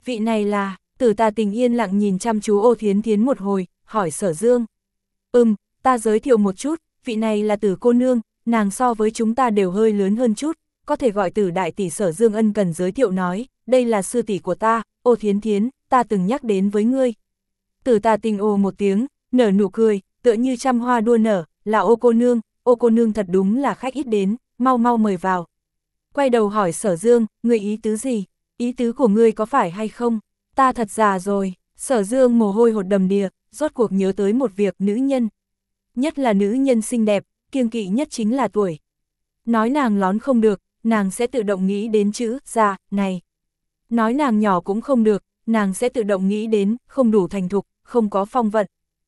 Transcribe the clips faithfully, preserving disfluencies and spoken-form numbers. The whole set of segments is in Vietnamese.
Vị này là, Tử Tà Tình yên lặng nhìn chăm chú Ô Thiến Thiến một hồi, hỏi Sở Dương. Ừm, ta giới thiệu một chút, vị này là Tử cô nương, nàng so với chúng ta đều hơi lớn hơn chút, có thể gọi Tử đại tỷ. Sở Dương ân cần giới thiệu nói, đây là sư tỷ của ta, Ô Thiến Thiến, ta từng nhắc đến với ngươi. Tử Tà Tình ồ một tiếng, nở nụ cười, tựa như trăm hoa đua nở, là Ô cô nương, Ô cô nương thật đúng là khách ít đến, mau mau mời vào. Quay đầu hỏi Sở Dương, ngươi ý tứ gì? Ý tứ của ngươi có phải hay không? Ta thật già rồi. Sở Dương mồ hôi hột đầm đìa, rốt cuộc nhớ tới một việc, nữ nhân. Nhất là nữ nhân xinh đẹp, kiêng kỵ nhất chính là tuổi. Nói nàng lón không được, nàng sẽ tự động nghĩ đến chữ già này. Nói nàng nhỏ cũng không được, nàng sẽ tự động nghĩ đến không đủ thành thục, không có phong vận.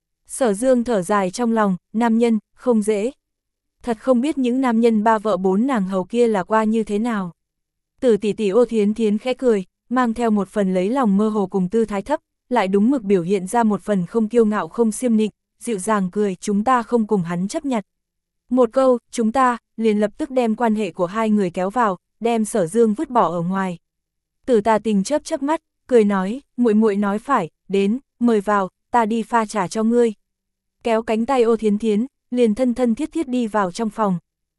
Sở Dương thở dài trong lòng, nam nhân, không dễ. Thật không biết những nam nhân ba vợ bốn nàng hầu kia là qua như thế nào. Tử tỷ tỷ Ô Thiến Thiến khẽ cười, mang theo một phần lấy lòng mơ hồ cùng tư thái thấp, lại đúng mực biểu hiện ra một phần không kiêu ngạo không xiêm nịnh, dịu dàng cười, chúng ta không cùng hắn chấp nhặt. Một câu, chúng ta, liền lập tức đem quan hệ của hai người kéo vào, đem Sở Dương vứt bỏ ở ngoài. Tử Tà Tình chớp chớp mắt, cười nói, muội muội nói phải, đến, mời vào, ta đi pha trà cho ngươi. Kéo cánh tay Ô Thiến Thiến, liền thân thân thiết thiết đi vào trong phòng.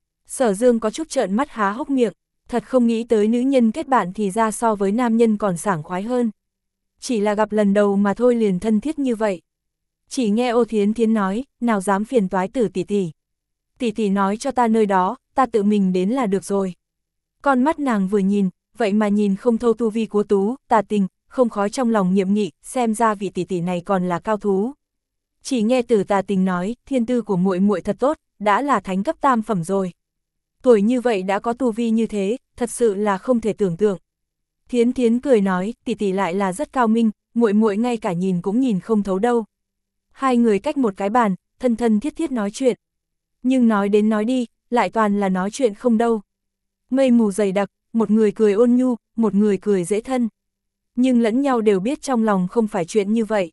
Sở Dương có chút trợn mắt há hốc miệng, thật không nghĩ tới nữ nhân kết bạn thì ra so với nam nhân còn sảng khoái hơn. Chỉ là gặp lần đầu mà thôi liền thân thiết như vậy. Chỉ nghe Ô Thiến Thiến nói, nào dám phiền toái Tử tỷ tỷ. Tỷ tỷ nói cho ta nơi đó, ta tự mình đến là được rồi. Con mắt nàng vừa nhìn, vậy mà nhìn không thâu tu vi của Tú, Tà Tình, không khói trong lòng nhiệm nghị, xem ra vị tỷ tỷ này còn là cao thú. Chỉ nghe Tử Tà Tình nói, thiên tư của muội muội thật tốt, đã là thánh cấp tam phẩm rồi. Tuổi như vậy đã có tu vi như thế, thật sự là không thể tưởng tượng. Thiến Thiến cười nói, tỷ tỷ lại là rất cao minh, muội muội ngay cả nhìn cũng nhìn không thấu đâu. Hai người cách một cái bàn, thân thân thiết thiết nói chuyện. Nhưng nói đến nói đi, lại toàn là nói chuyện không đâu. Mây mù dày đặc, một người cười ôn nhu, một người cười dễ thân. Nhưng lẫn nhau đều biết trong lòng không phải chuyện như vậy.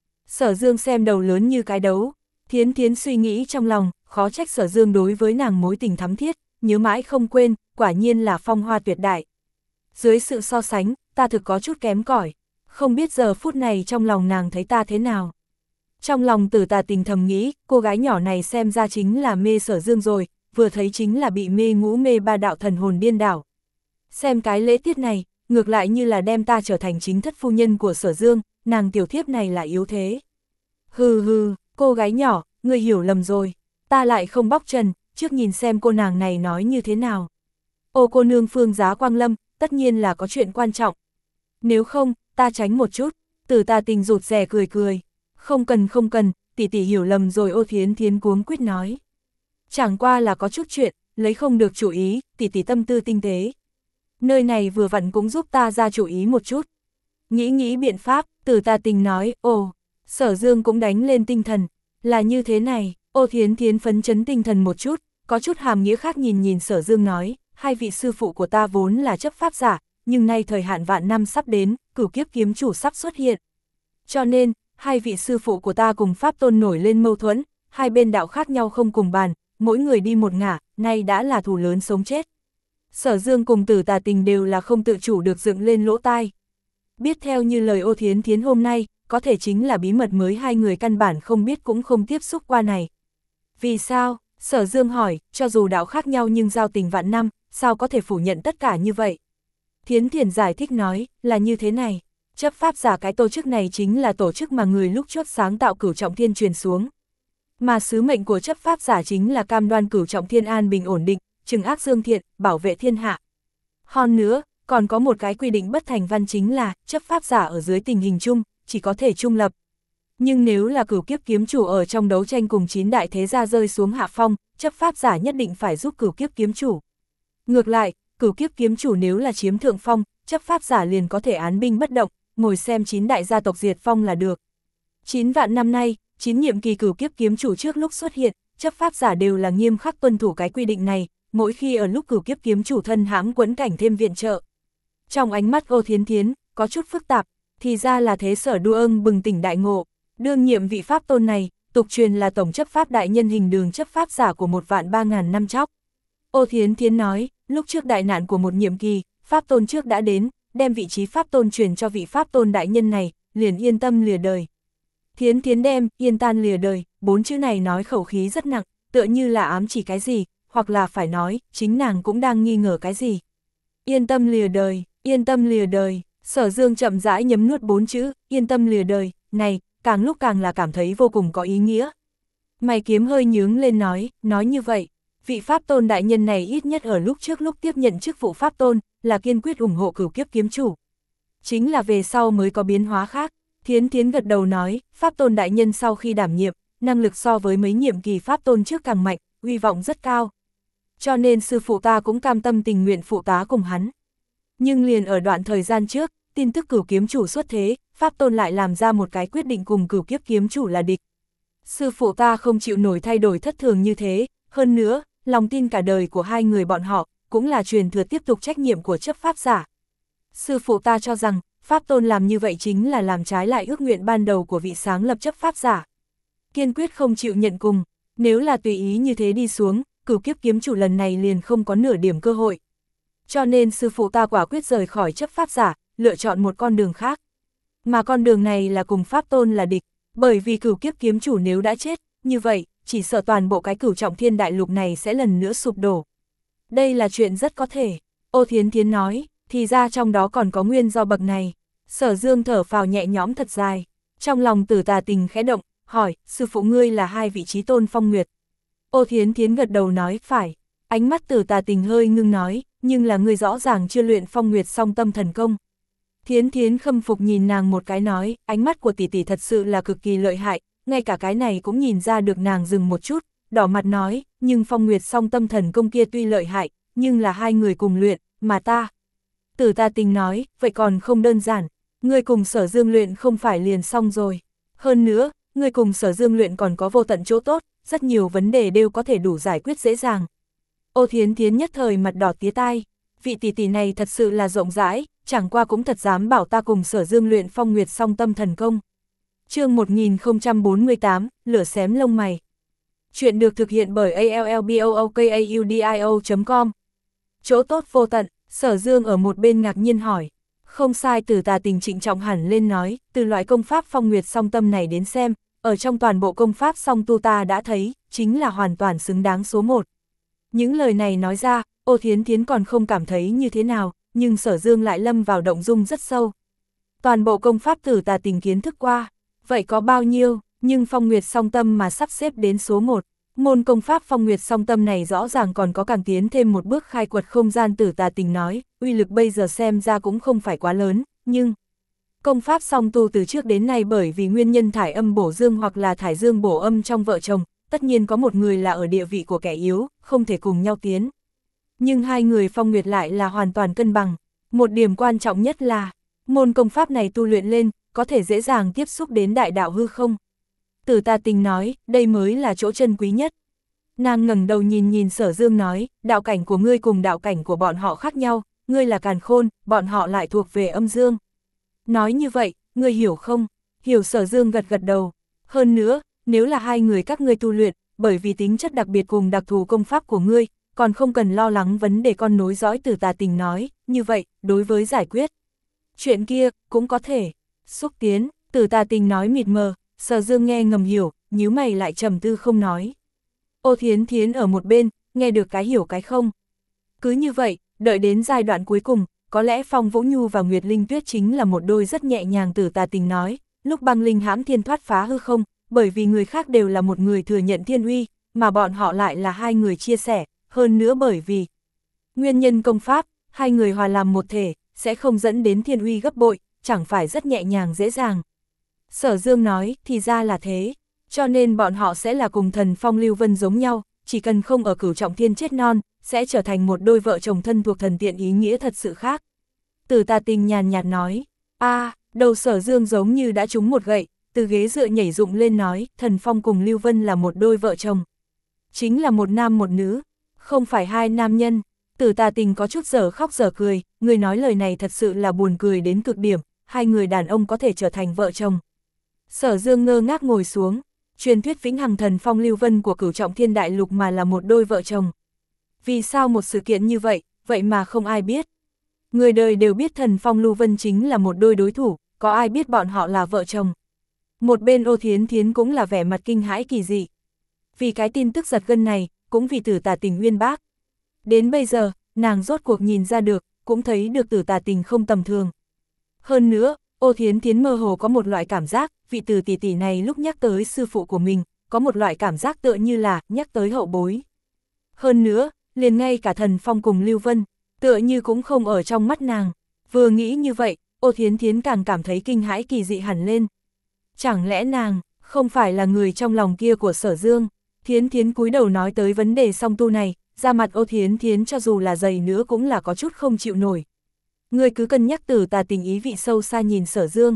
Sở Dương xem đầu lớn như cái đấu. Thiến Thiến suy nghĩ trong lòng, khó trách Sở Dương đối với nàng mối tình thắm thiết, nhớ mãi không quên, quả nhiên là phong hoa tuyệt đại. Dưới sự so sánh, ta thực có chút kém cỏi, không biết giờ phút này trong lòng nàng thấy ta thế nào. Trong lòng Tử Tà Tình thầm nghĩ, cô gái nhỏ này xem ra chính là mê Sở Dương rồi, vừa thấy chính là bị mê ngũ mê ba đạo thần hồn điên đảo. Xem cái lễ tiết này, ngược lại như là đem ta trở thành chính thất phu nhân của Sở Dương, nàng tiểu thiếp này là yếu thế. Hừ hừ, cô gái nhỏ, ngươi hiểu lầm rồi, ta lại không bóc trần, trước nhìn xem cô nàng này nói như thế nào. Ô cô nương Phương Giá Quang Lâm, tất nhiên là có chuyện quan trọng. Nếu không, ta tránh một chút. Tử Tà Tình rụt rè cười cười. Không cần không cần, tỷ tỷ hiểu lầm rồi. Ô Thiến Thiến cuống quýt nói. Chẳng qua là có chút chuyện, lấy không được chủ ý, tỷ tỷ tâm tư tinh tế. Nơi này vừa vặn cũng giúp ta ra chủ ý một chút. Nghĩ nghĩ biện pháp, Tử Tà Tình nói, ồ, Sở Dương cũng đánh lên tinh thần. Là như thế này, Ô Thiến Thiến phấn chấn tinh thần một chút, có chút hàm nghĩa khác nhìn nhìn Sở Dương nói, hai vị sư phụ của ta vốn là chấp pháp giả, nhưng nay thời hạn vạn năm sắp đến, cửu kiếp kiếm chủ sắp xuất hiện. Cho nên, hai vị sư phụ của ta cùng pháp tôn nổi lên mâu thuẫn, hai bên đạo khác nhau không cùng bàn, mỗi người đi một ngả, nay đã là thù lớn sống chết. Sở Dương cùng Tử Tà Tình đều là không tự chủ được dựng lên lỗ tai. Biết theo như lời Ô Thiến Thiến hôm nay, có thể chính là bí mật mới hai người căn bản không biết cũng không tiếp xúc qua này. Vì sao? Sở Dương hỏi, cho dù đạo khác nhau nhưng giao tình vạn năm, sao có thể phủ nhận tất cả như vậy? Thiến Thiền giải thích nói, là như thế này. Chấp pháp giả cái tổ chức này chính là tổ chức mà người lúc chót sáng tạo cửu trọng thiên truyền xuống. Mà sứ mệnh của chấp pháp giả chính là cam đoan cửu trọng thiên an bình ổn định, trừng ác dương thiện, bảo vệ thiên hạ. Hơn nữa, còn có một cái quy định bất thành văn chính là, chấp pháp giả ở dưới tình hình chung, chỉ có thể trung lập. Nhưng nếu là cửu kiếp kiếm chủ ở trong đấu tranh cùng chín đại thế gia rơi xuống hạ phong, chấp pháp giả nhất định phải giúp cửu kiếp kiếm chủ. Ngược lại, cửu kiếp kiếm chủ nếu là chiếm thượng phong, chấp pháp giả liền có thể án binh bất động, ngồi xem chín đại gia tộc diệt phong là được. Chín vạn năm nay, chín nhiệm kỳ cửu kiếp kiếm chủ trước lúc xuất hiện, chấp pháp giả đều là nghiêm khắc tuân thủ cái quy định này, mỗi khi ở lúc cửu kiếp kiếm chủ thân hãm quẫn cảnh thêm viện trợ. Trong ánh mắt Ô Thiến Thiến, có chút phức tạp, thì ra là thế. Sở Đu Ưng bừng tỉnh đại ngộ, đương nhiệm vị pháp tôn này, tục truyền là tổng chấp pháp đại nhân hình đường chấp pháp giả của một vạn ba ngàn năm chóc. Ô Thiến Thiến nói, lúc trước đại nạn của một nhiệm kỳ, pháp tôn trước đã đến, đem vị trí Pháp Tôn truyền cho vị Pháp Tôn đại nhân này, liền yên tâm lìa đời. Thiến Thiến đem, yên tan lìa đời, bốn chữ này nói khẩu khí rất nặng, tựa như là ám chỉ cái gì, hoặc là phải nói, chính nàng cũng đang nghi ngờ cái gì. Yên tâm lìa đời, yên tâm lìa đời, Sở Dương chậm rãi nhấm nuốt bốn chữ, yên tâm lìa đời, này, càng lúc càng là cảm thấy vô cùng có ý nghĩa. Mày kiếm hơi nhướng lên nói, nói như vậy, vị Pháp Tôn đại nhân này ít nhất ở lúc trước lúc tiếp nhận chức vụ Pháp Tôn, là kiên quyết ủng hộ Cửu Kiếp kiếm chủ. Chính là về sau mới có biến hóa khác. Thiến Thiến gật đầu nói, Pháp Tôn đại nhân sau khi đảm nhiệm, năng lực so với mấy nhiệm kỳ Pháp Tôn trước càng mạnh, uy vọng rất cao. Cho nên sư phụ ta cũng cam tâm tình nguyện phụ tá cùng hắn. Nhưng liền ở đoạn thời gian trước, tin tức Cửu kiếm chủ xuất thế, Pháp Tôn lại làm ra một cái quyết định cùng Cửu Kiếp kiếm chủ là địch. Sư phụ ta không chịu nổi thay đổi thất thường như thế, hơn nữa, lòng tin cả đời của hai người bọn họ, cũng là truyền thừa tiếp tục trách nhiệm của chấp pháp giả. Sư phụ ta cho rằng, Pháp Tôn làm như vậy chính là làm trái lại ước nguyện ban đầu của vị sáng lập chấp pháp giả. Kiên quyết không chịu nhận cùng, nếu là tùy ý như thế đi xuống, Cửu Kiếp kiếm chủ lần này liền không có nửa điểm cơ hội. Cho nên sư phụ ta quả quyết rời khỏi chấp pháp giả, lựa chọn một con đường khác. Mà con đường này là cùng Pháp Tôn là địch, bởi vì Cửu Kiếp kiếm chủ nếu đã chết, như vậy, chỉ sợ toàn bộ cái Cửu Trọng Thiên đại lục này sẽ lần nữa sụp đổ. Đây là chuyện rất có thể, Ô Thiến Thiến nói, thì ra trong đó còn có nguyên do bậc này. Sở Dương thở phào nhẹ nhõm thật dài, trong lòng Tử Tà Tình khẽ động, hỏi, sư phụ ngươi là hai vị trí tôn phong nguyệt. Ô Thiến Thiến gật đầu nói, phải. Ánh mắt Tử Tà Tình hơi ngưng nói, nhưng là ngươi rõ ràng chưa luyện phong nguyệt song tâm thần công. Thiến Thiến khâm phục nhìn nàng một cái nói, ánh mắt của tỷ tỷ thật sự là cực kỳ lợi hại, ngay cả cái này cũng nhìn ra được. Nàng dừng một chút, đỏ mặt nói, nhưng phong nguyệt song tâm thần công kia tuy lợi hại, nhưng là hai người cùng luyện, mà ta. Tử Tà Tình nói, vậy còn không đơn giản, ngươi cùng Sở Dương luyện không phải liền xong rồi. Hơn nữa, ngươi cùng Sở Dương luyện còn có vô tận chỗ tốt, rất nhiều vấn đề đều có thể đủ giải quyết dễ dàng. Ô Thiến Thiến nhất thời mặt đỏ tía tai, vị tỷ tỷ này thật sự là rộng rãi, chẳng qua cũng thật dám bảo ta cùng Sở Dương luyện phong nguyệt song tâm thần công. Chương một nghìn không trăm bốn mươi tám, lửa xém lông mày. Chuyện được thực hiện bởi a l l b o o k a u d i o chấm com. Chỗ tốt vô tận, Sở Dương ở một bên ngạc nhiên hỏi. Không sai, Tử Tà Tình trịnh trọng hẳn lên nói, từ loại công pháp phong nguyệt song tâm này đến xem, ở trong toàn bộ công pháp song tu ta đã thấy, chính là hoàn toàn xứng đáng số một. Những lời này nói ra, Ô Thiến Thiến còn không cảm thấy như thế nào, nhưng Sở Dương lại lâm vào động dung rất sâu. Toàn bộ công pháp Tử Tà Tình kiến thức qua, vậy có bao nhiêu, nhưng phong nguyệt song tâm mà sắp xếp đến số một. Môn công pháp phong nguyệt song tâm này rõ ràng còn có càng tiến thêm một bước khai quật không gian. Tử Tà Tình nói, uy lực bây giờ xem ra cũng không phải quá lớn, nhưng công pháp song tu từ trước đến nay bởi vì nguyên nhân thải âm bổ dương hoặc là thải dương bổ âm trong vợ chồng, tất nhiên có một người là ở địa vị của kẻ yếu, không thể cùng nhau tiến. Nhưng hai người phong nguyệt lại là hoàn toàn cân bằng. Một điểm quan trọng nhất là, môn công pháp này tu luyện lên, có thể dễ dàng tiếp xúc đến đại đạo hư không. Tử Tà Tình nói, đây mới là chỗ chân quý nhất. Nàng ngẩng đầu nhìn nhìn Sở Dương nói, đạo cảnh của ngươi cùng đạo cảnh của bọn họ khác nhau, ngươi là càn khôn, bọn họ lại thuộc về âm dương. Nói như vậy, ngươi hiểu không? Hiểu. Sở Dương gật gật đầu. Hơn nữa, nếu là hai người các ngươi tu luyện, bởi vì tính chất đặc biệt cùng đặc thù công pháp của ngươi, còn không cần lo lắng vấn đề con nối dõi. Tử Tà Tình nói, như vậy, đối với giải quyết chuyện kia, cũng có thể xúc tiến. Tử Tà Tình nói mịt mờ, Sở Dương nghe ngầm hiểu, nhíu mày lại trầm tư không nói. Ô Thiến Thiến ở một bên, nghe được cái hiểu cái không. Cứ như vậy, đợi đến giai đoạn cuối cùng, có lẽ Phong Vũ Nhu và Nguyệt Linh Tuyết chính là một đôi rất nhẹ nhàng. Tử Tà Tình nói, lúc băng linh hãm thiên thoát phá hư không, bởi vì người khác đều là một người thừa nhận thiên uy, mà bọn họ lại là hai người chia sẻ, hơn nữa bởi vì nguyên nhân công pháp, hai người hòa làm một thể, sẽ không dẫn đến thiên uy gấp bội, chẳng phải rất nhẹ nhàng dễ dàng. Sở Dương nói, thì ra là thế, cho nên bọn họ sẽ là cùng thần Phong Lưu Vân giống nhau, chỉ cần không ở Cửu Trọng Thiên chết non, sẽ trở thành một đôi vợ chồng thân thuộc thần tiện, ý nghĩa thật sự khác. Tử Tà Tình nhàn nhạt nói, a à, đầu Sở Dương giống như đã trúng một gậy, từ ghế dựa nhảy rụng lên nói, thần Phong cùng Lưu Vân là một đôi vợ chồng. Chính là một nam một nữ, không phải hai nam nhân. Tử Tà Tình có chút dở khóc dở cười, người nói lời này thật sự là buồn cười đến cực điểm, hai người đàn ông có thể trở thành vợ chồng. Sở Dương ngơ ngác ngồi xuống, truyền thuyết vĩnh hằng thần Phong Lưu Vân của Cửu Trọng Thiên đại lục mà là một đôi vợ chồng. Vì sao một sự kiện như vậy, vậy mà không ai biết? Người đời đều biết Thần Phong Lưu Vân chính là một đôi đối thủ, có ai biết bọn họ là vợ chồng. Một bên Ô Thiến Thiến cũng là vẻ mặt kinh hãi kỳ dị. Vì cái tin tức giật gân này, cũng vì Tử Tà Tình uyên bác. Đến bây giờ, nàng rốt cuộc nhìn ra được, cũng thấy được Tử Tà Tình không tầm thường. Hơn nữa, Ô Thiến Thiến mơ hồ có một loại cảm giác, vị Từ tỷ tỷ này lúc nhắc tới sư phụ của mình, có một loại cảm giác tựa như là nhắc tới hậu bối. Hơn nữa, liền ngay cả Thần Phong cùng Lưu Vân, tựa như cũng không ở trong mắt nàng. Vừa nghĩ như vậy, Ô Thiến Thiến càng cảm thấy kinh hãi kỳ dị hẳn lên. Chẳng lẽ nàng không phải là người trong lòng kia của Sở Dương? Thiến Thiến cúi đầu nói tới vấn đề song tu này, da mặt Ô Thiến Thiến cho dù là dày nữa cũng là có chút không chịu nổi. Ngươi cứ cân nhắc Tử Tà Tình ý vị sâu xa nhìn Sở Dương.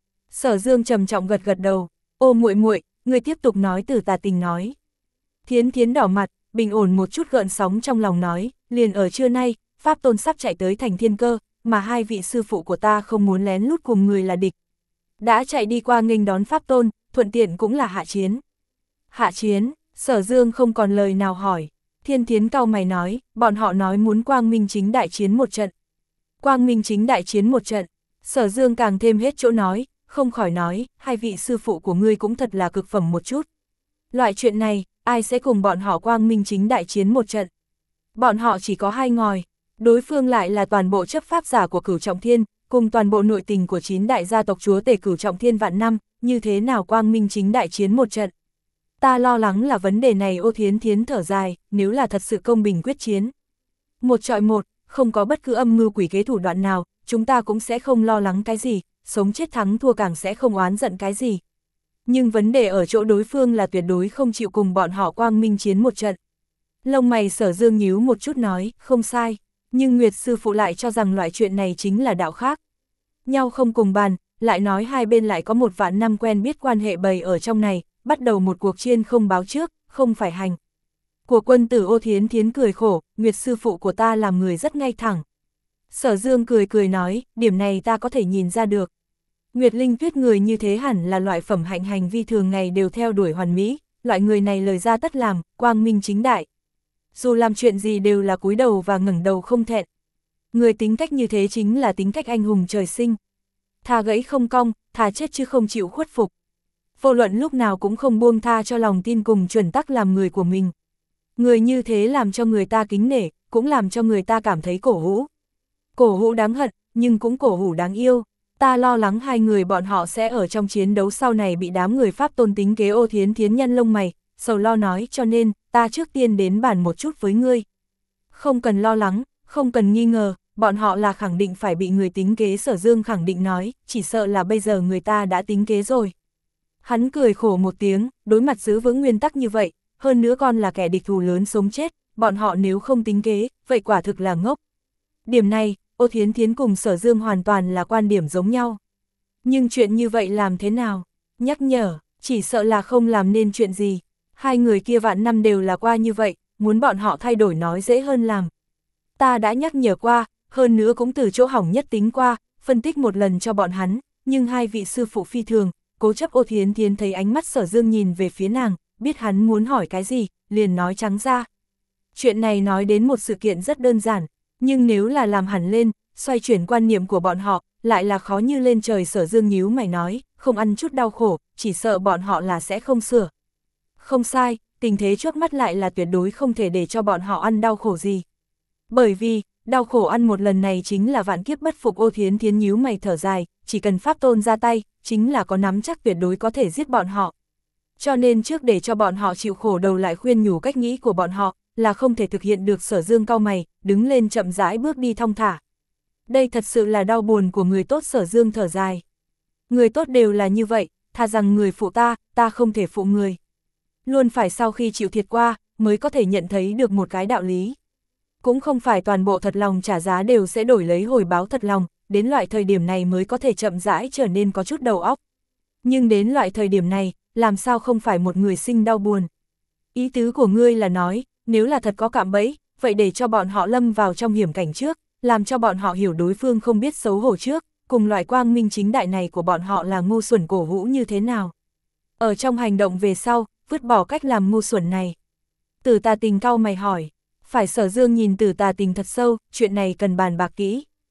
Sở Dương trầm trọng gật gật đầu, ô muội muội, ngươi tiếp tục nói. Tử Tà Tình nói. Thiến Thiến đỏ mặt, bình ổn một chút gợn sóng trong lòng nói, liền ở trưa nay, Pháp Tôn sắp chạy tới thành Thiên Cơ, mà hai vị sư phụ của ta không muốn lén lút cùng người là địch. Đã chạy đi qua nghênh đón Pháp Tôn, thuận tiện cũng là hạ chiến. Hạ chiến, Sở Dương không còn lời nào hỏi. Thiên Thiến cau mày nói, bọn họ nói muốn quang minh chính đại chiến một trận. Quang minh chính đại chiến một trận, Sở Dương càng thêm hết chỗ nói, không khỏi nói, hai vị sư phụ của ngươi cũng thật là cực phẩm một chút. Loại chuyện này, ai sẽ cùng bọn họ quang minh chính đại chiến một trận? Bọn họ chỉ có hai ngòi, đối phương lại là toàn bộ chấp pháp giả của Cửu Trọng Thiên, cùng toàn bộ nội tình của chín đại gia tộc chúa tể Cửu Trọng Thiên vạn năm, như thế nào quang minh chính đại chiến một trận? Ta lo lắng là vấn đề này. Ô Thiến Thiến thở dài, nếu là thật sự công bình quyết chiến. Một trọi một, không có bất cứ âm mưu quỷ kế thủ đoạn nào, chúng ta cũng sẽ không lo lắng cái gì, sống chết thắng thua càng sẽ không oán giận cái gì. Nhưng vấn đề ở chỗ đối phương là tuyệt đối không chịu cùng bọn họ quang minh chiến một trận. Lông mày Sở Dương nhíu một chút nói, không sai, nhưng Nguyệt sư phụ lại cho rằng loại chuyện này chính là đạo khác. Nhau không cùng bàn, lại nói hai bên lại có một vạn năm quen biết quan hệ bày ở trong này, bắt đầu một cuộc chiến không báo trước, không phải hành. Của quân tử. Ô Thiến Thiến cười khổ, Nguyệt sư phụ của ta làm người rất ngay thẳng. Sở Dương cười cười nói, điểm này ta có thể nhìn ra được. Nguyệt Linh Tuyết người như thế hẳn là loại phẩm hạnh hành vi thường ngày đều theo đuổi hoàn mỹ, loại người này lời ra tất làm, quang minh chính đại. Dù làm chuyện gì đều là cúi đầu và ngẩng đầu không thẹn. Người tính cách như thế chính là tính cách anh hùng trời sinh. Thà gãy không cong, thà chết chứ không chịu khuất phục. Vô luận lúc nào cũng không buông tha cho lòng tin cùng chuẩn tắc làm người của mình. Người như thế làm cho người ta kính nể, cũng làm cho người ta cảm thấy cổ hũ. Cổ hũ đáng hận, nhưng cũng cổ hủ đáng yêu. Ta lo lắng hai người bọn họ sẽ ở trong chiến đấu sau này bị đám người Pháp Tôn tính kế. Ô Thiến Thiến nhăn lông mày, sầu lo nói, cho nên, ta trước tiên đến bàn một chút với ngươi. Không cần lo lắng, không cần nghi ngờ, bọn họ là khẳng định phải bị người tính kế. Sở Dương khẳng định nói, chỉ sợ là bây giờ người ta đã tính kế rồi. Hắn cười khổ một tiếng, đối mặt giữ vững nguyên tắc như vậy, hơn nữa còn là kẻ địch thù lớn sống chết, bọn họ nếu không tính kế, vậy quả thực là ngốc. Điểm này, Ô Thiến Thiến cùng Sở Dương hoàn toàn là quan điểm giống nhau. Nhưng chuyện như vậy làm thế nào? Nhắc nhở, chỉ sợ là không làm nên chuyện gì. Hai người kia vạn năm đều là qua như vậy, muốn bọn họ thay đổi nói dễ hơn làm. Ta đã nhắc nhở qua, hơn nữa cũng từ chỗ hỏng nhất tính qua, phân tích một lần cho bọn hắn, nhưng hai vị sư phụ phi thường, cố chấp. Ô Thiến Thiến thấy ánh mắt Sở Dương nhìn về phía nàng, biết hắn muốn hỏi cái gì, liền nói trắng ra. Chuyện này nói đến một sự kiện rất đơn giản, nhưng nếu là làm hẳn lên, xoay chuyển quan niệm của bọn họ, lại là khó như lên trời. Sở Dương nhíu mày nói, không ăn chút đau khổ, chỉ sợ bọn họ là sẽ không sửa. Không sai, tình thế trước mắt lại là tuyệt đối không thể để cho bọn họ ăn đau khổ gì. Bởi vì, đau khổ ăn một lần này chính là vạn kiếp bất phục. Ô Thiến Thiến nhíu mày thở dài, chỉ cần Pháp Tôn ra tay, chính là có nắm chắc tuyệt đối có thể giết bọn họ. Cho nên trước để cho bọn họ chịu khổ đầu lại khuyên nhủ cách nghĩ của bọn họ, là không thể thực hiện được. Sở Dương cau mày, đứng lên chậm rãi bước đi thong thả. Đây thật sự là đau buồn của người tốt. Sở Dương thở dài. Người tốt đều là như vậy, thà rằng người phụ ta, ta không thể phụ người. Luôn phải sau khi chịu thiệt qua, mới có thể nhận thấy được một cái đạo lý. Cũng không phải toàn bộ thật lòng trả giá đều sẽ đổi lấy hồi báo thật lòng, đến loại thời điểm này mới có thể chậm rãi trở nên có chút đầu óc. Nhưng đến loại thời điểm này, làm sao không phải một người sinh đau buồn. Ý tứ của ngươi là nói, nếu là thật có cạm bẫy, vậy để cho bọn họ lâm vào trong hiểm cảnh trước, làm cho bọn họ hiểu đối phương không biết xấu hổ trước, cùng loại quang minh chính đại này của bọn họ là ngu xuẩn cổ hũ như thế nào. Ở trong hành động về sau, vứt bỏ cách làm ngu xuẩn này. Tử Tà Tình cau mày hỏi, phải. Sở Dương nhìn Tử Tà Tình thật sâu, chuyện này cần bàn bạc kỹ.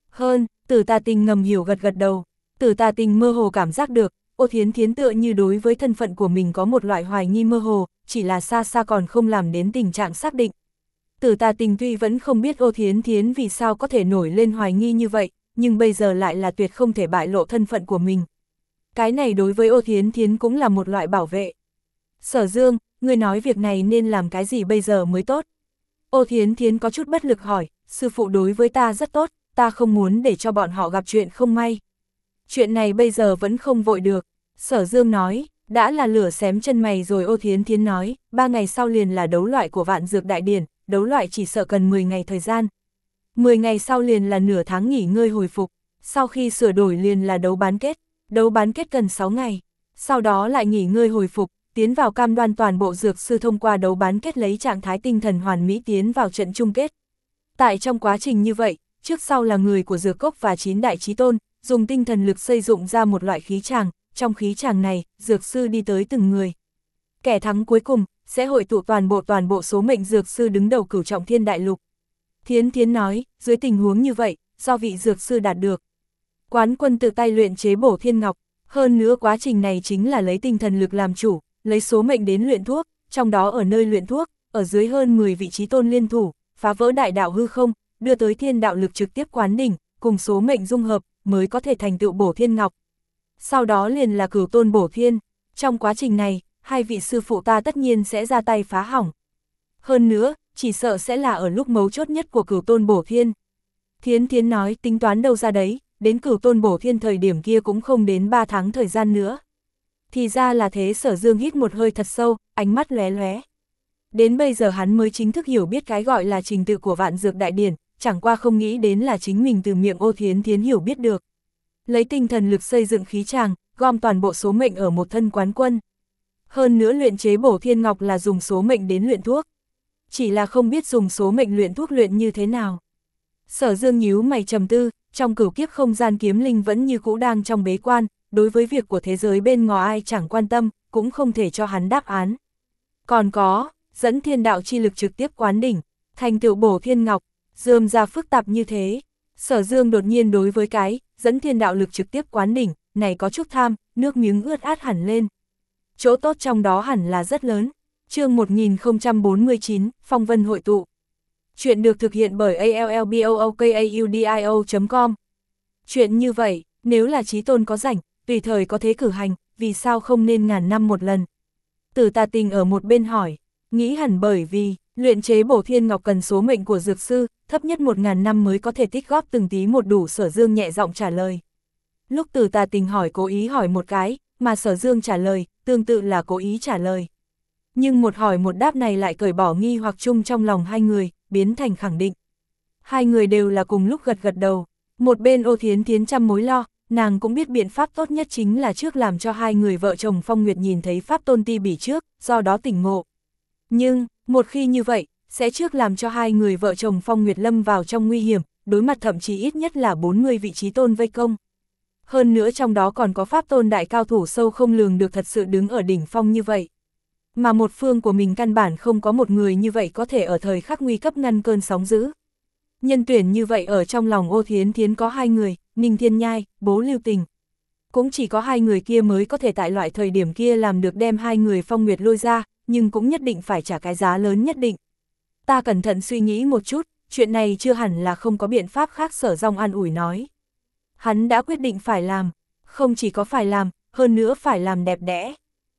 Hơn, Tử Tà Tình ngầm hiểu gật gật đầu. Tử Tà Tình mơ hồ cảm giác được, Ô Thiến Thiến tựa như đối với thân phận của mình có một loại hoài nghi mơ hồ, chỉ là xa xa còn không làm đến tình trạng xác định. Tử Tà Tình tuy vẫn không biết Ô Thiến Thiến vì sao có thể nổi lên hoài nghi như vậy, nhưng bây giờ lại là tuyệt không thể bại lộ thân phận của mình. Cái này đối với Ô Thiến Thiến cũng là một loại bảo vệ. Sở Dương, ngươi nói việc này nên làm cái gì bây giờ mới tốt? Ô Thiến Thiến có chút bất lực hỏi, sư phụ đối với ta rất tốt, ta không muốn để cho bọn họ gặp chuyện không may. Chuyện này bây giờ vẫn không vội được. Sở Dương nói, đã là lửa xém chân mày rồi. Ô Thiến Thiến nói, ba ngày sau liền là đấu loại của Vạn Dược Đại Điển, đấu loại chỉ sợ cần mười ngày thời gian. mười ngày sau liền là nửa tháng nghỉ ngơi hồi phục, sau khi sửa đổi liền là đấu bán kết, đấu bán kết cần sáu ngày, sau đó lại nghỉ ngơi hồi phục, tiến vào cam đoan toàn bộ dược sư thông qua đấu bán kết lấy trạng thái tinh thần hoàn mỹ tiến vào trận chung kết. Tại trong quá trình như vậy, trước sau là người của Dược Cốc và chín đại chí tôn, dùng tinh thần lực xây dựng ra một loại khí tràng, trong khí tràng này, dược sư đi tới từng người. Kẻ thắng cuối cùng, sẽ hội tụ toàn bộ toàn bộ số mệnh dược sư đứng đầu cửu trọng thiên đại lục. Thiến Thiến nói, dưới tình huống như vậy, do vị dược sư đạt được. Quán quân tự tay luyện chế bổ thiên ngọc, hơn nữa quá trình này chính là lấy tinh thần lực làm chủ, lấy số mệnh đến luyện thuốc, trong đó ở nơi luyện thuốc, ở dưới hơn mười vị chí tôn liên thủ, phá vỡ đại đạo hư không, đưa tới thiên đạo lực trực tiếp quán đỉnh, cùng số mệnh dung hợp, mới có thể thành tựu bổ thiên ngọc. Sau đó liền là cửu tôn bổ thiên, trong quá trình này, hai vị sư phụ ta tất nhiên sẽ ra tay phá hỏng. Hơn nữa, chỉ sợ sẽ là ở lúc mấu chốt nhất của cửu tôn bổ thiên. Thiến Thiến nói tính toán đâu ra đấy, đến cửu tôn bổ thiên thời điểm kia cũng không đến ba tháng thời gian nữa. Thì ra là thế. Sở Dương hít một hơi thật sâu, ánh mắt lóe lóe. Đến bây giờ hắn mới chính thức hiểu biết cái gọi là trình tự của Vạn Dược Đại Điển, chẳng qua không nghĩ đến là chính mình từ miệng Ô Thiến Thiến hiểu biết được. Lấy tinh thần lực xây dựng khí tràng, gom toàn bộ số mệnh ở một thân quán quân. Hơn nữa luyện chế bổ thiên ngọc là dùng số mệnh đến luyện thuốc. Chỉ là không biết dùng số mệnh luyện thuốc luyện như thế nào. Sở Dương nhíu mày trầm tư, trong cửu kiếp không gian kiếm linh vẫn như cũ đang trong bế quan, đối với việc của thế giới bên ngoài ai chẳng quan tâm, cũng không thể cho hắn đáp án. Còn có, dẫn thiên đạo chi lực trực tiếp quán đỉnh, thành tựu bổ thiên ngọc, rơm ra phức tạp như thế. Sở Dương đột nhiên đối với cái, dẫn thiên đạo lực trực tiếp quán đỉnh, này có chút tham, nước miếng ướt át hẳn lên. Chỗ tốt trong đó hẳn là rất lớn. Chương một nghìn không trăm bốn mươi chín, Phong Vân hội tụ. Chuyện được thực hiện bởi a l l b o o k a u d i o chấm com. Chuyện như vậy, nếu là chí tôn có rảnh, tùy thời có thế cử hành, vì sao không nên ngàn năm một lần? Tử Tà Tình ở một bên hỏi, nghĩ hẳn bởi vì, luyện chế bổ thiên ngọc cần số mệnh của dược sư, thấp nhất một ngàn năm mới có thể tích góp từng tí một đủ. Sở Dương nhẹ giọng trả lời. Lúc Tử Tà Tình hỏi cố ý hỏi một cái, mà Sở Dương trả lời, tương tự là cố ý trả lời. Nhưng một hỏi một đáp này lại cởi bỏ nghi hoặc chung trong lòng hai người, biến thành khẳng định. Hai người đều là cùng lúc gật gật đầu. Một bên Ô Thiến Thiến trăm mối lo, nàng cũng biết biện pháp tốt nhất chính là trước làm cho hai người vợ chồng Phong Nguyệt nhìn thấy pháp tôn ti bỉ trước, do đó tỉnh ngộ. Nhưng, một khi như vậy, sẽ trước làm cho hai người vợ chồng Phong Nguyệt lâm vào trong nguy hiểm, đối mặt thậm chí ít nhất là bốn mươi vị trí tôn vây công. Hơn nữa trong đó còn có pháp tôn đại cao thủ sâu không lường được thật sự đứng ở đỉnh phong như vậy. Mà một phương của mình căn bản không có một người như vậy có thể ở thời khắc nguy cấp ngăn cơn sóng dữ. Nhân tuyển như vậy ở trong lòng Ô Thiến Thiến có hai người, Ninh Thiên Nhai, Bố Lưu Tình. Cũng chỉ có hai người kia mới có thể tại loại thời điểm kia làm được đem hai người Phong Nguyệt lôi ra, nhưng cũng nhất định phải trả cái giá lớn nhất định. Ta cẩn thận suy nghĩ một chút, chuyện này chưa hẳn là không có biện pháp khác. Sở Dòng an ủi nói. Hắn đã quyết định phải làm, không chỉ có phải làm, hơn nữa phải làm đẹp đẽ.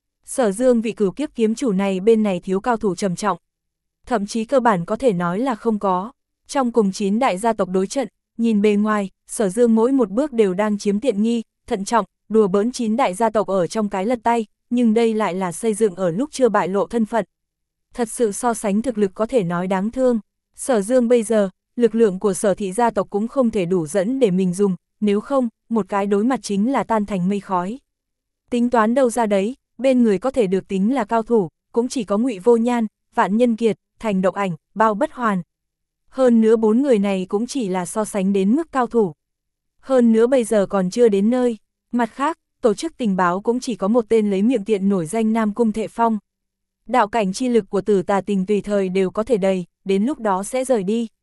Sở Dương vị cửu kiếp kiếm chủ này bên này thiếu cao thủ trầm trọng. Thậm chí cơ bản có thể nói là không có. Trong cùng chín đại gia tộc đối trận, nhìn bề ngoài, Sở Dương mỗi một bước đều đang chiếm tiện nghi, thận trọng, đùa bỡn chín đại gia tộc ở trong cái lật tay, nhưng đây lại là xây dựng ở lúc chưa bại lộ thân phận. Thật sự so sánh thực lực có thể nói đáng thương. Sở Dương bây giờ, lực lượng của Sở thị gia tộc cũng không thể đủ dẫn để mình dùng, nếu không, một cái đối mặt chính là tan thành mây khói. Tính toán đâu ra đấy, bên người có thể được tính là cao thủ, cũng chỉ có Ngụy Vô Nhan, Vạn Nhân Kiệt, Thành Độc Ảnh, Bao Bất Hoàn. Hơn nữa bốn người này cũng chỉ là so sánh đến mức cao thủ. Hơn nữa bây giờ còn chưa đến nơi. Mặt khác, tổ chức tình báo cũng chỉ có một tên lấy miệng tiện nổi danh Nam Cung Thệ Phong. Đạo cảnh chi lực của Tử Tà Tình tùy thời đều có thể đầy, đến lúc đó sẽ rời đi.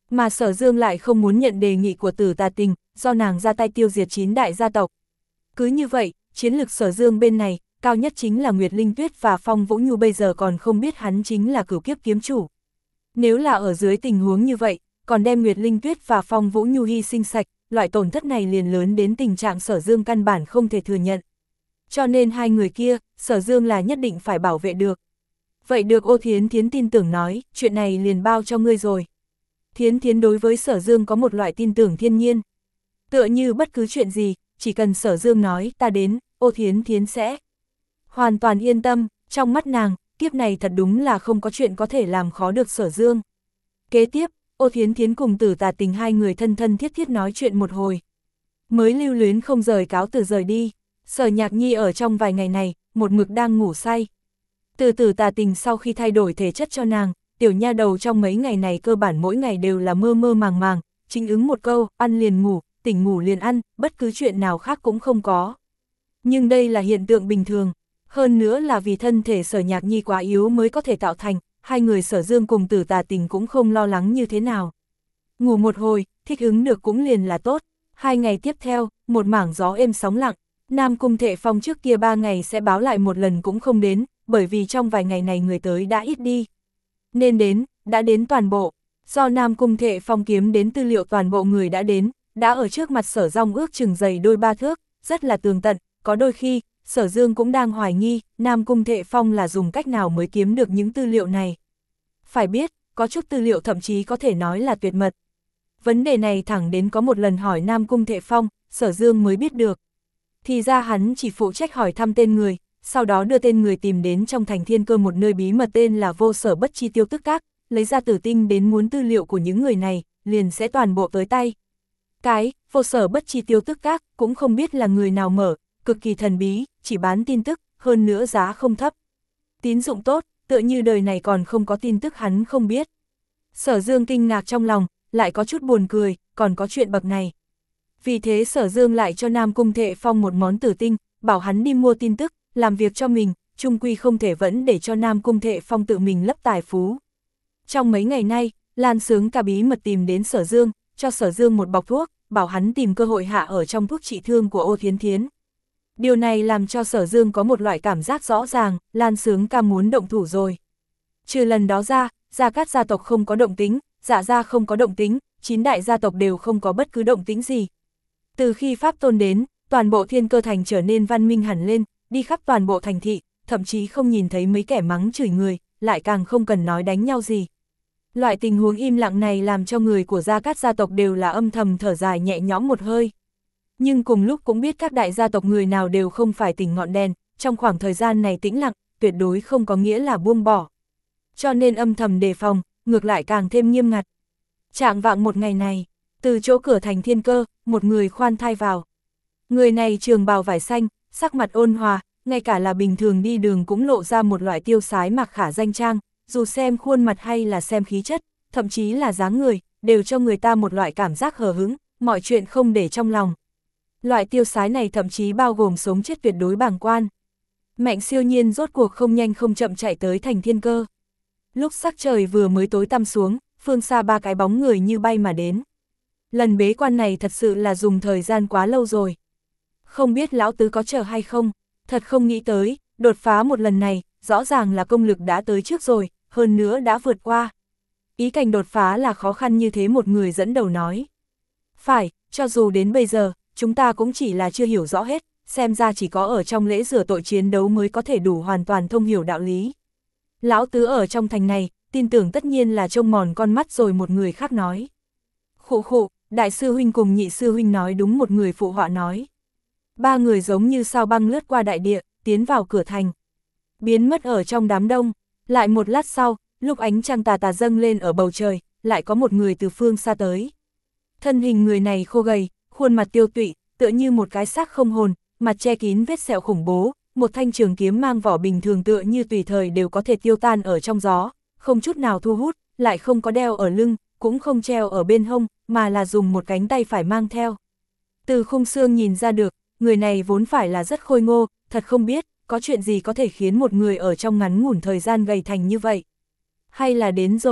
Mà Sở Dương lại không muốn nhận đề nghị của Tử Tà Tình, do nàng ra tay tiêu diệt chín đại gia tộc. Cứ như vậy, chiến lược Sở Dương bên này, cao nhất chính là Nguyệt Linh Tuyết và Phong Vũ Nhu bây giờ còn không biết hắn chính là Cửu Kiếp kiếm chủ. Nếu là ở dưới tình huống như vậy, còn đem Nguyệt Linh Tuyết và Phong Vũ Nhu hy sinh sạch, loại tổn thất này liền lớn đến tình trạng Sở Dương căn bản không thể thừa nhận. Cho nên hai người kia, Sở Dương là nhất định phải bảo vệ được. Vậy được, Ô Thiến Thiến tin tưởng nói, chuyện này liền bao cho ngươi rồi. Thiến Thiến đối với Sở Dương có một loại tin tưởng thiên nhiên. Tựa như bất cứ chuyện gì, chỉ cần Sở Dương nói ta đến, Ô Thiến Thiến sẽ hoàn toàn yên tâm. Trong mắt nàng, kiếp này thật đúng là không có chuyện có thể làm khó được Sở Dương. Kế tiếp, Ô Thiến Thiến cùng Tử Tà Tình hai người thân thân thiết thiết nói chuyện một hồi. Mới lưu luyến không rời cáo từ rời đi. Sở Nhạc Nhi ở trong vài ngày này, một mực đang ngủ say. Từ Tử Tà Tình sau khi thay đổi thể chất cho nàng, tiểu nha đầu trong mấy ngày này cơ bản mỗi ngày đều là mơ mơ màng màng, chính ứng một câu, ăn liền ngủ, tỉnh ngủ liền ăn, bất cứ chuyện nào khác cũng không có. Nhưng đây là hiện tượng bình thường, hơn nữa là vì thân thể Sở Nhạc Nhi quá yếu mới có thể tạo thành, hai người Sở Dương cùng Tử Tà Tình cũng không lo lắng như thế nào. Ngủ một hồi, thích ứng được cũng liền là tốt. Hai ngày tiếp theo, một mảng gió êm sóng lặng, Nam Cung Thệ Phong trước kia ba ngày sẽ báo lại một lần cũng không đến, bởi vì trong vài ngày này người tới đã ít đi. Nên đến, đã đến toàn bộ. Do Nam Cung Thệ Phong kiếm đến tư liệu toàn bộ người đã đến, đã ở trước mặt Sở Rong ước chừng dày đôi ba thước, rất là tường tận, có đôi khi, Sở Dương cũng đang hoài nghi, Nam Cung Thệ Phong là dùng cách nào mới kiếm được những tư liệu này. Phải biết, có chút tư liệu thậm chí có thể nói là tuyệt mật. Vấn đề này thẳng đến có một lần hỏi Nam Cung Thệ Phong, Sở Dương mới biết được. Thì ra hắn chỉ phụ trách hỏi thăm tên người, sau đó đưa tên người tìm đến trong thành Thiên Cơ một nơi bí mật tên là Vô Sở Bất Chi Tiêu Tức Các, lấy ra tử tinh đến muốn tư liệu của những người này, liền sẽ toàn bộ tới tay. Cái, Vô Sở Bất Chi Tiêu Tức Các, cũng không biết là người nào mở, cực kỳ thần bí, chỉ bán tin tức, hơn nữa giá không thấp. Tín dụng tốt, tựa như đời này còn không có tin tức hắn không biết. Sở Dương kinh ngạc trong lòng, lại có chút buồn cười, còn có chuyện bậc này. Vì thế Sở Dương lại cho Nam Cung Thệ Phong một món tử tinh, bảo hắn đi mua tin tức, làm việc cho mình, chung quy không thể vẫn để cho Nam Cung Thệ Phong tự mình lấp tài phú. Trong mấy ngày nay, Lan Sướng Ca bí mật tìm đến Sở Dương, cho Sở Dương một bọc thuốc, bảo hắn tìm cơ hội hạ ở trong thuốc trị thương của Ô Thiến Thiến. Điều này làm cho Sở Dương có một loại cảm giác rõ ràng, Lan Sướng Ca muốn động thủ rồi. Trừ lần đó ra, Gia Cát gia tộc không có động tính, Dạ gia không có động tính, chín đại gia tộc đều không có bất cứ động tính gì. Từ khi Pháp Tôn đến, toàn bộ Thiên Cơ thành trở nên văn minh hẳn lên, đi khắp toàn bộ thành thị, thậm chí không nhìn thấy mấy kẻ mắng chửi người, lại càng không cần nói đánh nhau gì. Loại tình huống im lặng này làm cho người của Gia Cát gia tộc đều là âm thầm thở dài nhẹ nhõm một hơi. Nhưng cùng lúc cũng biết các đại gia tộc người nào đều không phải tỉnh ngọn đèn, trong khoảng thời gian này tĩnh lặng, tuyệt đối không có nghĩa là buông bỏ. Cho nên âm thầm đề phòng, ngược lại càng thêm nghiêm ngặt. Trạng vạng một ngày này, từ chỗ cửa thành Thiên Cơ, một người khoan thai vào. Người này trường bào vải xanh, sắc mặt ôn hòa, ngay cả là bình thường đi đường cũng lộ ra một loại tiêu sái mặc khả danh trang, dù xem khuôn mặt hay là xem khí chất, thậm chí là dáng người, đều cho người ta một loại cảm giác hờ hững, mọi chuyện không để trong lòng. Loại tiêu sái này thậm chí bao gồm sống chết tuyệt đối bàng quan. Mạnh Siêu Nhiên rốt cuộc không nhanh không chậm chạy tới thành Thiên Cơ. Lúc sắc trời vừa mới tối tăm xuống, phương xa ba cái bóng người như bay mà đến. Lần bế quan này thật sự là dùng thời gian quá lâu rồi. Không biết lão tứ có chờ hay không, thật không nghĩ tới, đột phá một lần này, rõ ràng là công lực đã tới trước rồi, hơn nữa đã vượt qua. Ý cảnh đột phá là khó khăn như thế, một người dẫn đầu nói. Phải, cho dù đến bây giờ, chúng ta cũng chỉ là chưa hiểu rõ hết, xem ra chỉ có ở trong lễ rửa tội chiến đấu mới có thể đủ hoàn toàn thông hiểu đạo lý. Lão tứ ở trong thành này, tin tưởng tất nhiên là trông mòn con mắt rồi, một người khác nói. Khụ khụ, đại sư huynh cùng nhị sư huynh nói đúng, một người phụ họa nói. Ba người giống như sao băng lướt qua đại địa, tiến vào cửa thành. Biến mất ở trong đám đông, lại một lát sau, lúc ánh trăng tà tà dâng lên ở bầu trời, lại có một người từ phương xa tới. Thân hình người này khô gầy, khuôn mặt tiêu tụy, tựa như một cái xác không hồn, mặt che kín vết sẹo khủng bố, một thanh trường kiếm mang vỏ bình thường tựa như tùy thời đều có thể tiêu tan ở trong gió, không chút nào thu hút, lại không có đeo ở lưng, cũng không treo ở bên hông, mà là dùng một cánh tay phải mang theo. Từ khung xương nhìn ra được, người này vốn phải là rất khôi ngô, thật không biết, có chuyện gì có thể khiến một người ở trong ngắn ngủn thời gian gầy thành như vậy. Hay là đến rồi,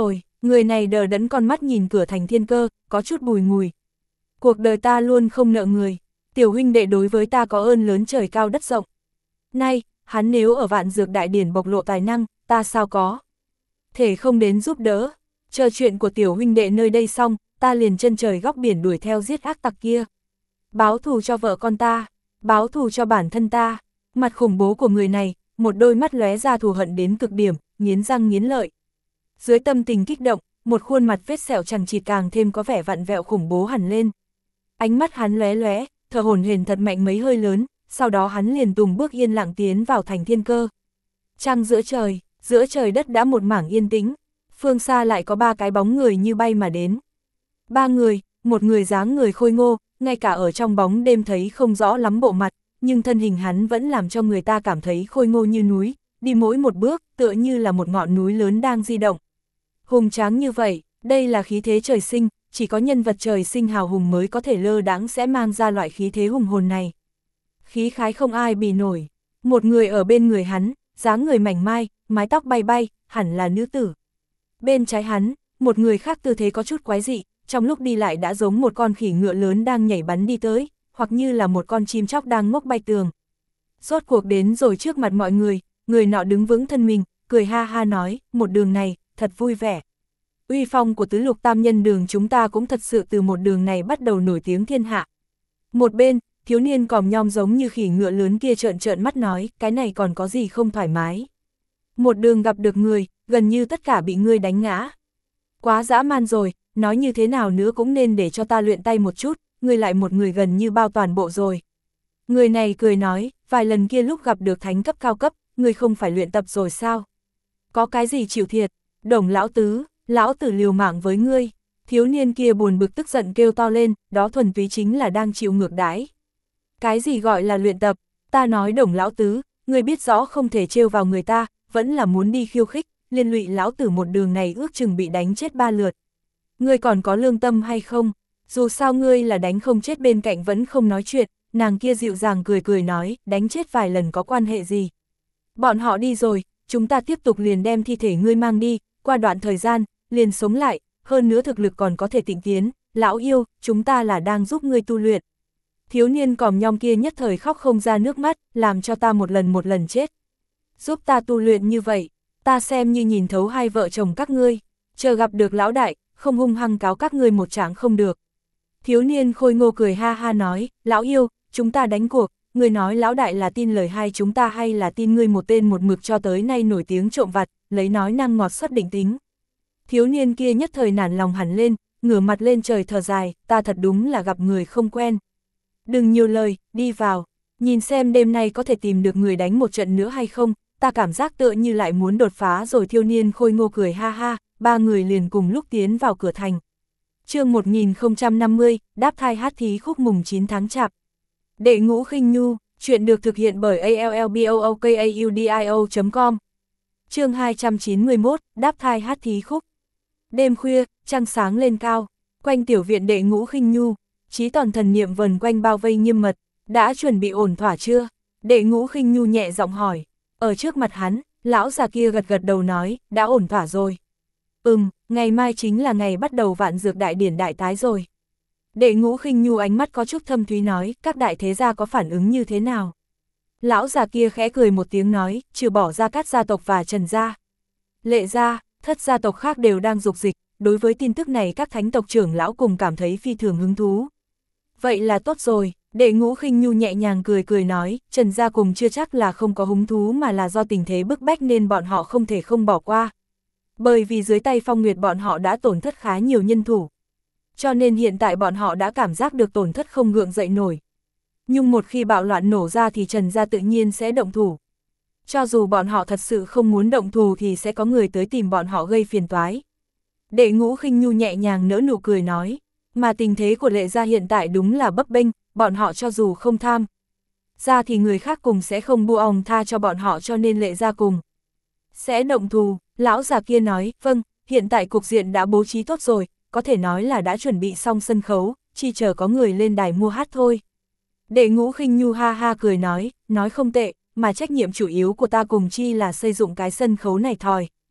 Người này đờ đẫn con mắt nhìn cửa thành thiên cơ, có chút bùi ngùi. Cuộc đời ta luôn không nợ người, tiểu huynh đệ đối với ta có ơn lớn trời cao đất rộng. Nay, hắn nếu ở vạn dược đại điển bộc lộ tài năng, ta sao có thể không đến giúp đỡ. Chờ chuyện của tiểu huynh đệ nơi đây xong, ta liền chân trời góc biển đuổi theo giết ác tặc kia. Báo thù cho vợ con ta, báo thù cho bản thân ta. Mặt khủng bố của người này, một đôi mắt lóe ra thù hận đến cực điểm, nghiến răng nghiến lợi. Dưới tâm tình kích động, một khuôn mặt vết sẹo chằng chịt càng thêm có vẻ vặn vẹo khủng bố hẳn lên. Ánh mắt hắn lóe lóe, thở hổn hển thật mạnh mấy hơi lớn, sau đó hắn liền tùng bước yên lặng tiến vào thành thiên cơ. Trăng giữa trời, giữa trời đất đã một mảng yên tĩnh, phương xa lại có ba cái bóng người như bay mà đến. Ba người, một người dáng người khôi ngô, ngay cả ở trong bóng đêm thấy không rõ lắm bộ mặt, nhưng thân hình hắn vẫn làm cho người ta cảm thấy khôi ngô như núi, đi mỗi một bước, tựa như là một ngọn núi lớn đang di động. Hùng tráng như vậy, đây là khí thế trời sinh, chỉ có nhân vật trời sinh hào hùng mới có thể lơ đãng sẽ mang ra loại khí thế hùng hồn này. Khí khái không ai bì nổi, một người ở bên người hắn, dáng người mảnh mai, mái tóc bay bay, hẳn là nữ tử. Bên trái hắn, một người khác tư thế có chút quái dị, trong lúc đi lại đã giống một con khỉ ngựa lớn đang nhảy bắn đi tới, hoặc như là một con chim chóc đang ngốc bay tường. Rốt cuộc đến rồi trước mặt mọi người, người nọ đứng vững thân mình, cười ha ha nói, một đường này, thật vui vẻ. Uy phong của tứ lục tam nhân đường chúng ta cũng thật sự từ một đường này bắt đầu nổi tiếng thiên hạ. Một bên, thiếu niên còm nhom giống như khỉ ngựa lớn kia trợn trợn mắt nói, cái này còn có gì không thoải mái. Một đường gặp được người, gần như tất cả bị ngươi đánh ngã. Quá dã man rồi, nói như thế nào nữa cũng nên để cho ta luyện tay một chút, ngươi lại một người gần như bao toàn bộ rồi. Người này cười nói, vài lần kia lúc gặp được thánh cấp cao cấp, ngươi không phải luyện tập rồi sao? Có cái gì chịu thiệt, Đồng lão tứ, lão tử liều mạng với ngươi. Thiếu niên kia buồn bực tức giận kêu to lên, đó thuần túy chính là đang chịu ngược đãi. Cái gì gọi là luyện tập, ta nói Đồng lão tứ, ngươi biết rõ không thể trêu vào người ta, vẫn là muốn đi khiêu khích, liên lụy lão tử một đường này ước chừng bị đánh chết ba lượt. Ngươi còn có lương tâm hay không? Dù sao ngươi là đánh không chết bên cạnh vẫn không nói chuyện, nàng kia dịu dàng cười cười nói, đánh chết vài lần có quan hệ gì. Bọn họ đi rồi, chúng ta tiếp tục liền đem thi thể ngươi mang đi, qua đoạn thời gian, liền sống lại, hơn nữa thực lực còn có thể tịnh tiến, lão yêu, chúng ta là đang giúp ngươi tu luyện. Thiếu niên còm nhom kia nhất thời khóc không ra nước mắt, làm cho ta một lần một lần chết. Giúp ta tu luyện như vậy, ta xem như nhìn thấu hai vợ chồng các ngươi, chờ gặp được lão đại, không hung hăng cáo các ngươi một tráng không được. Thiếu niên khôi ngô cười ha ha nói, lão yêu, chúng ta đánh cuộc, ngươi nói lão đại là tin lời hai chúng ta hay là tin ngươi một tên một mực cho tới nay nổi tiếng trộm vặt, lấy nói năng ngọt xuất định tính. Thiếu niên kia nhất thời nản lòng hẳn lên, ngửa mặt lên trời thở dài, ta thật đúng là gặp người không quen. Đừng nhiều lời, đi vào, nhìn xem đêm nay có thể tìm được người đánh một trận nữa hay không, ta cảm giác tựa như lại muốn đột phá rồi. Thiếu niên khôi ngô cười ha ha, ba người liền cùng lúc tiến vào cửa thành. Chương một nghìn không trăm năm mươi, đáp thai hát thí khúc mùng chín tháng chạp. Đệ ngũ khinh nhu, chuyện được thực hiện bởi a l l b o o k a u d i o chấm com. Chương hai trăm chín mươi mốt, đáp thai hát thí khúc. Đêm khuya, trăng sáng lên cao, quanh tiểu viện đệ ngũ khinh nhu, trí toàn thần niệm vần quanh bao vây nghiêm mật, đã chuẩn bị ổn thỏa chưa? Đệ ngũ khinh nhu nhẹ giọng hỏi, ở trước mặt hắn, lão già kia gật gật đầu nói, đã ổn thỏa rồi. Ừm, ngày mai chính là ngày bắt đầu vạn dược đại điển đại tái rồi. Đệ ngũ khinh nhu ánh mắt có chút thâm thúy nói, các đại thế gia có phản ứng như thế nào? Lão già kia khẽ cười một tiếng nói, trừ bỏ Gia Cát gia tộc và Trần gia, Lệ gia, Thất gia tộc khác đều đang dục dịch, đối với tin tức này các thánh tộc trưởng lão cùng cảm thấy phi thường hứng thú. Vậy là tốt rồi, đệ ngũ khinh nhu nhẹ nhàng cười cười nói, Trần gia cùng chưa chắc là không có hứng thú mà là do tình thế bức bách nên bọn họ không thể không bỏ qua. Bởi vì dưới tay Phong Nguyệt bọn họ đã tổn thất khá nhiều nhân thủ. Cho nên hiện tại bọn họ đã cảm giác được tổn thất không gượng dậy nổi. Nhưng một khi bạo loạn nổ ra thì Trần gia tự nhiên sẽ động thủ. Cho dù bọn họ thật sự không muốn động thủ thì sẽ có người tới tìm bọn họ gây phiền toái. Đệ ngũ khinh nhu nhẹ nhàng nở nụ cười nói, mà tình thế của Lệ gia hiện tại đúng là bấp bênh, bọn họ cho dù không tham ra thì người khác cùng sẽ không bu òng tha cho bọn họ, cho nên Lệ gia cùng sẽ động thủ. Lão già kia nói, vâng, hiện tại cục diện đã bố trí tốt rồi, có thể nói là đã chuẩn bị xong sân khấu, chỉ chờ có người lên đài mua hát thôi. Đệ ngũ khinh nhu ha ha cười nói, nói không tệ, mà trách nhiệm chủ yếu của ta cùng chi là xây dựng cái sân khấu này thòi.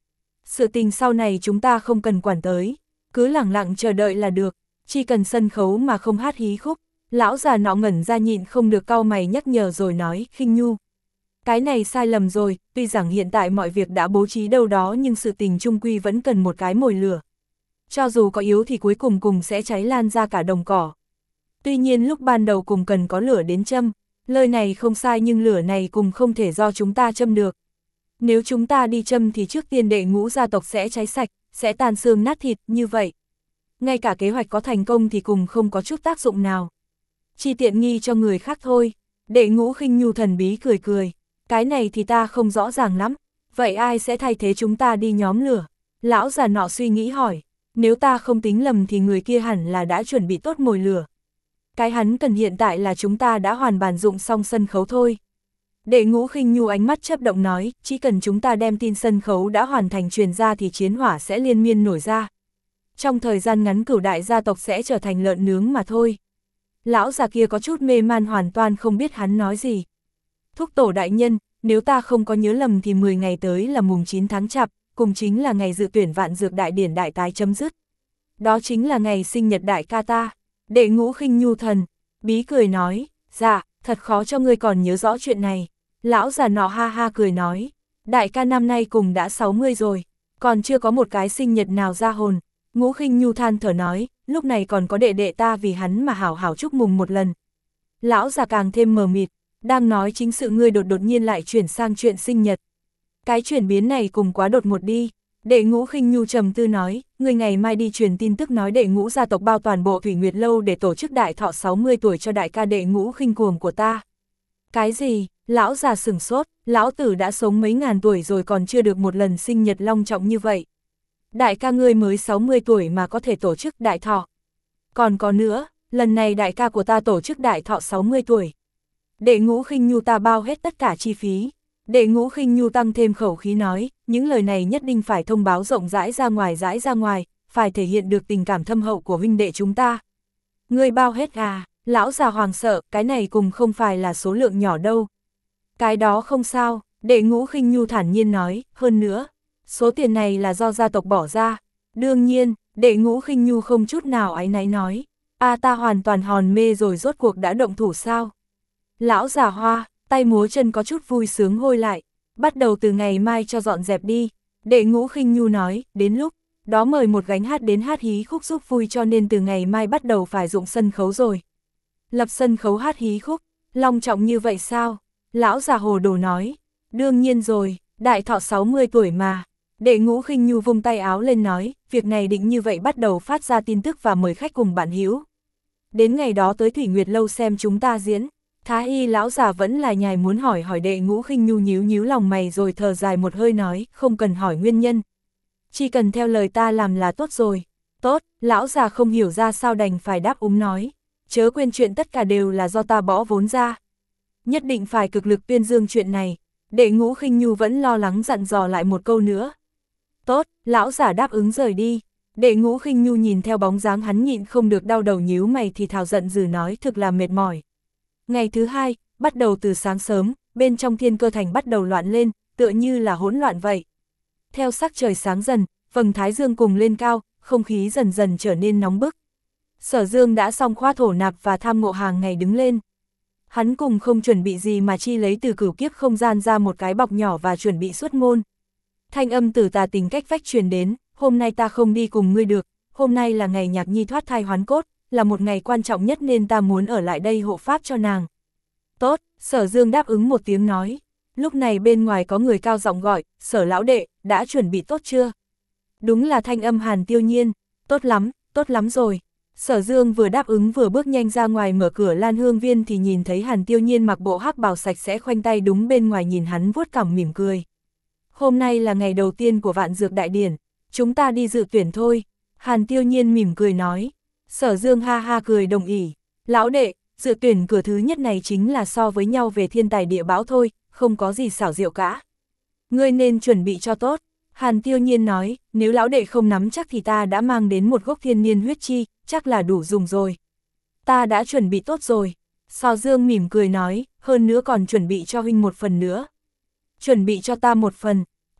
Sự tình sau này chúng ta không cần quản tới, cứ lẳng lặng chờ đợi là được, chỉ cần sân khấu mà không hát hí khúc. Lão già nọ ngẩn ra nhịn không được cau mày nhắc nhở rồi nói, Khinh Nhu. Cái này sai lầm rồi, tuy rằng hiện tại mọi việc đã bố trí đâu đó nhưng sự tình chung quy vẫn cần một cái mồi lửa. Cho dù có yếu thì cuối cùng cùng sẽ cháy lan ra cả đồng cỏ. Tuy nhiên lúc ban đầu cùng cần có lửa đến châm, lời này không sai nhưng lửa này cùng không thể do chúng ta châm được. Nếu chúng ta đi châm thì trước tiên Đệ Ngũ gia tộc sẽ cháy sạch, sẽ tàn xương nát thịt, như vậy. Ngay cả kế hoạch có thành công thì cùng không có chút tác dụng nào. Chỉ tiện nghi cho người khác thôi. Đệ Ngũ Khinh Nhu thần bí cười cười. Cái này thì ta không rõ ràng lắm. Vậy ai sẽ thay thế chúng ta đi nhóm lửa? Lão già nọ suy nghĩ hỏi. Nếu ta không tính lầm thì người kia hẳn là đã chuẩn bị tốt mồi lửa. Cái hắn cần hiện tại là chúng ta đã hoàn bản dụng xong sân khấu thôi. Đệ Ngũ Khinh Nhu ánh mắt chớp động nói, chỉ cần chúng ta đem tin sân khấu đã hoàn thành truyền ra thì chiến hỏa sẽ liên miên nổi ra. Trong thời gian ngắn Cửu đại gia tộc sẽ trở thành lợn nướng mà thôi. Lão già kia có chút mê man hoàn toàn không biết hắn nói gì. Thúc tổ đại nhân, nếu ta không có nhớ lầm thì mười ngày tới là mùng chín tháng Chạp, cùng chính là ngày dự tuyển vạn dược đại điển đại tái chấm dứt. Đó chính là ngày sinh nhật đại ca ta. Đệ Ngũ Khinh Nhu thần bí cười nói, dạ, thật khó cho ngươi còn nhớ rõ chuyện này. Lão già nọ ha ha cười nói, đại ca năm nay cùng đã sáu mươi rồi, còn chưa có một cái sinh nhật nào ra hồn. Ngũ Khinh Nhu than thở nói, lúc này còn có đệ đệ ta vì hắn mà hảo hảo chúc mừng một lần. Lão già càng thêm mờ mịt, đang nói chính sự ngươi đột đột nhiên lại chuyển sang chuyện sinh nhật. Cái chuyển biến này cùng quá đột một đi. Đệ Ngũ Khinh Nhu trầm tư nói, ngươi ngày mai đi truyền tin tức nói Đệ Ngũ gia tộc bao toàn bộ Thủy Nguyệt lâu để tổ chức đại thọ sáu mươi tuổi cho đại ca Đệ Ngũ Khinh Cuồng của ta. Cái gì? Lão già sửng sốt, lão tử đã sống mấy ngàn tuổi rồi còn chưa được một lần sinh nhật long trọng như vậy. Đại ca ngươi mới sáu mươi tuổi mà có thể tổ chức đại thọ. Còn có nữa, lần này đại ca của ta tổ chức đại thọ sáu mươi tuổi. Đệ Ngũ Khinh Nhu ta bao hết tất cả chi phí. Đệ Ngũ Khinh Nhu tăng thêm khẩu khí nói, những lời này nhất định phải thông báo rộng rãi ra ngoài rãi ra ngoài, phải thể hiện được tình cảm thâm hậu của huynh đệ chúng ta. Ngươi bao hết à? Lão già hoàng sợ, cái này cùng không phải là số lượng nhỏ đâu. Cái đó không sao, Đệ Ngũ Khinh Nhu thản nhiên nói, hơn nữa, số tiền này là do gia tộc bỏ ra. Đương nhiên, Đệ Ngũ Khinh Nhu không chút nào áy náy nói, a ta hoàn toàn hòn mê rồi, rốt cuộc đã động thủ sao? Lão già hoa, tay múa chân có chút vui sướng hôi lại, bắt đầu từ ngày mai cho dọn dẹp đi. Đệ Ngũ Khinh Nhu nói, đến lúc đó mời một gánh hát đến hát hí khúc giúp vui, cho nên từ ngày mai bắt đầu phải dụng sân khấu rồi. Lập sân khấu hát hí khúc, long trọng như vậy sao? Lão già hồ đồ nói, đương nhiên rồi, đại thọ sáu mươi tuổi mà. Đệ Ngũ Khinh Nhu vung tay áo lên nói, việc này định như vậy, bắt đầu phát ra tin tức và mời khách cùng bạn hữu. Đến ngày đó tới Thủy Nguyệt lâu xem chúng ta diễn. Thái y lão già vẫn là nhài muốn hỏi hỏi. Đệ Ngũ Khinh Nhu nhíu nhíu lòng mày rồi thở dài một hơi nói, không cần hỏi nguyên nhân. Chỉ cần theo lời ta làm là tốt rồi. Tốt, lão già không hiểu ra sao đành phải đáp úng nói. Chớ quên chuyện tất cả đều là do ta bỏ vốn ra. Nhất định phải cực lực tuyên dương chuyện này. Đệ Ngũ Khinh Nhu vẫn lo lắng dặn dò lại một câu nữa. Tốt, lão giả đáp ứng rời đi. Đệ Ngũ Khinh Nhu nhìn theo bóng dáng hắn nhịn không được đau đầu nhíu mày thì thào giận dữ nói, thực là mệt mỏi. Ngày thứ hai, bắt đầu từ sáng sớm, bên trong Thiên Cơ Thành bắt đầu loạn lên, tựa như là hỗn loạn vậy. Theo sắc trời sáng dần, vầng thái dương cùng lên cao, không khí dần dần trở nên nóng bức. Sở Dương đã xong khoa thổ nạp và tham ngộ hàng ngày đứng lên. Hắn cùng không chuẩn bị gì mà chi lấy từ cửu kiếp không gian ra một cái bọc nhỏ và chuẩn bị xuất môn. Thanh âm từ tà tình cách vách truyền đến, hôm nay ta không đi cùng ngươi được, hôm nay là ngày Nhạc Nhi thoát thai hoán cốt, là một ngày quan trọng nhất nên ta muốn ở lại đây hộ pháp cho nàng. Tốt, Sở Dương đáp ứng một tiếng nói. Lúc này bên ngoài có người cao giọng gọi, Sở lão đệ, đã chuẩn bị tốt chưa? Đúng là thanh âm Hàn Tiêu Nhiên, tốt lắm, tốt lắm rồi. Sở Dương vừa đáp ứng vừa bước nhanh ra ngoài mở cửa Lan Hương Viên thì nhìn thấy Hàn Tiêu Nhiên mặc bộ hắc bào sạch sẽ khoanh tay đúng bên ngoài nhìn hắn vuốt cằm mỉm cười. Hôm nay là ngày đầu tiên của vạn dược đại điển, chúng ta đi dự tuyển thôi. Hàn Tiêu Nhiên mỉm cười nói. Sở Dương ha ha cười đồng ý. Lão đệ, dự tuyển cửa thứ nhất này chính là so với nhau về thiên tài địa báo thôi, không có gì xảo diệu cả. Ngươi nên chuẩn bị cho tốt. Hàn Tiêu Nhiên nói, nếu lão đệ không nắm chắc thì ta đã mang đến một gốc thiên niên huyết chi, chắc là đủ dùng rồi. Ta đã chuẩn bị tốt rồi. Sở Dương mỉm cười nói, hơn nữa còn chuẩn bị cho huynh một phần nữa. Chuẩn bị cho ta một phần.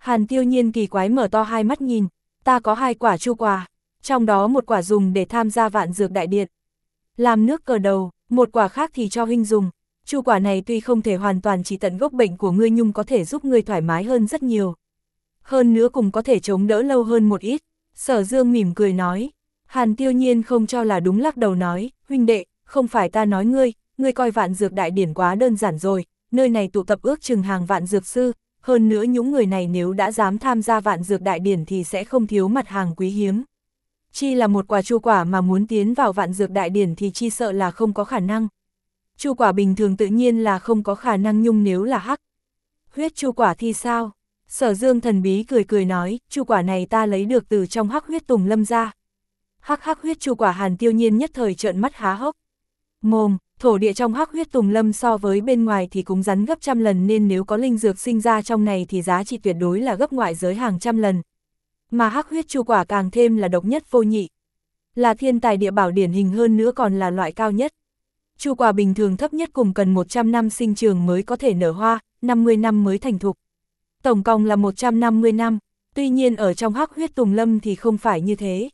Hàn Tiêu Nhiên kỳ quái mở to hai mắt nhìn, ta có hai quả chu quả, trong đó một quả dùng để tham gia vạn dược đại điện, làm nước cờ đầu, một quả khác thì cho huynh dùng. Chu quả này tuy không thể hoàn toàn trị tận gốc bệnh của ngươi nhưng có thể giúp ngươi thoải mái hơn rất nhiều. Hơn nữa cũng có thể chống đỡ lâu hơn một ít. Sở Dương mỉm cười nói. Hàn Tiêu Nhiên không cho là đúng lắc đầu nói, huynh đệ, không phải ta nói ngươi, ngươi coi vạn dược đại điển quá đơn giản rồi, nơi này tụ tập ước chừng hàng vạn dược sư, hơn nữa những người này nếu đã dám tham gia vạn dược đại điển thì sẽ không thiếu mặt hàng quý hiếm. Chi là một quả chu quả mà muốn tiến vào vạn dược đại điển thì chi sợ là không có khả năng. Chu quả bình thường tự nhiên là không có khả năng, nhưng nếu là hắc huyết chu quả thì sao? Sở Dương thần bí cười cười nói, chu quả này ta lấy được từ trong hắc huyết tùng lâm ra. Hắc hắc huyết chu quả. Hàn Tiêu Nhiên nhất thời trợn mắt há hốc mồm. Thổ địa trong hắc huyết tùng lâm so với bên ngoài thì cũng rắn gấp trăm lần, nên nếu có linh dược sinh ra trong này thì giá trị tuyệt đối là gấp ngoại giới hàng trăm lần. Mà hắc huyết chu quả càng thêm là độc nhất vô nhị, là thiên tài địa bảo điển hình, hơn nữa còn là loại cao nhất. Chu quả bình thường thấp nhất cùng cần một trăm năm sinh trường mới có thể nở hoa, năm mươi năm mới thành thục. Tổng cộng là một trăm năm mươi năm, tuy nhiên ở trong hắc huyết tùng lâm thì không phải như thế.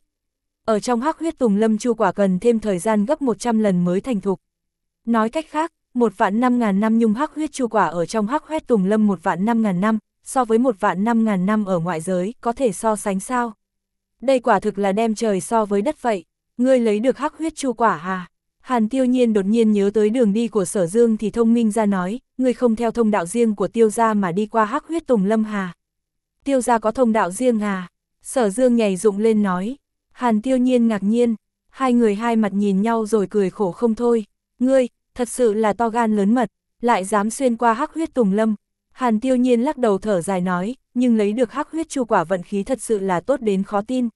Ở trong hắc huyết tùng lâm chu quả cần thêm thời gian gấp một trăm lần mới thành thục. Nói cách khác, một vạn năm ngàn năm nhung hắc huyết chu quả ở trong hắc huyết tùng lâm một vạn năm ngàn năm, so với một vạn năm ngàn năm ở ngoại giới, có thể so sánh sao? Đây quả thực là đem trời so với đất vậy. Ngươi lấy được hắc huyết chu quả à? Hàn Tiêu Nhiên đột nhiên nhớ tới đường đi của Sở Dương thì thông minh ra nói, ngươi không theo thông đạo riêng của Tiêu gia mà đi qua hắc huyết tùng lâm hà? Tiêu gia có thông đạo riêng à? Sở Dương nhảy dựng lên nói. Hàn Tiêu Nhiên ngạc nhiên, hai người hai mặt nhìn nhau rồi cười khổ không thôi. Ngươi, thật sự là to gan lớn mật, lại dám xuyên qua hắc huyết tùng lâm. Hàn Tiêu Nhiên lắc đầu thở dài nói, nhưng lấy được hắc huyết chu quả vận khí thật sự là tốt đến khó tin.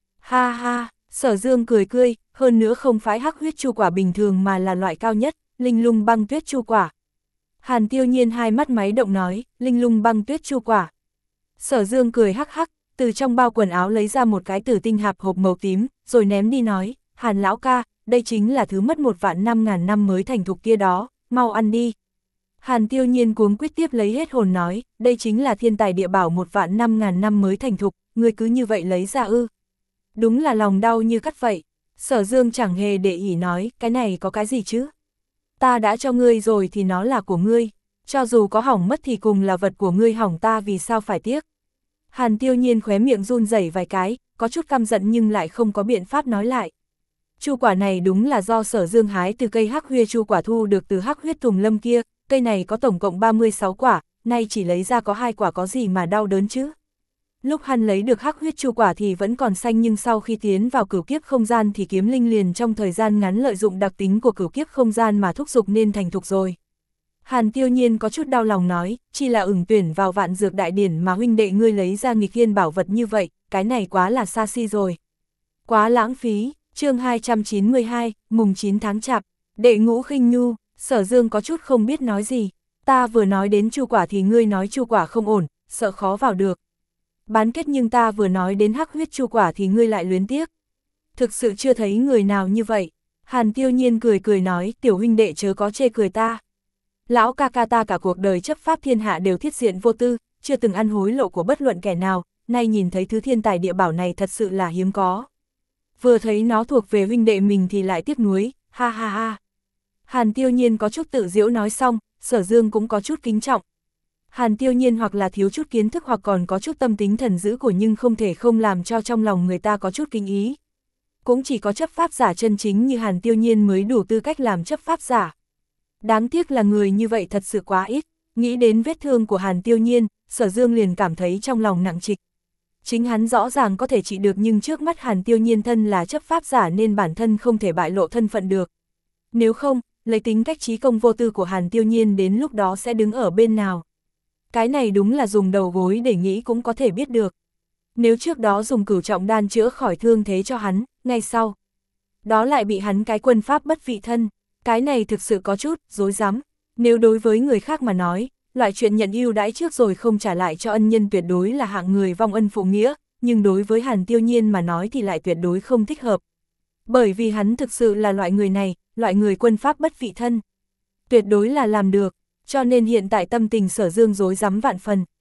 Ha ha, Sở Dương cười cười, hơn nữa không phải hắc huyết chu quả bình thường mà là loại cao nhất, linh lung băng tuyết chu quả. Hàn Tiêu Nhiên hai mắt máy động nói, linh lung băng tuyết chu quả. Sở Dương cười hắc hắc, từ trong bao quần áo lấy ra một cái tử tinh hạp hộp màu tím, rồi ném đi nói, Hàn lão ca, đây chính là thứ mất một vạn năm ngàn năm mới thành thục kia đó, mau ăn đi. Hàn Tiêu Nhiên cuống quyết tiếp lấy hết hồn nói, đây chính là thiên tài địa bảo một vạn năm ngàn năm mới thành thục, ngươi cứ như vậy lấy ra ư? Đúng là lòng đau như cắt vậy. Sở Dương chẳng hề để ý nói, cái này có cái gì chứ? Ta đã cho ngươi rồi thì nó là của ngươi, cho dù có hỏng mất thì cùng là vật của ngươi, hỏng ta vì sao phải tiếc? Hàn Tiêu Nhiên khóe miệng run rẩy vài cái, có chút căm giận nhưng lại không có biện pháp nói lại. Chu quả này đúng là do Sở Dương hái từ cây hắc huyết chu quả thu được từ hắc huyết tùng lâm kia, cây này có tổng cộng ba mươi sáu quả, nay chỉ lấy ra có hai quả có gì mà đau đớn chứ. Lúc hắn lấy được hắc huyết chu quả thì vẫn còn xanh, nhưng sau khi tiến vào cửu kiếp không gian thì kiếm linh liền trong thời gian ngắn lợi dụng đặc tính của cửu kiếp không gian mà thúc giục nên thành thục rồi. Hàn Tiêu Nhiên có chút đau lòng nói, chỉ là ửng tuyển vào vạn dược đại điển mà huynh đệ ngươi lấy ra nghịch thiên bảo vật như vậy, cái này quá là xa xỉ rồi. Quá lãng phí. Chương hai trăm chín mươi hai, mùng chín tháng chạp, đệ ngũ khinh nhu. Sở Dương có chút không biết nói gì. Ta vừa nói đến chu quả thì ngươi nói chu quả không ổn, sợ khó vào được. Bán kết, nhưng ta vừa nói đến hắc huyết chu quả thì ngươi lại luyến tiếc. Thực sự chưa thấy người nào như vậy. Hàn Tiêu Nhiên cười cười nói, tiểu huynh đệ chớ có chê cười ta. Lão ca ca ta cả cuộc đời chấp pháp thiên hạ đều thiết diện vô tư, chưa từng ăn hối lộ của bất luận kẻ nào, nay nhìn thấy thứ thiên tài địa bảo này thật sự là hiếm có. Vừa thấy nó thuộc về huynh đệ mình thì lại tiếc nuối, ha ha ha. Hàn Tiêu Nhiên có chút tự giễu nói xong, Sở Dương cũng có chút kính trọng. Hàn Tiêu Nhiên hoặc là thiếu chút kiến thức hoặc còn có chút tâm tính thần dữ của, nhưng không thể không làm cho trong lòng người ta có chút kính ý. Cũng chỉ có chấp pháp giả chân chính như Hàn Tiêu Nhiên mới đủ tư cách làm chấp pháp giả. Đáng tiếc là người như vậy thật sự quá ít. Nghĩ đến vết thương của Hàn Tiêu Nhiên, Sở Dương liền cảm thấy trong lòng nặng trịch. Chính hắn rõ ràng có thể trị được, nhưng trước mắt Hàn Tiêu Nhiên thân là chấp pháp giả nên bản thân không thể bại lộ thân phận được. Nếu không, lấy tính cách trí công vô tư của Hàn Tiêu Nhiên đến lúc đó sẽ đứng ở bên nào? Cái này đúng là dùng đầu gối để nghĩ cũng có thể biết được. Nếu trước đó dùng cửu trọng đan chữa khỏi thương thế cho hắn, ngay sau đó lại bị hắn cái quân pháp bất vị thân, cái này thực sự có chút dối rắm. Nếu đối với người khác mà nói, loại chuyện nhận ưu đãi trước rồi không trả lại cho ân nhân tuyệt đối là hạng người vong ân phụ nghĩa, nhưng đối với Hàn Tiêu Nhiên mà nói thì lại tuyệt đối không thích hợp. Bởi vì hắn thực sự là loại người này, loại người quân pháp bất vị thân. Tuyệt đối là làm được, cho nên hiện tại tâm tình Sở Dương rối rắm vạn phần.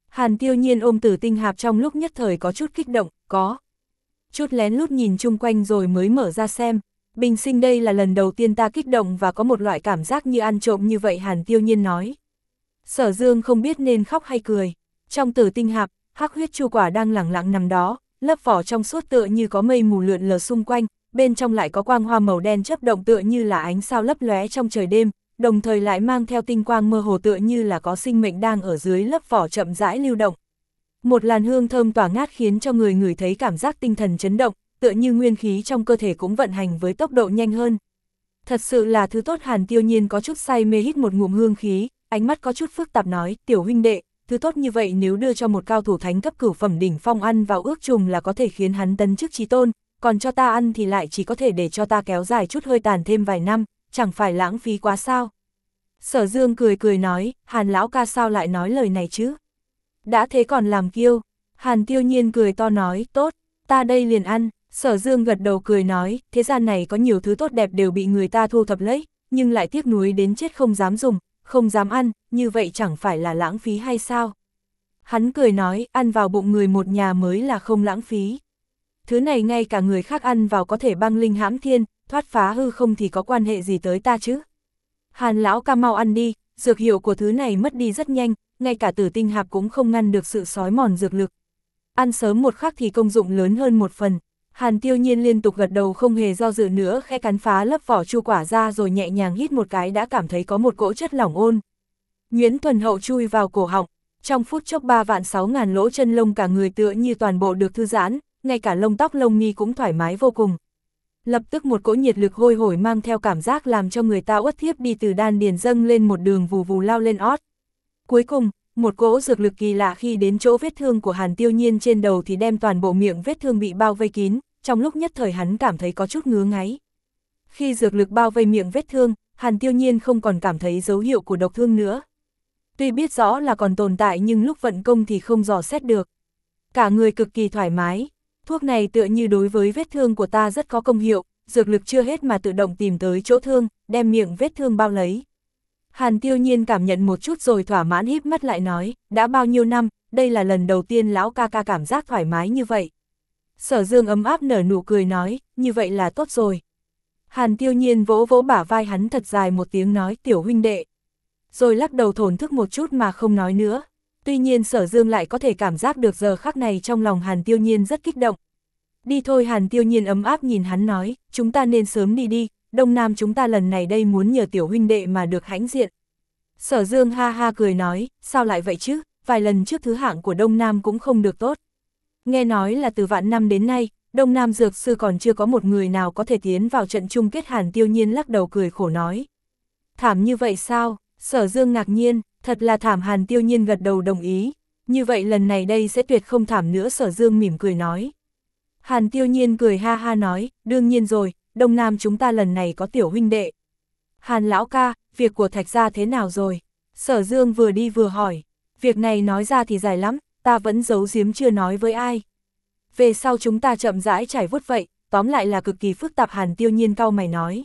Hàn Tiêu Nhiên ôm Tử Tinh Hạp trong lúc nhất thời có chút kích động, có chút lén lút nhìn chung quanh rồi mới mở ra xem. Bình sinh đây là lần đầu tiên ta kích động và có một loại cảm giác như ăn trộm như vậy, Hàn Tiêu Nhiên nói. Sở Dương không biết nên khóc hay cười. Trong Tử Tinh Hạp, hắc huyết chu quả đang lẳng lặng nằm đó, lớp vỏ trong suốt tựa như có mây mù lượn lờ xung quanh, bên trong lại có quang hoa màu đen chớp động tựa như là ánh sao lấp lóe trong trời đêm, đồng thời lại mang theo tinh quang mơ hồ tựa như là có sinh mệnh đang ở dưới lớp vỏ chậm rãi lưu động. Một làn hương thơm tỏa ngát khiến cho người ngửi thấy cảm giác tinh thần chấn động, tựa như nguyên khí trong cơ thể cũng vận hành với tốc độ nhanh hơn. Thật sự là thứ tốt, Hàn Tiêu Nhiên có chút say mê hít một ngụm hương khí, ánh mắt có chút phức tạp nói, tiểu huynh đệ, thứ tốt như vậy nếu đưa cho một cao thủ thánh cấp cửu phẩm đỉnh phong ăn vào ước chừng là có thể khiến hắn tấn chức chí tôn, còn cho ta ăn thì lại chỉ có thể để cho ta kéo dài chút hơi tàn thêm vài năm, chẳng phải lãng phí quá sao? Sở Dương cười cười nói, Hàn lão ca sao lại nói lời này chứ? Đã thế còn làm kiêu. Hàn Tiêu Nhiên cười to nói, tốt, ta đây liền ăn. Sở Dương gật đầu cười nói, thế gian này có nhiều thứ tốt đẹp đều bị người ta thu thập lấy, nhưng lại tiếc nuối đến chết không dám dùng, không dám ăn, như vậy chẳng phải là lãng phí hay sao? Hắn cười nói, ăn vào bụng người một nhà mới là không lãng phí. Thứ này ngay cả người khác ăn vào có thể băng linh hãm thiên, thoát phá hư không thì có quan hệ gì tới ta chứ? Hàn lão ca mau ăn đi, dược hiệu của thứ này mất đi rất nhanh, ngay cả Tử Tinh Hạp cũng không ngăn được sự sói mòn dược lực. Ăn sớm một khắc thì công dụng lớn hơn một phần. Hàn Tiêu Nhiên liên tục gật đầu không hề do dự nữa, khẽ cắn phá lớp vỏ chu quả ra rồi nhẹ nhàng hít một cái đã cảm thấy có một cỗ chất lỏng ôn. Nguyễn thuần hậu chui vào cổ họng, trong phút chốc ba vạn sáu ngàn lỗ chân lông cả người tựa như toàn bộ được thư giãn, ngay cả lông tóc lông mi cũng thoải mái vô cùng. Lập tức một cỗ nhiệt lực hôi hổi mang theo cảm giác làm cho người ta uất thiếp đi từ đan điền dâng lên một đường vù vù lao lên ót. Cuối cùng, một cỗ dược lực kỳ lạ khi đến chỗ vết thương của Hàn Tiêu Nhiên trên đầu thì đem toàn bộ miệng vết thương bị bao vây kín, trong lúc nhất thời hắn cảm thấy có chút ngứa ngáy. Khi dược lực bao vây miệng vết thương, Hàn Tiêu Nhiên không còn cảm thấy dấu hiệu của độc thương nữa. Tuy biết rõ là còn tồn tại nhưng lúc vận công thì không dò xét được. Cả người cực kỳ thoải mái, thuốc này tựa như đối với vết thương của ta rất có công hiệu, dược lực chưa hết mà tự động tìm tới chỗ thương, đem miệng vết thương bao lấy. Hàn Tiêu Nhiên cảm nhận một chút rồi thỏa mãn híp mắt lại nói, đã bao nhiêu năm, đây là lần đầu tiên lão ca ca cảm giác thoải mái như vậy. Sở Dương ấm áp nở nụ cười nói, như vậy là tốt rồi. Hàn Tiêu Nhiên vỗ vỗ bả vai hắn thật dài một tiếng nói, tiểu huynh đệ. Rồi lắc đầu thổn thức một chút mà không nói nữa. Tuy nhiên Sở Dương lại có thể cảm giác được giờ khắc này trong lòng Hàn Tiêu Nhiên rất kích động. Đi thôi, Hàn Tiêu Nhiên ấm áp nhìn hắn nói, chúng ta nên sớm đi đi, Đông Nam chúng ta lần này đây muốn nhờ tiểu huynh đệ mà được hãnh diện. Sở Dương ha ha cười nói, sao lại vậy chứ, vài lần trước thứ hạng của Đông Nam cũng không được tốt. Nghe nói là từ vạn năm đến nay, Đông Nam dược sư còn chưa có một người nào có thể tiến vào trận chung kết. Hàn Tiêu Nhiên lắc đầu cười khổ nói. Thảm như vậy sao? Sở Dương ngạc nhiên, thật là thảm. Hàn Tiêu Nhiên gật đầu đồng ý, như vậy lần này đây sẽ tuyệt không thảm nữa. Sở Dương mỉm cười nói. Hàn Tiêu Nhiên cười ha ha nói, đương nhiên rồi, Đông Nam chúng ta lần này có tiểu huynh đệ. Hàn lão ca, việc của Thạch gia thế nào rồi? Sở Dương vừa đi vừa hỏi, việc này nói ra thì dài lắm, ta vẫn giấu giếm chưa nói với ai. Về sau chúng ta chậm rãi trải vuốt vậy, tóm lại là cực kỳ phức tạp. Hàn Tiêu Nhiên cau mày nói.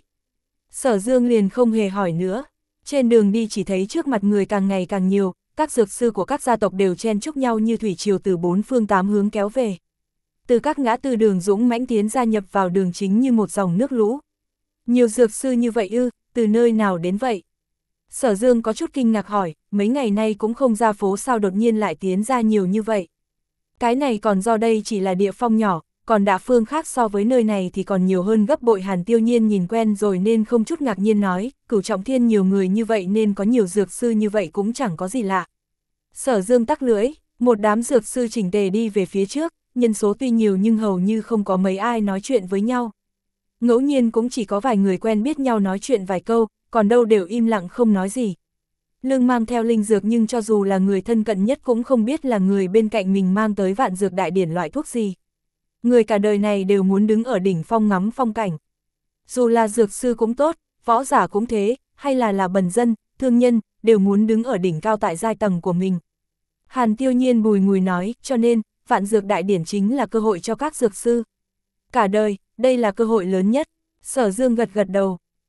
Sở Dương liền không hề hỏi nữa, trên đường đi chỉ thấy trước mặt người càng ngày càng nhiều, các dược sư của các gia tộc đều chen chúc nhau như thủy triều từ bốn phương tám hướng kéo về. Từ các ngã tư đường dũng mãnh tiến gia nhập vào đường chính như một dòng nước lũ. Nhiều dược sư như vậy ư, từ nơi nào đến vậy? Sở Dương có chút kinh ngạc hỏi, mấy ngày nay cũng không ra phố sao đột nhiên lại tiến ra nhiều như vậy? Cái này còn do đây chỉ là địa phong nhỏ, còn đạ phương khác so với nơi này thì còn nhiều hơn gấp bội. Hàn Tiêu Nhiên nhìn quen rồi nên không chút ngạc nhiên nói, Cửu Trọng Thiên nhiều người như vậy nên có nhiều dược sư như vậy cũng chẳng có gì lạ. Sở Dương tắc lưỡi, một đám dược sư chỉnh tề đi về phía trước, nhân số tuy nhiều nhưng hầu như không có mấy ai nói chuyện với nhau. Ngẫu nhiên cũng chỉ có vài người quen biết nhau nói chuyện vài câu, còn đâu đều im lặng không nói gì. Lưng mang theo linh dược nhưng cho dù là người thân cận nhất cũng không biết là người bên cạnh mình mang tới vạn dược đại điển loại thuốc gì. Người cả đời này đều muốn đứng ở đỉnh phong ngắm phong cảnh. Dù là dược sư cũng tốt, võ giả cũng thế, hay là là bần dân, thương nhân, đều muốn đứng ở đỉnh cao tại giai tầng của mình. Hàn Tiêu Nhiên bùi ngùi nói, cho nên, vạn dược đại điển chính là cơ hội cho các dược sư. Cả đời, đây là cơ hội lớn nhất. Sở Dương gật gật đầu.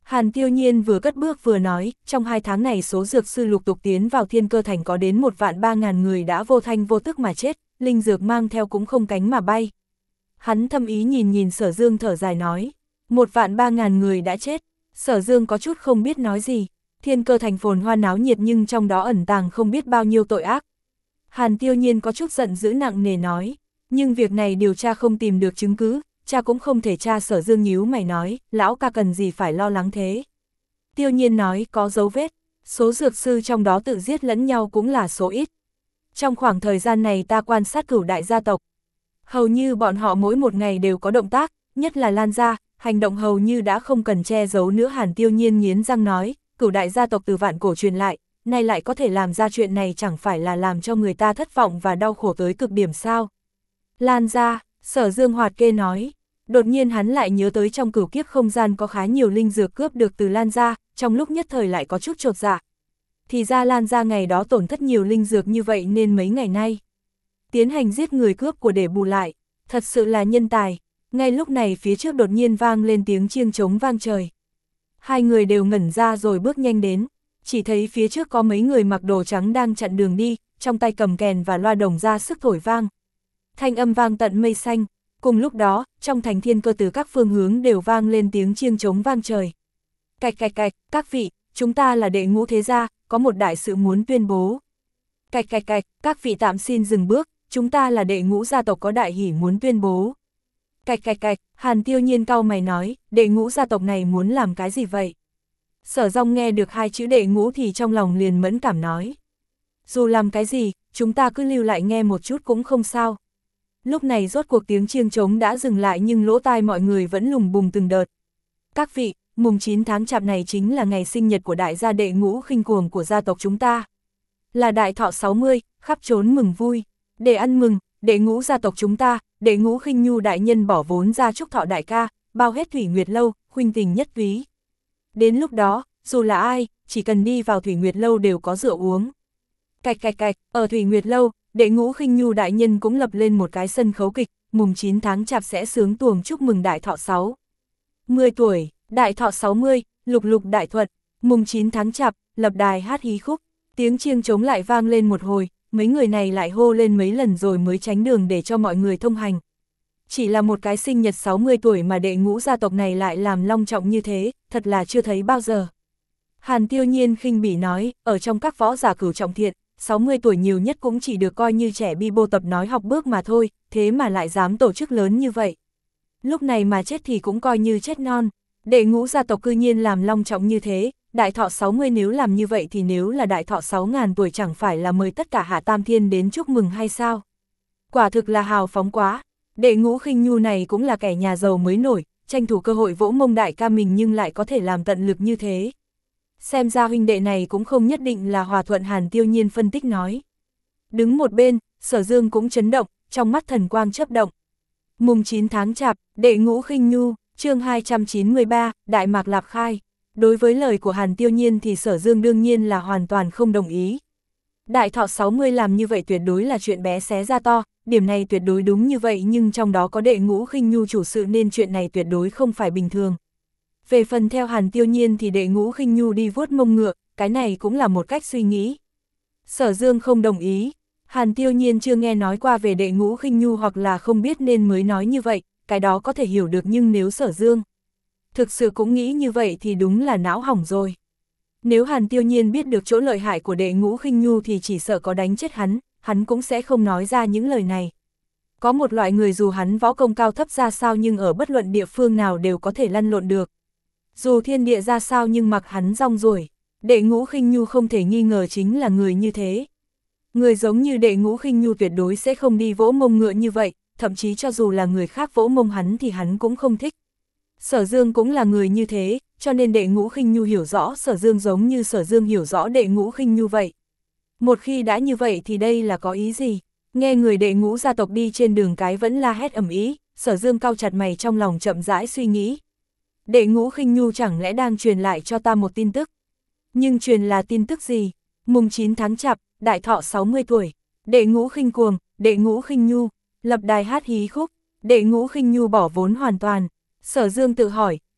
Hàn Tiêu Nhiên vừa cất bước vừa nói, trong hai tháng này số dược sư lục tục tiến vào Thiên Cơ Thành có đến một vạn ba ngàn người đã vô thanh vô tức mà chết, linh dược mang theo cũng không cánh mà bay. Hắn thâm ý nhìn nhìn Sở Dương thở dài nói, một vạn ba ngàn người đã chết. Sở Dương có chút không biết nói gì, Thiên Cơ Thành phồn hoa náo nhiệt nhưng trong đó ẩn tàng không biết bao nhiêu tội ác. Hàn Tiêu Nhiên có chút giận dữ nặng nề nói, nhưng việc này điều tra không tìm được chứng cứ, cha cũng không thể tra. Sở Dương nhíu mày nói, lão ca cần gì phải lo lắng thế. Tiêu Nhiên nói, có dấu vết, số dược sư trong đó tự giết lẫn nhau cũng là số ít. Trong khoảng thời gian này ta quan sát Cửu đại gia tộc, hầu như bọn họ mỗi một ngày đều có động tác, nhất là Lan gia, hành động hầu như đã không cần che giấu nữa. Hàn Tiêu Nhiên nghiến răng nói, Cửu đại gia tộc từ vạn cổ truyền lại, nay lại có thể làm ra chuyện này, chẳng phải là làm cho người ta thất vọng và đau khổ tới cực điểm sao. Lan gia, Sở Dương hoạt kê nói, đột nhiên hắn lại nhớ tới trong cửu kiếp không gian có khá nhiều linh dược cướp được từ Lan gia, trong lúc nhất thời lại có chút chột dạ. Thì ra Lan gia ngày đó tổn thất nhiều linh dược như vậy nên mấy ngày nay tiến hành giết người cướp của để bù lại, thật sự là nhân tài. Ngay lúc này phía trước đột nhiên vang lên tiếng chiêng trống vang trời. Hai người đều ngẩn ra rồi bước nhanh đến, chỉ thấy phía trước có mấy người mặc đồ trắng đang chặn đường đi, trong tay cầm kèn và loa đồng ra sức thổi vang. Thanh âm vang tận mây xanh, cùng lúc đó, trong thành Thiên Cơ từ các phương hướng đều vang lên tiếng chiêng trống vang trời. Cạch cạch cạch, các vị, chúng ta là đệ ngũ thế gia, có một đại sự muốn tuyên bố. Cạch cạch cạch, các vị tạm xin dừng bước, chúng ta là đệ ngũ gia tộc có đại hỷ muốn tuyên bố. Cạch cạch cạch, Hàn Tiêu Nhiên cau mày nói, đệ ngũ gia tộc này muốn làm cái gì vậy? Sở Dòng nghe được hai chữ đệ ngũ thì trong lòng liền mẫn cảm nói, dù làm cái gì, chúng ta cứ lưu lại nghe một chút cũng không sao. Lúc này rốt cuộc tiếng chiêng trống đã dừng lại nhưng lỗ tai mọi người vẫn lùng bùng từng đợt. Các vị, mùng chín tháng chạp này chính là ngày sinh nhật của đại gia đệ ngũ khinh cuồng của gia tộc chúng ta. Là đại thọ sáu mươi, khắp trốn mừng vui. Để ăn mừng, đệ ngũ gia tộc chúng ta, đệ ngũ khinh nhu đại nhân bỏ vốn ra chúc thọ đại ca, bao hết Thủy Nguyệt Lâu, khuynh tình nhất túy. Đến lúc đó, dù là ai, chỉ cần đi vào Thủy Nguyệt Lâu đều có rượu uống. Cạch cạch cạch, ở Thủy Nguyệt Lâu, đệ ngũ khinh nhu đại nhân cũng lập lên một cái sân khấu kịch, mùng chín tháng chạp sẽ sướng tuồng chúc mừng đại thọ sáu mươi tuổi, đại thọ sáu mươi, lục lục đại thuận, mùng chín tháng chạp, lập đài hát hí khúc. Tiếng chiêng trống lại vang lên một hồi, mấy người này lại hô lên mấy lần rồi mới tránh đường để cho mọi người thông hành. Chỉ là một cái sinh nhật sáu mươi tuổi mà đệ ngũ gia tộc này lại làm long trọng như thế, thật là chưa thấy bao giờ. Hàn Tiêu Nhiên khinh bỉ nói, ở trong các võ giả cửu trọng thiện, sáu mươi tuổi nhiều nhất cũng chỉ được coi như trẻ bi bô tập nói học bước mà thôi, thế mà lại dám tổ chức lớn như vậy. Lúc này mà chết thì cũng coi như chết non, đệ ngũ gia tộc cư nhiên làm long trọng như thế, đại thọ sáu mươi nếu làm như vậy thì nếu là đại thọ sáu ngàn tuổi chẳng phải là mời tất cả Hạ Tam Thiên đến chúc mừng hay sao? Quả thực là hào phóng quá, đệ ngũ khinh nhu này cũng là kẻ nhà giàu mới nổi, tranh thủ cơ hội vỗ mông đại ca mình nhưng lại có thể làm tận lực như thế. Xem ra huynh đệ này cũng không nhất định là hòa thuận. Hàn Tiêu Nhiên phân tích nói. Đứng một bên, Sở Dương cũng chấn động, trong mắt thần quang chớp động. Mùng chín tháng chạp, đệ ngũ khinh nhu, chương hai trăm chín mươi ba, Đại Mạc Lạp Khai. Đối với lời của Hàn Tiêu Nhiên thì Sở Dương đương nhiên là hoàn toàn không đồng ý. Đại thọ sáu mươi làm như vậy tuyệt đối là chuyện bé xé ra to, điểm này tuyệt đối đúng như vậy, nhưng trong đó có đệ ngũ khinh nhu chủ sự nên chuyện này tuyệt đối không phải bình thường. Về phần theo Hàn Tiêu Nhiên thì đệ ngũ khinh nhu đi vuốt mông ngựa, cái này cũng là một cách suy nghĩ. Sở Dương không đồng ý, Hàn Tiêu Nhiên chưa nghe nói qua về đệ ngũ khinh nhu hoặc là không biết nên mới nói như vậy, cái đó có thể hiểu được, nhưng nếu Sở Dương thực sự cũng nghĩ như vậy thì đúng là não hỏng rồi. Nếu Hàn Tiêu Nhiên biết được chỗ lợi hại của đệ ngũ khinh nhu thì chỉ sợ có đánh chết hắn, hắn cũng sẽ không nói ra những lời này. Có một loại người dù hắn võ công cao thấp ra sao nhưng ở bất luận địa phương nào đều có thể lăn lộn được. Dù thiên địa ra sao nhưng mặc hắn rong ruổi, đệ ngũ khinh nhu không thể nghi ngờ chính là người như thế. Người giống như đệ ngũ khinh nhu tuyệt đối sẽ không đi vỗ mông ngựa như vậy, thậm chí cho dù là người khác vỗ mông hắn thì hắn cũng không thích. Sở Dương cũng là người như thế, cho nên đệ ngũ khinh nhu hiểu rõ Sở Dương giống như Sở Dương hiểu rõ đệ ngũ khinh nhu vậy. Một khi đã như vậy thì đây là có ý gì? Nghe người đệ ngũ gia tộc đi trên đường cái vẫn la hét ầm ĩ, Sở Dương cau chặt mày trong lòng chậm rãi suy nghĩ. Đệ ngũ khinh nhu chẳng lẽ đang truyền lại cho ta một tin tức? Nhưng truyền là tin tức gì? Mùng chín tháng chạp, đại thọ sáu mươi tuổi, đệ ngũ khinh cuồng, đệ ngũ khinh nhu, lập đài hát hí khúc, đệ ngũ khinh nhu bỏ vốn hoàn toàn. Sở Dương tự hỏi,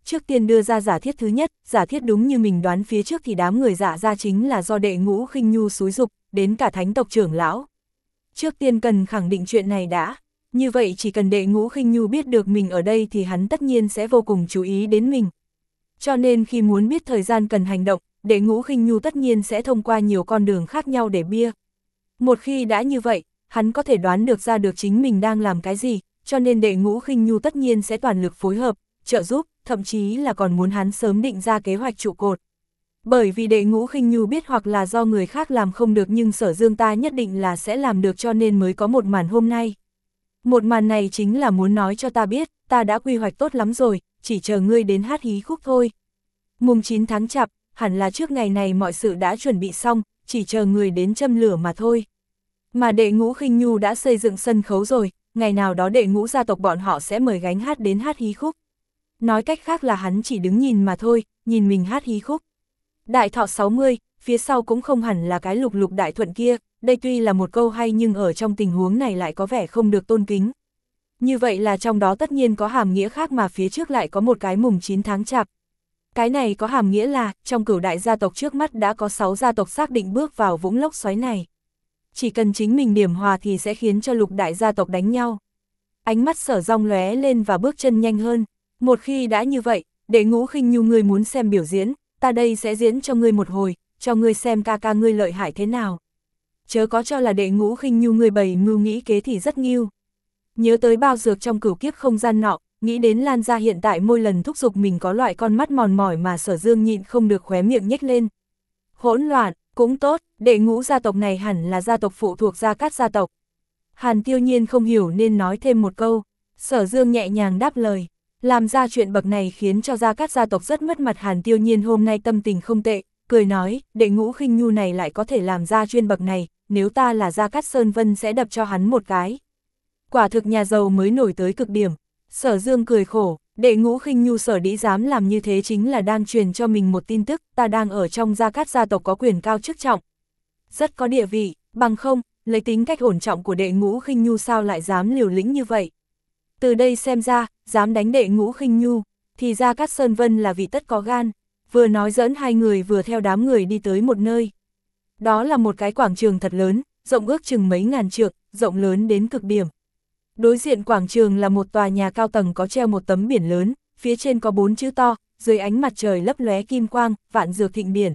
trước tiên đưa ra giả thiết thứ nhất, giả thiết đúng như mình đoán phía trước thì đám người Dạ gia chính là do Đệ Ngũ Khinh Nhu xúi giục, đến cả thánh tộc trưởng lão. Trước tiên cần khẳng định chuyện này đã, như vậy chỉ cần Đệ Ngũ Khinh Nhu biết được mình ở đây thì hắn tất nhiên sẽ vô cùng chú ý đến mình. Cho nên khi muốn biết thời gian cần hành động, Đệ Ngũ Khinh Nhu tất nhiên sẽ thông qua nhiều con đường khác nhau để bia. Một khi đã như vậy, hắn có thể đoán được ra được chính mình đang làm cái gì, cho nên Đệ Ngũ Khinh Nhu tất nhiên sẽ toàn lực phối hợp, trợ giúp, thậm chí là còn muốn hắn sớm định ra kế hoạch trụ cột. Bởi vì Đệ Ngũ Khinh Nhu biết hoặc là do người khác làm không được nhưng Sở Dương ta nhất định là sẽ làm được, cho nên mới có một màn hôm nay. Một màn này chính là muốn nói cho ta biết, ta đã quy hoạch tốt lắm rồi, chỉ chờ ngươi đến hát hí khúc thôi. Mùng chín tháng Chạp, hẳn là trước ngày này mọi sự đã chuẩn bị xong, chỉ chờ người đến châm lửa mà thôi. Mà Đệ Ngũ Khinh Nhu đã xây dựng sân khấu rồi, ngày nào đó Đệ Ngũ gia tộc bọn họ sẽ mời gánh hát đến hát hí khúc. Nói cách khác là hắn chỉ đứng nhìn mà thôi, nhìn mình hát hí khúc. Đại thọ sáu mươi, phía sau cũng không hẳn là cái lục lục đại thuận kia, đây tuy là một câu hay nhưng ở trong tình huống này lại có vẻ không được tôn kính. Như vậy là trong đó tất nhiên có hàm nghĩa khác, mà phía trước lại có một cái mùng chín tháng Chạp. Cái này có hàm nghĩa là, trong cửu đại gia tộc trước mắt đã có sáu gia tộc xác định bước vào vũng lốc xoáy này. Chỉ cần chính mình điểm hòa thì sẽ khiến cho lục đại gia tộc đánh nhau. Ánh mắt Sở Rong lóe lên và bước chân nhanh hơn. Một khi đã như vậy, Đệ Ngũ Khinh Nhu ngươi muốn xem biểu diễn, ta đây sẽ diễn cho ngươi một hồi, cho ngươi xem ca ca ngươi lợi hại thế nào. Chớ có cho là Đệ Ngũ Khinh Nhu ngươi bày mưu nghĩ kế thì rất nghiêu. Nhớ tới bao dược trong cửu kiếp không gian nọ, nghĩ đến Lan gia hiện tại mỗi lần thúc giục mình có loại con mắt mòn mỏi mà Sở Dương nhịn không được khóe miệng nhếch lên. Hỗn loạn, cũng tốt, Đệ Ngũ gia tộc này hẳn là gia tộc phụ thuộc Gia Cát gia tộc. Hàn Tiêu Nhiên không hiểu nên nói thêm một câu, Sở Dương nhẹ nhàng đáp lời. Làm ra chuyện bậc này khiến cho Gia Cát gia tộc rất mất mặt. Hàn Tiêu Nhiên hôm nay tâm tình không tệ, cười nói, Đệ Ngũ Khinh Nhu này lại có thể làm ra chuyên bậc này, nếu ta là Gia Cát Sơn Vân sẽ đập cho hắn một cái. Quả thực nhà giàu mới nổi tới cực điểm. Sở Dương cười khổ, Đệ Ngũ Khinh Nhu sở dĩ dám làm như thế chính là đang truyền cho mình một tin tức, ta đang ở trong Gia Cát gia tộc có quyền cao chức trọng. Rất có địa vị, bằng không, lấy tính cách ổn trọng của Đệ Ngũ Khinh Nhu sao lại dám liều lĩnh như vậy. Từ đây xem ra, dám đánh Đệ Ngũ Khinh Nhu, thì Gia Cát Sơn Vân là vị tất có gan. Vừa nói giỡn hai người vừa theo đám người đi tới một nơi. Đó là một cái quảng trường thật lớn, rộng ước chừng mấy ngàn trượng, rộng lớn đến cực điểm. Đối diện quảng trường là một tòa nhà cao tầng có treo một tấm biển lớn, phía trên có bốn chữ to, dưới ánh mặt trời lấp lóe kim quang, Vạn Dược Thịnh Điển.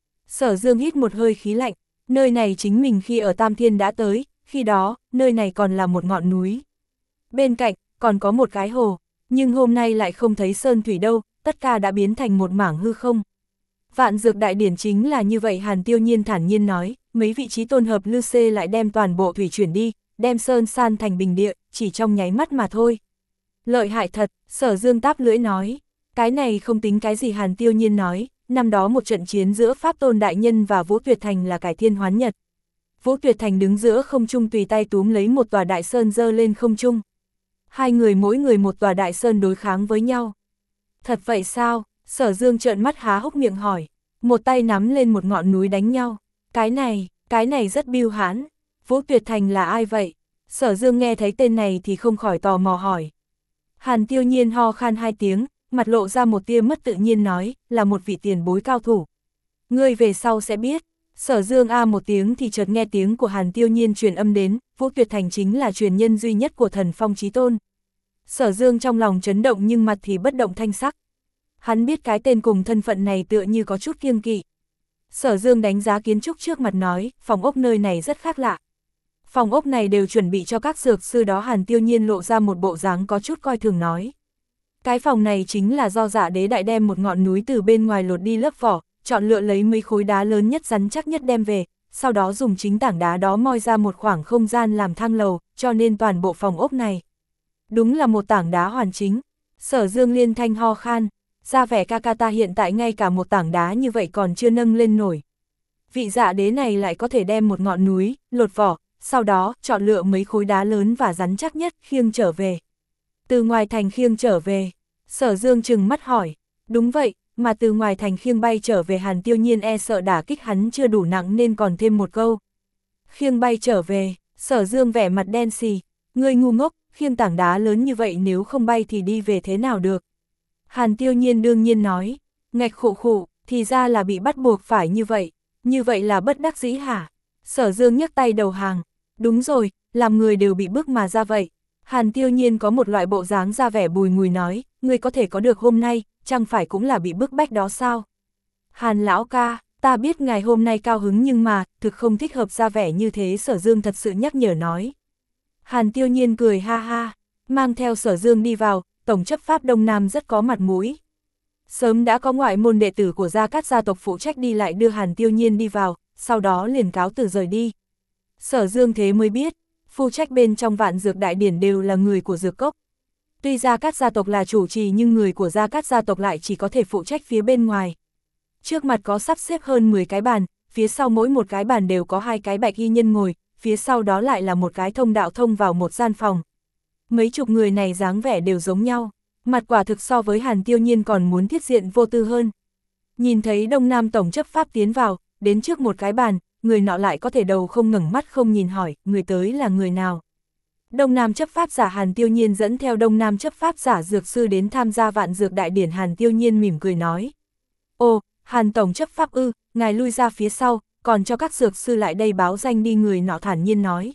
Sở Dương hít một hơi khí lạnh, nơi này chính mình khi ở Tam Thiên đã tới, khi đó, nơi này còn là một ngọn núi. Bên cạnh, còn có một cái hồ, nhưng hôm nay lại không thấy sơn thủy đâu, tất cả đã biến thành một mảng hư không. Vạn Dược Đại Điển chính là như vậy. Hàn Tiêu Nhiên thản nhiên nói, mấy vị trí tôn hợp Lư Xê lại đem toàn bộ thủy chuyển đi, đem sơn san thành bình địa, chỉ trong nháy mắt mà thôi. Lợi hại thật, Sở Dương táp lưỡi nói, cái này không tính cái gì. Hàn Tiêu Nhiên nói, năm đó một trận chiến giữa Pháp Tôn Đại Nhân và Vũ Tuyệt Thành là cải thiên hoán nhật. Vũ Tuyệt Thành đứng giữa không trung tùy tay túm lấy một tòa đại sơn dơ lên không trung. Hai người mỗi người một tòa đại sơn đối kháng với nhau. Thật vậy sao? Sở Dương trợn mắt há hốc miệng hỏi. Một tay nắm lên một ngọn núi đánh nhau. Cái này, cái này rất bưu hãn. Vũ Tuyệt Thành là ai vậy? Sở Dương nghe thấy tên này thì không khỏi tò mò hỏi. Hàn Tiêu Nhiên ho khan hai tiếng, mặt lộ ra một tia mất tự nhiên nói, là một vị tiền bối cao thủ. Ngươi về sau sẽ biết. Sở Dương a một tiếng thì chợt nghe tiếng của Hàn Tiêu Nhiên truyền âm đến, Vũ Tuyệt Thành chính là truyền nhân duy nhất của Thần Phong Chí Tôn. Sở Dương trong lòng chấn động nhưng mặt thì bất động thanh sắc. Hắn biết cái tên cùng thân phận này tựa như có chút kiêng kỵ. Sở Dương đánh giá kiến trúc trước mặt nói, phòng ốc nơi này rất khác lạ. Phòng ốc này đều chuẩn bị cho các dược sư đó. Hàn Tiêu Nhiên lộ ra một bộ dáng có chút coi thường nói. Cái phòng này chính là do Dạ Đế Đại đem một ngọn núi từ bên ngoài lột đi lớp vỏ, chọn lựa lấy mấy khối đá lớn nhất rắn chắc nhất đem về, sau đó dùng chính tảng đá đó moi ra một khoảng không gian làm thang lầu, cho nên toàn bộ phòng ốc này. Đúng là một tảng đá hoàn chính. Sở Dương liên thanh ho khan, ra vẻ ca ca ta hiện tại ngay cả một tảng đá như vậy còn chưa nâng lên nổi. Vị Dạ Đế này lại có thể đem một ngọn núi, lột vỏ, sau đó chọn lựa mấy khối đá lớn và rắn chắc nhất khiêng trở về. Từ ngoài thành khiêng trở về. Sở Dương trừng mắt hỏi, đúng vậy, mà từ ngoài thành khiêng bay trở về. Hàn Tiêu Nhiên e sợ đả kích hắn chưa đủ nặng nên còn thêm một câu. Khiêng bay trở về. Sở Dương vẻ mặt đen xì, ngươi ngu ngốc, khiêng tảng đá lớn như vậy nếu không bay thì đi về thế nào được. Hàn Tiêu Nhiên đương nhiên nói, ngạch khụ khụ, thì ra là bị bắt buộc phải như vậy, như vậy là bất đắc dĩ hả? Sở Dương nhấc tay đầu hàng, đúng rồi, làm người đều bị bức mà ra vậy. Hàn Tiêu Nhiên có một loại bộ dáng ra vẻ bùi ngùi nói, người có thể có được hôm nay, chẳng phải cũng là bị bức bách đó sao? Hàn lão ca, ta biết ngài hôm nay cao hứng nhưng mà, thực không thích hợp ra vẻ như thế. Sở Dương thật sự nhắc nhở nói. Hàn Tiêu Nhiên cười ha ha, mang theo Sở Dương đi vào, tổng chấp pháp Đông Nam rất có mặt mũi. Sớm đã có ngoại môn đệ tử của Gia Cát gia tộc phụ trách đi lại đưa Hàn Tiêu Nhiên đi vào, sau đó liền cáo từ rời đi. Sở Dương thế mới biết, phụ trách bên trong Vạn Dược Đại Điển đều là người của Dược Cốc. Tuy Gia Cát gia tộc là chủ trì nhưng người của Gia Cát gia tộc lại chỉ có thể phụ trách phía bên ngoài. Trước mặt có sắp xếp hơn mười cái bàn, phía sau mỗi một cái bàn đều có hai cái bạch y nhân ngồi, phía sau đó lại là một cái thông đạo thông vào một gian phòng. Mấy chục người này dáng vẻ đều giống nhau, mặt quả thực so với Hàn Tiêu Nhiên còn muốn thiết diện vô tư hơn. Nhìn thấy Đông Nam tổng chấp pháp tiến vào, đến trước một cái bàn, người nọ lại có thể đầu không ngẩng mắt không nhìn hỏi, người tới là người nào. Đông Nam chấp pháp giả Hàn Tiêu Nhiên dẫn theo Đông Nam chấp pháp giả dược sư đến tham gia Vạn Dược Đại Điển. Hàn Tiêu Nhiên mỉm cười nói. Ồ, Hàn tổng chấp pháp ư, ngài lui ra phía sau, còn cho các dược sư lại đây báo danh đi. Người nọ thản nhiên nói.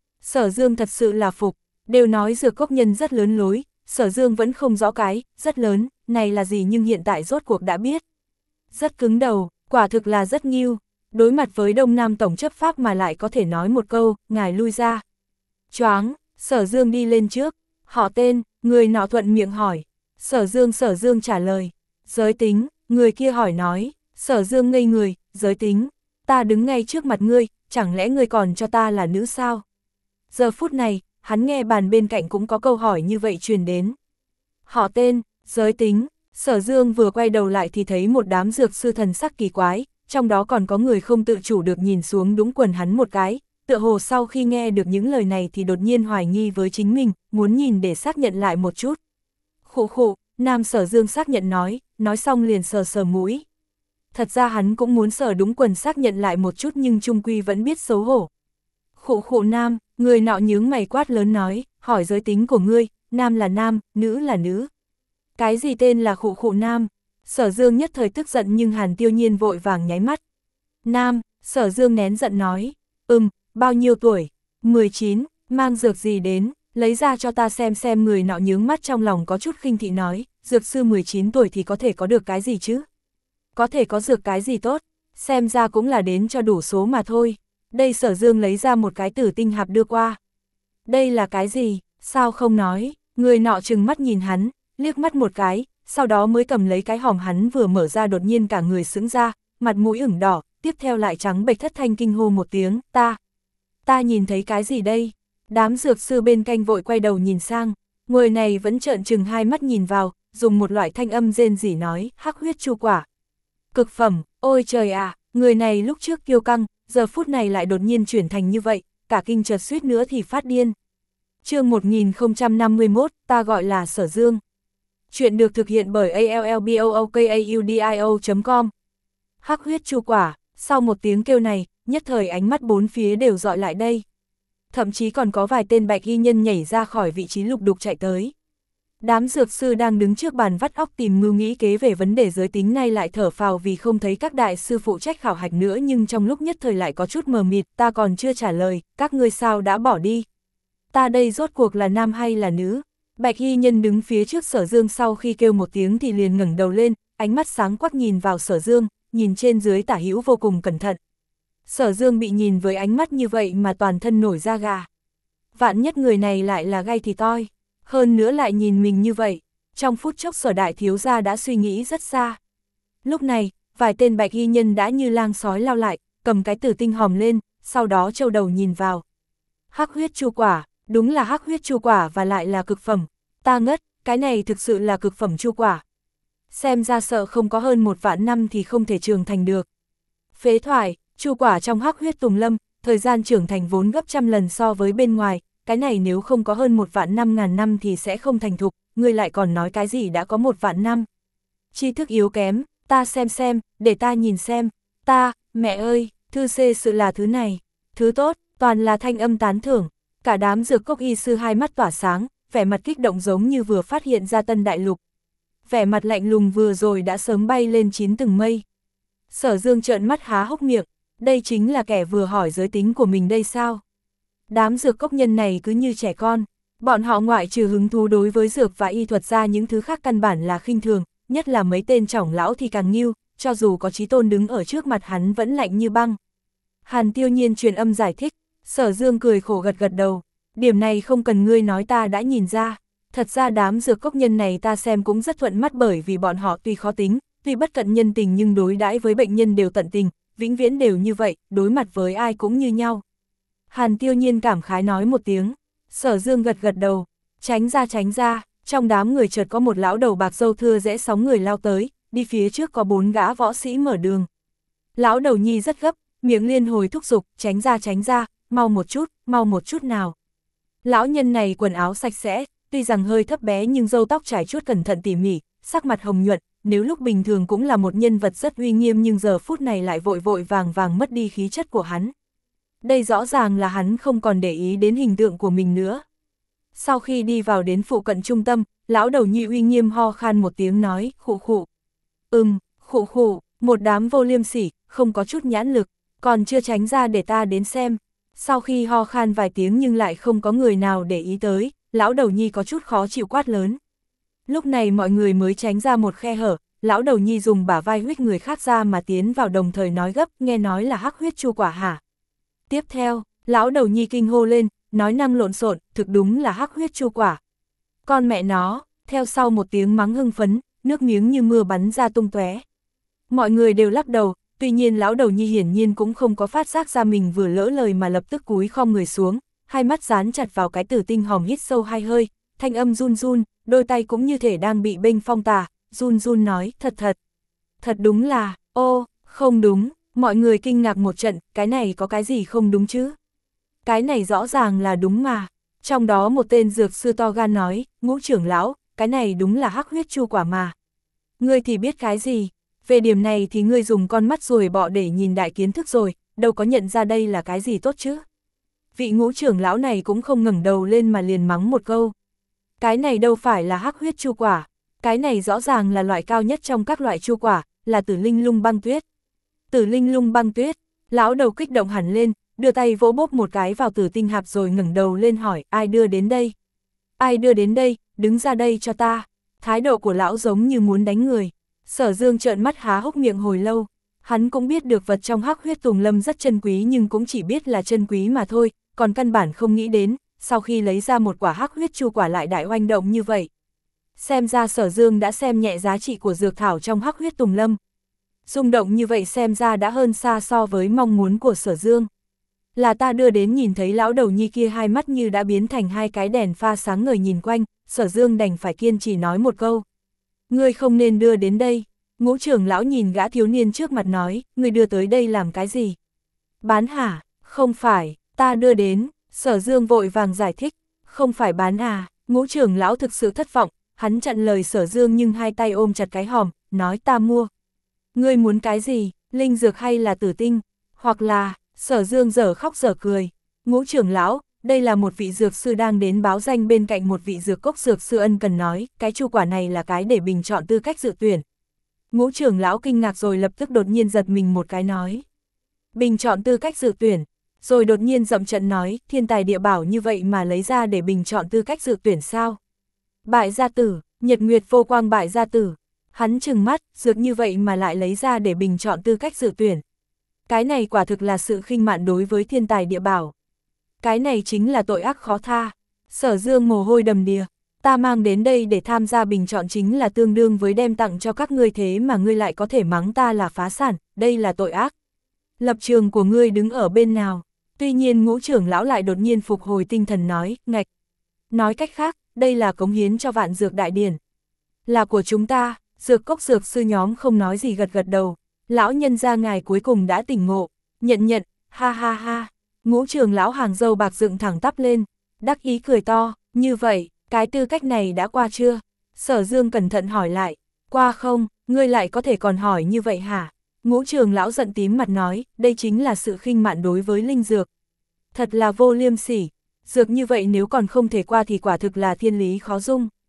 Sở Dương thật sự là phục, đều nói Dược Cốc nhân rất lớn lối, Sở Dương vẫn không rõ cái, rất lớn, này là gì nhưng hiện tại rốt cuộc đã biết. Rất cứng đầu, quả thực là rất nghiêu, đối mặt với Đông Nam tổng chấp pháp mà lại có thể nói một câu, ngài lui ra. Choáng, Sở Dương đi lên trước, họ tên, người nọ thuận miệng hỏi. Sở Dương Sở Dương trả lời, giới tính, người kia hỏi nói. Sở Dương ngây người, giới tính, ta đứng ngay trước mặt ngươi, chẳng lẽ ngươi còn cho ta là nữ sao? Giờ phút này, hắn nghe bàn bên cạnh cũng có câu hỏi như vậy truyền đến. Họ tên, giới tính, Sở Dương vừa quay đầu lại thì thấy một đám dược sư thần sắc kỳ quái, trong đó còn có người không tự chủ được nhìn xuống đúng quần hắn một cái, tựa hồ sau khi nghe được những lời này thì đột nhiên hoài nghi với chính mình, muốn nhìn để xác nhận lại một chút. Khụ khụ, nam Sở Dương xác nhận nói, nói xong liền sờ sờ mũi. Thật ra hắn cũng muốn sờ đúng quần xác nhận lại một chút nhưng chung quy vẫn biết xấu hổ. Khụ khụ nam, người nọ nhướng mày quát lớn nói, hỏi giới tính của ngươi, nam là nam, nữ là nữ. Cái gì tên là khụ khụ nam? Sở Dương nhất thời tức giận nhưng Hàn Tiêu Nhiên vội vàng nháy mắt. Nam, Sở Dương nén giận nói, ừm, bao nhiêu tuổi? mười chín, mang dược gì đến, lấy ra cho ta xem xem. Người nọ nhướng mắt trong lòng có chút khinh thị nói, dược sư mười chín tuổi thì có thể có được cái gì chứ? Có thể có dược cái gì tốt, xem ra cũng là đến cho đủ số mà thôi. Đây Sở Dương lấy ra một cái tử tinh hạp đưa qua. Đây là cái gì, sao không nói? Người nọ trừng mắt nhìn hắn, liếc mắt một cái, sau đó mới cầm lấy cái hòm hắn vừa mở ra, đột nhiên cả người sững ra, mặt mũi ửng đỏ, tiếp theo lại trắng bệch thất thanh kinh hô một tiếng, ta, ta nhìn thấy cái gì đây? Đám dược sư bên cạnh vội quay đầu nhìn sang, người này vẫn trợn trừng hai mắt nhìn vào, dùng một loại thanh âm rên rỉ nói, hắc huyết chu quả. Cực phẩm, ôi trời ạ, à, người này lúc trước kiêu căng, giờ phút này lại đột nhiên chuyển thành như vậy, cả kinh chợt suýt nữa thì phát điên. Chương một nghìn không trăm năm mươi mốt, ta gọi là Sở Dương. Chuyện được thực hiện bởi a l l b o o k a u d i o chấm com. Hắc huyết chu quả, sau một tiếng kêu này, nhất thời ánh mắt bốn phía đều dọi lại đây. Thậm chí còn có vài tên bạch y nhân nhảy ra khỏi vị trí lục đục chạy tới. Đám dược sư đang đứng trước bàn vắt óc tìm mưu nghĩ kế về vấn đề giới tính này lại thở phào vì không thấy các đại sư phụ trách khảo hạch nữa, nhưng trong lúc nhất thời lại có chút mờ mịt, ta còn chưa trả lời, các ngươi sao đã bỏ đi? Ta đây rốt cuộc là nam hay là nữ? Bạch y nhân đứng phía trước Sở Dương sau khi kêu một tiếng thì liền ngẩng đầu lên, ánh mắt sáng quắc nhìn vào Sở Dương, nhìn trên dưới tả hữu vô cùng cẩn thận. Sở Dương bị nhìn với ánh mắt như vậy mà toàn thân nổi da gà. Vạn nhất người này lại là gai thì toi, hơn nữa lại nhìn mình như vậy. Trong phút chốc Sở đại thiếu gia đã suy nghĩ rất xa. Lúc này, vài tên bạch y nhân đã như lang sói lao lại, cầm cái tử tinh hòm lên, sau đó trâu đầu nhìn vào. Hắc huyết chu quả, đúng là hắc huyết chu quả và lại là cực phẩm. Ta ngất, cái này thực sự là cực phẩm chu quả. Xem ra sợ không có hơn một vạn năm thì không thể trưởng thành được. Phế thoại, chu quả trong hắc huyết tùng lâm, thời gian trưởng thành vốn gấp trăm lần so với bên ngoài, cái này nếu không có hơn một vạn năm ngàn năm thì sẽ không thành thục, ngươi lại còn nói cái gì đã có một vạn năm. Tri thức yếu kém, ta xem xem, để ta nhìn xem, ta, mẹ ơi, thư xê sự là thứ này, thứ tốt, toàn là thanh âm tán thưởng, cả đám dược cốc y sư hai mắt tỏa sáng, vẻ mặt kích động giống như vừa phát hiện ra tân đại lục. vẻ mặt lạnh lùng vừa rồi đã sớm bay lên chín tầng mây. Sở Dương trợn mắt há hốc miệng, đây chính là kẻ vừa hỏi giới tính của mình đây sao? Đám dược cốc nhân này cứ như trẻ con, bọn họ ngoại trừ hứng thú đối với dược và y thuật ra những thứ khác căn bản là khinh thường, nhất là mấy tên chỏng lão thì càng nghiêu, cho dù có Chí Tôn đứng ở trước mặt hắn vẫn lạnh như băng. Hàn Tiêu Nhiên truyền âm giải thích, Sở Dương cười khổ gật gật đầu, điểm này không cần ngươi nói ta đã nhìn ra, thật ra đám dược cốc nhân này ta xem cũng rất thuận mắt bởi vì bọn họ tuy khó tính, tuy bất cận nhân tình nhưng đối đãi với bệnh nhân đều tận tình, vĩnh viễn đều như vậy, đối mặt với ai cũng như nhau. Hàn Tiêu Nhiên cảm khái nói một tiếng, Sở Dương gật gật đầu, tránh ra tránh ra, trong đám người chợt có một lão đầu bạc râu thưa rẽ sóng người lao tới, đi phía trước có bốn gã võ sĩ mở đường. Lão đầu nhi rất gấp, miệng liên hồi thúc giục, tránh ra tránh ra, mau một chút, mau một chút nào. Lão nhân này quần áo sạch sẽ, tuy rằng hơi thấp bé nhưng râu tóc trải chuốt cẩn thận tỉ mỉ, sắc mặt hồng nhuận, nếu lúc bình thường cũng là một nhân vật rất uy nghiêm nhưng giờ phút này lại vội vội vàng vàng mất đi khí chất của hắn. Đây rõ ràng là hắn không còn để ý đến hình tượng của mình nữa. Sau khi đi vào đến phụ cận trung tâm, lão đầu nhi uy nghiêm ho khan một tiếng nói, khụ khụ. Ừm, khụ khụ, một đám vô liêm sỉ, không có chút nhãn lực, còn chưa tránh ra để ta đến xem. Sau khi ho khan vài tiếng nhưng lại không có người nào để ý tới, lão đầu nhi có chút khó chịu quát lớn. Lúc này mọi người mới tránh ra một khe hở, lão đầu nhi dùng bả vai huých người khác ra mà tiến vào đồng thời nói gấp, nghe nói là hắc huyết chu quả hả? Tiếp theo, lão đầu nhi kinh hô lên, nói năng lộn xộn, thực đúng là hắc huyết chu quả. Con mẹ nó, theo sau một tiếng mắng hưng phấn, nước miếng như mưa bắn ra tung tóe. Mọi người đều lắc đầu, tuy nhiên lão đầu nhi hiển nhiên cũng không có phát giác ra mình vừa lỡ lời mà lập tức cúi khom người xuống, hai mắt dán chặt vào cái tử tinh hòm hít sâu hai hơi, thanh âm run run, đôi tay cũng như thể đang bị bênh phong tà, run run nói, thật thật. Thật đúng là, ô, không đúng, mọi người kinh ngạc một trận, cái này có cái gì không đúng chứ? Cái này rõ ràng là đúng mà. Trong đó một tên dược sư to gan nói, Ngũ trưởng lão, cái này đúng là hắc huyết chu quả mà. Ngươi thì biết cái gì? Về điểm này thì ngươi dùng con mắt ruồi bọ để nhìn đại kiến thức rồi, đâu có nhận ra đây là cái gì tốt chứ? Vị Ngũ trưởng lão này cũng không ngẩng đầu lên mà liền mắng một câu. Cái này đâu phải là hắc huyết chu quả, cái này rõ ràng là loại cao nhất trong các loại chu quả, là Tử Linh Lung Băng Tuyết. Tử Linh Lung Băng Tuyết, lão đầu kích động hẳn lên, đưa tay vỗ bốp một cái vào Tử Tinh hạp rồi ngẩng đầu lên hỏi, ai đưa đến đây? Ai đưa đến đây, đứng ra đây cho ta. Thái độ của lão giống như muốn đánh người. Sở Dương trợn mắt há hốc miệng hồi lâu, hắn cũng biết được vật trong hắc huyết tùng lâm rất chân quý nhưng cũng chỉ biết là chân quý mà thôi, còn căn bản không nghĩ đến, sau khi lấy ra một quả hắc huyết chu quả lại đại oanh động như vậy. Xem ra Sở Dương đã xem nhẹ giá trị của dược thảo trong hắc huyết tùng lâm. Rung động như vậy xem ra đã hơn xa so với mong muốn của Sở Dương. Là ta đưa đến, nhìn thấy lão đầu nhi kia hai mắt như đã biến thành hai cái đèn pha sáng ngời nhìn quanh, Sở Dương đành phải kiên trì nói một câu. Ngươi không nên đưa đến đây. Ngũ trưởng lão nhìn gã thiếu niên trước mặt nói, ngươi đưa tới đây làm cái gì? Bán hả? Không phải, ta đưa đến. Sở Dương vội vàng giải thích, không phải bán à. Ngũ trưởng lão thực sự thất vọng, hắn chặn lời Sở Dương nhưng hai tay ôm chặt cái hòm, nói ta mua. Ngươi muốn cái gì, linh dược hay là tử tinh? Hoặc là, Sở Dương dở khóc dở cười. Ngũ trưởng lão, đây là một vị dược sư đang đến báo danh bên cạnh một vị dược cốc dược sư ân cần nói, cái chu quả này là cái để bình chọn tư cách dự tuyển. Ngũ trưởng lão kinh ngạc rồi lập tức đột nhiên giật mình một cái nói. Bình chọn tư cách dự tuyển, rồi đột nhiên dậm trận nói, thiên tài địa bảo như vậy mà lấy ra để bình chọn tư cách dự tuyển sao? Bại gia tử, nhật nguyệt vô quang bại gia tử. Hắn trừng mắt, dược như vậy mà lại lấy ra để bình chọn tư cách dự tuyển. Cái này quả thực là sự khinh mạn đối với thiên tài địa bảo. Cái này chính là tội ác khó tha. Sở Dương mồ hôi đầm đìa, ta mang đến đây để tham gia bình chọn chính là tương đương với đem tặng cho các ngươi, thế mà ngươi lại có thể mắng ta là phá sản, đây là tội ác. Lập trường của ngươi đứng ở bên nào? Tuy nhiên Ngũ trưởng lão lại đột nhiên phục hồi tinh thần nói, ngạch. Nói cách khác, đây là cống hiến cho vạn dược đại điển. Là của chúng ta. Dược cốc dược sư nhóm không nói gì gật gật đầu. Lão nhân gia ngài cuối cùng đã tỉnh ngộ. Nhận nhận, ha ha ha. Ngũ trưởng lão hàng râu bạc dựng thẳng tắp lên, đắc ý cười to, như vậy, cái tư cách này đã qua chưa? Sở Dương cẩn thận hỏi lại, qua không, ngươi lại có thể còn hỏi như vậy hả? Ngũ trưởng lão giận tím mặt nói, đây chính là sự khinh mạn đối với linh dược. Thật là vô liêm sỉ, dược như vậy nếu còn không thể qua thì quả thực là thiên lý khó dung.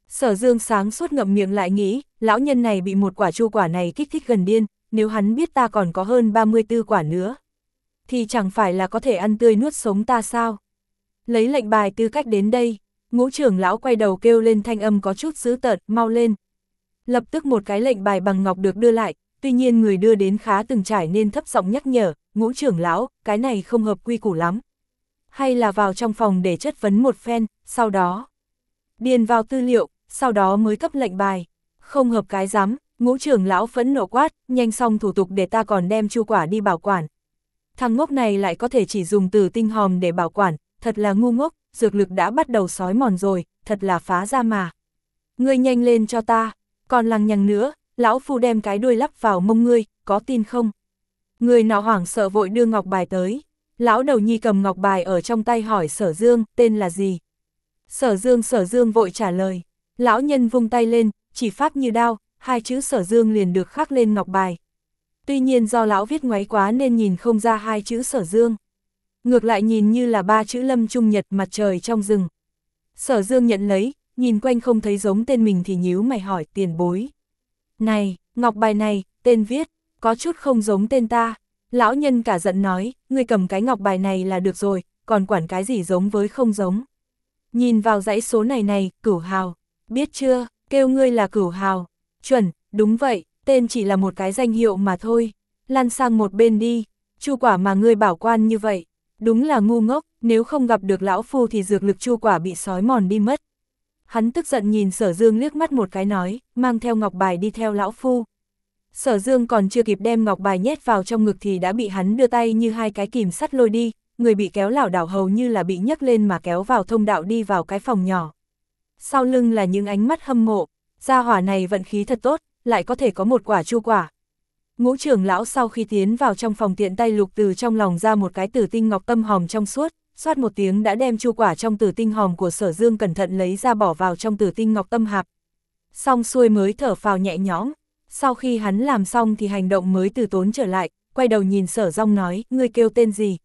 Sở Dương sáng suốt ngậm miệng lại nghĩ, lão nhân này bị một quả chu quả này kích thích gần điên, nếu hắn biết ta còn có hơn ba mươi tư quả nữa, thì chẳng phải là có thể ăn tươi nuốt sống ta sao? Lấy lệnh bài tư cách đến đây, Ngũ trưởng lão quay đầu kêu lên thanh âm có chút dữ tợn, mau lên. Lập tức một cái lệnh bài bằng ngọc được đưa lại, tuy nhiên người đưa đến khá từng trải nên thấp giọng nhắc nhở, Ngũ trưởng lão, cái này không hợp quy củ lắm. Hay là vào trong phòng để chất vấn một phen, sau đó điền vào tư liệu, sau đó mới cấp lệnh bài. Không hợp cái rắm, Ngũ trưởng lão phẫn nộ quát, nhanh xong thủ tục để ta còn đem chu quả đi bảo quản. Thằng ngốc này lại có thể chỉ dùng từ tinh hòm để bảo quản, thật là ngu ngốc, dược lực đã bắt đầu sói mòn rồi, thật là phá ra mà. Ngươi nhanh lên cho ta, còn lằng nhằng nữa, lão phu đem cái đuôi lắp vào mông ngươi, có tin không? Người nọ hoảng sợ vội đưa ngọc bài tới. Lão đầu nhi cầm ngọc bài ở trong tay hỏi Sở Dương, tên là gì? Sở Dương Sở Dương vội trả lời. Lão nhân vung tay lên, chỉ pháp như đao, hai chữ Sở Dương liền được khắc lên ngọc bài. Tuy nhiên do lão viết ngoáy quá nên nhìn không ra hai chữ Sở Dương. Ngược lại nhìn như là ba chữ Lâm Trung Nhật mặt trời trong rừng. Sở Dương nhận lấy, nhìn quanh không thấy giống tên mình thì nhíu mày hỏi tiền bối. Này, ngọc bài này, tên viết, có chút không giống tên ta. Lão nhân cả giận nói, ngươi cầm cái ngọc bài này là được rồi, còn quản cái gì giống với không giống. Nhìn vào dãy số này này, Cửu Hào, biết chưa, kêu ngươi là Cửu Hào. Chuẩn, đúng vậy, tên chỉ là một cái danh hiệu mà thôi. Lăn sang một bên đi, chu quả mà ngươi bảo quan như vậy. Đúng là ngu ngốc, nếu không gặp được lão phu thì dược lực chu quả bị sói mòn đi mất. Hắn tức giận nhìn Sở Dương liếc mắt một cái nói, mang theo ngọc bài đi theo lão phu. Sở Dương còn chưa kịp đem ngọc bài nhét vào trong ngực thì đã bị hắn đưa tay như hai cái kìm sắt lôi đi, người bị kéo lảo đảo hầu như là bị nhấc lên mà kéo vào thông đạo đi vào cái phòng nhỏ. Sau lưng là những ánh mắt hâm mộ, gia hỏa này vận khí thật tốt, lại có thể có một quả chu quả. Ngũ trưởng lão sau khi tiến vào trong phòng tiện tay lục từ trong lòng ra một cái tử tinh ngọc tâm hòm trong suốt, xoát một tiếng đã đem chu quả trong tử tinh hòm của Sở Dương cẩn thận lấy ra bỏ vào trong tử tinh ngọc tâm hạp. Xong xuôi mới thở phào nhẹ nhõm, sau khi hắn làm xong thì hành động mới từ tốn trở lại, quay đầu nhìn Sở Rong nói, ngươi kêu tên gì?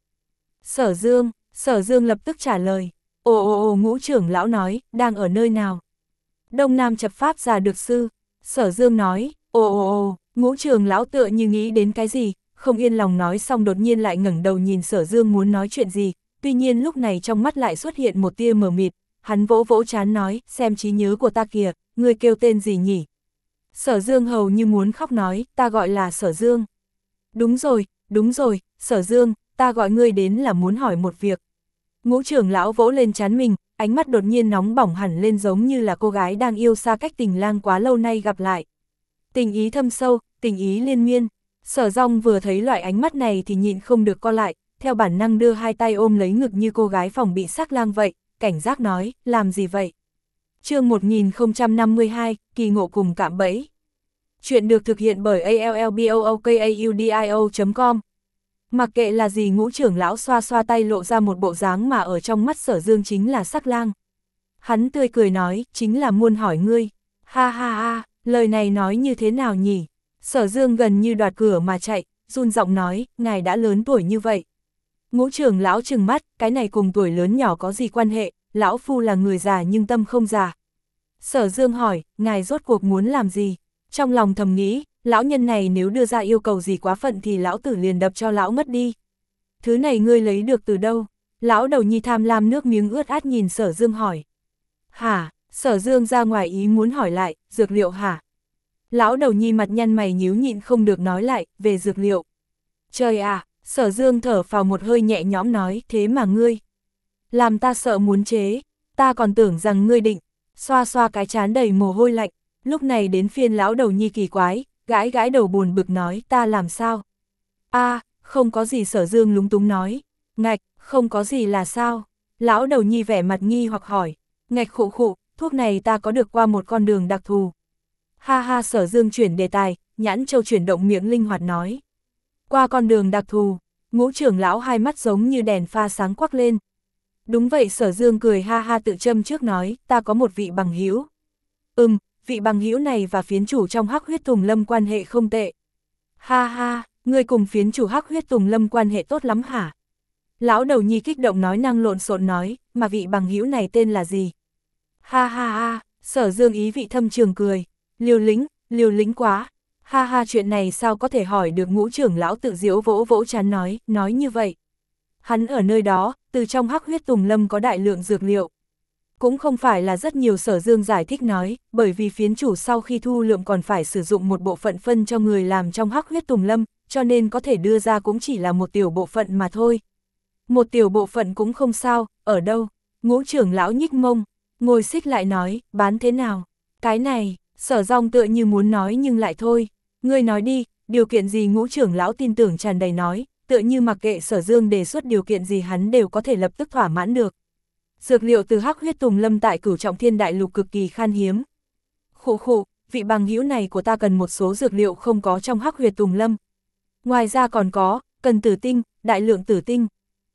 Sở Dương, Sở Dương lập tức trả lời, ồ ồ ồ Ngũ trưởng lão nói, đang ở nơi nào? Đông Nam Chập Pháp Già Được Sư, Sở Dương nói, ồ ồ ồ. Ngũ trưởng lão tựa như nghĩ đến cái gì, không yên lòng nói xong đột nhiên lại ngẩng đầu nhìn Sở Dương muốn nói chuyện gì, tuy nhiên lúc này trong mắt lại xuất hiện một tia mờ mịt, hắn vỗ vỗ trán nói, xem trí nhớ của ta kìa, ngươi kêu tên gì nhỉ? Sở Dương hầu như muốn khóc nói, ta gọi là Sở Dương. Đúng rồi, đúng rồi, Sở Dương, ta gọi ngươi đến là muốn hỏi một việc. Ngũ trưởng lão vỗ lên trán mình, ánh mắt đột nhiên nóng bỏng hẳn lên giống như là cô gái đang yêu xa cách tình lang quá lâu nay gặp lại. Tình ý thâm sâu, tình ý liên miên. Sở Rong vừa thấy loại ánh mắt này thì nhịn không được co lại, theo bản năng đưa hai tay ôm lấy ngực như cô gái phòng bị sắc lang vậy, cảnh giác nói, làm gì vậy? Chương một nghìn không trăm năm mươi hai, kỳ ngộ cùng cạm bẫy. Chuyện được thực hiện bởi a l l b o o k a u d i o chấm com. Mặc kệ là gì Ngũ trưởng lão xoa xoa tay lộ ra một bộ dáng mà ở trong mắt Sở Dương chính là sắc lang. Hắn tươi cười nói, chính là muốn hỏi ngươi. Ha ha ha. Lời này nói như thế nào nhỉ? Sở Dương gần như đoạt cửa mà chạy, run giọng nói, ngài đã lớn tuổi như vậy. Ngũ trưởng lão trừng mắt, cái này cùng tuổi lớn nhỏ có gì quan hệ, lão phu là người già nhưng tâm không già. Sở Dương hỏi, ngài rốt cuộc muốn làm gì? Trong lòng thầm nghĩ, lão nhân này nếu đưa ra yêu cầu gì quá phận thì lão tử liền đập cho lão mất đi. Thứ này ngươi lấy được từ đâu? Lão đầu nhi tham lam nước miếng ướt át nhìn Sở Dương hỏi. Hả? Sở Dương ra ngoài ý muốn hỏi lại, dược liệu hả? Lão đầu nhi mặt nhăn mày nhíu nhịn không được nói lại, về dược liệu. Trời à, Sở Dương thở phào một hơi nhẹ nhõm nói, thế mà ngươi. Làm ta sợ muốn chế, ta còn tưởng rằng ngươi định, xoa xoa cái trán đầy mồ hôi lạnh, lúc này đến phiên lão đầu nhi kỳ quái, gãi gãi đầu buồn bực nói, ta làm sao? A, à, không có gì Sở Dương lúng túng nói, ngạch, không có gì là sao? Lão đầu nhi vẻ mặt nghi hoặc hỏi, ngạch khụ khụ. Thuốc này ta có được qua một con đường đặc thù. Ha ha Sở Dương chuyển đề tài, nhãn châu chuyển động miệng linh hoạt nói. Qua con đường đặc thù, Ngũ trưởng lão hai mắt giống như đèn pha sáng quắc lên. Đúng vậy Sở Dương cười ha ha tự châm trước nói, ta có một vị bằng hữu. Ừm, vị bằng hữu này và phiến chủ trong Hắc Huyết Tùng Lâm quan hệ không tệ. Ha ha, ngươi cùng phiến chủ Hắc Huyết Tùng Lâm quan hệ tốt lắm hả? Lão đầu nhi kích động nói năng lộn xộn nói, mà vị bằng hữu này tên là gì? Ha ha ha, Sở Dương ý vị thâm trường cười, liều lĩnh, liều lĩnh quá, ha ha chuyện này sao có thể hỏi được. Ngũ trưởng lão tự giễu vỗ vỗ trán nói, nói như vậy. Hắn ở nơi đó, từ trong hắc huyết tùng lâm có đại lượng dược liệu. Cũng không phải là rất nhiều. Sở Dương giải thích nói, bởi vì phiến chủ sau khi thu lượm còn phải sử dụng một bộ phận phân cho người làm trong hắc huyết tùng lâm, cho nên có thể đưa ra cũng chỉ là một tiểu bộ phận mà thôi. Một tiểu bộ phận cũng không sao, ở đâu? Ngũ trưởng lão nhích mông, ngồi xích lại nói, bán thế nào? Cái này, Sở Dòng tựa như muốn nói nhưng lại thôi. Ngươi nói đi, điều kiện gì? Ngũ trưởng lão tin tưởng tràn đầy nói, tựa như mặc kệ Sở Dương đề xuất điều kiện gì hắn đều có thể lập tức thỏa mãn được. Dược liệu từ hắc huyết tùng lâm tại Cửu Trọng Thiên Đại Lục cực kỳ khan hiếm. Khụ khụ, vị bằng hữu này của ta cần một số dược liệu không có trong hắc huyết tùng lâm. Ngoài ra còn có, cần tử tinh, đại lượng tử tinh.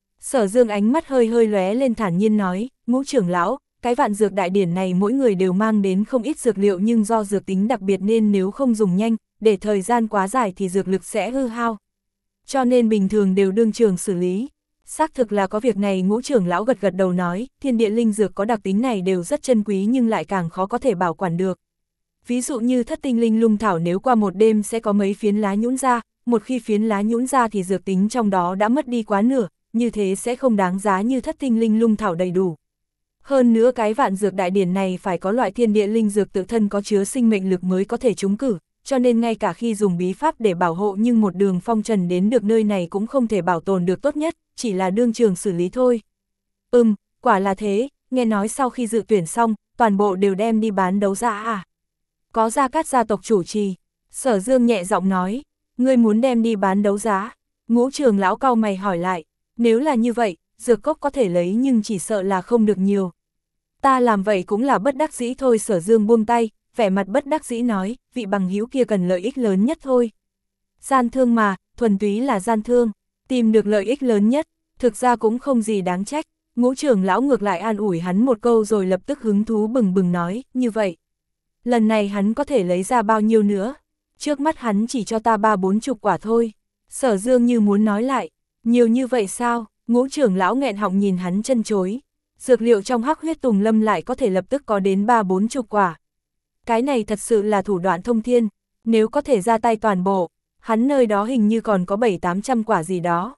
Sở Dương ánh mắt hơi hơi lóe lên thản nhiên nói, Ngũ trưởng lão, cái vạn dược đại điển này mỗi người đều mang đến không ít dược liệu nhưng do dược tính đặc biệt nên nếu không dùng nhanh, để thời gian quá dài thì dược lực sẽ hư hao. Cho nên bình thường đều đương trường xử lý. Xác thực là có việc này. Ngũ trưởng lão gật gật đầu nói, thiên địa linh dược có đặc tính này đều rất chân quý nhưng lại càng khó có thể bảo quản được. Ví dụ như thất tinh linh lung thảo nếu qua một đêm sẽ có mấy phiến lá nhũn ra, một khi phiến lá nhũn ra thì dược tính trong đó đã mất đi quá nửa, như thế sẽ không đáng giá như thất tinh linh lung thảo đầy đủ. Hơn nữa cái vạn dược đại điển này phải có loại thiên địa linh dược tự thân có chứa sinh mệnh lực mới có thể trúng cử, cho nên ngay cả khi dùng bí pháp để bảo hộ nhưng một đường phong trần đến được nơi này cũng không thể bảo tồn được tốt nhất, chỉ là đương trường xử lý thôi. Ừm, quả là thế, nghe nói sau khi dự tuyển xong, toàn bộ đều đem đi bán đấu giá à? Có Gia Cát gia tộc chủ trì. Sở Dương nhẹ giọng nói, ngươi muốn đem đi bán đấu giá? Ngũ trưởng lão cau mày hỏi lại, nếu là như vậy, dược cốc có thể lấy nhưng chỉ sợ là không được nhiều. Ta làm vậy cũng là bất đắc dĩ thôi. Sở Dương buông tay, vẻ mặt bất đắc dĩ nói, vị bằng hữu kia cần lợi ích lớn nhất thôi. Gian thương mà, thuần túy là gian thương, tìm được lợi ích lớn nhất, thực ra cũng không gì đáng trách. Ngũ trưởng lão ngược lại an ủi hắn một câu rồi lập tức hứng thú bừng bừng nói, như vậy. Lần này hắn có thể lấy ra bao nhiêu nữa? Trước mắt hắn chỉ cho ta ba bốn chục quả thôi. Sở Dương như muốn nói lại, nhiều như vậy sao? Ngũ trưởng lão nghẹn họng nhìn hắn chân chối. Dược liệu trong hắc huyết tùng lâm lại có thể lập tức có đến ba bốn chục quả. Cái này thật sự là thủ đoạn thông thiên, nếu có thể ra tay toàn bộ, hắn nơi đó hình như còn có bảy tám trăm quả gì đó.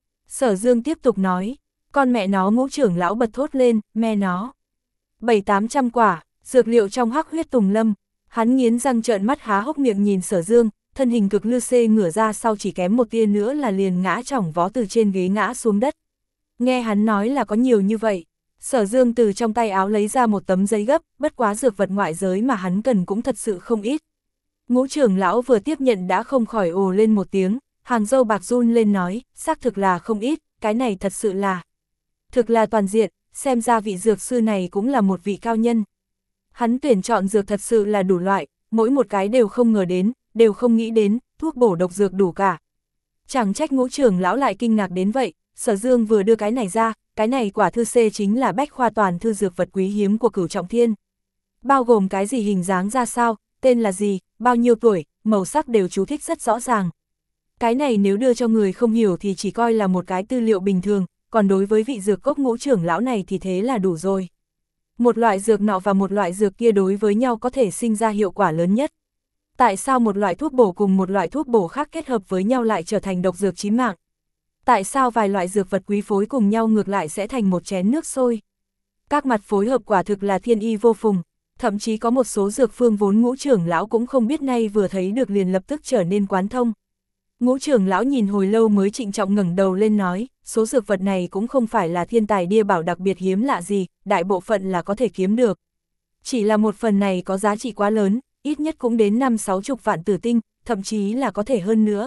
Sở Dương tiếp tục nói, con mẹ nó. Ngũ trưởng lão bật thốt lên, me nó. bảy tám trăm quả, dược liệu trong hắc huyết tùng lâm, hắn nghiến răng trợn mắt há hốc miệng nhìn Sở Dương, thân hình cực lư xê ngửa ra sau chỉ kém một tia nữa là liền ngã chỏng vó từ trên ghế ngã xuống đất. Nghe hắn nói là có nhiều như vậy. Sở Dương từ trong tay áo lấy ra một tấm giấy gấp, bất quá dược vật ngoại giới mà hắn cần cũng thật sự không ít. Ngũ trưởng lão vừa tiếp nhận đã không khỏi ồ lên một tiếng, hàng râu bạc run lên nói, xác thực là không ít, cái này thật sự là, thực là toàn diện, xem ra vị dược sư này cũng là một vị cao nhân. Hắn tuyển chọn dược thật sự là đủ loại, mỗi một cái đều không ngờ đến, đều không nghĩ đến, thuốc bổ độc dược đủ cả. Chẳng trách ngũ trưởng lão lại kinh ngạc đến vậy. Sở Dương vừa đưa cái này ra, cái này quả thư C chính là bách khoa toàn thư dược vật quý hiếm của Cửu Trọng Thiên. Bao gồm cái gì, hình dáng ra sao, tên là gì, bao nhiêu tuổi, màu sắc đều chú thích rất rõ ràng. Cái này nếu đưa cho người không hiểu thì chỉ coi là một cái tư liệu bình thường, còn đối với vị dược cốc ngũ trưởng lão này thì thế là đủ rồi. Một loại dược nọ và một loại dược kia đối với nhau có thể sinh ra hiệu quả lớn nhất. Tại sao một loại thuốc bổ cùng một loại thuốc bổ khác kết hợp với nhau lại trở thành độc dược chí mạng? Tại sao vài loại dược vật quý phối cùng nhau ngược lại sẽ thành một chén nước sôi? Các mặt phối hợp quả thực là thiên y vô phùng, thậm chí có một số dược phương vốn ngũ trưởng lão cũng không biết nay vừa thấy được liền lập tức trở nên quán thông. Ngũ trưởng lão nhìn hồi lâu mới trịnh trọng ngẩng đầu lên nói, số dược vật này cũng không phải là thiên tài địa bảo đặc biệt hiếm lạ gì, đại bộ phận là có thể kiếm được. Chỉ là một phần này có giá trị quá lớn, ít nhất cũng đến năm sáu chục vạn tử tinh, thậm chí là có thể hơn nữa.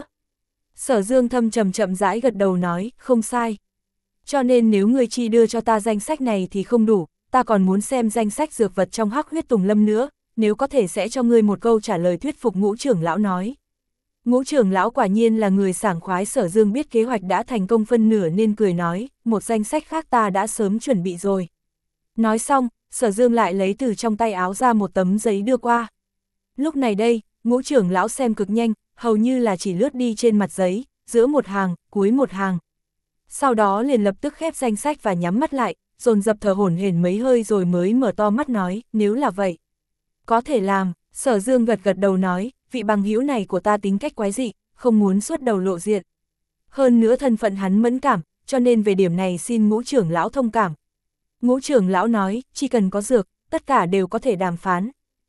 Sở Dương thâm trầm chậm rãi gật đầu nói, không sai. Cho nên nếu người chi đưa cho ta danh sách này thì không đủ, ta còn muốn xem danh sách dược vật trong hắc huyết tùng lâm nữa, nếu có thể sẽ cho ngươi một câu trả lời thuyết phục. Ngũ trưởng lão nói. Ngũ trưởng lão quả nhiên là người sảng khoái. Sở Dương biết kế hoạch đã thành công phân nửa nên cười nói, một danh sách khác ta đã sớm chuẩn bị rồi. Nói xong, Sở Dương lại lấy từ trong tay áo ra một tấm giấy đưa qua. Lúc này đây, ngũ trưởng lão xem cực nhanh, hầu như là chỉ lướt đi trên mặt giấy, giữa một hàng, cuối một hàng. Sau đó liền lập tức khép danh sách và nhắm mắt lại, dồn dập thở hổn hển mấy hơi rồi mới mở to mắt nói, nếu là vậy. Có thể làm, Sở Dương gật gật đầu nói, vị bằng hữu này của ta tính cách quái dị, không muốn xuất đầu lộ diện. Hơn nữa thân phận hắn mẫn cảm, cho nên về điểm này xin Ngũ trưởng lão thông cảm. Ngũ trưởng lão nói, chỉ cần có dược, tất cả đều có thể đàm phán.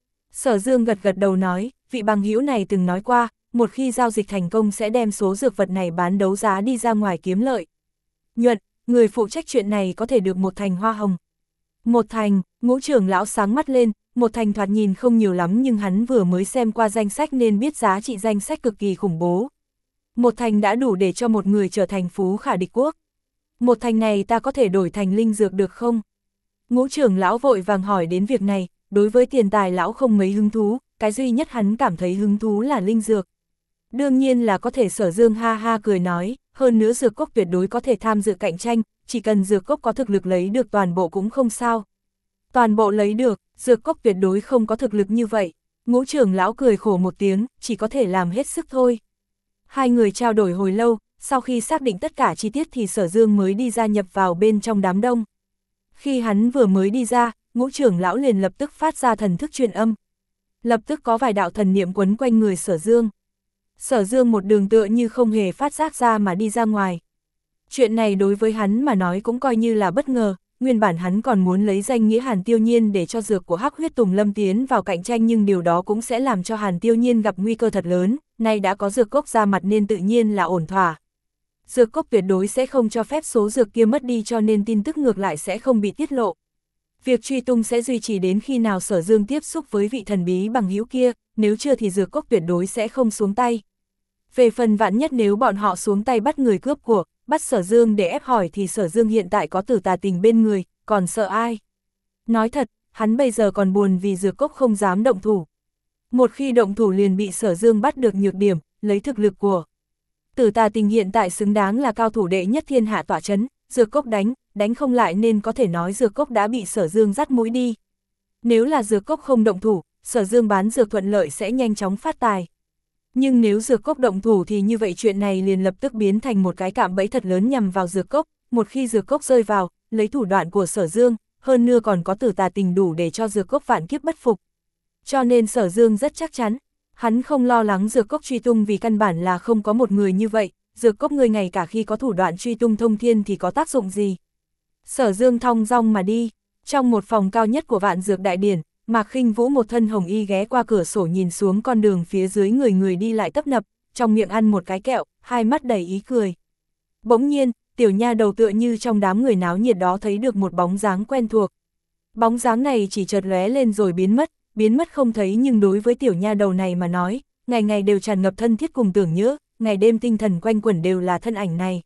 Sở Dương gật gật đầu nói, vị bằng hữu này từng nói qua, một khi giao dịch thành công sẽ đem số dược vật này bán đấu giá đi ra ngoài kiếm lợi. Nhuận, người phụ trách chuyện này có thể được một thành hoa hồng. Một thành, Ngũ trưởng lão sáng mắt lên, một thành thoạt nhìn không nhiều lắm nhưng hắn vừa mới xem qua danh sách nên biết giá trị danh sách cực kỳ khủng bố. Một thành đã đủ để cho một người trở thành phú khả địch quốc. Một thành này ta có thể đổi thành linh dược được không? Ngũ trưởng lão vội vàng hỏi đến việc này, đối với tiền tài lão không mấy hứng thú, cái duy nhất hắn cảm thấy hứng thú là linh dược. Đương nhiên là có thể. Sở Dương ha ha cười nói, hơn nữa dược cốc tuyệt đối có thể tham dự cạnh tranh, chỉ cần dược cốc có thực lực lấy được toàn bộ cũng không sao. Toàn bộ lấy được, dược cốc tuyệt đối không có thực lực như vậy. Ngũ trưởng lão cười khổ một tiếng, chỉ có thể làm hết sức thôi. Hai người trao đổi hồi lâu, sau khi xác định tất cả chi tiết thì Sở Dương mới đi ra nhập vào bên trong đám đông. Khi hắn vừa mới đi ra, Ngũ trưởng lão liền lập tức phát ra thần thức truyền âm. Lập tức có vài đạo thần niệm quấn quanh người Sở Dương. Sở Dương một đường tựa như không hề phát giác ra mà đi ra ngoài. Chuyện này đối với hắn mà nói cũng coi như là bất ngờ, nguyên bản hắn còn muốn lấy danh nghĩa Hàn Tiêu Nhiên để cho dược của Hắc Huyết Tùng Lâm tiến vào cạnh tranh, nhưng điều đó cũng sẽ làm cho Hàn Tiêu Nhiên gặp nguy cơ thật lớn, nay đã có dược cốc ra mặt nên tự nhiên là ổn thỏa. Dược cốc tuyệt đối sẽ không cho phép số dược kia mất đi, cho nên tin tức ngược lại sẽ không bị tiết lộ. Việc truy tung sẽ duy trì đến khi nào Sở Dương tiếp xúc với vị thần bí bằng hữu kia, nếu chưa thì dược cốc tuyệt đối sẽ không xuống tay. Về phần vạn nhất nếu bọn họ xuống tay bắt người cướp của, bắt Sở Dương để ép hỏi thì Sở Dương hiện tại có Tử Tà Tình bên người, còn sợ ai? Nói thật, hắn bây giờ còn buồn vì dược cốc không dám động thủ. Một khi động thủ liền bị Sở Dương bắt được nhược điểm, lấy thực lực của Tử Tà Tình hiện tại xứng đáng là cao thủ đệ nhất thiên hạ tỏa chấn, dược cốc đánh, đánh không lại nên có thể nói dược cốc đã bị Sở Dương dắt mũi đi. Nếu là dược cốc không động thủ, Sở Dương bán dược thuận lợi sẽ nhanh chóng phát tài. Nhưng nếu dược cốc động thủ thì như vậy chuyện này liền lập tức biến thành một cái cạm bẫy thật lớn nhằm vào dược cốc, một khi dược cốc rơi vào, lấy thủ đoạn của Sở Dương, hơn nữa còn có Tử Tà Tình đủ để cho dược cốc vạn kiếp bất phục. Cho nên Sở Dương rất chắc chắn, hắn không lo lắng dược cốc truy tung vì căn bản là không có một người như vậy, dược cốc người ngay cả khi có thủ đoạn truy tung thông thiên thì có tác dụng gì. Sở Dương thong dong mà đi, trong một phòng cao nhất của Vạn Dược Đại Điển, Mạc Khinh Vũ một thân hồng y ghé qua cửa sổ nhìn xuống con đường phía dưới người người đi lại tấp nập, trong miệng ăn một cái kẹo, hai mắt đầy ý cười. Bỗng nhiên, tiểu nha đầu tựa như trong đám người náo nhiệt đó thấy được một bóng dáng quen thuộc. Bóng dáng này chỉ chợt lóe lên rồi biến mất, biến mất không thấy, nhưng đối với tiểu nha đầu này mà nói, ngày ngày đều tràn ngập thân thiết cùng tưởng nhớ, ngày đêm tinh thần quanh quẩn đều là thân ảnh này.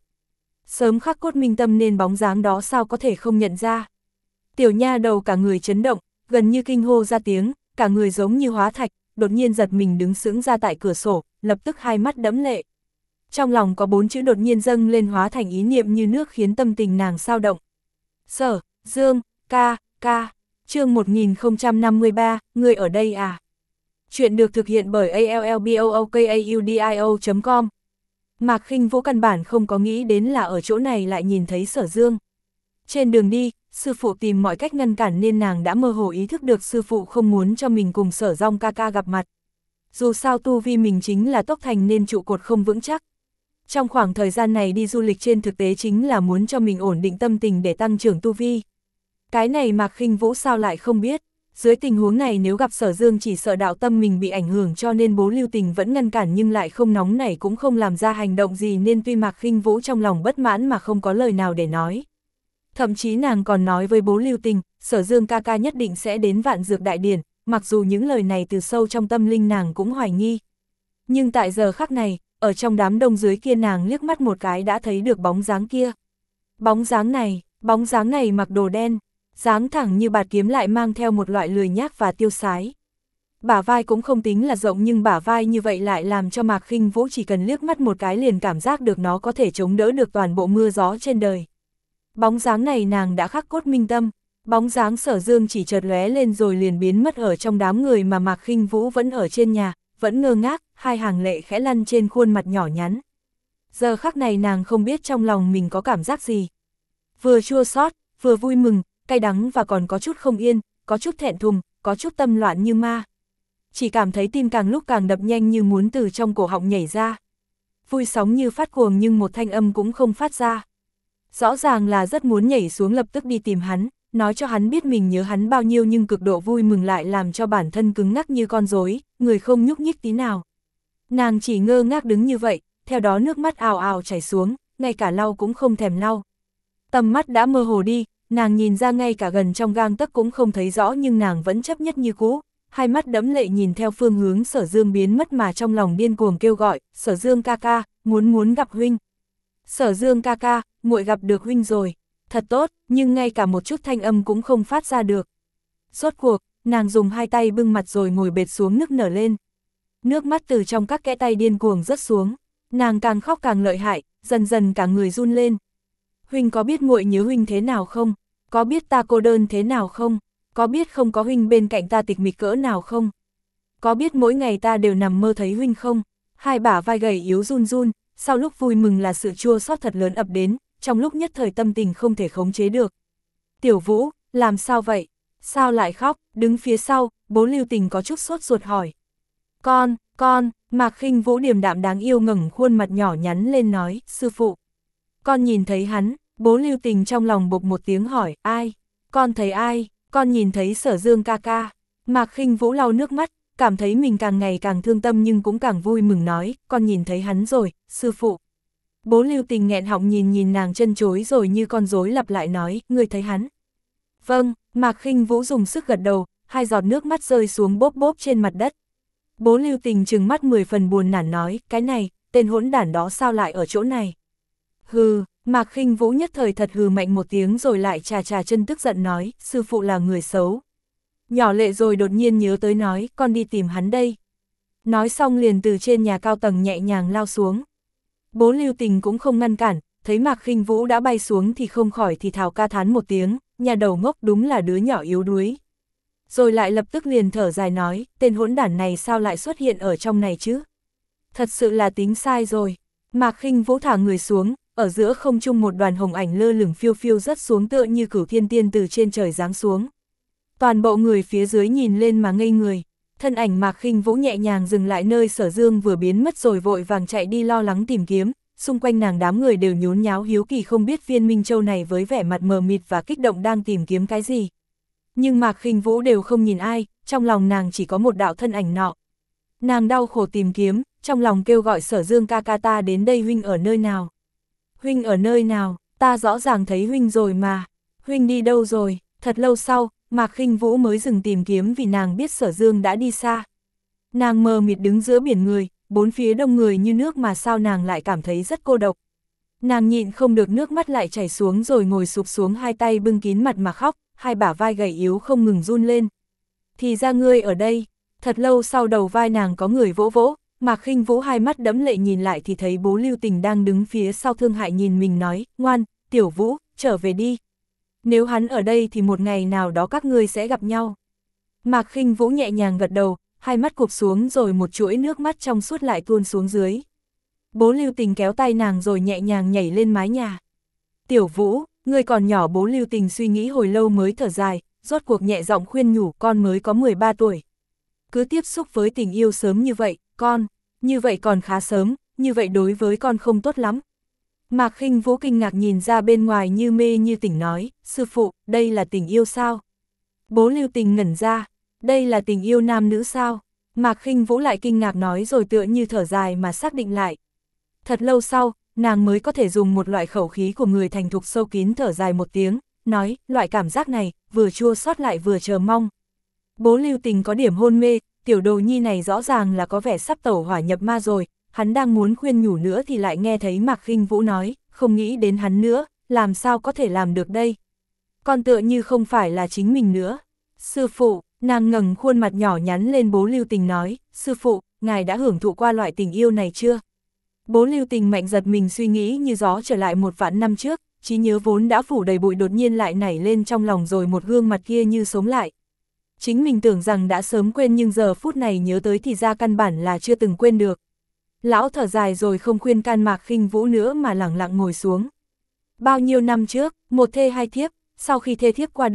Sớm khắc cốt minh tâm nên bóng dáng đó sao có thể không nhận ra. Tiểu nha đầu cả người chấn động, gần như kinh hô ra tiếng, cả người giống như hóa thạch, đột nhiên giật mình đứng sững ra tại cửa sổ, lập tức hai mắt đẫm lệ. Trong lòng có bốn chữ đột nhiên dâng lên hóa thành ý niệm như nước khiến tâm tình nàng sao động. Sở Dương, ca, ca, chương một nghìn không trăm năm mươi ba, người ở đây à? Chuyện được thực hiện bởi a l l b o o k a u d i o chấm com. Mạc Khinh Vũ căn bản không có nghĩ đến là ở chỗ này lại nhìn thấy Sở Dương. Trên đường đi, sư phụ tìm mọi cách ngăn cản nên nàng đã mơ hồ ý thức được sư phụ không muốn cho mình cùng Sở Dong ca ca gặp mặt. Dù sao tu vi mình chính là tốc thành nên trụ cột không vững chắc. Trong khoảng thời gian này đi du lịch trên thực tế chính là muốn cho mình ổn định tâm tình để tăng trưởng tu vi. Cái này Mạc Khinh Vũ sao lại không biết. Dưới tình huống này nếu gặp Sở Dương chỉ sợ đạo tâm mình bị ảnh hưởng, cho nên Bố Lưu Tình vẫn ngăn cản nhưng lại không nóng nảy cũng không làm ra hành động gì, nên tuy Mạc Khinh Vũ trong lòng bất mãn mà không có lời nào để nói. Thậm chí nàng còn nói với Bố Lưu Tình, Sở Dương ca ca nhất định sẽ đến Vạn Dược Đại Điển, mặc dù những lời này từ sâu trong tâm linh nàng cũng hoài nghi. Nhưng tại giờ khắc này, ở trong đám đông dưới kia nàng liếc mắt một cái đã thấy được bóng dáng kia. Bóng dáng này, bóng dáng này mặc đồ đen, dáng thẳng như bạt kiếm lại mang theo một loại lười nhác và tiêu sái. Bả vai cũng không tính là rộng nhưng bả vai như vậy lại làm cho Mạc Khinh Vũ chỉ cần liếc mắt một cái liền cảm giác được nó có thể chống đỡ được toàn bộ mưa gió trên đời. Bóng dáng này nàng đã khắc cốt minh tâm, bóng dáng Sở Dương chỉ chợt lóe lên rồi liền biến mất ở trong đám người mà Mạc Khinh Vũ vẫn ở trên nhà, vẫn ngơ ngác, hai hàng lệ khẽ lăn trên khuôn mặt nhỏ nhắn. Giờ khắc này nàng không biết trong lòng mình có cảm giác gì. Vừa chua xót, vừa vui mừng, cay đắng và còn có chút không yên, có chút thẹn thùng, có chút tâm loạn như ma. Chỉ cảm thấy tim càng lúc càng đập nhanh như muốn từ trong cổ họng nhảy ra. Vui sóng như phát cuồng nhưng một thanh âm cũng không phát ra. Rõ ràng là rất muốn nhảy xuống lập tức đi tìm hắn, nói cho hắn biết mình nhớ hắn bao nhiêu, nhưng cực độ vui mừng lại làm cho bản thân cứng ngắc như con rối, người không nhúc nhích tí nào. Nàng chỉ ngơ ngác đứng như vậy, theo đó nước mắt ào ào chảy xuống, ngay cả lau cũng không thèm lau. Tầm mắt đã mơ hồ đi, nàng nhìn ra ngay cả gần trong gang tấc cũng không thấy rõ, nhưng nàng vẫn chấp nhất như cũ, hai mắt đẫm lệ nhìn theo phương hướng Sở Dương biến mất mà trong lòng điên cuồng kêu gọi, Sở Dương ca ca, muốn muốn gặp huynh. Sở Dương ca ca, muội gặp được huynh rồi, thật tốt, nhưng ngay cả một chút thanh âm cũng không phát ra được. Rốt cuộc, nàng dùng hai tay bưng mặt rồi ngồi bệt xuống nức nở lên. Nước mắt từ trong các kẽ tay điên cuồng rớt xuống, nàng càng khóc càng lợi hại, dần dần cả người run lên. Huynh có biết muội nhớ huynh thế nào không? Có biết ta cô đơn thế nào không? Có biết không có huynh bên cạnh ta tịch mịch cỡ nào không? Có biết mỗi ngày ta đều nằm mơ thấy huynh không? Hai bả vai gầy yếu run run, sau lúc vui mừng là sự chua xót thật lớn ập đến, trong lúc nhất thời tâm tình không thể khống chế được. Tiểu Vũ, làm sao vậy? Sao lại khóc? Đứng phía sau, bố Lưu Tình có chút sốt ruột hỏi. Con, con, Mạc Khinh Vũ điềm đạm đáng yêu ngẩng khuôn mặt nhỏ nhắn lên nói, sư phụ. Con nhìn thấy hắn, bố Lưu Tình trong lòng bộc một tiếng hỏi, ai? Con thấy ai? Con nhìn thấy Sở Dương ca ca. Mạc Khinh Vũ lau nước mắt, cảm thấy mình càng ngày càng thương tâm nhưng cũng càng vui mừng nói, con nhìn thấy hắn rồi, sư phụ. Bố Lưu Tình nghẹn họng nhìn nhìn nàng chân chối rồi như con rối lặp lại nói, ngươi thấy hắn. Vâng, Mạc Khinh Vũ dùng sức gật đầu, hai giọt nước mắt rơi xuống bốp bốp trên mặt đất. Bố Lưu Tình trừng mắt mười phần buồn nản nói, cái này, tên hỗn đản đó sao lại ở chỗ này? Hừ, Mạc Khinh Vũ nhất thời thật hừ mạnh một tiếng rồi lại trà trà chân tức giận nói, sư phụ là người xấu. Nhỏ lệ rồi đột nhiên nhớ tới nói, con đi tìm hắn đây. Nói xong liền từ trên nhà cao tầng nhẹ nhàng lao xuống. Bố Lưu Tình cũng không ngăn cản, thấy Mạc Khinh Vũ đã bay xuống thì không khỏi thì thào ca thán một tiếng, nhà đầu ngốc đúng là đứa nhỏ yếu đuối. Rồi lại lập tức liền thở dài nói, tên hỗn đản này sao lại xuất hiện ở trong này chứ? Thật sự là tính sai rồi. Mạc Khinh Vũ thả người xuống, ở giữa không trung một đoàn hồng ảnh lơ lửng phiêu phiêu rớt xuống tựa như cửu thiên tiên từ trên trời giáng xuống. Toàn bộ người phía dưới nhìn lên mà ngây người, thân ảnh Mạc Khinh Vũ nhẹ nhàng dừng lại nơi Sở Dương vừa biến mất rồi vội vàng chạy đi lo lắng tìm kiếm, xung quanh nàng đám người đều nhốn nháo hiếu kỳ không biết viên Minh Châu này với vẻ mặt mờ mịt và kích động đang tìm kiếm cái gì. Nhưng Mạc Khinh Vũ đều không nhìn ai, trong lòng nàng chỉ có một đạo thân ảnh nọ. Nàng đau khổ tìm kiếm, trong lòng kêu gọi Sở Dương ca ca, ta đến đây, huynh ở nơi nào? Huynh ở nơi nào? Ta rõ ràng thấy huynh rồi mà. Huynh đi đâu rồi? Thật lâu sau, Mạc Khinh Vũ mới dừng tìm kiếm vì nàng biết Sở Dương đã đi xa. Nàng mờ mịt đứng giữa biển người, bốn phía đông người như nước mà sao nàng lại cảm thấy rất cô độc. Nàng nhịn không được nước mắt lại chảy xuống rồi ngồi sụp xuống hai tay bưng kín mặt mà khóc, hai bả vai gầy yếu không ngừng run lên. Thì ra ngươi ở đây. Thật lâu sau đầu vai nàng có người vỗ vỗ, Mạc Khinh Vũ hai mắt đẫm lệ nhìn lại thì thấy bố Lưu Tình đang đứng phía sau thương hại nhìn mình nói, ngoan, Tiểu Vũ, trở về đi. Nếu hắn ở đây thì một ngày nào đó các ngươi sẽ gặp nhau. Mạc Khinh Vũ nhẹ nhàng gật đầu, hai mắt cụp xuống rồi một chuỗi nước mắt trong suốt lại tuôn xuống dưới. Bố Lưu Tình kéo tay nàng rồi nhẹ nhàng nhảy lên mái nhà. Tiểu Vũ, ngươi còn nhỏ. Bố Lưu Tình suy nghĩ hồi lâu mới thở dài, rốt cuộc nhẹ giọng khuyên nhủ, con mới có mười ba tuổi. Cứ tiếp xúc với tình yêu sớm như vậy, con, như vậy còn khá sớm, như vậy đối với con không tốt lắm. Mạc Khinh Vũ kinh ngạc nhìn ra bên ngoài như mê như tỉnh nói, sư phụ, đây là tình yêu sao? Bố Lưu Tình ngẩn ra, đây là tình yêu nam nữ sao? Mạc Khinh Vũ lại kinh ngạc nói rồi tựa như thở dài mà xác định lại. Thật lâu sau, nàng mới có thể dùng một loại khẩu khí của người thành thục sâu kín thở dài một tiếng, nói, loại cảm giác này, vừa chua xót lại vừa chờ mong. Bố Lưu Tình có điểm hôn mê, tiểu đồ nhi này rõ ràng là có vẻ sắp tẩu hỏa nhập ma rồi, hắn đang muốn khuyên nhủ nữa thì lại nghe thấy Mạc Khinh Vũ nói, không nghĩ đến hắn nữa, làm sao có thể làm được đây? Con tựa như không phải là chính mình nữa. Sư phụ, nàng ngẩng khuôn mặt nhỏ nhắn lên bố Lưu Tình nói, sư phụ, ngài đã hưởng thụ qua loại tình yêu này chưa? Bố Lưu Tình mạnh giật mình suy nghĩ như gió trở lại một vạn năm trước, trí nhớ vốn đã phủ đầy bụi đột nhiên lại nảy lên trong lòng rồi một gương mặt kia như sống lại. Chính mình tưởng rằng đã sớm quên nhưng giờ phút này nhớ tới thì ra căn bản là chưa từng quên được. Lão thở dài rồi không khuyên can Mạc Khinh Vũ nữa mà lẳng lặng ngồi xuống. Bao nhiêu năm trước, một thê hai thiếp, sau khi thê thiếp qua đời,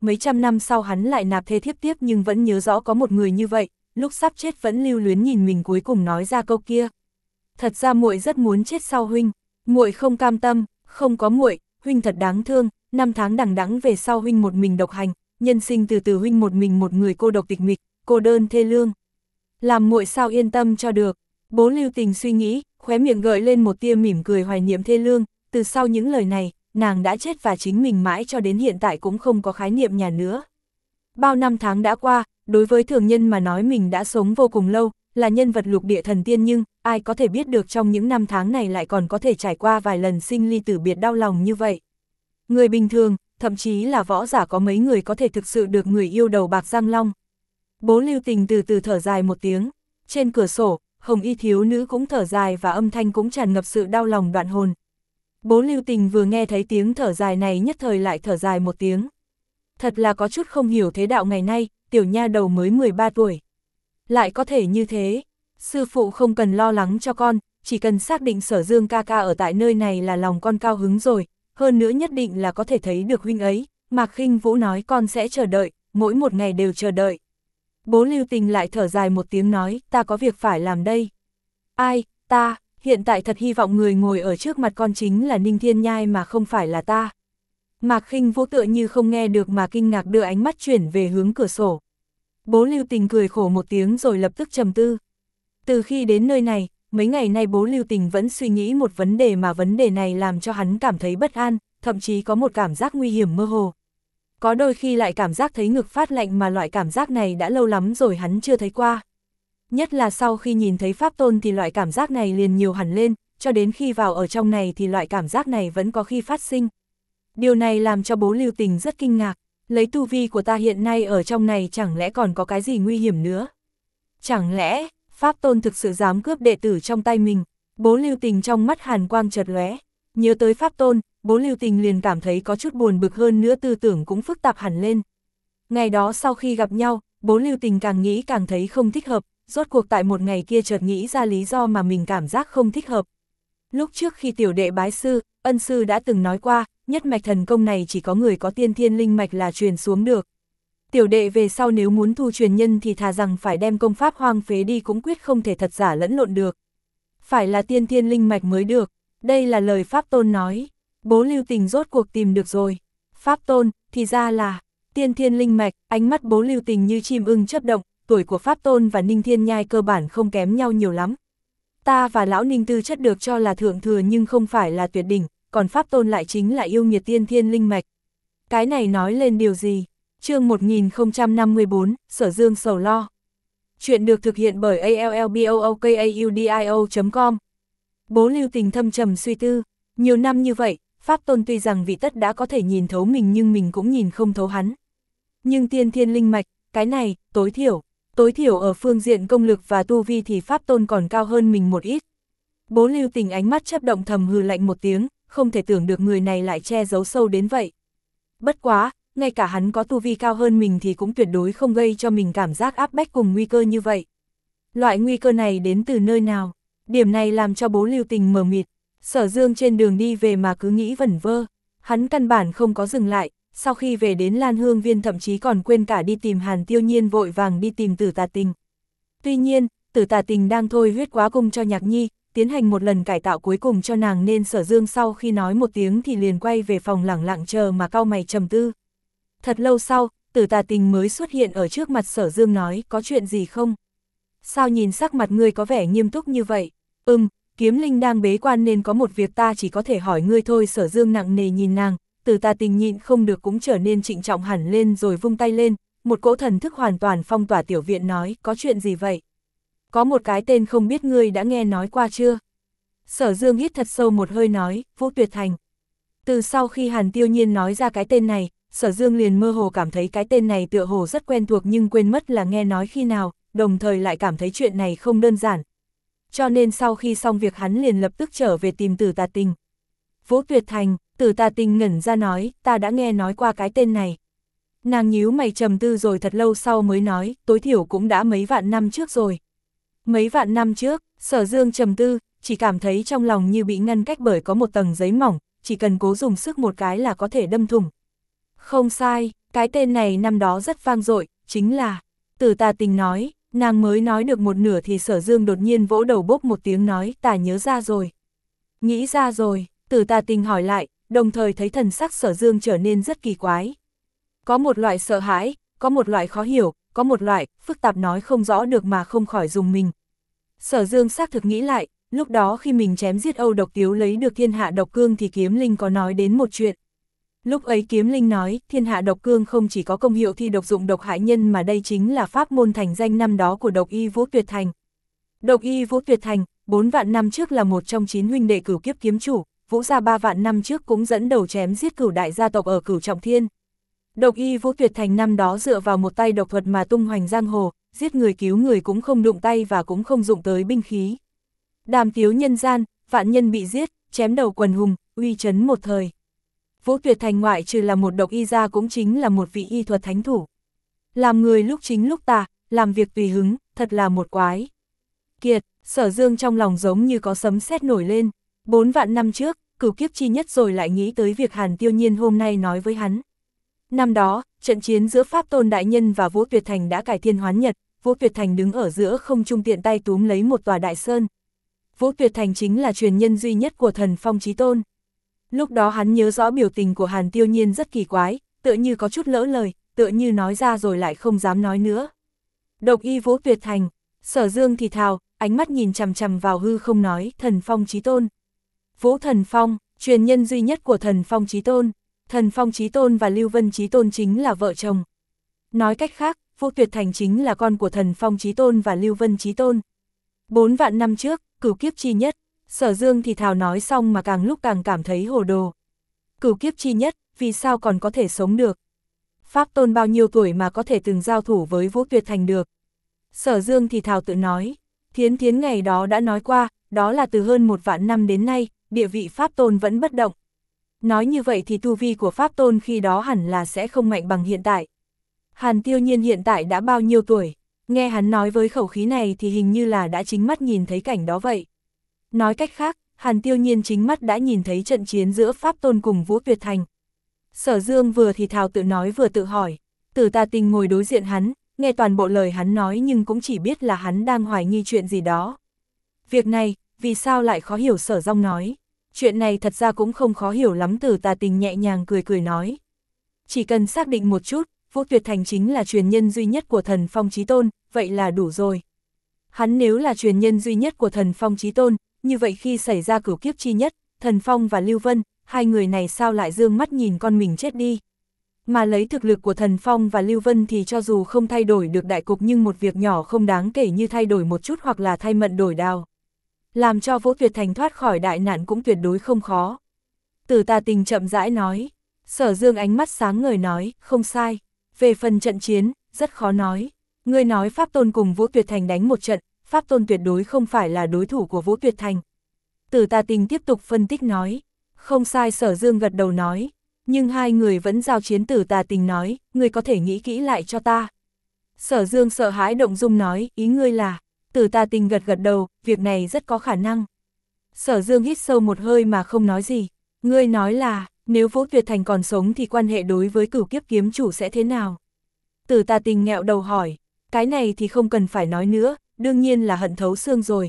mấy trăm năm sau hắn lại nạp thê thiếp tiếp nhưng vẫn nhớ rõ có một người như vậy, lúc sắp chết vẫn lưu luyến nhìn mình cuối cùng nói ra câu kia. Thật ra muội rất muốn chết sau huynh, muội không cam tâm, không có muội, huynh thật đáng thương, năm tháng đằng đẵng về sau huynh một mình độc hành, nhân sinh từ từ huynh một mình một người cô độc tịch mịch, cô đơn thê lương. Làm muội sao yên tâm cho được. Bố Lưu Tình suy nghĩ, khóe miệng gợi lên một tia mỉm cười hoài niệm thê lương, từ sau những lời này, nàng đã chết và chính mình mãi cho đến hiện tại cũng không có khái niệm nhà nữa. Bao năm tháng đã qua, đối với thường nhân mà nói mình đã sống vô cùng lâu, là nhân vật lục địa thần tiên nhưng, ai có thể biết được trong những năm tháng này lại còn có thể trải qua vài lần sinh ly tử biệt đau lòng như vậy. Người bình thường, thậm chí là võ giả có mấy người có thể thực sự được người yêu đầu bạc răng long. Bố Lưu Tình từ từ thở dài một tiếng, trên cửa sổ, hồng y thiếu nữ cũng thở dài và âm thanh cũng tràn ngập sự đau lòng đoạn hồn. Bố Lưu Tình vừa nghe thấy tiếng thở dài này nhất thời lại thở dài một tiếng. Thật là có chút không hiểu thế đạo ngày nay, tiểu nha đầu mới mười ba tuổi. Lại có thể như thế, sư phụ không cần lo lắng cho con, chỉ cần xác định Sở Dương ca ca ở tại nơi này là lòng con cao hứng rồi, hơn nữa nhất định là có thể thấy được huynh ấy, Mạc Khinh Vũ nói con sẽ chờ đợi, mỗi một ngày đều chờ đợi. Bố Lưu Tình lại thở dài một tiếng nói, ta có việc phải làm đây. Ai, ta, hiện tại thật hy vọng người ngồi ở trước mặt con chính là Ninh Thiên Nhai mà không phải là ta. Mạc Khinh Vũ tựa như không nghe được mà kinh ngạc đưa ánh mắt chuyển về hướng cửa sổ. Bố Lưu Tình cười khổ một tiếng rồi lập tức trầm tư. Từ khi đến nơi này, mấy ngày nay bố Lưu Tình vẫn suy nghĩ một vấn đề mà vấn đề này làm cho hắn cảm thấy bất an, thậm chí có một cảm giác nguy hiểm mơ hồ. Có đôi khi lại cảm giác thấy ngực phát lạnh mà loại cảm giác này đã lâu lắm rồi hắn chưa thấy qua. Nhất là sau khi nhìn thấy Pháp Tôn thì loại cảm giác này liền nhiều hẳn lên, cho đến khi vào ở trong này thì loại cảm giác này vẫn có khi phát sinh. Điều này làm cho bố Lưu Tình rất kinh ngạc, lấy tu vi của ta hiện nay ở trong này chẳng lẽ còn có cái gì nguy hiểm nữa? Chẳng lẽ, Pháp Tôn thực sự dám cướp đệ tử trong tay mình? Bố Lưu Tình trong mắt hàn quang chợt lóe, nhớ tới Pháp Tôn, bố Lưu Tình liền cảm thấy có chút buồn bực hơn nữa, tư tưởng cũng phức tạp hẳn lên. Ngày đó sau khi gặp nhau, bố Lưu Tình càng nghĩ càng thấy không thích hợp, rốt cuộc tại một ngày kia chợt nghĩ ra lý do mà mình cảm giác không thích hợp. Lúc trước khi tiểu đệ bái sư, ân sư đã từng nói qua, nhất mạch thần công này chỉ có người có tiên thiên linh mạch là truyền xuống được. Tiểu đệ về sau nếu muốn thu truyền nhân thì thà rằng phải đem công pháp hoang phế đi cũng quyết không thể thật giả lẫn lộn được. Phải là tiên thiên linh mạch mới được, đây là lời Pháp Tôn nói. Bố Lưu Tình rốt cuộc tìm được rồi. Pháp Tôn, thì ra là tiên thiên linh mạch, ánh mắt bố Lưu Tình như chim ưng chớp động, tuổi của Pháp Tôn và Ninh Thiên Nhai cơ bản không kém nhau nhiều lắm. Ta và lão Ninh tư chất được cho là thượng thừa nhưng không phải là tuyệt đỉnh, còn Pháp Tôn lại chính là yêu nghiệt tiên thiên linh mạch. Cái này nói lên điều gì? Chương một nghìn không trăm năm mươi tư, Sở Dương sầu lo. Chuyện được thực hiện bởi a l l b o o k a u d i o chấm com. Bố Lưu Tình thâm trầm suy tư, nhiều năm như vậy, Pháp Tôn tuy rằng vị tất đã có thể nhìn thấu mình nhưng mình cũng nhìn không thấu hắn. Nhưng tiên thiên linh mạch, cái này, tối thiểu, tối thiểu ở phương diện công lực và tu vi thì Pháp Tôn còn cao hơn mình một ít. Bố Lưu Tình ánh mắt chớp động thầm hừ lạnh một tiếng, không thể tưởng được người này lại che giấu sâu đến vậy. Bất quá, ngay cả hắn có tu vi cao hơn mình thì cũng tuyệt đối không gây cho mình cảm giác áp bách cùng nguy cơ như vậy. Loại nguy cơ này đến từ nơi nào? Điểm này làm cho bố Lưu Tình mờ mịt. Sở Dương trên đường đi về mà cứ nghĩ vẩn vơ. Hắn căn bản không có dừng lại, sau khi về đến Lan Hương Viên thậm chí còn quên cả đi tìm Hàn Tiêu Nhiên, vội vàng đi tìm Tử Tà Tình. Tuy nhiên, Tử Tà Tình đang thôi huyết quá cung cho Nhạc Nhi, tiến hành một lần cải tạo cuối cùng cho nàng nên Sở Dương sau khi nói một tiếng thì liền quay về phòng lẳng lặng chờ mà cau mày trầm tư. Thật lâu sau, Tử Tà Tình mới xuất hiện ở trước mặt Sở Dương nói, có chuyện gì không? Sao nhìn sắc mặt ngươi có vẻ nghiêm túc như vậy? Ừm, Kiếm Linh đang bế quan nên có một việc ta chỉ có thể hỏi ngươi thôi. Sở Dương nặng nề nhìn nàng, Tử Tà Tình nhịn không được cũng trở nên trịnh trọng hẳn lên rồi vung tay lên, một cỗ thần thức hoàn toàn phong tỏa tiểu viện nói, có chuyện gì vậy? Có một cái tên không biết ngươi đã nghe nói qua chưa? Sở Dương hít thật sâu một hơi nói, Vũ Tuyệt Thành. Từ sau khi Hàn Tiêu Nhiên nói ra cái tên này, Sở Dương liền mơ hồ cảm thấy cái tên này tựa hồ rất quen thuộc nhưng quên mất là nghe nói khi nào, đồng thời lại cảm thấy chuyện này không đơn giản. Cho nên sau khi xong việc hắn liền lập tức trở về tìm Tử Tà Tình. Vũ Tuyệt Thành, Tử Tà Tình ngẩn ra nói, ta đã nghe nói qua cái tên này. Nàng nhíu mày trầm tư rồi thật lâu sau mới nói, tối thiểu cũng đã mấy vạn năm trước rồi. Mấy vạn năm trước, Sở Dương trầm tư, chỉ cảm thấy trong lòng như bị ngăn cách bởi có một tầng giấy mỏng, chỉ cần cố dùng sức một cái là có thể đâm thủng. Không sai, cái tên này năm đó rất vang dội, chính là, Tử Tà Tình nói, nàng mới nói được một nửa thì Sở Dương đột nhiên vỗ đầu bốp một tiếng nói, ta nhớ ra rồi. Nghĩ ra rồi, Tử Tà Tình hỏi lại, đồng thời thấy thần sắc Sở Dương trở nên rất kỳ quái. Có một loại sợ hãi, có một loại khó hiểu, có một loại, phức tạp nói không rõ được mà không khỏi dùng mình. Sở Dương xác thực nghĩ lại, lúc đó khi mình chém giết Âu Độc Tiếu lấy được thiên hạ độc cương thì Kiếm Linh có nói đến một chuyện. Lúc ấy Kiếm Linh nói, thiên hạ độc cương không chỉ có công hiệu thi độc dụng độc hại nhân mà đây chính là pháp môn thành danh năm đó của độc y Vũ Tuyệt Thành. Độc y Vũ Tuyệt Thành, bốn vạn năm trước là một trong chín huynh đệ cửu kiếp kiếm chủ, Vũ gia ba vạn năm trước cũng dẫn đầu chém giết cửu đại gia tộc ở Cửu Trọng Thiên. Độc y Vũ Tuyệt Thành năm đó dựa vào một tay độc thuật mà tung hoành giang hồ, giết người cứu người cũng không đụng tay và cũng không dụng tới binh khí. Đàm tiếu nhân gian, vạn nhân bị giết, chém đầu quần hùng, uy chấn một thời. Vũ Tuyệt Thành ngoại trừ là một độc y gia cũng chính là một vị y thuật thánh thủ. Làm người lúc chính lúc tà, làm việc tùy hứng, thật là một quái. Kiệt, Sở Dương trong lòng giống như có sấm sét nổi lên, bốn vạn năm trước, cửu kiếp chi nhất rồi lại nghĩ tới việc Hàn Tiêu Nhiên hôm nay nói với hắn. Năm đó, trận chiến giữa Pháp Tôn Đại Nhân và Vũ Tuyệt Thành đã cải thiên hoán nhật, Vũ Tuyệt Thành đứng ở giữa không trung tiện tay túm lấy một tòa đại sơn. Vũ Tuyệt Thành chính là truyền nhân duy nhất của Thần Phong Chí Tôn. Lúc đó hắn nhớ rõ biểu tình của Hàn Tiêu Nhiên rất kỳ quái, tựa như có chút lỡ lời, tựa như nói ra rồi lại không dám nói nữa. Độc y Vũ Tuyệt Thành, Sở Dương thì thào, ánh mắt nhìn chằm chằm vào hư không nói, Thần Phong Chí Tôn. Vũ Thần Phong, truyền nhân duy nhất của Thần Phong Chí Tôn. Thần Phong Chí Tôn và Lưu Vân Chí Tôn chính là vợ chồng. Nói cách khác, Vũ Tuyệt Thành chính là con của Thần Phong Chí Tôn và Lưu Vân Chí Tôn. Bốn vạn năm trước, cửu kiếp chi nhất, Sở Dương thì thào nói xong mà càng lúc càng cảm thấy hồ đồ. Cửu kiếp chi nhất, vì sao còn có thể sống được? Pháp Tôn bao nhiêu tuổi mà có thể từng giao thủ với Vũ Tuyệt Thành được? Sở Dương thì thào tự nói, Thiến Thiến ngày đó đã nói qua, đó là từ hơn một vạn năm đến nay, địa vị Pháp Tôn vẫn bất động. Nói như vậy thì tu vi của Pháp Tôn khi đó hẳn là sẽ không mạnh bằng hiện tại. Hàn Tiêu Nhiên hiện tại đã bao nhiêu tuổi? Nghe hắn nói với khẩu khí này thì hình như là đã chính mắt nhìn thấy cảnh đó vậy. Nói cách khác, Hàn Tiêu Nhiên chính mắt đã nhìn thấy trận chiến giữa Pháp Tôn cùng Vũ Tuyệt Thành. Sở Dương vừa thì thào tự nói vừa tự hỏi, Tử Tà Tình ngồi đối diện hắn, nghe toàn bộ lời hắn nói nhưng cũng chỉ biết là hắn đang hoài nghi chuyện gì đó. Việc này, vì sao lại khó hiểu? Sở Dong nói. Chuyện này thật ra cũng không khó hiểu lắm. Tử Tà Tình nhẹ nhàng cười cười nói. Chỉ cần xác định một chút, Vũ Tuyệt Thành chính là truyền nhân duy nhất của Thần Phong Chí Tôn, vậy là đủ rồi. Hắn nếu là truyền nhân duy nhất của Thần Phong Chí Tôn, như vậy khi xảy ra cửu kiếp chi nhất, Thần Phong và Lưu Vân, hai người này sao lại dương mắt nhìn con mình chết đi. Mà lấy thực lực của Thần Phong và Lưu Vân thì cho dù không thay đổi được đại cục nhưng một việc nhỏ không đáng kể như thay đổi một chút hoặc là thay mận đổi đào, làm cho Vũ Tuyệt Thành thoát khỏi đại nạn cũng tuyệt đối không khó. Tử Tà Tình chậm rãi nói. Sở Dương ánh mắt sáng ngời nói, không sai. Về phần trận chiến, rất khó nói. Ngươi nói Pháp Tôn cùng Vũ Tuyệt Thành đánh một trận, Pháp Tôn tuyệt đối không phải là đối thủ của Vũ Tuyệt Thành. Tử Tà Tình tiếp tục phân tích nói. Không sai. Sở Dương gật đầu nói. Nhưng hai người vẫn giao chiến. Tử Tà Tình nói, ngươi có thể nghĩ kỹ lại cho ta. Sở Dương sợ hãi động dung nói, ý ngươi là... Tử Tà Tình gật gật đầu, việc này rất có khả năng. Sở Dương hít sâu một hơi mà không nói gì. Ngươi nói là, nếu Vũ Tuyệt Thành còn sống thì quan hệ đối với cửu kiếp kiếm chủ sẽ thế nào? Tử Tà Tình nghẹo đầu hỏi, cái này thì không cần phải nói nữa, đương nhiên là hận thấu xương rồi.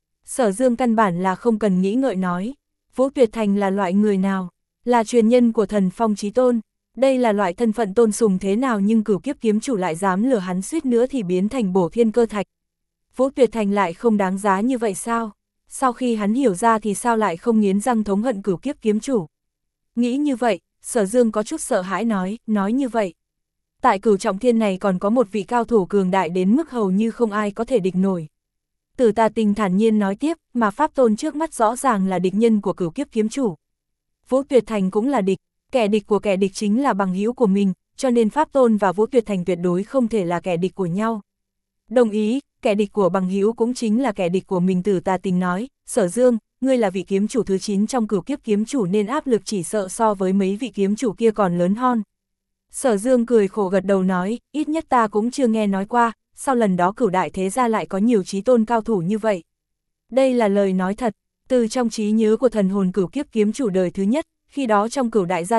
Sở Dương căn bản là không cần nghĩ ngợi nói, Vũ Tuyệt Thành là loại người nào? Là truyền nhân của Thần Phong Chí Tôn. Đây là loại thân phận tôn sùng thế nào nhưng cửu kiếp kiếm chủ lại dám lừa hắn suýt nữa thì biến thành bổ thiên cơ thạch. Vũ Tuyệt Thành lại không đáng giá như vậy sao? Sau khi hắn hiểu ra thì sao lại không nghiến răng thống hận cửu kiếp kiếm chủ? Nghĩ như vậy, Sở Dương có chút sợ hãi nói, nói như vậy. Tại Cửu Trọng Thiên này còn có một vị cao thủ cường đại đến mức hầu như không ai có thể địch nổi. Tử Tà Tình thản nhiên nói tiếp, mà Pháp Tôn trước mắt rõ ràng là địch nhân của cửu kiếp kiếm chủ. Vũ Tuyệt Thành cũng là địch, kẻ địch của kẻ địch chính là bằng hữu của mình, cho nên Pháp Tôn và Vũ Tuyệt Thành tuyệt đối không thể là kẻ địch của nhau. Đồng ý, kẻ địch của bằng hữu cũng chính là kẻ địch của mình. Tử Tà Tình nói, Sở Dương, ngươi là vị kiếm chủ thứ chín trong cửu kiếp kiếm chủ nên áp lực chỉ sợ so với mấy vị kiếm chủ kia còn lớn hơn. Sở Dương cười khổ gật đầu nói, ít nhất ta cũng chưa nghe nói qua, sau lần đó cửu đại thế gia lại có nhiều chí tôn cao thủ như vậy. Đây là lời nói thật, từ trong trí nhớ của thần hồn cửu kiếp kiếm chủ đời thứ nhất, khi đó trong cửu đại gia tộc,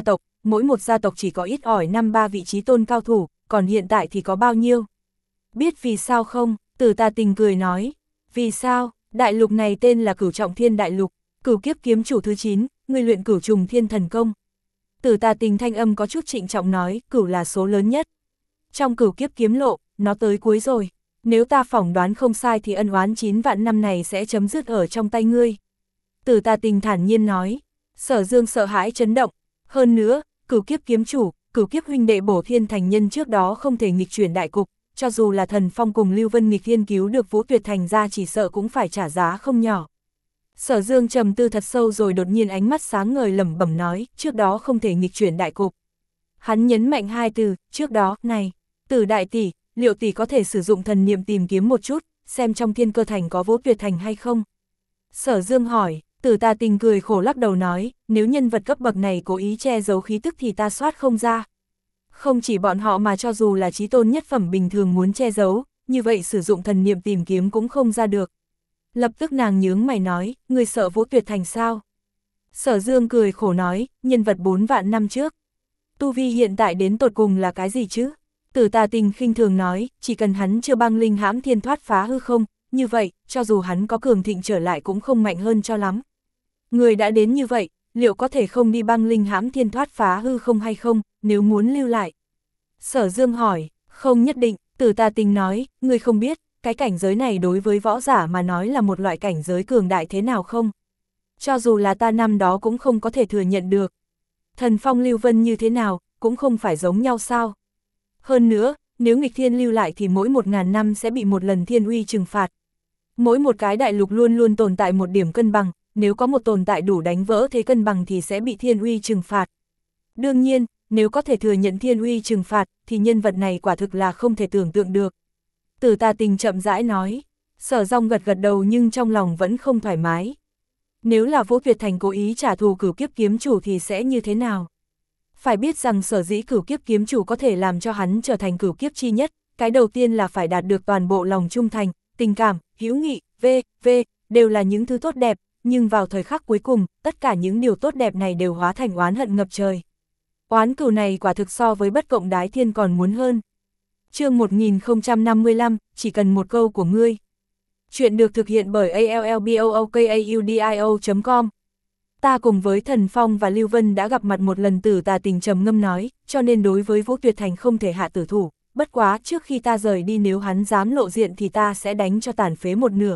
mỗi một gia tộc chỉ có ít ỏi năm ba vị trí tôn cao thủ, còn hiện tại thì có bao nhiêu? Biết vì sao không? Tử Tà Tình cười nói. Vì sao? Đại lục này tên là Cửu Trọng Thiên Đại Lục, Cửu Kiếp Kiếm Chủ thứ chín, người luyện Cửu Trùng Thiên Thần Công. Tử Tà Tình thanh âm có chút trịnh trọng nói, cửu là số lớn nhất. Trong Cửu Kiếp Kiếm Lộ, nó tới cuối rồi. Nếu ta phỏng đoán không sai thì ân oán chín vạn năm này sẽ chấm dứt ở trong tay ngươi. Tử Tà Tình thản nhiên nói. Sở Dương sợ hãi chấn động. Hơn nữa, Cửu Kiếp Kiếm Chủ, Cửu Kiếp huynh đệ bổ thiên thành nhân trước đó không thể nghịch chuyển đại cục, cho dù là Thần Phong cùng Lưu Vân nghịch thiên cứu được Vũ Tuyệt Thành ra chỉ sợ cũng phải trả giá không nhỏ. Sở Dương trầm tư thật sâu rồi đột nhiên ánh mắt sáng ngời lẩm bẩm nói, trước đó không thể nghịch chuyển đại cục. Hắn nhấn mạnh hai từ, trước đó, này, Tử đại tỷ, liệu tỷ có thể sử dụng thần niệm tìm kiếm một chút, xem trong Thiên Cơ Thành có Vũ Tuyệt Thành hay không? Sở Dương hỏi. Tử Tà Tình cười khổ lắc đầu nói, nếu nhân vật cấp bậc này cố ý che giấu khí tức thì ta soát không ra. Không chỉ bọn họ mà cho dù là chí tôn nhất phẩm bình thường muốn che giấu, như vậy sử dụng thần niệm tìm kiếm cũng không ra được. Lập tức nàng nhướng mày nói, người sợ Vũ Tuyệt Thành sao? Sở Dương cười khổ nói, nhân vật bốn vạn năm trước. Tu vi hiện tại đến tột cùng là cái gì chứ? Tử Tà Tình khinh thường nói, chỉ cần hắn chưa băng linh hãm thiên thoát phá hư không, như vậy, cho dù hắn có cường thịnh trở lại cũng không mạnh hơn cho lắm. Người đã đến như vậy, liệu có thể không đi băng linh hãm thiên thoát phá hư không hay không, nếu muốn lưu lại? Sở Dương hỏi, không nhất định. Tử Tà Tình nói, người không biết, cái cảnh giới này đối với võ giả mà nói là một loại cảnh giới cường đại thế nào không? Cho dù là ta năm đó cũng không có thể thừa nhận được. Thần Phong Lưu Vân như thế nào, cũng không phải giống nhau sao? Hơn nữa, nếu nghịch thiên lưu lại thì mỗi một ngàn năm sẽ bị một lần thiên uy trừng phạt. Mỗi một cái đại lục luôn luôn tồn tại một điểm cân bằng, nếu có một tồn tại đủ đánh vỡ thế cân bằng thì sẽ bị thiên uy trừng phạt. Đương nhiên, nếu có thể thừa nhận thiên uy trừng phạt, thì nhân vật này quả thực là không thể tưởng tượng được. Tử Tà Tình chậm rãi nói. Sở Dòng gật gật đầu nhưng trong lòng vẫn không thoải mái. Nếu là Vũ Tuyệt Thành cố ý trả thù Cửu Kiếp Kiếm Chủ thì sẽ như thế nào? Phải biết rằng sở dĩ Cửu Kiếp Kiếm Chủ có thể làm cho hắn trở thành cửu kiếp chi nhất, cái đầu tiên là phải đạt được toàn bộ lòng trung thành, tình cảm, hữu nghị, v, v, đều là những thứ tốt đẹp, nhưng vào thời khắc cuối cùng, tất cả những điều tốt đẹp này đều hóa thành oán hận ngập trời. Oán cừu này quả thực so với bất cộng đái thiên còn muốn hơn. Chương một nghìn không trăm năm mươi lăm, chỉ cần một câu của ngươi. Chuyện được thực hiện bởi a l l b o o k a u d i o chấm com. Ta cùng với Thần Phong và Lưu Vân đã gặp mặt một lần. Tử Tà Tình trầm ngâm nói, cho nên đối với Vũ Tuyệt Thành không thể hạ tử thủ, bất quá trước khi ta rời đi nếu hắn dám lộ diện thì ta sẽ đánh cho tàn phế một nửa.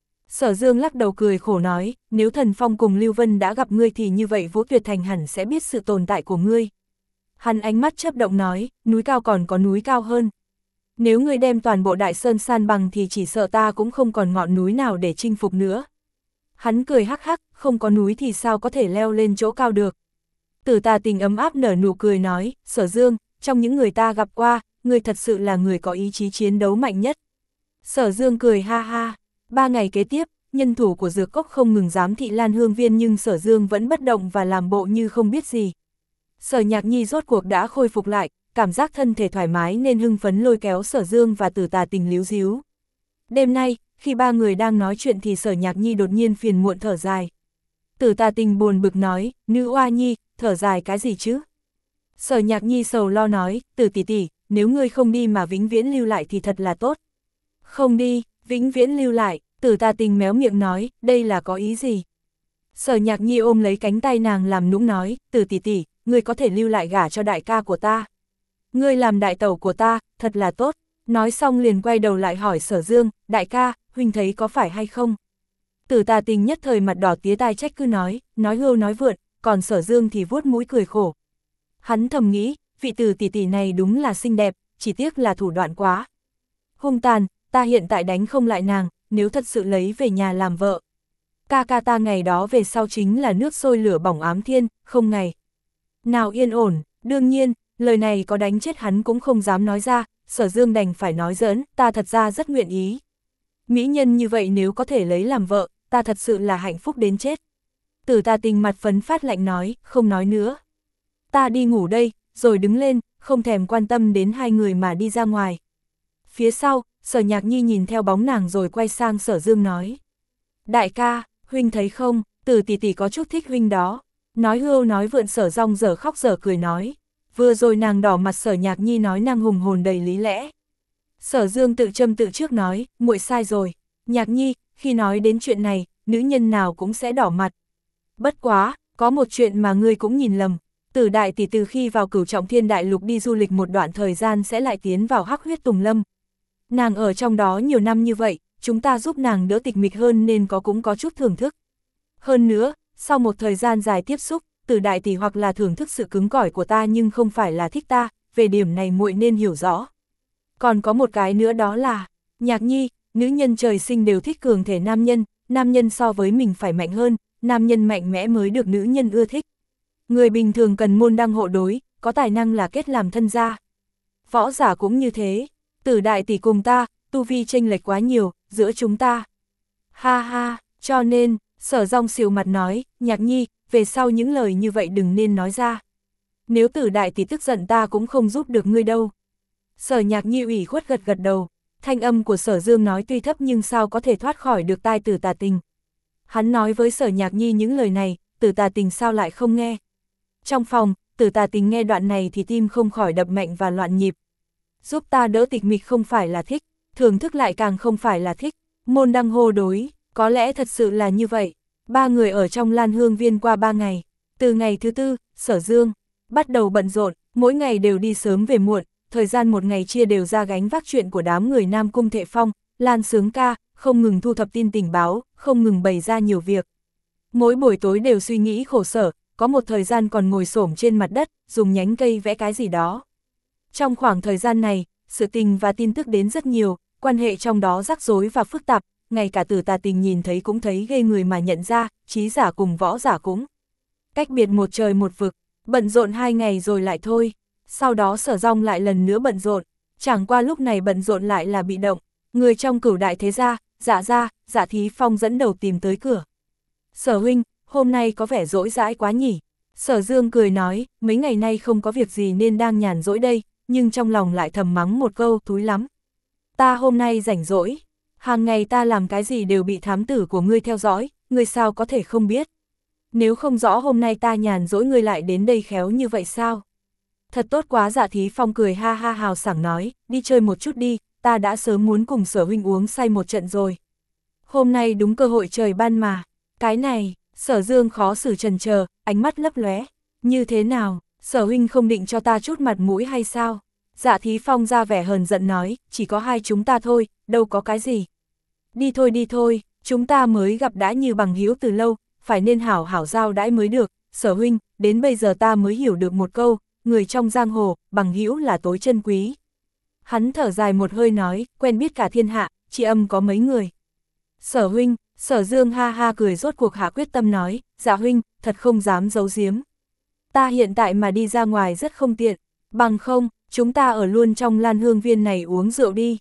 Sở Dương lắc đầu cười khổ nói, nếu Thần Phong cùng Lưu Vân đã gặp ngươi thì như vậy Vũ Tuyệt Thành hẳn sẽ biết sự tồn tại của ngươi. Hắn ánh mắt chớp động nói, núi cao còn có núi cao hơn. Nếu ngươi đem toàn bộ Đại Sơn san bằng thì chỉ sợ ta cũng không còn ngọn núi nào để chinh phục nữa. Hắn cười hắc hắc, không có núi thì sao có thể leo lên chỗ cao được. Tử Tà Tình ấm áp nở nụ cười nói, Sở Dương, trong những người ta gặp qua, ngươi thật sự là người có ý chí chiến đấu mạnh nhất. Sở Dương cười ha ha. Ba ngày kế tiếp, nhân thủ của Dược Cốc không ngừng giám thị Lan Hương Viên nhưng Sở Dương vẫn bất động và làm bộ như không biết gì. Sở Nhạc Nhi rốt cuộc đã khôi phục lại, cảm giác thân thể thoải mái nên hưng phấn lôi kéo Sở Dương và Tử Tà Tình líu díu. Đêm nay, khi ba người đang nói chuyện thì Sở Nhạc Nhi đột nhiên phiền muộn thở dài. Tử Tà Tình buồn bực nói, Nữ Oa Nhi, thở dài cái gì chứ? Sở Nhạc Nhi sầu lo nói, Tử tỷ tỷ, nếu ngươi không đi mà vĩnh viễn lưu lại thì thật là tốt. Không đi, vĩnh viễn lưu lại, Tử Tà Tình méo miệng nói, đây là có ý gì? Sở Nhạc Nhi ôm lấy cánh tay nàng làm nũng nói, Tử tỷ tỷ, ngươi có thể lưu lại gả cho đại ca của ta. Ngươi làm đại tẩu của ta, thật là tốt. Nói xong liền quay đầu lại hỏi Sở Dương, đại ca, huynh thấy có phải hay không? Tử Tà Tình nhất thời mặt đỏ tía tai trách cứ nói, nói hưu nói vượn, còn Sở Dương thì vuốt mũi cười khổ. Hắn thầm nghĩ, vị Tử tỷ tỷ này đúng là xinh đẹp, chỉ tiếc là thủ đoạn quá hung tàn, ta hiện tại đánh không lại nàng, nếu thật sự lấy về nhà làm vợ. Ca ca ta ngày đó về sau chính là nước sôi lửa bỏng ám thiên, không ngày nào yên ổn. Đương nhiên, lời này có đánh chết hắn cũng không dám nói ra, Sở Dương đành phải nói giỡn, ta thật ra rất nguyện ý. Mỹ nhân như vậy nếu có thể lấy làm vợ, ta thật sự là hạnh phúc đến chết. Tử Tà Tình mặt phấn phát lạnh nói, không nói nữa. Ta đi ngủ đây, rồi đứng lên, không thèm quan tâm đến hai người mà đi ra ngoài. Phía sau, Sở Nhạc Nhi nhìn theo bóng nàng rồi quay sang Sở Dương nói. Đại ca, huynh thấy không, Tử tỷ tỷ có chút thích huynh đó. Nói hưu nói vượn Sở Rong giờ khóc giờ cười nói. Vừa rồi nàng đỏ mặt Sở Nhạc Nhi nói nàng hùng hồn đầy lý lẽ. Sở Dương tự châm tự trước nói, muội sai rồi. Nhạc Nhi, khi nói đến chuyện này, nữ nhân nào cũng sẽ đỏ mặt. Bất quá, có một chuyện mà ngươi cũng nhìn lầm. Tử đại tỷ từ khi vào Cửu Trọng Thiên Đại Lục đi du lịch một đoạn thời gian sẽ lại tiến vào Hắc Huyết Tùng Lâm. Nàng ở trong đó nhiều năm như vậy, chúng ta giúp nàng đỡ tịch mịch hơn nên có cũng có chút thưởng thức. Hơn nữa, sau một thời gian dài tiếp xúc, Tử đại tỷ hoặc là thưởng thức sự cứng cỏi của ta nhưng không phải là thích ta, về điểm này muội nên hiểu rõ. Còn có một cái nữa đó là, Nhạc Nhi, nữ nhân trời sinh đều thích cường thể nam nhân, nam nhân so với mình phải mạnh hơn, nam nhân mạnh mẽ mới được nữ nhân ưa thích. Người bình thường cần môn đăng hộ đối, có tài năng là kết làm thân gia. Võ giả cũng như thế, Tử đại tỷ cùng ta, tu vi chênh lệch quá nhiều, giữa chúng ta. Ha ha, cho nên, Sở Rong xìu mặt nói, Nhạc Nhi, về sau những lời như vậy đừng nên nói ra. Nếu Tử đại tỷ tức giận ta cũng không giúp được ngươi đâu. Sở Nhạc Nhi ủy khuất gật gật đầu, thanh âm của Sở Dương nói tuy thấp nhưng sao có thể thoát khỏi được tai Tử Tà Tình. Hắn nói với Sở Nhạc Nhi những lời này, Tử Tà Tình sao lại không nghe. Trong phòng, Tử Tà Tình nghe đoạn này thì tim không khỏi đập mạnh và loạn nhịp. Giúp ta đỡ tịch mịch không phải là thích, thưởng thức lại càng không phải là thích, môn đăng hô đối, có lẽ thật sự là như vậy. Ba người ở trong Lan Hương Viên qua ba ngày, từ ngày thứ tư, Sở Dương bắt đầu bận rộn, mỗi ngày đều đi sớm về muộn, thời gian một ngày chia đều ra gánh vác chuyện của đám người Nam Cung Thệ Phong, Lan Sướng Ca, không ngừng thu thập tin tình báo, không ngừng bày ra nhiều việc. Mỗi buổi tối đều suy nghĩ khổ sở, có một thời gian còn ngồi xổm trên mặt đất, dùng nhánh cây vẽ cái gì đó. Trong khoảng thời gian này, sự tình và tin tức đến rất nhiều, quan hệ trong đó rắc rối và phức tạp, ngay cả Tử Tà Tình nhìn thấy cũng thấy ghê người mà nhận ra, trí giả cùng võ giả cũng cách biệt một trời một vực, bận rộn hai ngày rồi lại thôi. Sau đó Sở Rong lại lần nữa bận rộn, chẳng qua lúc này bận rộn lại là bị động, người trong Cửu đại thế gia, Dạ gia, Dạ Thí Phong dẫn đầu tìm tới cửa. Sở huynh, hôm nay có vẻ rỗi rãi quá nhỉ? Sở Dương cười nói, mấy ngày nay không có việc gì nên đang nhàn rỗi đây, nhưng trong lòng lại thầm mắng một câu, túi lắm. Ta hôm nay rảnh rỗi, hàng ngày ta làm cái gì đều bị thám tử của ngươi theo dõi, ngươi sao có thể không biết? Nếu không rõ hôm nay ta nhàn rỗi ngươi lại đến đây khéo như vậy sao? Thật tốt quá. Dạ Thí Phong cười ha ha hào sảng nói, đi chơi một chút đi, ta đã sớm muốn cùng Sở huynh uống say một trận rồi. Hôm nay đúng cơ hội trời ban mà, cái này, Sở Dương khó xử chần chờ, ánh mắt lấp lóe. Như thế nào, Sở huynh không định cho ta chút mặt mũi hay sao? Dạ Thí Phong ra vẻ hờn giận nói, chỉ có hai chúng ta thôi, đâu có cái gì. Đi thôi đi thôi, chúng ta mới gặp đã như bằng hữu từ lâu, phải nên hảo hảo giao đãi mới được. Sở huynh, đến bây giờ ta mới hiểu được một câu, người trong giang hồ, bằng hữu là tối chân quý. Hắn thở dài một hơi nói, quen biết cả thiên hạ, chị âm có mấy người. Sở huynh, Sở Dương ha ha cười rốt cuộc hạ quyết tâm nói, dạ huynh, thật không dám giấu giếm. Ta hiện tại mà đi ra ngoài rất không tiện, bằng không, chúng ta ở luôn trong Lan Hương Viên này uống rượu đi.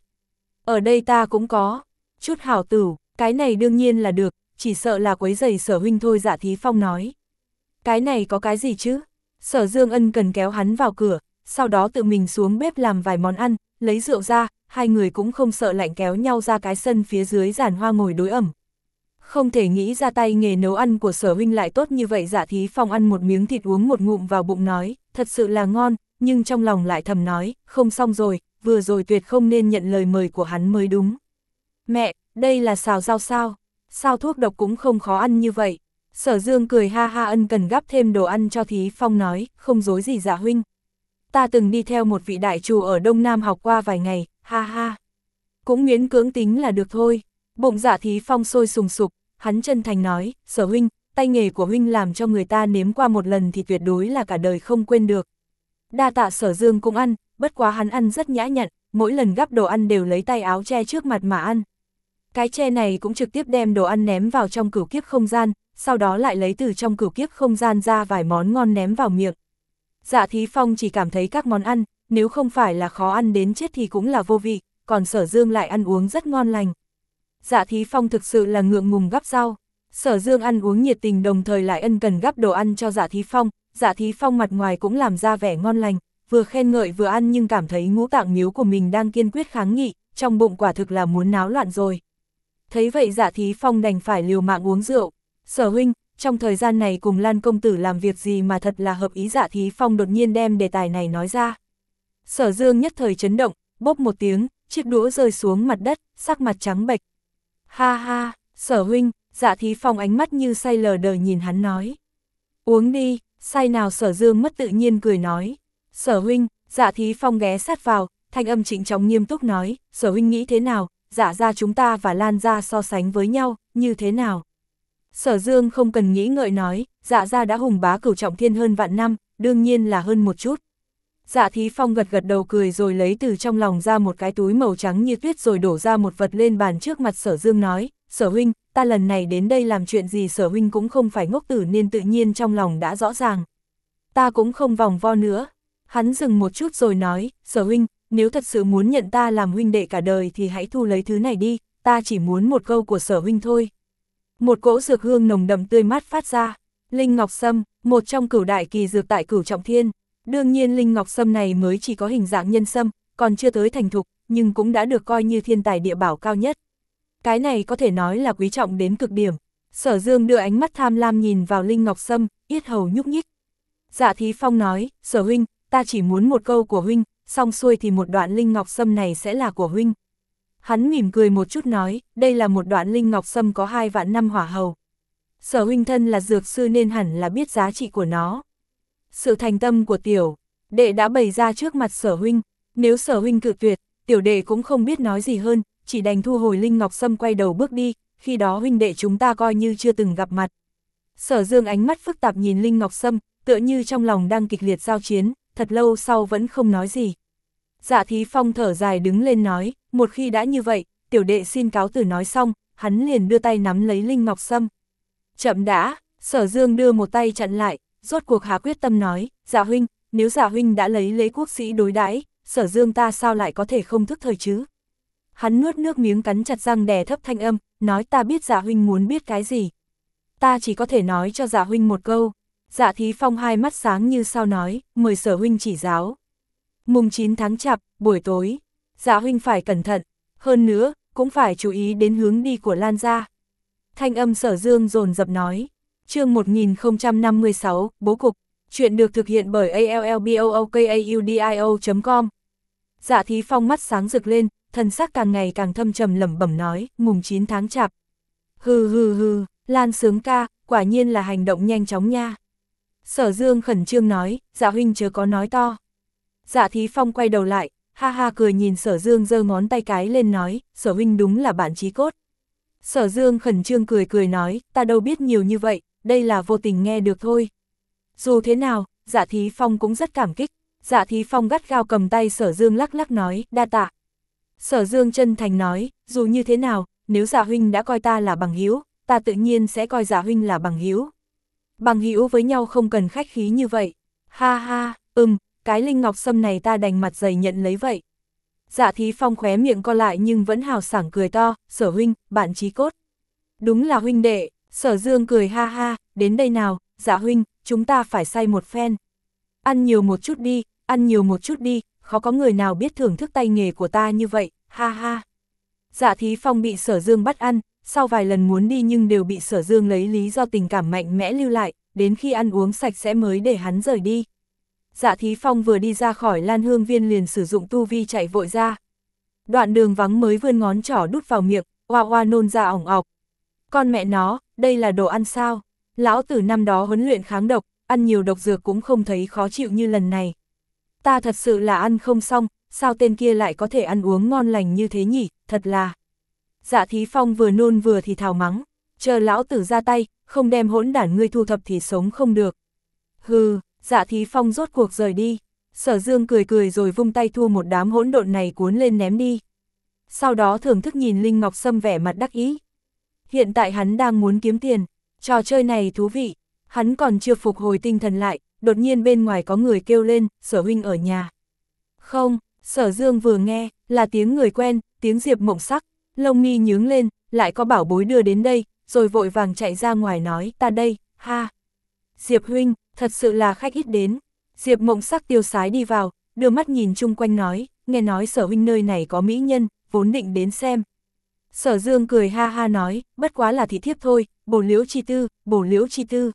Ở đây ta cũng có chút hảo tửu, cái này đương nhiên là được, chỉ sợ là quấy rầy Sở huynh thôi. Dạ Thí Phong nói. Cái này có cái gì chứ? Sở Dương ân cần kéo hắn vào cửa, sau đó tự mình xuống bếp làm vài món ăn, lấy rượu ra, hai người cũng không sợ lạnh kéo nhau ra cái sân phía dưới giàn hoa ngồi đối ẩm. Không thể nghĩ ra tay nghề nấu ăn của Sở huynh lại tốt như vậy. Dạ Thí Phong ăn một miếng thịt uống một ngụm vào bụng nói, thật sự là ngon, nhưng trong lòng lại thầm nói, không xong rồi, vừa rồi tuyệt không nên nhận lời mời của hắn mới đúng. Mẹ, đây là xào rau sao? Sao thuốc độc cũng không khó ăn như vậy? Sở Dương cười ha ha ân cần gắp thêm đồ ăn cho Thí Phong nói, không dối gì dạ huynh. Ta từng đi theo một vị đại chủ ở Đông Nam học qua vài ngày, ha ha. Cũng miễn cưỡng tính là được thôi. Bụng Dạ Thí Phong sôi sùng sục, hắn chân thành nói, Sở huynh, tay nghề của huynh làm cho người ta nếm qua một lần thì tuyệt đối là cả đời không quên được. Đa tạ. Sở Dương cũng ăn, bất quá hắn ăn rất nhã nhặn, mỗi lần gắp đồ ăn đều lấy tay áo che trước mặt mà ăn. Cái che này cũng trực tiếp đem đồ ăn ném vào trong cửu kiếp không gian, sau đó lại lấy từ trong cửu kiếp không gian ra vài món ngon ném vào miệng. Dạ Thí Phong chỉ cảm thấy các món ăn, nếu không phải là khó ăn đến chết thì cũng là vô vị, còn Sở Dương lại ăn uống rất ngon lành. Dạ Thí Phong thực sự là ngượng ngùng gắp rau. Sở Dương ăn uống nhiệt tình đồng thời lại ân cần gắp đồ ăn cho Dạ Thí Phong. Dạ Thí Phong mặt ngoài cũng làm ra vẻ ngon lành, vừa khen ngợi vừa ăn nhưng cảm thấy ngũ tạng miếu của mình đang kiên quyết kháng nghị, trong bụng quả thực là muốn náo loạn rồi. Thấy vậy Dạ Thí Phong đành phải liều mạng uống rượu. Sở huynh, trong thời gian này cùng Lan công tử làm việc gì mà thật là hợp ý. Dạ Thí Phong đột nhiên đem đề tài này nói ra. Sở Dương nhất thời chấn động, bốp một tiếng, chiếc đũa rơi xuống mặt đất, sắc mặt trắng bệch. Ha ha, Sở huynh, Dạ Thí Phong ánh mắt như say lờ đờ nhìn hắn nói. Uống đi, say nào. Sở Dương mất tự nhiên cười nói. Sở huynh, Dạ Thí Phong ghé sát vào, thanh âm trịnh trọng nghiêm túc nói, Sở huynh nghĩ thế nào, Dạ gia chúng ta và Lan gia so sánh với nhau, như thế nào? Sở Dương không cần nghĩ ngợi nói, Dạ gia đã hùng bá cửu trọng thiên hơn vạn năm, đương nhiên là hơn một chút. Dạ Thí Phong gật gật đầu cười rồi lấy từ trong lòng ra một cái túi màu trắng như tuyết rồi đổ ra một vật lên bàn trước mặt Sở Dương nói, Sở huynh, ta lần này đến đây làm chuyện gì Sở huynh cũng không phải ngốc tử nên tự nhiên trong lòng đã rõ ràng. Ta cũng không vòng vo nữa. Hắn dừng một chút rồi nói, Sở huynh, nếu thật sự muốn nhận ta làm huynh đệ cả đời thì hãy thu lấy thứ này đi, ta chỉ muốn một câu của Sở huynh thôi. Một cỗ dược hương nồng đậm tươi mát phát ra. Linh Ngọc Sâm, một trong cửu đại kỳ dược tại cửu trọng thiên. Đương nhiên Linh Ngọc Sâm này mới chỉ có hình dạng nhân sâm, còn chưa tới thành thục, nhưng cũng đã được coi như thiên tài địa bảo cao nhất. Cái này có thể nói là quý trọng đến cực điểm. Sở Dương đưa ánh mắt tham lam nhìn vào Linh Ngọc Sâm, yết hầu nhúc nhích. Dạ Thí Phong nói, Sở huynh, ta chỉ muốn một câu của huynh, xong xuôi thì một đoạn Linh Ngọc Sâm này sẽ là của huynh. Hắn mỉm cười một chút nói, đây là một đoạn Linh Ngọc Sâm có hai vạn năm hỏa hầu. Sở huynh thân là dược sư nên hẳn là biết giá trị của nó. Sự thành tâm của tiểu đệ đã bày ra trước mặt Sở huynh, nếu Sở huynh cự tuyệt, tiểu đệ cũng không biết nói gì hơn, chỉ đành thu hồi Linh Ngọc Sâm quay đầu bước đi, khi đó huynh đệ chúng ta coi như chưa từng gặp mặt. Sở Dương ánh mắt phức tạp nhìn Linh Ngọc Sâm, tựa như trong lòng đang kịch liệt giao chiến, thật lâu sau vẫn không nói gì. Dạ Thí Phong thở dài đứng lên nói, một khi đã như vậy, tiểu đệ xin cáo từ. Nói xong, hắn liền đưa tay nắm lấy Linh Ngọc Sâm. Chậm đã, Sở Dương đưa một tay chặn lại, rốt cuộc hạ quyết tâm nói, Dạ huynh, nếu Dạ huynh đã lấy lễ quốc sĩ đối đãi, Sở Dương ta sao lại có thể không thức thời chứ? Hắn nuốt nước miếng cắn chặt răng đè thấp thanh âm, nói ta biết Dạ huynh muốn biết cái gì. Ta chỉ có thể nói cho Dạ huynh một câu. Dạ Thí Phong hai mắt sáng như sao nói, mời Sở huynh chỉ giáo. Mùng chín tháng Chạp, buổi tối, Dạ huynh phải cẩn thận, hơn nữa, cũng phải chú ý đến hướng đi của Lan gia. Thanh âm Sở Dương dồn dập nói. Chương một nghìn không trăm năm mươi sáu, bố cục. Chuyện được thực hiện bởi a l l b o o k a u d i o chấm com. Dạ Thí Phong mắt sáng rực lên, thần sắc càng ngày càng thâm trầm lẩm bẩm nói, mùng chín tháng Chạp. Hừ hừ hừ, Lan Sướng ca, quả nhiên là hành động nhanh chóng nha. Sở Dương khẩn trương nói, Dạ huynh chớ có nói to. Dạ Thí Phong quay đầu lại, ha ha cười nhìn Sở Dương giơ ngón tay cái lên nói, Sở huynh đúng là bạn chí cốt. Sở Dương khẩn trương cười cười nói, ta đâu biết nhiều như vậy, đây là vô tình nghe được thôi. Dù thế nào, Dạ Thí Phong cũng rất cảm kích. Dạ Thí Phong gắt gao cầm tay Sở Dương lắc lắc nói, đa tạ. Sở Dương chân thành nói, dù như thế nào, nếu Dạ huynh đã coi ta là bằng hữu, ta tự nhiên sẽ coi Dạ huynh là bằng hữu. Bằng hữu với nhau không cần khách khí như vậy. Ha ha, ừm, cái Linh Ngọc Sâm này ta đành mặt dày nhận lấy vậy. Dạ Thí Phong khóe miệng co lại nhưng vẫn hào sảng cười to, Sở huynh, bạn chí cốt. Đúng là huynh đệ. Sở Dương cười ha ha, đến đây nào, Dạ huynh, chúng ta phải say một phen. Ăn nhiều một chút đi, ăn nhiều một chút đi, khó có người nào biết thưởng thức tay nghề của ta như vậy, ha ha. Dạ Thí Phong bị Sở Dương bắt ăn, sau vài lần muốn đi nhưng đều bị Sở Dương lấy lý do tình cảm mạnh mẽ lưu lại, đến khi ăn uống sạch sẽ mới để hắn rời đi. Dạ Thí Phong vừa đi ra khỏi Lan Hương Viên liền sử dụng tu vi chạy vội ra. Đoạn đường vắng mới vươn ngón trỏ đút vào miệng, oa oa nôn ra ỏng ọc. Con mẹ nó, đây là đồ ăn sao? Lão tử năm đó huấn luyện kháng độc, ăn nhiều độc dược cũng không thấy khó chịu như lần này. Ta thật sự là ăn không xong, sao tên kia lại có thể ăn uống ngon lành như thế nhỉ, thật là. Dạ Thí Phong vừa nôn vừa thì thào mắng, chờ lão tử ra tay, không đem hỗn đản ngươi thu thập thì sống không được. Hừ, Dạ Thí Phong rốt cuộc rời đi. Sở Dương cười cười rồi vung tay thu một đám hỗn độn này cuốn lên ném đi. Sau đó thưởng thức nhìn Linh Ngọc Sâm vẻ mặt đắc ý. Hiện tại hắn đang muốn kiếm tiền, trò chơi này thú vị. Hắn còn chưa phục hồi tinh thần lại, đột nhiên bên ngoài có người kêu lên, Sở huynh ở nhà. Không, Sở Dương vừa nghe, là tiếng người quen, tiếng Diệp Mộng Sắc, lông mi nhướng lên, lại có bảo bối đưa đến đây, rồi vội vàng chạy ra ngoài nói, ta đây, ha. Diệp huynh, thật sự là khách ít đến. Diệp Mộng Sắc tiêu sái đi vào, đưa mắt nhìn chung quanh nói, nghe nói Sở huynh nơi này có mỹ nhân, vốn định đến xem. Sở Dương cười ha ha nói, bất quá là thị thiếp thôi, bổ liễu chi tư, bổ liễu chi tư.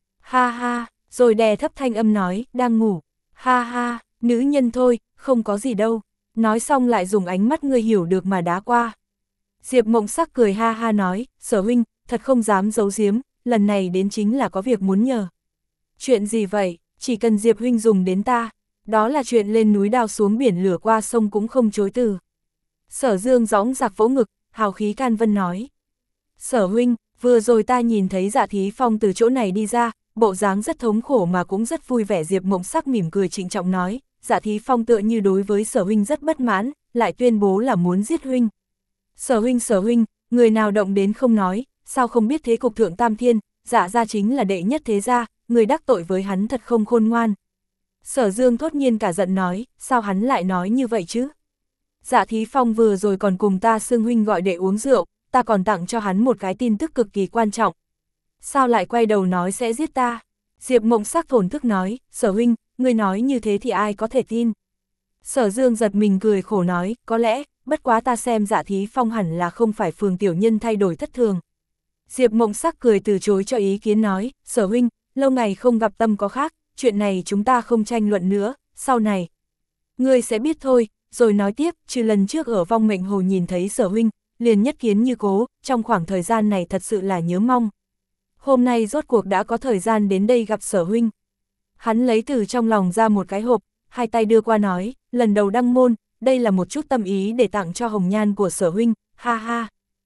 Ha ha, rồi đè thấp thanh âm nói, đang ngủ. Ha ha, nữ nhân thôi, không có gì đâu. Nói xong lại dùng ánh mắt ngươi hiểu được mà đá qua. Diệp Mộng Sắc cười ha ha nói, Sở huynh, thật không dám giấu giếm, lần này đến chính là có việc muốn nhờ. Chuyện gì vậy, chỉ cần Diệp huynh dùng đến ta, đó là chuyện lên núi đao xuống biển lửa qua sông cũng không chối từ. Sở Dương dõng dạc vỗ ngực, hào khí can vân nói. Sở huynh, vừa rồi ta nhìn thấy Dạ Thí Phong từ chỗ này đi ra, bộ dáng rất thống khổ mà cũng rất vui vẻ. Diệp Mộng Sắc mỉm cười trịnh trọng nói, Dạ Thí Phong tựa như đối với Sở huynh rất bất mãn, lại tuyên bố là muốn giết huynh. Sở huynh Sở huynh, người nào động đến không nói, sao không biết thế cục thượng tam thiên, Dạ gia chính là đệ nhất thế gia, người đắc tội với hắn thật không khôn ngoan. Sở Dương thốt nhiên cả giận nói, sao hắn lại nói như vậy chứ? Dạ Thí Phong vừa rồi còn cùng ta xưng huynh gọi đệ uống rượu, ta còn tặng cho hắn một cái tin tức cực kỳ quan trọng. Sao lại quay đầu nói sẽ giết ta? Diệp Mộng Sắc thổn thức nói, Sở huynh, ngươi nói như thế thì ai có thể tin? Sở Dương giật mình cười khổ nói, có lẽ, bất quá ta xem Dạ Thí Phong hẳn là không phải phường tiểu nhân thay đổi thất thường. Diệp Mộng Sắc cười từ chối cho ý kiến nói, Sở huynh, lâu ngày không gặp tâm có khác, chuyện này chúng ta không tranh luận nữa, sau này ngươi sẽ biết thôi. Rồi nói tiếp, trừ lần trước ở Vong Mệnh Hồ nhìn thấy Sở huynh, liền nhất kiến như cố, trong khoảng thời gian này thật sự là nhớ mong. Hôm nay rốt cuộc đã có thời gian đến đây gặp Sở huynh. Hắn lấy từ trong lòng ra một cái hộp, hai tay đưa qua nói, lần đầu đăng môn, đây là một chút tâm ý để tặng cho hồng nhan của Sở huynh, ha ha.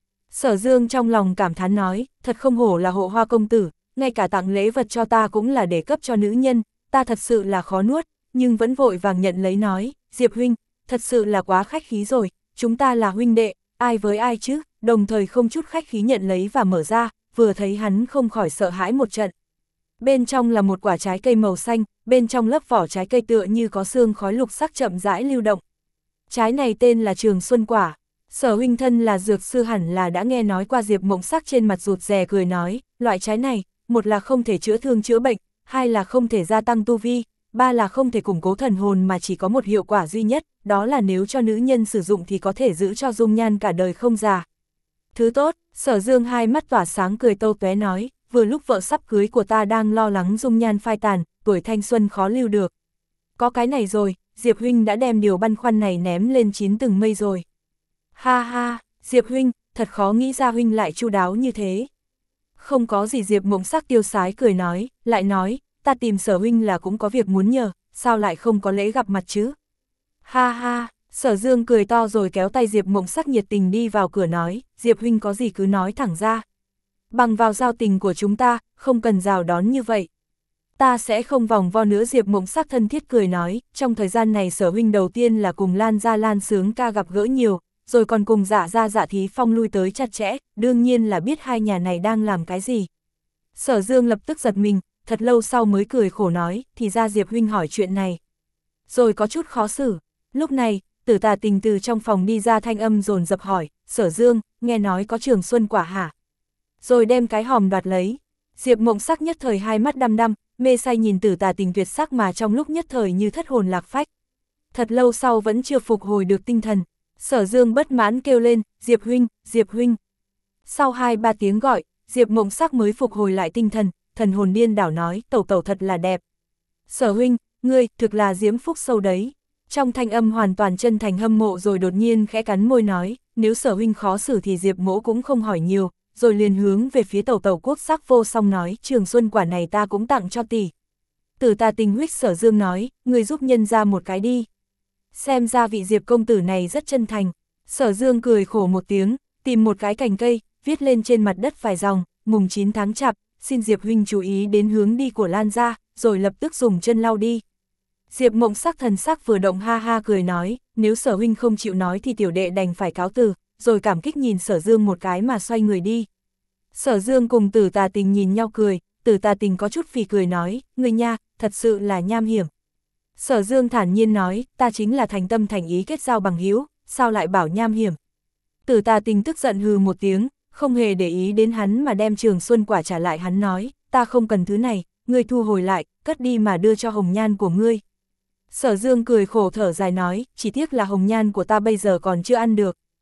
Sở Dương trong lòng cảm thán nói, thật không hổ là Hộ Hoa công tử, ngay cả tặng lễ vật cho ta cũng là để cấp cho nữ nhân, ta thật sự là khó nuốt, nhưng vẫn vội vàng nhận lấy nói, Diệp huynh, thật sự là quá khách khí rồi, chúng ta là huynh đệ, ai với ai chứ, đồng thời không chút khách khí nhận lấy và mở ra, vừa thấy hắn không khỏi sợ hãi một trận. Bên trong là một quả trái cây màu xanh, bên trong lớp vỏ trái cây tựa như có sương khói lục sắc chậm rãi lưu động. Trái này tên là Trường Xuân Quả. Sở huynh thân là dược sư hẳn là đã nghe nói qua. Diệp Mộng Sắc trên mặt rụt rè cười nói, loại trái này, một là không thể chữa thương chữa bệnh, hai là không thể gia tăng tu vi, ba là không thể củng cố thần hồn mà chỉ có một hiệu quả duy nhất, đó là nếu cho nữ nhân sử dụng thì có thể giữ cho dung nhan cả đời không già. Thứ tốt, Sở Dương hai mắt tỏa sáng cười tâu tóe nói, vừa lúc vợ sắp cưới của ta đang lo lắng dung nhan phai tàn, tuổi thanh xuân khó lưu được. Có cái này rồi, Diệp huynh đã đem điều băn khoăn này ném lên chín tầng mây rồi. Ha ha, Diệp huynh, thật khó nghĩ ra huynh lại chu đáo như thế. Không có gì. Diệp Mộng Sắc tiêu sái cười nói, lại nói, ta tìm Sở huynh là cũng có việc muốn nhờ, sao lại không có lễ gặp mặt chứ? Ha ha, Sở Dương cười to rồi kéo tay Diệp Mộng Sắc nhiệt tình đi vào cửa nói, Diệp huynh có gì cứ nói thẳng ra. Bằng vào giao tình của chúng ta, không cần rào đón như vậy. Ta sẽ không vòng vo nữa. Diệp Mộng Sắc thân thiết cười nói, trong thời gian này Sở huynh đầu tiên là cùng Lan gia Lan Sướng ca gặp gỡ nhiều, rồi còn cùng Dạ gia Dạ Thí Phong lui tới chặt chẽ, đương nhiên là biết hai nhà này đang làm cái gì. Sở Dương lập tức giật mình, thật lâu sau mới cười khổ nói, thì ra Diệp huynh hỏi chuyện này. Rồi có chút khó xử. Lúc này, Tử Tà Tình từ trong phòng đi ra, thanh âm dồn dập hỏi, Sở Dương, nghe nói có Trường Xuân Quả hả? Rồi đem cái hòm đoạt lấy. Diệp Mộng Sắc nhất thời hai mắt đăm đăm, mê say nhìn Tử Tà Tình tuyệt sắc mà trong lúc nhất thời như thất hồn lạc phách. Thật lâu sau vẫn chưa phục hồi được tinh thần. Sở Dương bất mãn kêu lên, Diệp huynh, Diệp huynh. Sau hai ba tiếng gọi, Diệp Mộng Sắc mới phục hồi lại tinh thần, thần hồn điên đảo nói, tẩu tẩu thật là đẹp. Sở huynh, ngươi, thực là diễm phúc sâu đấy. Trong thanh âm hoàn toàn chân thành hâm mộ, rồi đột nhiên khẽ cắn môi nói, nếu Sở huynh khó xử thì Diệp mỗ cũng không hỏi nhiều, rồi liền hướng về phía tẩu tẩu quốc sắc vô song nói, Trường Xuân Quả này ta cũng tặng cho tỷ. Tử Tà Tình huých Sở Dương nói, ngươi giúp nhân ra một cái đi. Xem ra vị Diệp công tử này rất chân thành. Sở Dương cười khổ một tiếng, tìm một cái cành cây, viết lên trên mặt đất vài dòng, mùng chín tháng chạp, xin Diệp huynh chú ý đến hướng đi của Lan gia, rồi lập tức dùng chân lau đi. Diệp Mộng Sắc thần sắc vừa động, ha ha cười nói, nếu Sở huynh không chịu nói thì tiểu đệ đành phải cáo từ, rồi cảm kích nhìn Sở Dương một cái mà xoay người đi. Sở Dương cùng Tử Tà Tình nhìn nhau cười, Tử Tà Tình có chút phì cười nói, người nha, thật sự là nham hiểm. Sở Dương thản nhiên nói, ta chính là thành tâm thành ý kết giao bằng hữu, sao lại bảo nham hiểm. Tử Tà Tình tức giận hừ một tiếng, không hề để ý đến hắn mà đem Trường Xuân Quả trả lại hắn nói, ta không cần thứ này, ngươi thu hồi lại, cất đi mà đưa cho hồng nhan của ngươi. Sở Dương cười khổ thở dài nói, chỉ tiếc là hồng nhan của ta bây giờ còn chưa ăn được.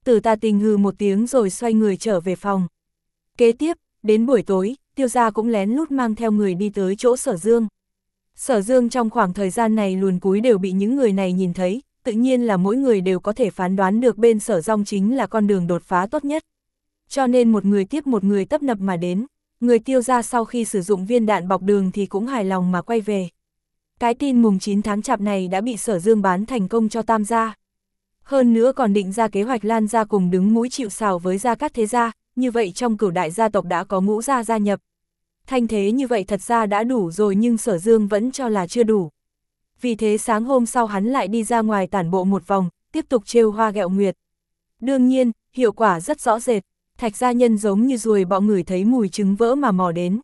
Tử Tà Tình hừ một tiếng rồi xoay người trở về phòng. Kế tiếp, đến buổi tối, Tiêu gia cũng lén lút mang theo người đi tới chỗ Sở Dương. Sở Dương trong khoảng thời gian này luồn cúi đều bị những người này nhìn thấy, tự nhiên là mỗi người đều có thể phán đoán được bên Sở Dòng chính là con đường đột phá tốt nhất. Cho nên một người tiếp một người tấp nập mà đến, người Tiêu gia sau khi sử dụng viên đạn bọc đường thì cũng hài lòng mà quay về. Cái tin mùng chín tháng chạp này đã bị Sở Dương bán thành công cho Tam gia. Hơn nữa còn định ra kế hoạch lan ra cùng đứng mũi chịu sào với Gia Cát Thế gia, như vậy trong Cửu đại gia tộc đã có Ngũ gia gia nhập. Thanh thế như vậy thật ra đã đủ rồi nhưng Sở Dương vẫn cho là chưa đủ. Vì thế sáng hôm sau hắn lại đi ra ngoài tản bộ một vòng, tiếp tục trêu hoa ghẹo nguyệt. Đương nhiên, hiệu quả rất rõ rệt, Thạch gia nhân giống như ruồi bọ ngửi thấy mùi trứng vỡ mà mò đến.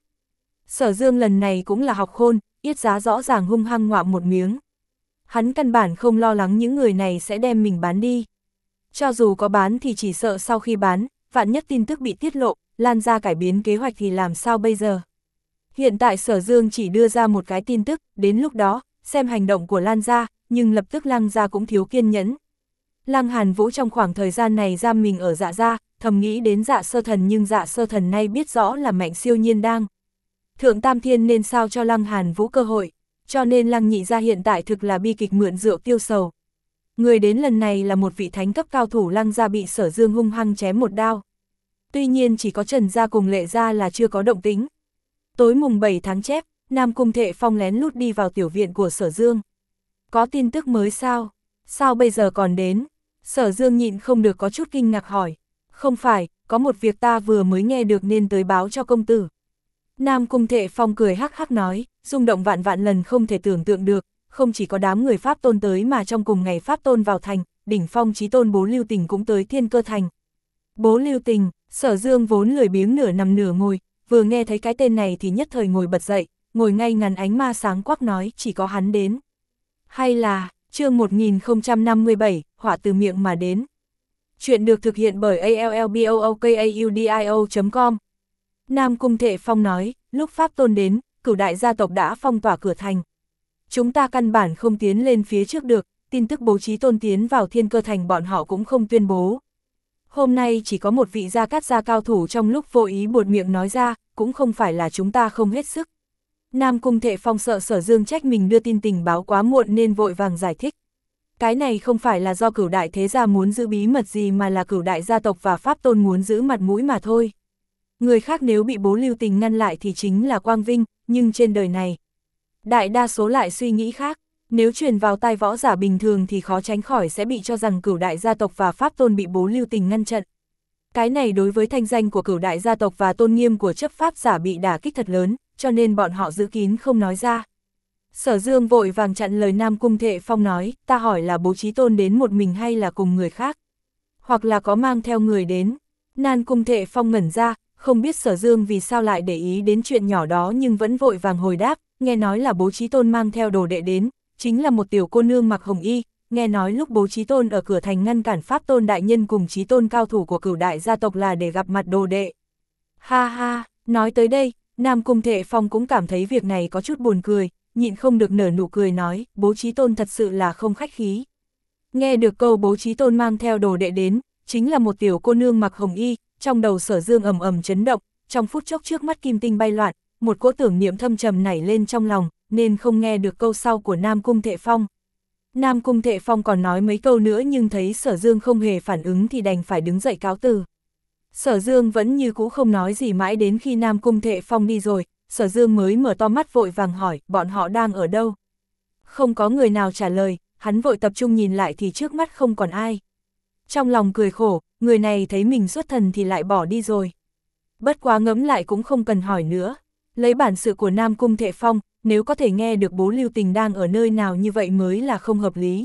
Sở Dương lần này cũng là học khôn, yết giá rõ ràng hung hăng ngoạm một miếng. Hắn căn bản không lo lắng những người này sẽ đem mình bán đi. Cho dù có bán thì chỉ sợ sau khi bán, vạn nhất tin tức bị tiết lộ, lan ra cải biến kế hoạch thì làm sao bây giờ. Hiện tại Sở Dương chỉ đưa ra một cái tin tức, đến lúc đó, xem hành động của Lan gia, nhưng lập tức Lăng gia cũng thiếu kiên nhẫn. Lăng Hàn Vũ trong khoảng thời gian này giam mình ở Dạ gia, thầm nghĩ đến Dạ Sơ Thần nhưng Dạ Sơ Thần nay biết rõ là Mạnh Siêu Nhiên đang. Thượng Tam Thiên nên sao cho Lăng Hàn Vũ cơ hội, cho nên Lăng Nhị gia hiện tại thực là bi kịch mượn rượu tiêu sầu. Người đến lần này là một vị thánh cấp cao thủ Lăng gia bị Sở Dương hung hăng chém một đao. Tuy nhiên chỉ có Trần gia cùng Lệ gia là chưa có động tĩnh. Tối mùng bảy tháng chép, Nam Cung Thệ Phong lén lút đi vào tiểu viện của Sở Dương. Có tin tức mới sao? Sao bây giờ còn đến? Sở Dương nhịn không được có chút kinh ngạc hỏi. Không phải, có một việc ta vừa mới nghe được nên tới báo cho công tử. Nam Cung Thệ Phong cười hắc hắc nói, rung động vạn vạn lần không thể tưởng tượng được, không chỉ có đám người Pháp Tôn tới mà trong cùng ngày Pháp Tôn vào thành, đỉnh phong chí tôn Bố Lưu Tình cũng tới Thiên Cơ thành. Bố Lưu Tình, Sở Dương vốn lười biếng nửa nằm nửa ngồi, vừa nghe thấy cái tên này thì nhất thời ngồi bật dậy, ngồi ngay ngắn ánh ma sáng quắc nói chỉ có hắn đến. Hay là, chương một nghìn không trăm năm mươi bảy, họa từ miệng mà đến. Chuyện được thực hiện bởi a l l b o o k a u d i o chấm com. Nam Cung Thệ Phong nói, lúc Pháp Tôn đến, Cửu đại gia tộc đã phong tỏa cửa thành. Chúng ta căn bản không tiến lên phía trước được, tin tức bố trí Tôn tiến vào Thiên Cơ thành bọn họ cũng không tuyên bố. Hôm nay chỉ có một vị Gia Cát gia cao thủ trong lúc vô ý buột miệng nói ra, cũng không phải là chúng ta không hết sức. Nam Cung Thệ Phong sợ Sở Dương trách mình đưa tin tình báo quá muộn nên vội vàng giải thích. Cái này không phải là do Cửu đại thế gia muốn giữ bí mật gì mà là Cửu đại gia tộc và Pháp Tôn muốn giữ mặt mũi mà thôi. Người khác nếu bị Bố Lưu Tình ngăn lại thì chính là quang vinh, nhưng trên đời này, đại đa số lại suy nghĩ khác. Nếu truyền vào tai võ giả bình thường thì khó tránh khỏi sẽ bị cho rằng Cửu đại gia tộc và Pháp Tôn bị Bố Lưu Tình ngăn chặn. Cái này đối với thanh danh của Cửu đại gia tộc và tôn nghiêm của chấp pháp giả bị đả kích thật lớn, cho nên bọn họ giữ kín không nói ra. Sở Dương vội vàng chặn lời Nam Cung Thệ Phong nói, ta hỏi là Bố Chí Tôn đến một mình hay là cùng người khác, hoặc là có mang theo người đến. Nam Cung Thệ Phong ngẩn ra, không biết Sở Dương vì sao lại để ý đến chuyện nhỏ đó nhưng vẫn vội vàng hồi đáp, nghe nói là Bố Chí Tôn mang theo đồ đệ đến, chính là một tiểu cô nương mặc hồng y, nghe nói lúc Bố Chí Tôn ở cửa thành ngăn cản Pháp Tôn đại nhân cùng Chí Tôn cao thủ của Cửu đại gia tộc là để gặp mặt đồ đệ. Ha ha, nói tới đây, Nam Cung Thệ Phong cũng cảm thấy việc này có chút buồn cười, nhịn không được nở nụ cười nói, Bố Chí Tôn thật sự là không khách khí. Nghe được câu Bố Chí Tôn mang theo đồ đệ đến, chính là một tiểu cô nương mặc hồng y, trong đầu Sở Dương ầm ầm chấn động, trong phút chốc trước mắt kim tinh bay loạn, một cỗ tưởng niệm thâm trầm nảy lên trong lòng, nên không nghe được câu sau của Nam Cung Thệ Phong. Nam Cung Thệ Phong còn nói mấy câu nữa nhưng thấy Sở Dương không hề phản ứng thì đành phải đứng dậy cáo từ. Sở Dương vẫn như cũ không nói gì mãi đến khi Nam Cung Thệ Phong đi rồi, Sở Dương mới mở to mắt vội vàng hỏi, bọn họ đang ở đâu? Không có người nào trả lời, hắn vội tập trung nhìn lại thì trước mắt không còn ai. Trong lòng cười khổ, người này thấy mình xuất thần thì lại bỏ đi rồi. Bất quá ngẫm lại cũng không cần hỏi nữa. Lấy bản sự của Nam Cung Thệ Phong, nếu có thể nghe được Bố Lưu Tình đang ở nơi nào như vậy mới là không hợp lý.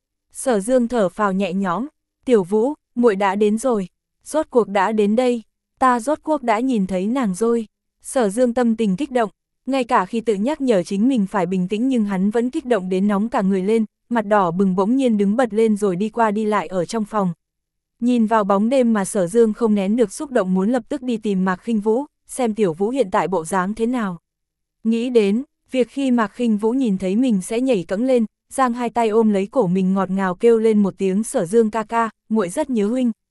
Sở Dương thở phào nhẹ nhõm, Tiểu Vũ, muội đã đến rồi, rốt cuộc đã đến đây, ta rốt cuộc đã nhìn thấy nàng rồi. Sở Dương tâm tình kích động, ngay cả khi tự nhắc nhở chính mình phải bình tĩnh nhưng hắn vẫn kích động đến nóng cả người lên, mặt đỏ bừng bỗng nhiên đứng bật lên rồi đi qua đi lại ở trong phòng. Nhìn vào bóng đêm mà Sở Dương không nén được xúc động muốn lập tức đi tìm Mạc Khinh Vũ, xem Tiểu Vũ hiện tại bộ dáng thế nào. Nghĩ đến, việc khi Mạc Khinh Vũ nhìn thấy mình sẽ nhảy cẫng lên, giang hai tay ôm lấy cổ mình ngọt ngào kêu lên một tiếng Sở Dương ca ca, muội rất nhớ huynh.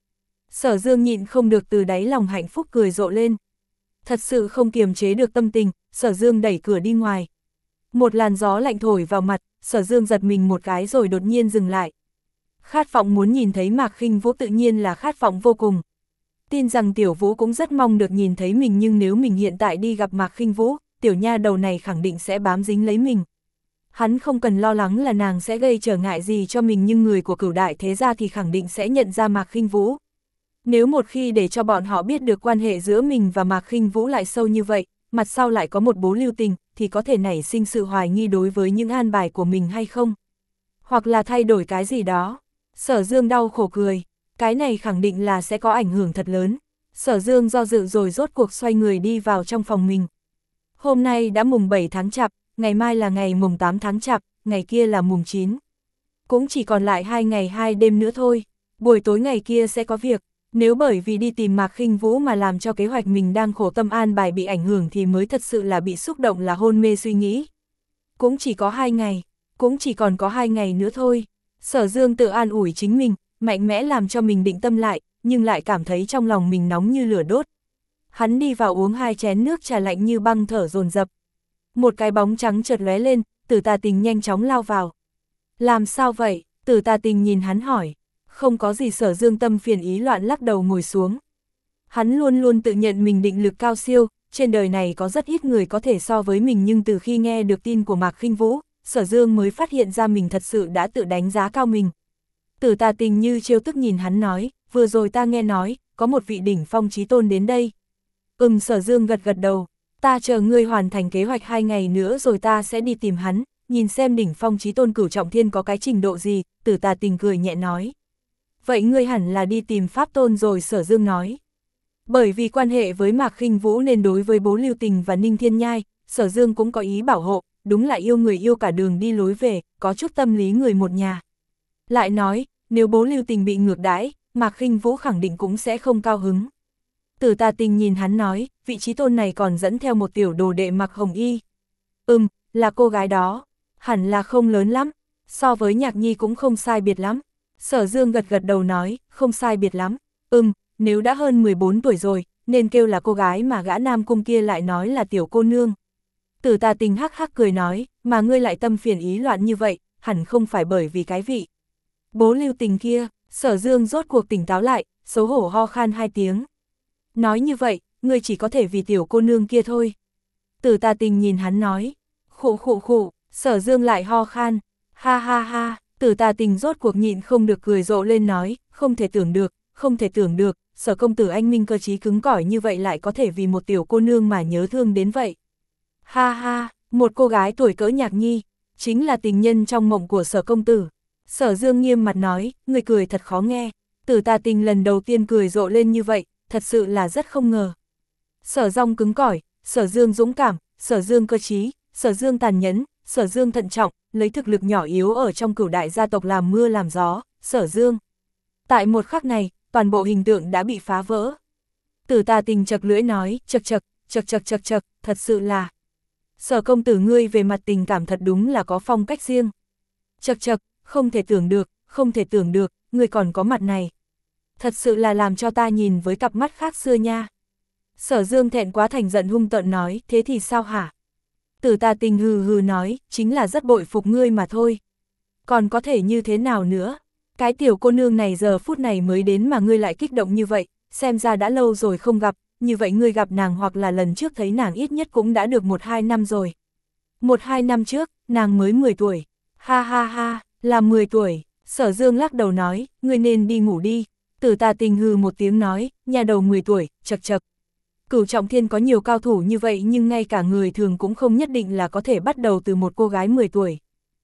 Sở Dương nhịn không được từ đáy lòng hạnh phúc cười rộ lên. Thật sự không kiềm chế được tâm tình, Sở Dương đẩy cửa đi ngoài. Một làn gió lạnh thổi vào mặt, Sở Dương giật mình một cái rồi đột nhiên dừng lại. Khát vọng muốn nhìn thấy Mạc Khinh Vũ tự nhiên là khát vọng vô cùng. Tin rằng Tiểu Vũ cũng rất mong được nhìn thấy mình, nhưng nếu mình hiện tại đi gặp Mạc Khinh Vũ, tiểu nha đầu này khẳng định sẽ bám dính lấy mình. Hắn không cần lo lắng là nàng sẽ gây trở ngại gì cho mình, nhưng người của Cửu Đại Thế Gia thì khẳng định sẽ nhận ra Mạc Khinh Vũ. Nếu một khi để cho bọn họ biết được quan hệ giữa mình và Mạc Khinh Vũ lại sâu như vậy, mặt sau lại có một Bố Lưu Tình, thì có thể nảy sinh sự hoài nghi đối với những an bài của mình hay không? Hoặc là thay đổi cái gì đó. Sở Dương đau khổ cười, cái này khẳng định là sẽ có ảnh hưởng thật lớn. Sở Dương do dự rồi rốt cuộc xoay người đi vào trong phòng mình. Hôm nay đã mùng bảy tháng Chạp, ngày mai là ngày mùng tám tháng Chạp, ngày kia là mùng chín. Cũng chỉ còn lại hai ngày hai đêm nữa thôi. Buổi tối ngày kia sẽ có việc. Nếu bởi vì đi tìm Mạc Khinh Vũ mà làm cho kế hoạch mình đang khổ tâm an bài bị ảnh hưởng thì mới thật sự là bị xúc động, là hôn mê suy nghĩ. Cũng chỉ có hai ngày, cũng chỉ còn có hai ngày nữa thôi. Sở Dương tự an ủi chính mình, mạnh mẽ làm cho mình định tâm lại, nhưng lại cảm thấy trong lòng mình nóng như lửa đốt. Hắn đi vào uống hai chén nước trà lạnh như băng, thở dồn dập. Một cái bóng trắng chợt lóe lên, Tử Tà Tình nhanh chóng lao vào. Làm sao vậy? Tử Tà Tình nhìn hắn hỏi. Không có gì. Sở Dương tâm phiền ý loạn lắc đầu ngồi xuống. Hắn luôn luôn tự nhận mình định lực cao siêu, trên đời này có rất ít người có thể so với mình, nhưng từ khi nghe được tin của Mạc Khinh Vũ, Sở Dương mới phát hiện ra mình thật sự đã tự đánh giá cao mình. Tử Tà Tình như trêu tức nhìn hắn nói, vừa rồi ta nghe nói, có một vị đỉnh phong chí tôn đến đây. Ừm. Sở Dương gật gật đầu, ta chờ ngươi hoàn thành kế hoạch hai ngày nữa rồi ta sẽ đi tìm hắn, nhìn xem đỉnh phong chí tôn Cửu Trọng Thiên có cái trình độ gì. Tử Tà Tình cười nhẹ nói. Vậy ngươi hẳn là đi tìm Pháp Tôn rồi. Sở Dương nói. Bởi vì quan hệ với Mạc Khinh Vũ nên đối với Bố Lưu Tình và Ninh Thiên Nhai, Sở Dương cũng có ý bảo hộ, đúng là yêu người yêu cả đường đi lối về, có chút tâm lý người một nhà. Lại nói, nếu Bố Lưu Tình bị ngược đãi, Mạc Khinh Vũ khẳng định cũng sẽ không cao hứng. Tử Tà Tình nhìn hắn nói, vị chí tôn này còn dẫn theo một tiểu đồ đệ mặc hồng y. Ừm, là cô gái đó, hẳn là không lớn lắm, so với Nhạc Nhi cũng không sai biệt lắm. Sở Dương gật gật đầu nói, không sai biệt lắm. Ừm, nếu đã hơn mười bốn tuổi rồi, nên kêu là cô gái, mà gã Nam Cung kia lại nói là tiểu cô nương. Tử Tà Tình hắc hắc cười nói, mà ngươi lại tâm phiền ý loạn như vậy, hẳn không phải bởi vì cái vị Bố Lưu Tình kia. Sở Dương rốt cuộc tỉnh táo lại, xấu hổ ho khan hai tiếng. Nói như vậy, ngươi chỉ có thể vì tiểu cô nương kia thôi. Tử Tà Tình nhìn hắn nói, khụ khụ khụ. Sở Dương lại ho khan, ha ha ha. Tử Tà Tình rốt cuộc nhịn không được cười rộ lên nói, không thể tưởng được, không thể tưởng được, Sở công tử anh minh cơ trí cứng cỏi như vậy lại có thể vì một tiểu cô nương mà nhớ thương đến vậy. Ha ha, một cô gái tuổi cỡ Nhạc Nhi, chính là tình nhân trong mộng của Sở công tử. Sở Dương nghiêm mặt nói, người cười thật khó nghe. Tử Tà Tình lần đầu tiên cười rộ lên như vậy, thật sự là rất không ngờ. Sở Dong cứng cỏi, Sở Dương dũng cảm, Sở Dương cơ trí, Sở Dương tàn nhẫn, Sở Dương thận trọng, lấy thực lực nhỏ yếu ở trong Cửu Đại gia tộc làm mưa làm gió. Sở Dương. Tại một khắc này, toàn bộ hình tượng đã bị phá vỡ. Tử Tà Tình chật lưỡi nói, chật chật, chật chật chật chật, thật sự là. Sở công tử ngươi về mặt tình cảm thật đúng là có phong cách riêng. Chật chật, không thể tưởng được, không thể tưởng được, ngươi còn có mặt này. Thật sự là làm cho ta nhìn với cặp mắt khác xưa nha. Sở Dương thẹn quá thành giận hung tợn nói, thế thì sao hả? Tử Tà Tình hừ hừ nói, chính là rất bội phục ngươi mà thôi. Còn có thể như thế nào nữa? Cái tiểu cô nương này giờ phút này mới đến mà ngươi lại kích động như vậy, xem ra đã lâu rồi không gặp, như vậy ngươi gặp nàng hoặc là lần trước thấy nàng ít nhất cũng đã được một hai năm rồi. Một hai năm trước, nàng mới mười tuổi. Ha ha ha, là mười tuổi. Sở Dương lắc đầu nói, ngươi nên đi ngủ đi. Tử Tà Tình hừ một tiếng nói, nhà đầu mười tuổi, chật chật. Cửu Trọng Thiên có nhiều cao thủ như vậy, nhưng ngay cả người thường cũng không nhất định là có thể bắt đầu từ một cô gái mười tuổi.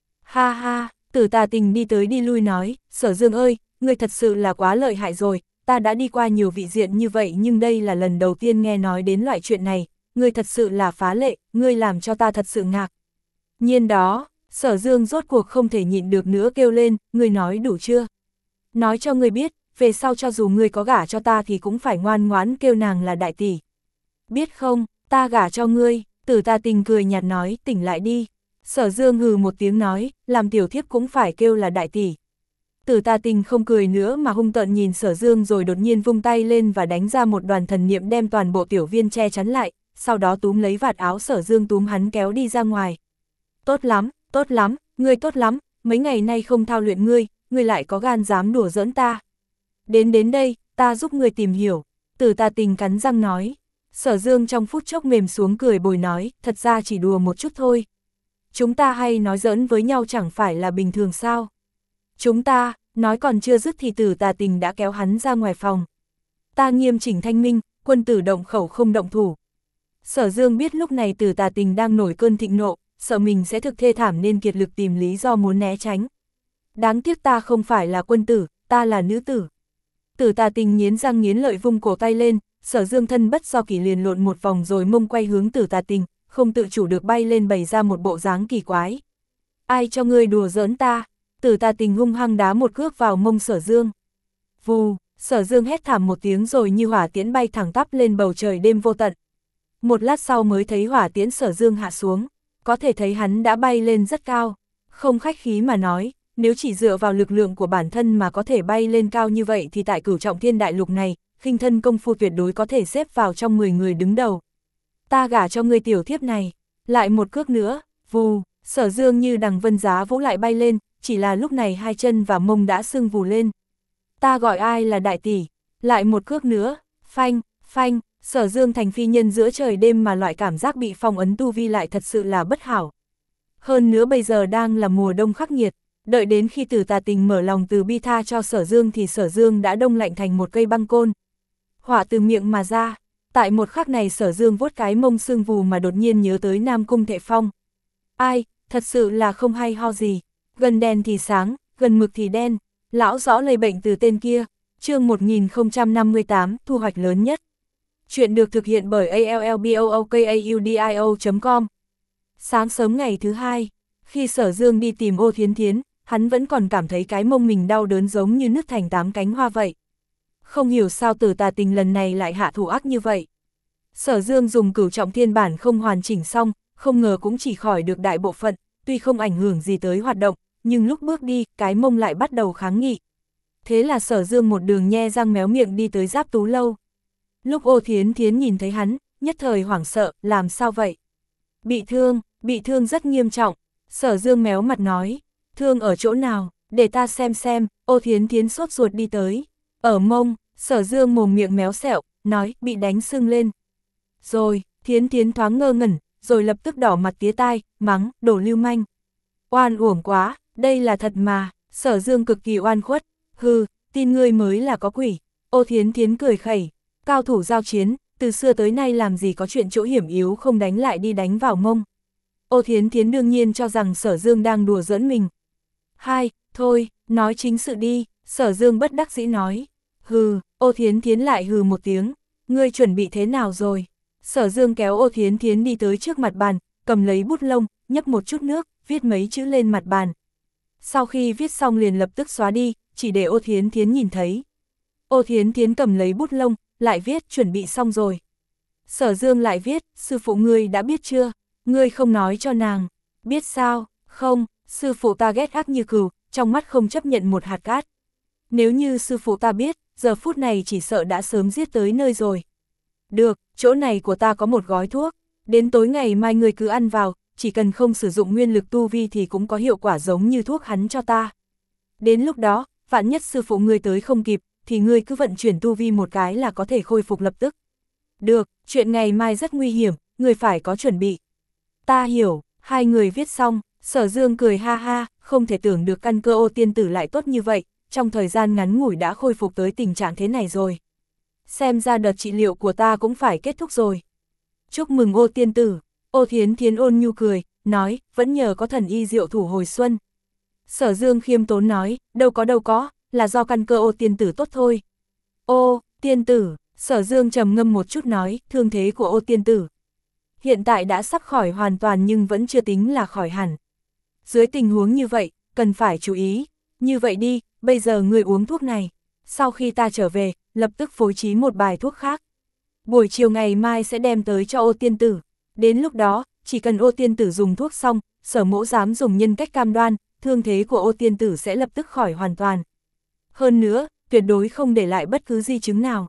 Ha ha, Tử Tà Tình đi tới đi lui nói, Sở Dương ơi, ngươi thật sự là quá lợi hại rồi, ta đã đi qua nhiều vị diện như vậy nhưng đây là lần đầu tiên nghe nói đến loại chuyện này, ngươi thật sự là phá lệ, ngươi làm cho ta thật sự ngạc nhiên đó. Sở Dương rốt cuộc không thể nhịn được nữa kêu lên, ngươi nói đủ chưa? Nói cho ngươi biết, về sau cho dù ngươi có gả cho ta thì cũng phải ngoan ngoãn kêu nàng là đại tỷ. Biết không, ta gả cho ngươi. Tử Tà Tình cười nhạt nói, tỉnh lại đi. Sở Dương hừ một tiếng nói, làm tiểu thiếp cũng phải kêu là đại tỷ. Tử Tà Tình không cười nữa mà hung tợn nhìn Sở Dương rồi đột nhiên vung tay lên và đánh ra một đoàn thần niệm đem toàn bộ tiểu viên che chắn lại, sau đó túm lấy vạt áo Sở Dương túm hắn kéo đi ra ngoài. Tốt lắm, tốt lắm, ngươi tốt lắm, mấy ngày nay không thao luyện ngươi, ngươi lại có gan dám đùa giỡn ta. Đến đến đây, ta giúp ngươi tìm hiểu, Tử Tà Tình cắn răng nói. Sở Dương trong phút chốc mềm xuống cười bồi nói, thật ra chỉ đùa một chút thôi. Chúng ta hay nói giỡn với nhau chẳng phải là bình thường sao? Chúng ta, nói còn chưa dứt thì Tử Tà Tình đã kéo hắn ra ngoài phòng. Ta nghiêm chỉnh thanh minh, quân tử động khẩu không động thủ. Sở Dương biết lúc này Tử Tà Tình đang nổi cơn thịnh nộ, sợ mình sẽ thực thê thảm nên kiệt lực tìm lý do muốn né tránh. Đáng tiếc ta không phải là quân tử, ta là nữ tử. Tử Tà Tình nghiến răng nghiến lợi vung cổ tay lên, Sở Dương thân bất do kỷ liền lộn một vòng rồi mông quay hướng Tử Tà Tình, không tự chủ được bay lên bày ra một bộ dáng kỳ quái. Ai cho ngươi đùa giỡn ta? Tử Tà Tình hung hăng đá một cước vào mông Sở Dương. Vù, Sở Dương hét thảm một tiếng rồi như hỏa tiễn bay thẳng tắp lên bầu trời đêm vô tận. Một lát sau mới thấy hỏa tiễn Sở Dương hạ xuống, có thể thấy hắn đã bay lên rất cao. Không khách khí mà nói, nếu chỉ dựa vào lực lượng của bản thân mà có thể bay lên cao như vậy thì tại Cửu Trọng Thiên Đại Lục này, khinh thân công phu tuyệt đối có thể xếp vào trong mười người đứng đầu. Ta gả cho ngươi tiểu thiếp này, lại một cước nữa, vù, Sở Dương như đằng vân giá vũ lại bay lên, chỉ là lúc này hai chân và mông đã sưng vù lên. Ta gọi ai là đại tỷ, lại một cước nữa, phanh, phanh, Sở Dương thành phi nhân giữa trời đêm mà loại cảm giác bị phong ấn tu vi lại thật sự là bất hảo. Hơn nữa bây giờ đang là mùa đông khắc nghiệt, đợi đến khi Tử Tà Tình mở lòng từ bi tha cho Sở Dương thì Sở Dương đã đông lạnh thành một cây băng côn. Hỏa từ miệng mà ra, tại một khắc này Sở Dương vuốt cái mông sưng vù mà đột nhiên nhớ tới Nam Cung Thệ Phong. Ai, thật sự là không hay ho gì, gần đèn thì sáng, gần mực thì đen, lão rõ lây bệnh từ tên kia. Chương một nghìn không trăm năm mươi tám, thu hoạch lớn nhất. Chuyện được thực hiện bởi a l l b o o k a u d i o chấm com. Sáng sớm ngày thứ hai, khi Sở Dương đi tìm Ô Thiến Thiến, hắn vẫn còn cảm thấy cái mông mình đau đớn giống như nứt thành tám cánh hoa vậy. Không hiểu sao Tử Tà Tình lần này lại hạ thủ ác như vậy. Sở Dương dùng Cửu Trọng Thiên bản không hoàn chỉnh xong, không ngờ cũng chỉ khỏi được đại bộ phận, tuy không ảnh hưởng gì tới hoạt động, nhưng lúc bước đi, cái mông lại bắt đầu kháng nghị. Thế là Sở Dương một đường nhe răng méo miệng đi tới Giáp Tú Lâu. Lúc Ô Thiến Thiến nhìn thấy hắn, nhất thời hoảng sợ, làm sao vậy? Bị thương, bị thương rất nghiêm trọng, Sở Dương méo mặt nói, thương ở chỗ nào, để ta xem xem. Ô Thiến Thiến sốt ruột đi tới, ở mông. Sở Dương mồm miệng méo sẹo, nói, bị đánh sưng lên. Rồi, Thiến Thiến thoáng ngơ ngẩn, rồi lập tức đỏ mặt tía tai, mắng, đồ lưu manh. Oan uổng quá, đây là thật mà. Sở Dương cực kỳ oan khuất, hừ, tin ngươi mới là có quỷ. Ô Thiến Thiến cười khẩy, cao thủ giao chiến, từ xưa tới nay làm gì có chuyện chỗ hiểm yếu không đánh lại đi đánh vào mông. Ô Thiến Thiến đương nhiên cho rằng Sở Dương đang đùa giỡn mình. Hai, thôi, nói chính sự đi, Sở Dương bất đắc dĩ nói. Hừ, Ô Thiến Thiến lại hừ một tiếng, ngươi chuẩn bị thế nào rồi? Sở Dương kéo Ô Thiến Thiến đi tới trước mặt bàn, cầm lấy bút lông, nhấp một chút nước, viết mấy chữ lên mặt bàn. Sau khi viết xong liền lập tức xóa đi, chỉ để Ô Thiến Thiến nhìn thấy. Ô Thiến Thiến cầm lấy bút lông, lại viết chuẩn bị xong rồi. Sở Dương lại viết, sư phụ ngươi đã biết chưa? Ngươi không nói cho nàng. Biết sao? Không, sư phụ ta ghét ác như cừu, trong mắt không chấp nhận một hạt cát. Nếu như sư phụ ta biết, giờ phút này chỉ sợ đã sớm giết tới nơi rồi. Được, chỗ này của ta có một gói thuốc, đến tối ngày mai ngươi cứ ăn vào, chỉ cần không sử dụng nguyên lực tu vi thì cũng có hiệu quả giống như thuốc hắn cho ta. Đến lúc đó, vạn nhất sư phụ ngươi tới không kịp, thì ngươi cứ vận chuyển tu vi một cái là có thể khôi phục lập tức. Được, chuyện ngày mai rất nguy hiểm, ngươi phải có chuẩn bị. Ta hiểu, hai người viết xong, Sở Dương cười ha ha, không thể tưởng được căn cơ Ô tiên tử lại tốt như vậy, trong thời gian ngắn ngủi đã khôi phục tới tình trạng thế này rồi. Xem ra đợt trị liệu của ta cũng phải kết thúc rồi. Chúc mừng Ô tiên tử. Ô Thiến Thiến ôn nhu cười, nói, vẫn nhờ có thần y diệu thủ hồi xuân. Sở Dương khiêm tốn nói, đâu có đâu có, là do căn cơ Ô tiên tử tốt thôi. Ô, tiên tử, Sở Dương trầm ngâm một chút nói, thương thế của Ô tiên tử hiện tại đã sắp khỏi hoàn toàn nhưng vẫn chưa tính là khỏi hẳn. Dưới tình huống như vậy, cần phải chú ý. Như vậy đi, bây giờ ngươi uống thuốc này. Sau khi ta trở về, lập tức phối trí một bài thuốc khác. Buổi chiều ngày mai sẽ đem tới cho Ô tiên tử. Đến lúc đó, chỉ cần Ô tiên tử dùng thuốc xong, Sở mẫu dám dùng nhân cách cam đoan, thương thế của Ô tiên tử sẽ lập tức khỏi hoàn toàn. hơn nữa, tuyệt đối không để lại bất cứ di chứng nào.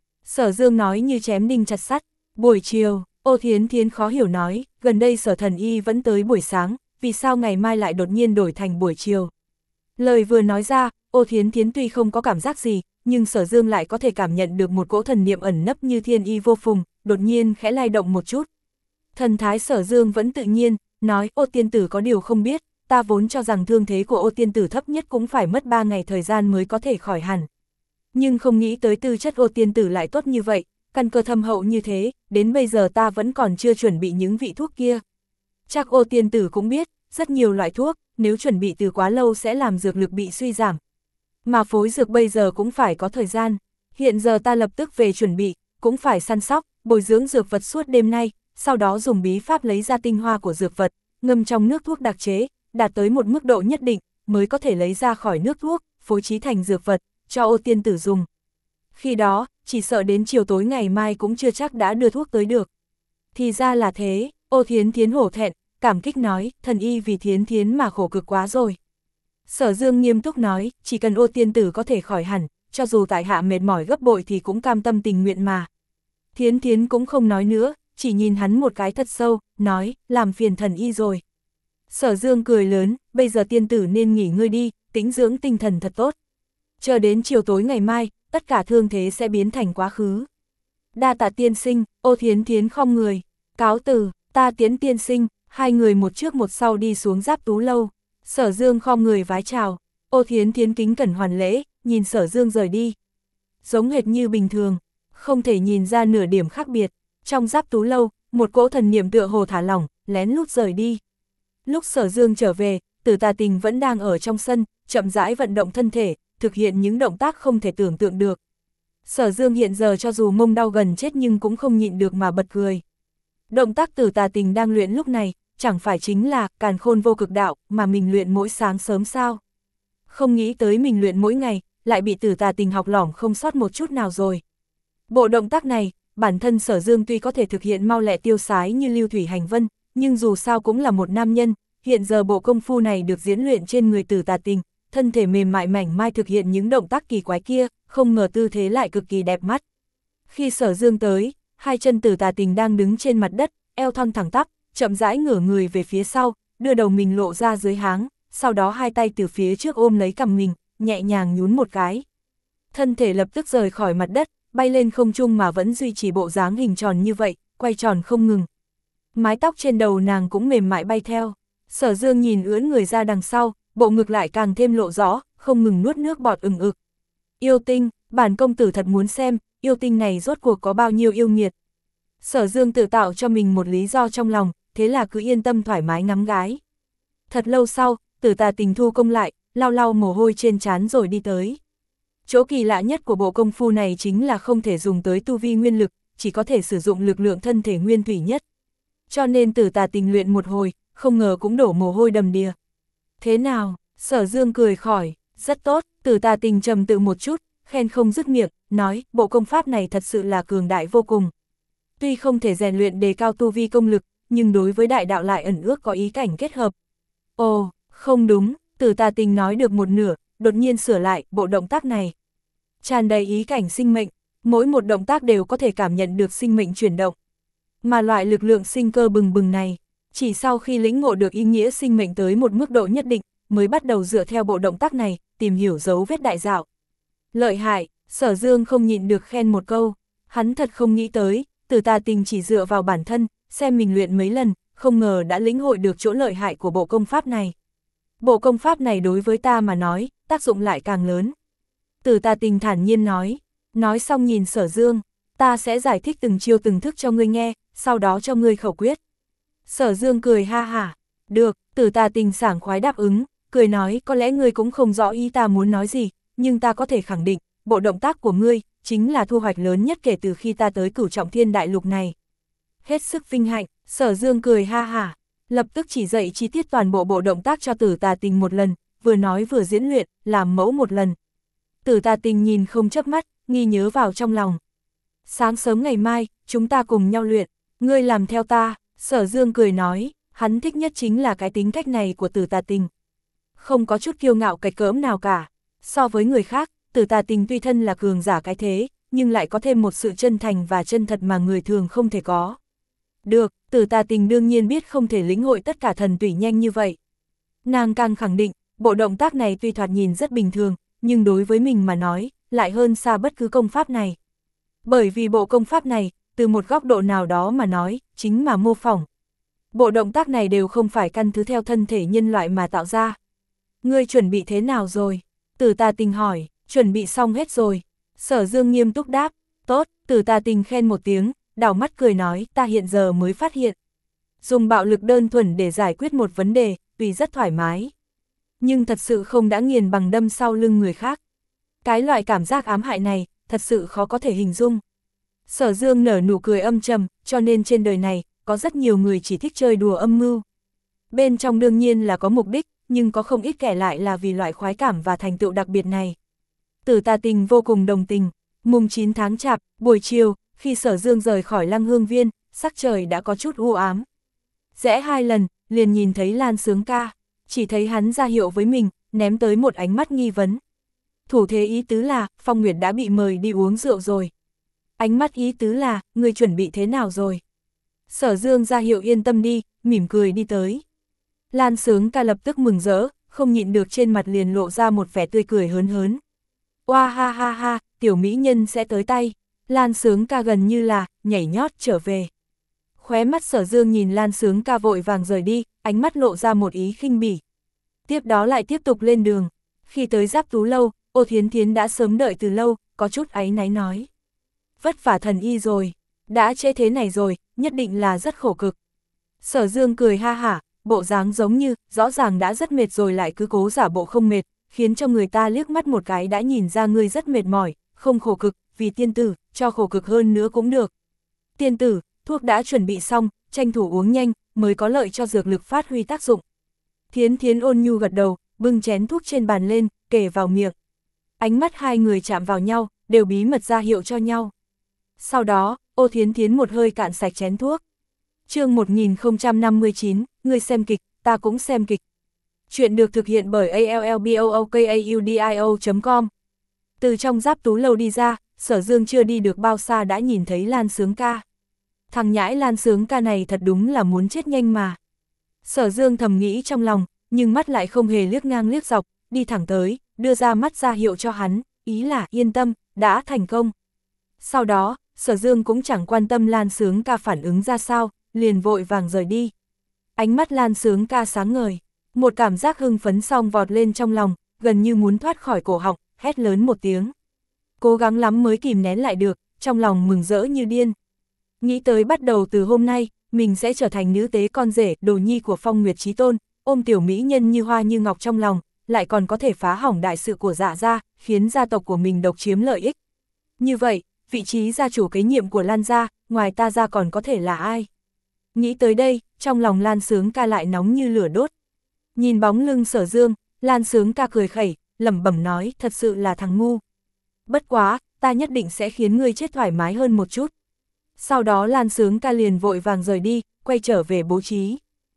Sở Dương nói như chém đinh chặt sắt. Buổi chiều, Ô Thiến Thiến khó hiểu nói, gần đây Sở Thần Y vẫn tới buổi sáng, vì sao ngày mai lại đột nhiên đổi thành buổi chiều. Lời vừa nói ra, Ô Thiến Thiến tuy không có cảm giác gì, nhưng Sở Dương lại có thể cảm nhận được một cỗ thần niệm ẩn nấp như thiên y vô phùng, đột nhiên khẽ lay động một chút. Thần thái Sở Dương vẫn tự nhiên, nói, Ô tiên tử có điều không biết, ta vốn cho rằng thương thế của Ô tiên tử thấp nhất cũng phải mất ba ngày thời gian mới có thể khỏi hẳn. Nhưng không nghĩ tới tư chất Ô tiên tử lại tốt như vậy, căn cơ thâm hậu như thế, đến bây giờ ta vẫn còn chưa chuẩn bị những vị thuốc kia. Chắc Ô tiên tử cũng biết, rất nhiều loại thuốc, nếu chuẩn bị từ quá lâu sẽ làm dược lực bị suy giảm. Mà phối dược bây giờ cũng phải có thời gian, hiện giờ ta lập tức về chuẩn bị, cũng phải săn sóc, bồi dưỡng dược vật suốt đêm nay, sau đó dùng bí pháp lấy ra tinh hoa của dược vật, ngâm trong nước thuốc đặc chế, đạt tới một mức độ nhất định, mới có thể lấy ra khỏi nước thuốc, phối trí thành dược vật, cho Ô tiên tử dùng. Khi đó, chỉ sợ đến chiều tối ngày mai cũng chưa chắc đã đưa thuốc tới được. Thì ra là thế, Ô Thiến Thiến hổ thẹn, cảm kích nói, thần y vì Thiến Thiến mà khổ cực quá rồi. Sở Dương nghiêm túc nói, chỉ cần Ô tiên tử có thể khỏi hẳn, cho dù tại hạ mệt mỏi gấp bội thì cũng cam tâm tình nguyện mà. Thiến Thiến cũng không nói nữa, chỉ nhìn hắn một cái thật sâu, nói, làm phiền thần y rồi. Sở Dương cười lớn, bây giờ tiên tử nên nghỉ ngơi đi, tĩnh dưỡng tinh thần thật tốt. Chờ đến chiều tối ngày mai, tất cả thương thế sẽ biến thành quá khứ. Đa tạ tiên sinh, Ô Thiến Thiến khom người, cáo từ, ta tiến tiên sinh, hai người một trước một sau đi xuống Giáp Tú lâu. Sở Dương khom người vái chào, Ô Thiến Thiến kính cẩn hoàn lễ, nhìn Sở Dương rời đi. Giống hệt như bình thường, không thể nhìn ra nửa điểm khác biệt. Trong Giáp Tú lâu, một cỗ thần niệm tựa hồ thả lỏng, lén lút rời đi. Lúc Sở Dương trở về, Tử Tà Tình vẫn đang ở trong sân, chậm rãi vận động thân thể, thực hiện những động tác không thể tưởng tượng được. Sở Dương hiện giờ cho dù mông đau gần chết nhưng cũng không nhịn được mà bật cười. Động tác Tử Tà Tình đang luyện lúc này, chẳng phải chính là Càn Khôn Vô Cực Đạo mà mình luyện mỗi sáng sớm sao? Không nghĩ tới mình luyện mỗi ngày, lại bị Tử Tà Tình học lỏng không sót một chút nào rồi. Bộ động tác này, bản thân Sở Dương tuy có thể thực hiện mau lẹ tiêu sái như lưu thủy hành vân, nhưng dù sao cũng là một nam nhân, hiện giờ bộ công phu này được diễn luyện trên người Tử Tà Tình, thân thể mềm mại mảnh mai thực hiện những động tác kỳ quái kia, không ngờ tư thế lại cực kỳ đẹp mắt. Khi Sở Dương tới, hai chân Tử Tà Tình đang đứng trên mặt đất, eo thon thẳng tắp, chậm rãi ngửa người về phía sau, đưa đầu mình lộ ra dưới háng, sau đó hai tay từ phía trước ôm lấy cằm mình, nhẹ nhàng nhún một cái. Thân thể lập tức rời khỏi mặt đất, bay lên không trung mà vẫn duy trì bộ dáng hình tròn như vậy, quay tròn không ngừng. Mái tóc trên đầu nàng cũng mềm mại bay theo. Sở Dương nhìn ưỡn người ra đằng sau, bộ ngực lại càng thêm lộ rõ, không ngừng nuốt nước bọt ừng ực. Yêu tinh, bản công tử thật muốn xem, yêu tinh này rốt cuộc có bao nhiêu yêu nghiệt. Sở Dương tự tạo cho mình một lý do trong lòng, thế là cứ yên tâm thoải mái ngắm gái. Thật lâu sau, Tử Tà Tình thu công lại, lau lau mồ hôi trên trán rồi đi tới. Chỗ kỳ lạ nhất của bộ công phu này chính là không thể dùng tới tu vi nguyên lực, chỉ có thể sử dụng lực lượng thân thể nguyên thủy nhất. Cho nên Tử Tà Tình luyện một hồi, không ngờ cũng đổ mồ hôi đầm đìa. Thế nào? Sở Dương cười khỏi, rất tốt. Tử Tà Tình trầm tự một chút, khen không dứt miệng, nói, bộ công pháp này thật sự là cường đại vô cùng. Tuy không thể rèn luyện đề cao tu vi công lực, nhưng đối với đại đạo lại ẩn ước có ý cảnh kết hợp. Ồ, không đúng, Tử Tà Tình nói được một nửa, đột nhiên sửa lại, bộ động tác này tràn đầy ý cảnh sinh mệnh, mỗi một động tác đều có thể cảm nhận được sinh mệnh chuyển động. Mà loại lực lượng sinh cơ bừng bừng này, chỉ sau khi lĩnh ngộ được ý nghĩa sinh mệnh tới một mức độ nhất định, mới bắt đầu dựa theo bộ động tác này, tìm hiểu dấu vết đại đạo. Lợi hại, Sở Dương không nhịn được khen một câu, hắn thật không nghĩ tới, Tử Tà Tình chỉ dựa vào bản thân, xem mình luyện mấy lần, không ngờ đã lĩnh hội được chỗ lợi hại của bộ công pháp này. Bộ công pháp này đối với ta mà nói, tác dụng lại càng lớn. Tử Tà Tình thản nhiên nói, nói xong nhìn Sở Dương, ta sẽ giải thích từng chiêu từng thức cho ngươi nghe, sau đó cho ngươi khẩu quyết. Sở Dương cười ha hả, được, Tử Tà Tình sảng khoái đáp ứng, cười nói có lẽ ngươi cũng không rõ ý ta muốn nói gì, nhưng ta có thể khẳng định, bộ động tác của ngươi, chính là thu hoạch lớn nhất kể từ khi ta tới Cửu Trọng Thiên Đại Lục này. Hết sức vinh hạnh, Sở Dương cười ha hả, lập tức chỉ dạy chi tiết toàn bộ bộ động tác cho Tử Tà Tình một lần, vừa nói vừa diễn luyện, làm mẫu một lần. Tử Tà Tình nhìn không chớp mắt, nghi nhớ vào trong lòng. Sáng sớm ngày mai, chúng ta cùng nhau luyện, ngươi làm theo ta. Sở Dương cười nói, hắn thích nhất chính là cái tính cách này của Tử Tà Tình. Không có chút kiêu ngạo cạch cỡm nào cả. So với người khác, Tử Tà Tình tuy thân là cường giả cái thế, nhưng lại có thêm một sự chân thành và chân thật mà người thường không thể có. Được, Tử Tà Tình đương nhiên biết không thể lĩnh hội tất cả thần tủy nhanh như vậy. Nàng càng khẳng định, bộ động tác này tuy thoạt nhìn rất bình thường, nhưng đối với mình mà nói, lại hơn xa bất cứ công pháp này. Bởi vì bộ công pháp này, từ một góc độ nào đó mà nói, chính mà mô phỏng. Bộ động tác này đều không phải căn cứ theo thân thể nhân loại mà tạo ra. Ngươi chuẩn bị thế nào rồi? Tử Tà Tình hỏi, chuẩn bị xong hết rồi. Sở Dương nghiêm túc đáp, tốt. Tử Tà Tình khen một tiếng, đảo mắt cười nói, ta hiện giờ mới phát hiện. Dùng bạo lực đơn thuần để giải quyết một vấn đề, tuy rất thoải mái. Nhưng thật sự không đã nghiền bằng đâm sau lưng người khác. Cái loại cảm giác ám hại này, thật sự khó có thể hình dung. Sở Dương nở nụ cười âm trầm, cho nên trên đời này, có rất nhiều người chỉ thích chơi đùa âm mưu. Bên trong đương nhiên là có mục đích, nhưng có không ít kẻ lại là vì loại khoái cảm và thành tựu đặc biệt này. Tử Tà Tình vô cùng đồng tình. Mùng chín tháng Chạp, buổi chiều, khi Sở Dương rời khỏi Lăng Hương Viên, sắc trời đã có chút u ám. Rẽ hai lần, liền nhìn thấy Lan Sướng Ca, chỉ thấy hắn ra hiệu với mình, ném tới một ánh mắt nghi vấn. Thủ thế ý tứ là, Phong Nguyệt đã bị mời đi uống rượu rồi. Ánh mắt ý tứ là, người chuẩn bị thế nào rồi? Sở Dương ra hiệu yên tâm đi, mỉm cười đi tới. Lan Sướng Ca lập tức mừng rỡ, không nhịn được trên mặt liền lộ ra một vẻ tươi cười hớn hớn. Oa ha ha ha, tiểu mỹ nhân sẽ tới tay. Lan Sướng Ca gần như là, nhảy nhót trở về. Khóe mắt Sở Dương nhìn Lan Sướng Ca vội vàng rời đi, ánh mắt lộ ra một ý khinh bỉ. Tiếp đó lại tiếp tục lên đường. Khi tới Giáp Tú Lâu, Ô Thiến Thiến đã sớm đợi từ lâu, có chút áy náy nói. Vất vả thần y rồi, đã trễ thế này rồi, nhất định là rất khổ cực. Sở Dương cười ha hả, bộ dáng giống như, rõ ràng đã rất mệt rồi lại cứ cố giả bộ không mệt, khiến cho người ta liếc mắt một cái đã nhìn ra ngươi rất mệt mỏi, không khổ cực, vì tiên tử, cho khổ cực hơn nữa cũng được. Tiên tử, thuốc đã chuẩn bị xong, tranh thủ uống nhanh, mới có lợi cho dược lực phát huy tác dụng. Thiến Thiến ôn nhu gật đầu, bưng chén thuốc trên bàn lên, kề vào miệng. Ánh mắt hai người chạm vào nhau, đều bí mật ra hiệu cho nhau. Sau đó, Ô Thiến Thiến một hơi cạn sạch chén thuốc. Chương một nghìn không trăm năm mươi chín, ngươi xem kịch, ta cũng xem kịch. Chuyện được thực hiện bởi a l l b o o k a u d i o chấm com. Từ trong Giáp Tú Lâu đi ra, Sở Dương chưa đi được bao xa đã nhìn thấy Lan Sướng Ca. Thằng nhãi Lan Sướng Ca này thật đúng là muốn chết nhanh mà. Sở Dương thầm nghĩ trong lòng, nhưng mắt lại không hề liếc ngang liếc dọc, đi thẳng tới, đưa ra mắt ra hiệu cho hắn, ý là yên tâm, đã thành công. Sau đó, Sở Dương cũng chẳng quan tâm Lan Sướng Ca phản ứng ra sao, liền vội vàng rời đi. Ánh mắt Lan Sướng Ca sáng ngời, một cảm giác hưng phấn song vọt lên trong lòng, gần như muốn thoát khỏi cổ họng, hét lớn một tiếng. Cố gắng lắm mới kìm nén lại được, trong lòng mừng rỡ như điên. Nghĩ tới bắt đầu từ hôm nay, mình sẽ trở thành nữ tế con rể, đồ nhi của Phong Nguyệt Chí Tôn, ôm tiểu mỹ nhân như hoa như ngọc trong lòng, lại còn có thể phá hỏng đại sự của Dạ gia, khiến gia tộc của mình độc chiếm lợi ích. Như vậy, vị trí gia chủ kế nhiệm của Lan gia, ngoài ta ra còn có thể là ai? Nghĩ tới đây, trong lòng Lan Sướng Ca lại nóng như lửa đốt. Nhìn bóng lưng Sở Dương, Lan Sướng Ca cười khẩy, lẩm bẩm nói, thật sự là thằng ngu. Bất quá, ta nhất định sẽ khiến ngươi chết thoải mái hơn một chút. Sau đó Lan Sướng Ca liền vội vàng rời đi, quay trở về bố trí.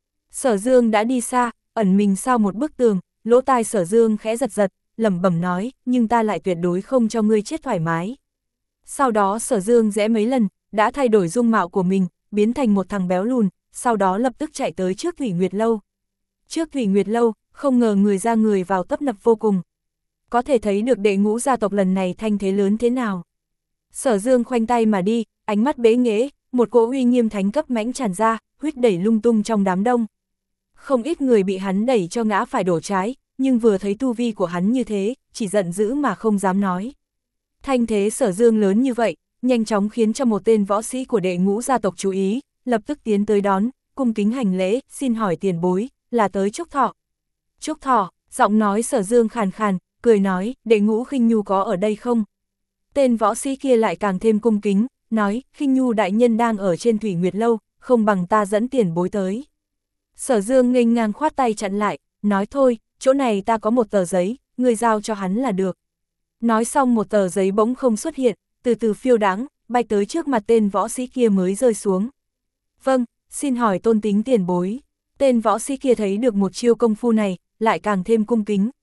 Sở Dương đã đi xa, ẩn mình sau một bức tường, lỗ tai Sở Dương khẽ giật giật, lẩm bẩm nói, nhưng ta lại tuyệt đối không cho ngươi chết thoải mái. Sau đó Sở Dương rẽ mấy lần, đã thay đổi dung mạo của mình, biến thành một thằng béo lùn, sau đó lập tức chạy tới trước Thủy Nguyệt Lâu. Trước Thủy Nguyệt Lâu, không ngờ người ra người vào tấp nập vô cùng. Có thể thấy được đệ ngũ gia tộc lần này thanh thế lớn thế nào. Sở Dương khoanh tay mà đi, ánh mắt bế nghễ, một cỗ uy nghiêm thánh cấp mãnh tràn ra, huyết đẩy lung tung trong đám đông. Không ít người bị hắn đẩy cho ngã phải đổ trái, nhưng vừa thấy tu vi của hắn như thế, chỉ giận dữ mà không dám nói. Thanh thế Sở Dương lớn như vậy, nhanh chóng khiến cho một tên võ sĩ của đệ ngũ gia tộc chú ý, lập tức tiến tới đón, cung kính hành lễ, xin hỏi tiền bối, là tới chúc thọ. Chúc thọ, giọng nói Sở Dương khàn khàn, cười nói, đệ ngũ Khinh Nhu có ở đây không? Tên võ sĩ kia lại càng thêm cung kính, nói, Khinh Nhu đại nhân đang ở trên Thủy Nguyệt Lâu, không bằng ta dẫn tiền bối tới. Sở Dương nghênh ngang khoát tay chặn lại, nói thôi, chỗ này ta có một tờ giấy, người giao cho hắn là được. Nói xong một tờ giấy bỗng không xuất hiện, từ từ phiêu đáng, bay tới trước mặt tên võ sĩ kia mới rơi xuống. Vâng, xin hỏi tôn tính tiền bối. Tên võ sĩ kia thấy được một chiêu công phu này, lại càng thêm cung kính.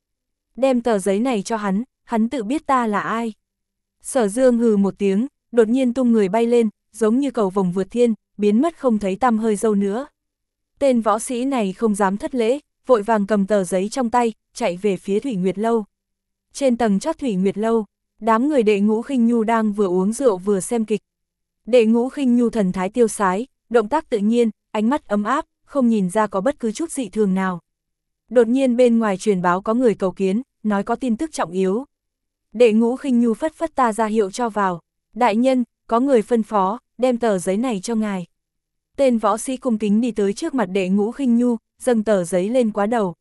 Đem tờ giấy này cho hắn, hắn tự biết ta là ai. Sở Dương hừ một tiếng, đột nhiên tung người bay lên, giống như cầu vồng vượt thiên, biến mất không thấy tăm hơi dâu nữa. Tên võ sĩ này không dám thất lễ, vội vàng cầm tờ giấy trong tay, chạy về phía Thủy Nguyệt Lâu. Trên tầng chót Thủy Nguyệt Lâu, đám người Đệ Ngũ Khinh Nhu đang vừa uống rượu vừa xem kịch. Đệ Ngũ Khinh Nhu thần thái tiêu sái, động tác tự nhiên, ánh mắt ấm áp, không nhìn ra có bất cứ chút dị thường nào. Đột nhiên bên ngoài truyền báo có người cầu kiến, nói có tin tức trọng yếu. Đệ Ngũ Khinh Nhu phất phất ta ra hiệu cho vào. Đại nhân, có người phân phó, đem tờ giấy này cho ngài. Tên võ sĩ cung kính đi tới trước mặt Đệ Ngũ Khinh Nhu, dâng tờ giấy lên quá đầu.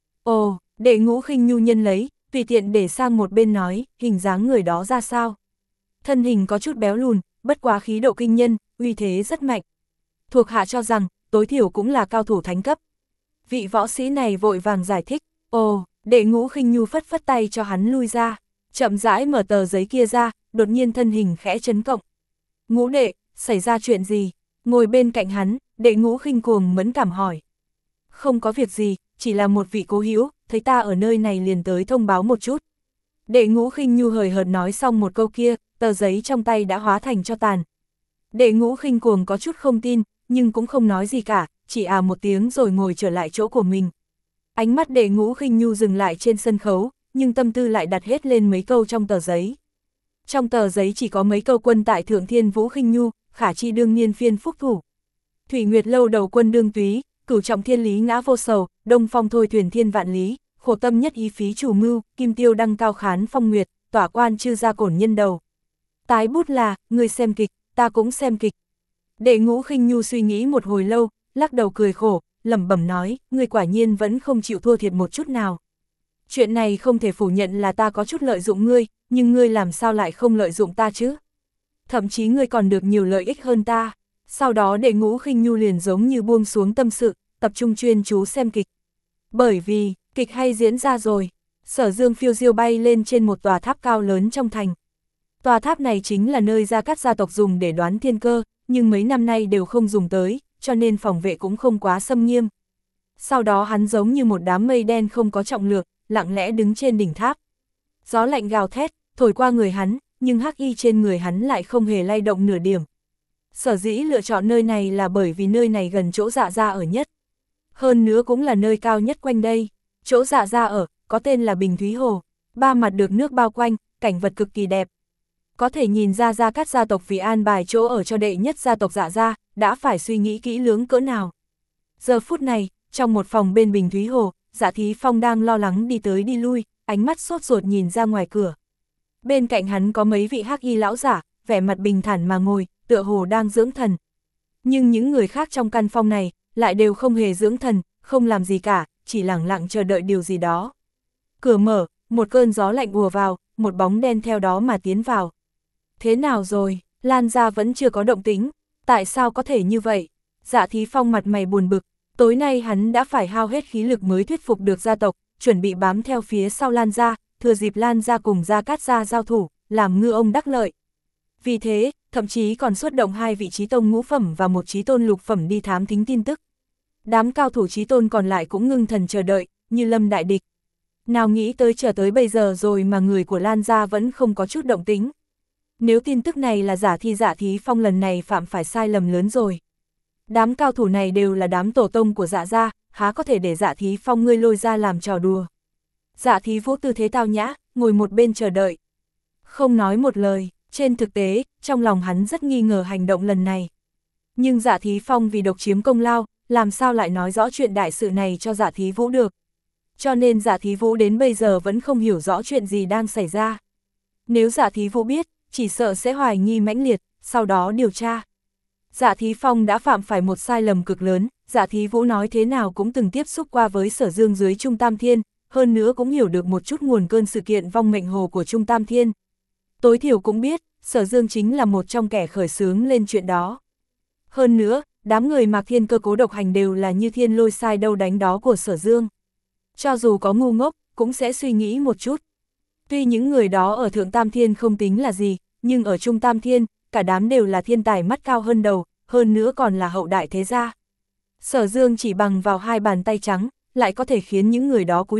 Ồ, Đệ Ngũ Khinh Nhu nhân lấy, tùy tiện để sang một bên nói, hình dáng người đó ra sao. Thân hình có chút béo lùn, bất quá khí độ kinh nhân, uy thế rất mạnh. Thuộc hạ cho rằng, tối thiểu cũng là cao thủ thánh cấp. Vị võ sĩ này vội vàng giải thích, ồ, Đệ Ngũ Khinh Nhu phất phất tay cho hắn lui ra, chậm rãi mở tờ giấy kia ra, đột nhiên thân hình khẽ chấn động. Ngũ đệ, xảy ra chuyện gì? Ngồi bên cạnh hắn, Đệ Ngũ Khinh Cuồng mẫn cảm hỏi. Không có việc gì, chỉ là một vị cố hữu, thấy ta ở nơi này liền tới thông báo một chút. Đệ Ngũ Khinh Nhu hời hợt nói xong một câu kia, tờ giấy trong tay đã hóa thành cho tàn. Đệ Ngũ Khinh Cuồng có chút không tin, nhưng cũng không nói gì cả, chỉ à một tiếng rồi ngồi trở lại chỗ của mình. Ánh mắt Đệ Ngũ Khinh Nhu dừng lại trên sân khấu, nhưng tâm tư lại đặt hết lên mấy câu trong tờ giấy. Trong tờ giấy chỉ có mấy câu quân tại Thượng Thiên Vũ Khinh Nhu, khả chi đương niên phiên phúc thủ. Thủy Nguyệt Lâu đầu quân đương túy, cửu trọng thiên lý ngã vô sầu, đông phong thôi thuyền thiên vạn lý, khổ tâm nhất ý phí chủ mưu, kim tiêu đăng cao khán phong nguyệt, tỏa quan chư gia cổn nhân đầu. Tái bút là, người xem kịch, ta cũng xem kịch. Đệ Ngũ Khinh Nhu suy nghĩ một hồi lâu, lắc đầu cười khổ, lẩm bẩm nói, người quả nhiên vẫn không chịu thua thiệt một chút nào. Chuyện này không thể phủ nhận là ta có chút lợi dụng ngươi, nhưng ngươi làm sao lại không lợi dụng ta chứ? Thậm chí ngươi còn được nhiều lợi ích hơn ta. Sau đó Đệ Ngũ Khinh Nhu liền giống như buông xuống tâm sự, tập trung chuyên chú xem kịch. Bởi vì, kịch hay diễn ra rồi, Sở Dương phiêu diêu bay lên trên một tòa tháp cao lớn trong thành. Tòa tháp này chính là nơi Gia Cát gia tộc dùng để đoán thiên cơ, nhưng mấy năm nay đều không dùng tới, cho nên phòng vệ cũng không quá xâm nghiêm. Sau đó hắn giống như một đám mây đen không có trọng lượng, lặng lẽ đứng trên đỉnh tháp. Gió lạnh gào thét, thổi qua người hắn, nhưng hắc y trên người hắn lại không hề lay động nửa điểm. Sở dĩ lựa chọn nơi này là bởi vì nơi này gần chỗ Dạ gia ở nhất. Hơn nữa cũng là nơi cao nhất quanh đây. Chỗ Dạ gia ở, có tên là Bình Thúy Hồ, ba mặt được nước bao quanh, cảnh vật cực kỳ đẹp. Có thể nhìn ra Gia Cát gia tộc vì an bài chỗ ở cho đệ nhất gia tộc Dạ gia, đã phải suy nghĩ kỹ lưỡng cỡ nào. Giờ phút này, trong một phòng bên Bình Thúy Hồ, Dạ Thí Phong đang lo lắng đi tới đi lui, ánh mắt sốt ruột nhìn ra ngoài cửa. Bên cạnh hắn có mấy vị hắc y lão giả, vẻ mặt bình thản mà ngồi, tựa hồ đang dưỡng thần. Nhưng những người khác trong căn phòng này, lại đều không hề dưỡng thần, không làm gì cả, chỉ lẳng lặng chờ đợi điều gì đó. Cửa mở, một cơn gió lạnh ùa vào, một bóng đen theo đó mà tiến vào. Thế nào rồi, Lan gia vẫn chưa có động tĩnh, tại sao có thể như vậy? Dạ Thí Phong mặt mày buồn bực, tối nay hắn đã phải hao hết khí lực mới thuyết phục được gia tộc, chuẩn bị bám theo phía sau Lan gia, thừa dịp Lan gia cùng Gia Cát gia giao thủ, làm ngư ông đắc lợi. Vì thế, thậm chí còn xuất động hai vị chí tôn ngũ phẩm và một chí tôn lục phẩm đi thám thính tin tức. Đám cao thủ chí tôn còn lại cũng ngưng thần chờ đợi, như lâm đại địch. Nào nghĩ tới chờ tới bây giờ rồi mà người của Lan gia vẫn không có chút động tĩnh. Nếu tin tức này là giả thì Dạ Thí Phong lần này phạm phải sai lầm lớn rồi. Đám cao thủ này đều là đám tổ tông của Dạ gia, há có thể để Dạ Thí Phong ngươi lôi ra làm trò đùa. Dạ Thí Vũ tư thế tao nhã, ngồi một bên chờ đợi. Không nói một lời, trên thực tế, trong lòng hắn rất nghi ngờ hành động lần này. Nhưng Dạ Thí Phong vì độc chiếm công lao, làm sao lại nói rõ chuyện đại sự này cho Dạ Thí Vũ được. Cho nên Dạ Thí Vũ đến bây giờ vẫn không hiểu rõ chuyện gì đang xảy ra. Nếu Dạ Thí Vũ biết, chỉ sợ sẽ hoài nghi mãnh liệt, sau đó điều tra. Dạ Thí Phong đã phạm phải một sai lầm cực lớn, Dạ Thí Vũ nói thế nào cũng từng tiếp xúc qua với Sở Dương dưới Trung Tam Thiên, hơn nữa cũng hiểu được một chút nguồn cơn sự kiện vong mệnh hồ của Trung Tam Thiên. Tối thiểu cũng biết, Sở Dương chính là một trong kẻ khởi xướng lên chuyện đó. Hơn nữa, đám người Mạc Thiên Cơ cố độc hành đều là như thiên lôi sai đâu đánh đó của Sở Dương. Cho dù có ngu ngốc, cũng sẽ suy nghĩ một chút. Tuy những người đó ở Thượng Tam Thiên không tính là gì, nhưng ở Trung Tam Thiên, cả đám đều là thiên tài mắt cao hơn đầu, hơn nữa còn là hậu đại thế gia. Sở Dương chỉ bằng vào hai bàn tay trắng, lại có thể khiến những người đó cúi đầu,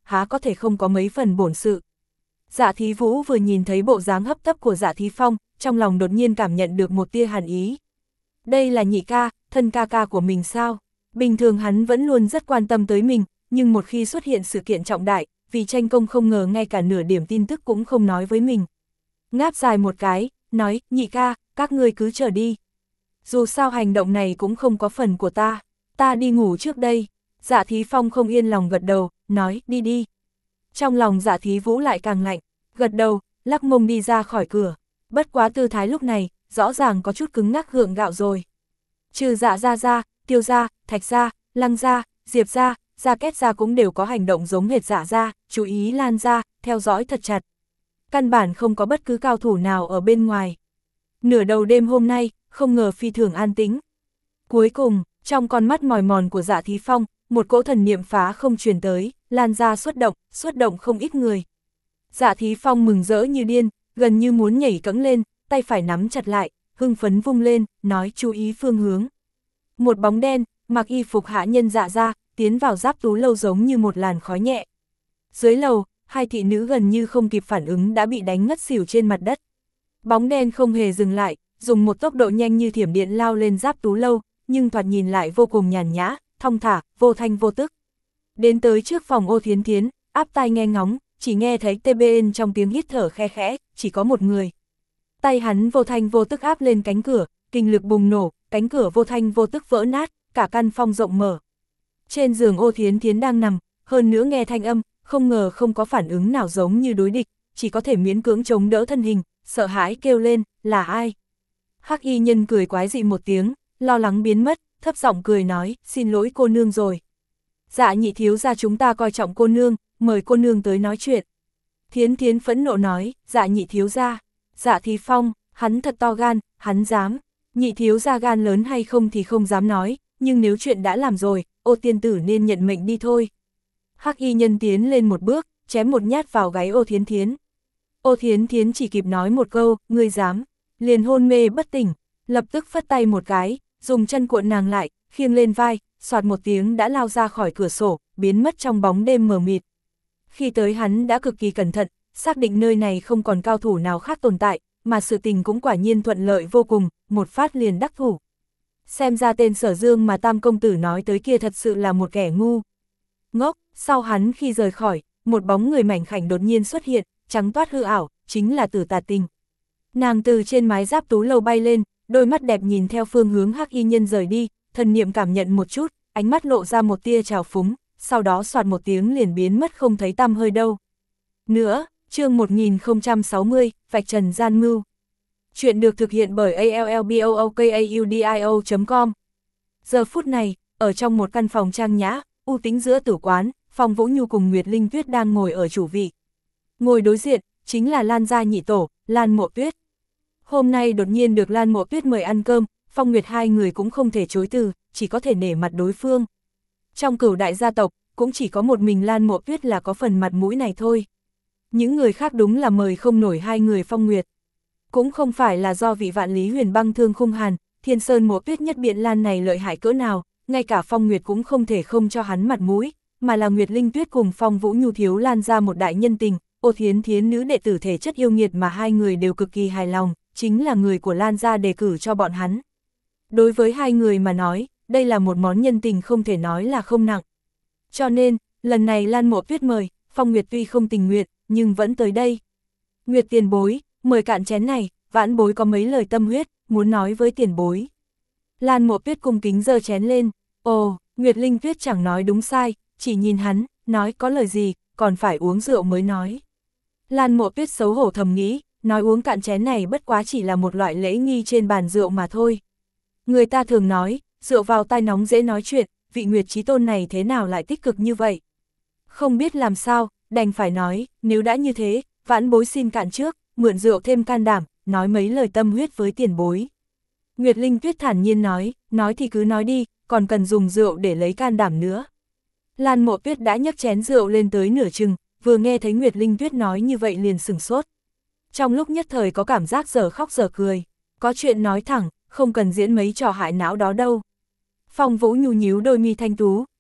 há có thể không có mấy phần bổn sự. Dạ Thí Vũ vừa nhìn thấy bộ dáng hấp tấp của Dạ Thí Phong, trong lòng đột nhiên cảm nhận được một tia hàn ý. Đây là nhị ca, thân ca ca của mình sao? Bình thường hắn vẫn luôn rất quan tâm tới mình, nhưng một khi xuất hiện sự kiện trọng đại, vì tranh công không ngờ ngay cả nửa điểm tin tức cũng không nói với mình. Ngáp dài một cái, nói, nhị ca, các ngươi cứ chờ đi. Dù sao hành động này cũng không có phần của ta, ta đi ngủ trước đây. Dạ Thí Phong không yên lòng gật đầu, nói, đi đi. Trong lòng Dạ Thí Vũ lại càng lạnh, gật đầu, lắc mông đi ra khỏi cửa. Bất quá tư thái lúc này, rõ ràng có chút cứng ngắc gượng gạo rồi. Trừ Dạ gia gia, Tiêu gia, Thạch gia, Lăng gia, Diệp gia, Gia Kết gia cũng đều có hành động giống hệt Dạ gia, chú ý Lan gia, theo dõi thật chặt. Căn bản không có bất cứ cao thủ nào ở bên ngoài. Nửa đầu đêm hôm nay, không ngờ phi thường an tĩnh. Cuối cùng, trong con mắt mỏi mòn của Dạ Thí Phong, một cỗ thần niệm phá không truyền tới, Lan gia xuất động, xuất động không ít người. Dạ Thí Phong mừng rỡ như điên, gần như muốn nhảy cẫng lên, tay phải nắm chặt lại, hưng phấn vung lên, nói chú ý phương hướng. Một bóng đen, mặc y phục hạ nhân Dạ gia, tiến vào Giáp Tú lâu giống như một làn khói nhẹ. Dưới lầu, hai thị nữ gần như không kịp phản ứng đã bị đánh ngất xỉu trên mặt đất. Bóng đen không hề dừng lại, dùng một tốc độ nhanh như thiểm điện lao lên Giáp Tú lâu, nhưng thoạt nhìn lại vô cùng nhàn nhã, thong thả, vô thanh vô tức. Đến tới trước phòng Ô Thiến Thiến, áp tai nghe ngóng, chỉ nghe thấy tê bê en trong tiếng hít thở khe khẽ, chỉ có một người. Tay hắn vô thanh vô tức áp lên cánh cửa, kinh lực bùng nổ, cánh cửa vô thanh vô tức vỡ nát, cả căn phòng rộng mở. Trên giường Ô Thiến Thiến đang nằm, hơn nữa nghe thanh âm, không ngờ không có phản ứng nào giống như đối địch, chỉ có thể miễn cưỡng chống đỡ thân hình, sợ hãi kêu lên, là ai? Hắc y nhân cười quái dị một tiếng, lo lắng biến mất, thấp giọng cười nói, xin lỗi cô nương rồi. Dạ nhị thiếu gia chúng ta coi trọng cô nương, mời cô nương tới nói chuyện. Thiến Thiến phẫn nộ nói, dạ nhị thiếu gia. Dạ Thí Phong, hắn thật to gan, hắn dám. Nhị thiếu gia gan lớn hay không thì không dám nói, nhưng nếu chuyện đã làm rồi, Ô tiên tử nên nhận mệnh đi thôi. Hắc y nhân tiến lên một bước, chém một nhát vào gáy Ô Thiến Thiến. Ô Thiến Thiến chỉ kịp nói một câu, ngươi dám, liền hôn mê bất tỉnh, lập tức phất tay một cái, dùng chân cuộn nàng lại, khiêng lên vai, soạt một tiếng đã lao ra khỏi cửa sổ, biến mất trong bóng đêm mờ mịt. Khi tới hắn đã cực kỳ cẩn thận, xác định nơi này không còn cao thủ nào khác tồn tại, mà sự tình cũng quả nhiên thuận lợi vô cùng, một phát liền đắc thủ. Xem ra tên Sở Dương mà Tam công tử nói tới kia thật sự là một kẻ ngu. Ngốc, sau hắn khi rời khỏi, một bóng người mảnh khảnh đột nhiên xuất hiện, trắng toát hư ảo, chính là Tử Tà Tình. Nàng từ trên mái Giáp Tú lâu bay lên, đôi mắt đẹp nhìn theo phương hướng Hắc y nhân rời đi, thần niệm cảm nhận một chút, ánh mắt lộ ra một tia trào phúng, sau đó soạt một tiếng liền biến mất không thấy tăm hơi đâu. Nữa, chương một nghìn không trăm sáu mươi, vạch trần gian mưu. Chuyện được thực hiện bởi a l l b o o k a u d i o chấm com. Giờ phút này, ở trong một căn phòng trang nhã, u tĩnh giữa tử quán, Phong Vũ Nhu cùng Nguyệt Linh Tuyết đang ngồi ở chủ vị. Ngồi đối diện, chính là Lan gia nhị tổ, Lan Mộ Tuyết. Hôm nay đột nhiên được Lan Mộ Tuyết mời ăn cơm, Phong Nguyệt hai người cũng không thể chối từ, chỉ có thể nể mặt đối phương. Trong cửu đại gia tộc, cũng chỉ có một mình Lan Mộ Tuyết là có phần mặt mũi này thôi. Những người khác đúng là mời không nổi hai người Phong Nguyệt. Cũng không phải là do vị Vạn Lý Huyền băng thương khung hàn, Thiên Sơn Mộ Tuyết nhất biện Lan này lợi hại cỡ nào, ngay cả Phong Nguyệt cũng không thể không cho hắn mặt mũi, mà là Nguyệt Linh Tuyết cùng Phong Vũ Nhu thiếu Lan ra một đại nhân tình, Ô Thiến Thiến nữ đệ tử thể chất yêu nghiệt mà hai người đều cực kỳ hài lòng, chính là người của Lan gia đề cử cho bọn hắn. Đối với hai người mà nói, đây là một món nhân tình không thể nói là không nặng. Cho nên, lần này Lan Mộ Tuyết mời, Phong Nguyệt tuy không tình nguyện, nhưng vẫn tới đây. Nguyệt tiền bối, mời cạn chén này, vãn bối có mấy lời tâm huyết, muốn nói với tiền bối. Lan Mộ Tuyết cung kính giơ chén lên, ồ, Nguyệt Linh Tuyết chẳng nói đúng sai, chỉ nhìn hắn, nói có lời gì, còn phải uống rượu mới nói. Lan Mộ Tuyết xấu hổ thầm nghĩ, nói uống cạn chén này bất quá chỉ là một loại lễ nghi trên bàn rượu mà thôi. Người ta thường nói, rượu vào tai nóng dễ nói chuyện, vị Nguyệt Chí Tôn này thế nào lại tích cực như vậy? Không biết làm sao, đành phải nói, nếu đã như thế, vãn bối xin cạn trước, mượn rượu thêm can đảm, nói mấy lời tâm huyết với tiền bối. Nguyệt Linh Tuyết thản nhiên nói, nói thì cứ nói đi, còn cần dùng rượu để lấy can đảm nữa. Lan Mộ Tuyết đã nhấc chén rượu lên tới nửa chừng, vừa nghe thấy Nguyệt Linh Tuyết nói như vậy liền sửng sốt. Trong lúc nhất thời có cảm giác giờ khóc giờ cười, có chuyện nói thẳng, không cần diễn mấy trò hại não đó đâu. Phong Vũ Nhu nhíu đôi mi thanh tú,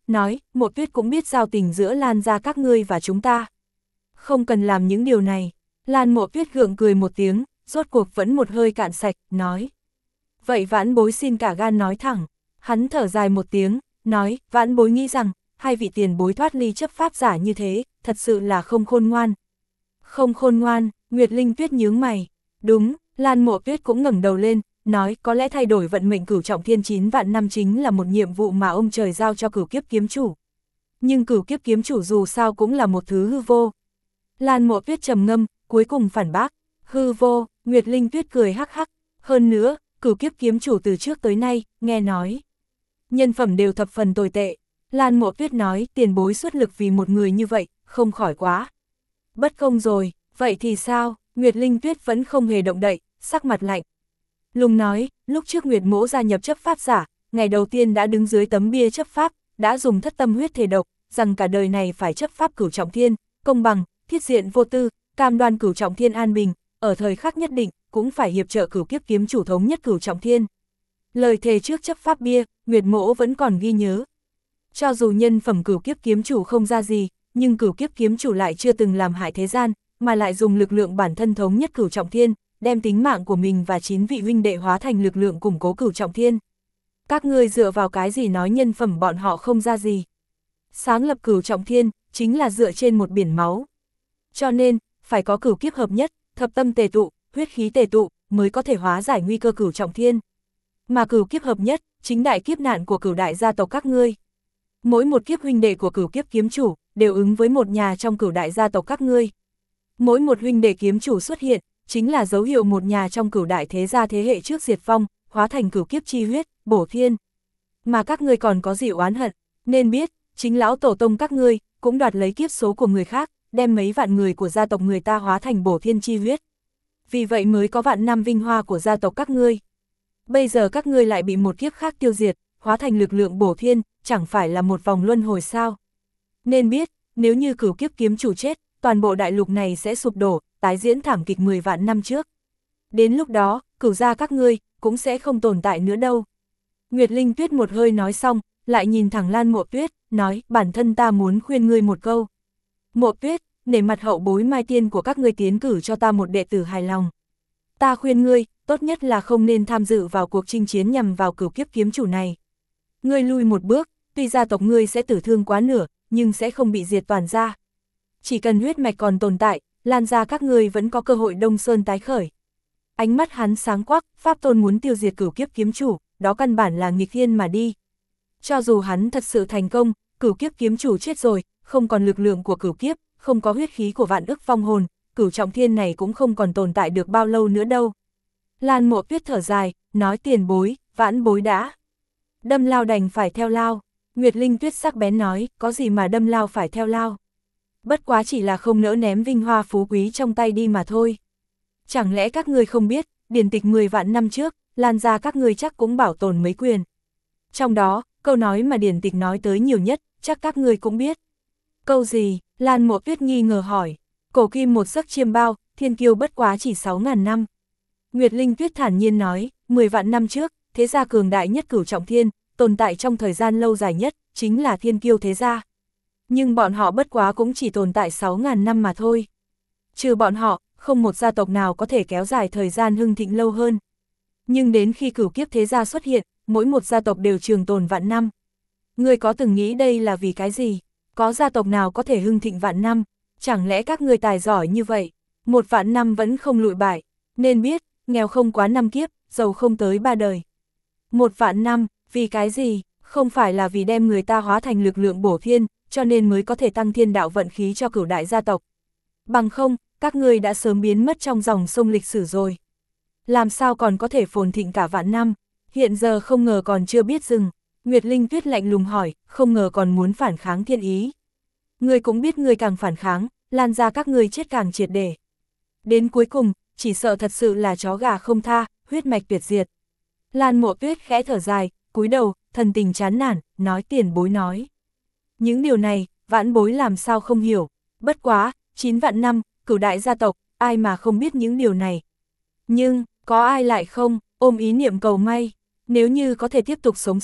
nói, Mộ Tuyết cũng biết giao tình giữa Lan gia các ngươi và chúng ta. Không cần làm những điều này. Lan Mộ Tuyết gượng cười một tiếng, rốt cuộc vẫn một hơi cạn sạch, nói. Vậy vãn bối xin cả gan nói thẳng. Hắn thở dài một tiếng, nói, vãn bối nghĩ rằng, hai vị tiền bối thoát ly chấp pháp giả như thế, thật sự là không khôn ngoan. Không khôn ngoan, Nguyệt Linh Tuyết nhướng mày. Đúng, Lan Mộ Tuyết cũng ngẩng đầu lên, nói có lẽ thay đổi vận mệnh cửu trọng thiên chín vạn năm chính là một nhiệm vụ mà ông trời giao cho cửu kiếp kiếm chủ. Nhưng cửu kiếp kiếm chủ dù sao cũng là một thứ hư vô. Lan Mộ Tuyết trầm ngâm, cuối cùng phản bác, hư vô, Nguyệt Linh Tuyết cười hắc hắc, hơn nữa, cửu kiếp kiếm chủ từ trước tới nay, nghe nói. Nhân phẩm đều thập phần tồi tệ, Lan Mộ Tuyết nói tiền bối xuất lực vì một người như vậy, không khỏi quá. Bất công rồi, vậy thì sao, Nguyệt Linh Tuyết vẫn không hề động đậy, sắc mặt lạnh. Lùng nói, lúc trước Nguyệt Mỗ gia nhập chấp pháp giả, ngày đầu tiên đã đứng dưới tấm bia chấp pháp, đã dùng thất tâm huyết thể độc, rằng cả đời này phải chấp pháp cửu trọng thiên, công bằng, thiết diện vô tư, cam đoan cửu trọng thiên an bình, ở thời khắc nhất định, cũng phải hiệp trợ cửu kiếp kiếm chủ thống nhất cửu trọng thiên. Lời thề trước chấp pháp bia, Nguyệt Mỗ vẫn còn ghi nhớ. Cho dù nhân phẩm cửu kiếp kiếm chủ không ra gì, nhưng cửu kiếp kiếm chủ lại chưa từng làm hại thế gian, mà lại dùng lực lượng bản thân thống nhất cửu trọng thiên, đem tính mạng của mình và chín vị huynh đệ hóa thành lực lượng củng cố cửu trọng thiên. Các ngươi dựa vào cái gì nói nhân phẩm bọn họ không ra gì? Sáng lập cửu trọng thiên, chính là dựa trên một biển máu. Cho nên, phải có cửu kiếp hợp nhất, thập tâm tề tụ, huyết khí tề tụ, mới có thể hóa giải nguy cơ cửu trọng thiên. Mà cửu kiếp hợp nhất, chính đại kiếp nạn của cửu đại gia tộc các ngươi. Mỗi một kiếp huynh đệ của cửu kiếp kiếm chủ, đều ứng với một nhà trong cửu đại gia tộc các ngươi. Mỗi một huynh đệ kiếm chủ xuất hiện, chính là dấu hiệu một nhà trong cửu đại thế gia thế hệ trước diệt vong, hóa thành cửu kiếp chi huyết, bổ thiên. Mà các ngươi còn có gì oán hận, nên biết, chính lão tổ tông các ngươi, cũng đoạt lấy kiếp số của người khác, đem mấy vạn người của gia tộc người ta hóa thành bổ thiên chi huyết. Vì vậy mới có vạn năm vinh hoa của gia tộc các ngươi. Bây giờ các ngươi lại bị một kiếp khác tiêu diệt, hóa thành lực lượng bổ thiên, chẳng phải là một vòng luân hồi sao. Nên biết, nếu như cửu kiếp kiếm chủ chết, toàn bộ đại lục này sẽ sụp đổ, tái diễn thảm kịch mười vạn năm trước. Đến lúc đó, cửu gia các ngươi, cũng sẽ không tồn tại nữa đâu. Nguyệt Linh Tuyết một hơi nói xong, lại nhìn thẳng Lan Mộ Tuyết, nói, bản thân ta muốn khuyên ngươi một câu. Mộ Tuyết, nể mặt hậu bối mai tiên của các ngươi tiến cử cho ta một đệ tử hài lòng. Ta khuyên ngươi, tốt nhất là không nên tham dự vào cuộc chinh chiến nhằm vào cửu kiếp kiếm chủ này. Ngươi lui một bước, tuy gia tộc ngươi sẽ tử thương quá nửa, nhưng sẽ không bị diệt toàn gia. Chỉ cần huyết mạch còn tồn tại, Lan gia các ngươi vẫn có cơ hội đông sơn tái khởi. Ánh mắt hắn sáng quắc, Pháp Tôn muốn tiêu diệt cửu kiếp kiếm chủ, đó căn bản là nghịch thiên mà đi. Cho dù hắn thật sự thành công, cửu kiếp kiếm chủ chết rồi, không còn lực lượng của cửu kiếp, không có huyết khí của vạn ức vong hồn, cửu trọng thiên này cũng không còn tồn tại được bao lâu nữa đâu. Lan Mộ Tuyết thở dài, nói tiền bối, vãn bối đã. Đâm lao đành phải theo lao. Nguyệt Linh Tuyết sắc bén nói, có gì mà đâm lao phải theo lao. Bất quá chỉ là không nỡ ném vinh hoa phú quý trong tay đi mà thôi. Chẳng lẽ các ngươi không biết, điển tịch mười vạn năm trước, Lan gia các ngươi chắc cũng bảo tồn mấy quyền. Trong đó, câu nói mà điển tịch nói tới nhiều nhất, chắc các ngươi cũng biết. Câu gì? Lan Mộ Tuyết nghi ngờ hỏi. Cổ kim một giấc chiêm bao, thiên kiêu bất quá chỉ sáu ngàn năm. Nguyệt Linh Tuyết thản nhiên nói, mười vạn năm trước, thế gia cường đại nhất cửu trọng thiên, tồn tại trong thời gian lâu dài nhất, chính là thiên kiêu thế gia. Nhưng bọn họ bất quá cũng chỉ tồn tại sáu ngàn năm mà thôi. Trừ bọn họ, không một gia tộc nào có thể kéo dài thời gian hưng thịnh lâu hơn. Nhưng đến khi cửu kiếp thế gia xuất hiện, mỗi một gia tộc đều trường tồn vạn năm. Ngươi có từng nghĩ đây là vì cái gì? Có gia tộc nào có thể hưng thịnh vạn năm? Chẳng lẽ các ngươi tài giỏi như vậy? Một vạn năm vẫn không lụi bại. Nên biết, nghèo không quá năm kiếp, giàu không tới ba đời. Một vạn năm, vì cái gì? Không phải là vì đem người ta hóa thành lực lượng bổ thiên, cho nên mới có thể tăng thiên đạo vận khí cho cửu đại gia tộc. Bằng không, các ngươi đã sớm biến mất trong dòng sông lịch sử rồi. Làm sao còn có thể phồn thịnh cả vạn năm? Hiện giờ không ngờ còn chưa biết dừng. Nguyệt Linh Tuyết lạnh lùng hỏi, không ngờ còn muốn phản kháng thiên ý. Ngươi cũng biết ngươi càng phản kháng, Lan ra các ngươi chết càng triệt để. Đến cuối cùng, chỉ sợ thật sự là chó gà không tha, huyết mạch tuyệt diệt. Lan Mộ Tuyết khẽ thở dài, cúi đầu, thần tình chán nản, nói tiền bối nói. Những điều này, vãn bối làm sao không hiểu. Bất quá, chín vạn năm, cửu đại gia tộc, ai mà không biết những điều này. Nhưng, có ai lại không, ôm ý niệm cầu may. Nếu như có thể tiếp tục sống sót,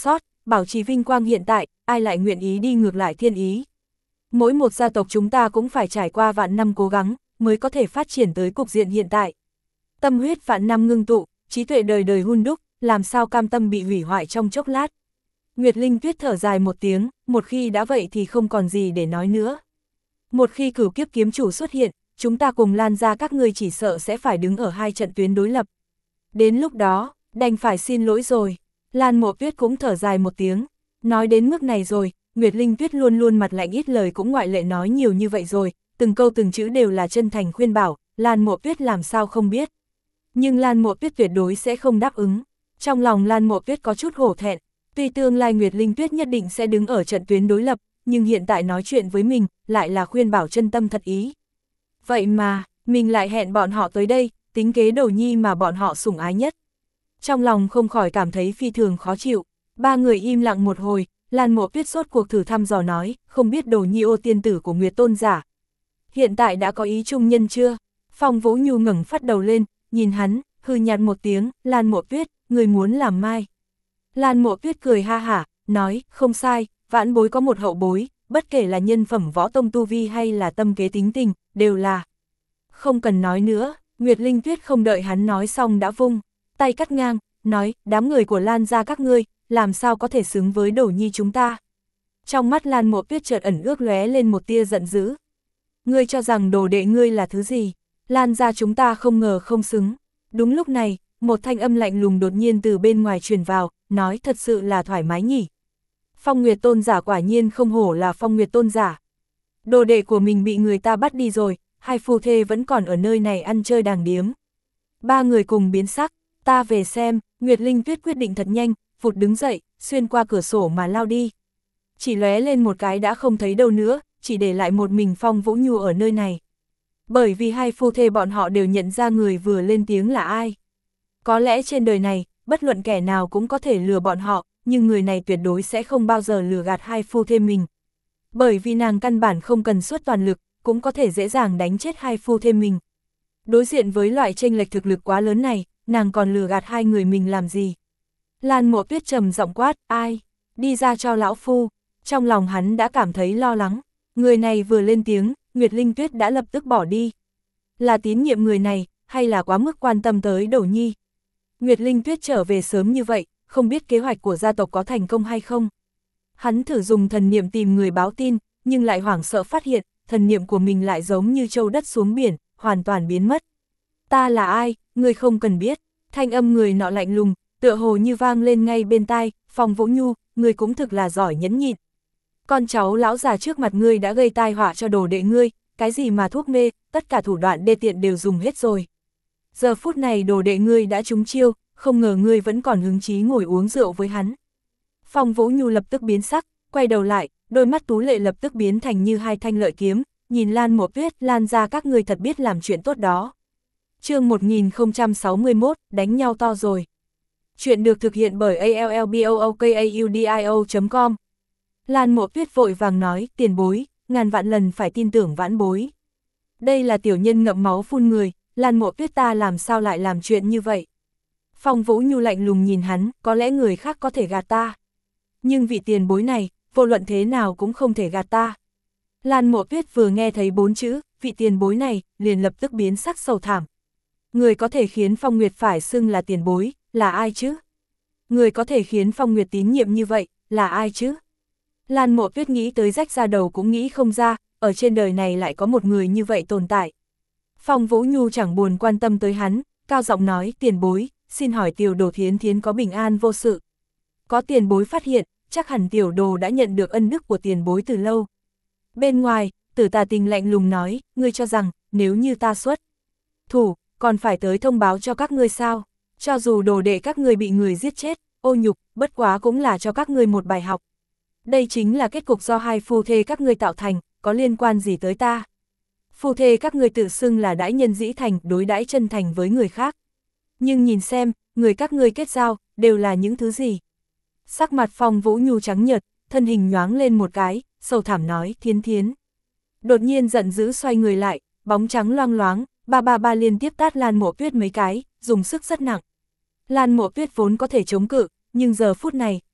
bảo trì vinh quang hiện tại, ai lại nguyện ý đi ngược lại thiên ý. Mỗi một gia tộc chúng ta cũng phải trải qua vạn năm cố gắng, mới có thể phát triển tới cục diện hiện tại. Tâm huyết vạn năm ngưng tụ, trí tuệ đời đời hun đúc, làm sao cam tâm bị hủy hoại trong chốc lát. Nguyệt Linh Tuyết thở dài một tiếng, một khi đã vậy thì không còn gì để nói nữa. Một khi Cửu Kiếp kiếm chủ xuất hiện, chúng ta cùng Lan ra các ngươi chỉ sợ sẽ phải đứng ở hai trận tuyến đối lập. Đến lúc đó, đành phải xin lỗi rồi. Lan Mộ Tuyết cũng thở dài một tiếng, nói đến mức này rồi, Nguyệt Linh Tuyết luôn luôn mặt lạnh ít lời cũng ngoại lệ nói nhiều như vậy rồi, từng câu từng chữ đều là chân thành khuyên bảo, Lan Mộ Tuyết làm sao không biết. Nhưng Lan Mộ Tuyết tuyệt đối sẽ không đáp ứng. Trong lòng Lan Mộ Tuyết có chút hổ thẹn, tuy tương lai Nguyệt Linh Tuyết nhất định sẽ đứng ở trận tuyến đối lập, nhưng hiện tại nói chuyện với mình, lại là khuyên bảo chân tâm thật ý. Vậy mà, mình lại hẹn bọn họ tới đây, tính kế Đồ Nhi mà bọn họ sủng ái nhất. Trong lòng không khỏi cảm thấy phi thường khó chịu, ba người im lặng một hồi, Lan Mộ Tuyết sốt cuộc thử thăm dò nói, không biết Đồ Nhi ô tiên tử của Nguyệt Tôn giả. Hiện tại đã có ý chung nhân chưa? Phong Vũ Nhu ngẩng phát đầu lên, nhìn hắn, hừ nhạt một tiếng, Lan Mộ Tuyết, người muốn làm mai. Lan Mộ Tuyết cười ha hả, nói, không sai, vãn bối có một hậu bối, bất kể là nhân phẩm võ tông tu vi hay là tâm kế tính tình, đều là. Không cần nói nữa, Nguyệt Linh Tuyết không đợi hắn nói xong đã vung tay cắt ngang, nói, đám người của Lan gia các ngươi, làm sao có thể xứng với Đồ Nhi chúng ta. Trong mắt Lan Mộ Tuyết chợt ẩn ước lóe lên một tia giận dữ. Ngươi cho rằng đồ đệ ngươi là thứ gì? Lan gia chúng ta không ngờ không xứng. Đúng lúc này, một thanh âm lạnh lùng đột nhiên từ bên ngoài truyền vào, nói thật sự là thoải mái nhỉ. Phong Nguyệt Tôn giả quả nhiên không hổ là Phong Nguyệt Tôn giả. Đồ đệ của mình bị người ta bắt đi rồi, hai phu thê vẫn còn ở nơi này ăn chơi đàng điếm. Ba người cùng biến sắc, ta về xem, Nguyệt Linh Tuyết quyết định thật nhanh, vụt đứng dậy, xuyên qua cửa sổ mà lao đi. Chỉ lóe lên một cái đã không thấy đâu nữa, chỉ để lại một mình Phong Vũ Nhu ở nơi này. Bởi vì hai phu thê bọn họ đều nhận ra người vừa lên tiếng là ai. Có lẽ trên đời này, bất luận kẻ nào cũng có thể lừa bọn họ, nhưng người này tuyệt đối sẽ không bao giờ lừa gạt hai phu thê mình. Bởi vì nàng căn bản không cần xuất toàn lực, cũng có thể dễ dàng đánh chết hai phu thê mình. Đối diện với loại chênh lệch thực lực quá lớn này, nàng còn lừa gạt hai người mình làm gì? Lan Mộ Tuyết trầm giọng quát, ai? Đi ra cho lão phu. Trong lòng hắn đã cảm thấy lo lắng. Người này vừa lên tiếng, Nguyệt Linh Tuyết đã lập tức bỏ đi. Là tín nhiệm người này, hay là quá mức quan tâm tới Đồ Nhi? Nguyệt Linh Tuyết trở về sớm như vậy, không biết kế hoạch của gia tộc có thành công hay không? Hắn thử dùng thần niệm tìm người báo tin, nhưng lại hoảng sợ phát hiện, thần niệm của mình lại giống như trâu đất xuống biển, hoàn toàn biến mất. Ta là ai, người không cần biết. Thanh âm người nọ lạnh lùng, tựa hồ như vang lên ngay bên tai, Phong Vũ Nhu, người cũng thực là giỏi nhẫn nhịn. Con cháu lão già trước mặt ngươi đã gây tai họa cho đồ đệ ngươi, cái gì mà thuốc mê, tất cả thủ đoạn đê tiện đều dùng hết rồi. Giờ phút này đồ đệ ngươi đã trúng chiêu, không ngờ ngươi vẫn còn hứng chí ngồi uống rượu với hắn. Phong Vũ Nhu lập tức biến sắc, quay đầu lại, đôi mắt tú lệ lập tức biến thành như hai thanh lợi kiếm, nhìn Lan Mộ Tuyết, Lan ra các ngươi thật biết làm chuyện tốt đó. Chương một nghìn không trăm sáu mươi mốt, đánh nhau to rồi. Chuyện được thực hiện bởi a l l b o o k a u d i o chấm com. Lan Mộ Tuyết vội vàng nói, tiền bối, ngàn vạn lần phải tin tưởng vãn bối. Đây là tiểu nhân ngậm máu phun người, Lan Mộ Tuyết ta làm sao lại làm chuyện như vậy? Phong Vũ Nhu lạnh lùng nhìn hắn, có lẽ người khác có thể gạt ta. Nhưng vị tiền bối này, vô luận thế nào cũng không thể gạt ta. Lan Mộ Tuyết vừa nghe thấy bốn chữ, vị tiền bối này, liền lập tức biến sắc sầu thảm. Người có thể khiến Phong Nguyệt phải xưng là tiền bối, là ai chứ? Người có thể khiến Phong Nguyệt tín nhiệm như vậy, là ai chứ? Lan Mộ Tuyết nghĩ tới rách ra đầu cũng nghĩ không ra, ở trên đời này lại có một người như vậy tồn tại. Phong Vũ Nhu chẳng buồn quan tâm tới hắn, cao giọng nói, tiền bối, xin hỏi tiểu đồ Thiến Thiến có bình an vô sự. Có tiền bối phát hiện, chắc hẳn tiểu đồ đã nhận được ân đức của tiền bối từ lâu. Bên ngoài, Tử Tà Tình lạnh lùng nói, ngươi cho rằng, nếu như ta xuất thủ, còn phải tới thông báo cho các ngươi sao? Cho dù đồ đệ các ngươi bị người giết chết, ô nhục, bất quá cũng là cho các ngươi một bài học. Đây chính là kết cục do hai phu thê các ngươi tạo thành, có liên quan gì tới ta? Phu thê các ngươi tự xưng là đãi nhân dĩ thành, đối đãi chân thành với người khác. Nhưng nhìn xem, người các ngươi kết giao, đều là những thứ gì? Sắc mặt Phong Vũ Nhu trắng nhợt, thân hình nhoáng lên một cái, sầu thảm nói, Thiến Thiến. Đột nhiên giận dữ xoay người lại, bóng trắng loang loáng, ba ba ba liên tiếp tát Lan Mộ Tuyết mấy cái, dùng sức rất nặng. Lan Mộ Tuyết vốn có thể chống cự, nhưng giờ phút này,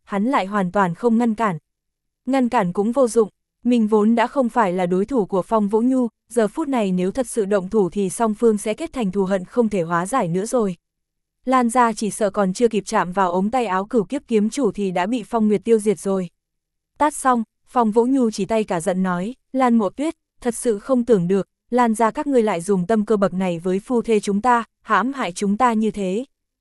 hắn lại hoàn toàn không ngăn cản. Ngăn cản cũng vô dụng, mình vốn đã không phải là đối thủ của Phong Vũ Nhu, giờ phút này nếu thật sự động thủ thì song phương sẽ kết thành thù hận không thể hóa giải nữa rồi. Lan ra chỉ sợ còn chưa kịp chạm vào ống tay áo Cửu Kiếp kiếm chủ thì đã bị Phong Nguyệt tiêu diệt rồi. Tát xong, Phong Vũ Nhu chỉ tay cả giận nói, Lan Mộ Tuyết, thật sự không tưởng được, Lan ra các ngươi lại dùng tâm cơ bậc này với phu thê chúng ta, hãm hại chúng ta như thế.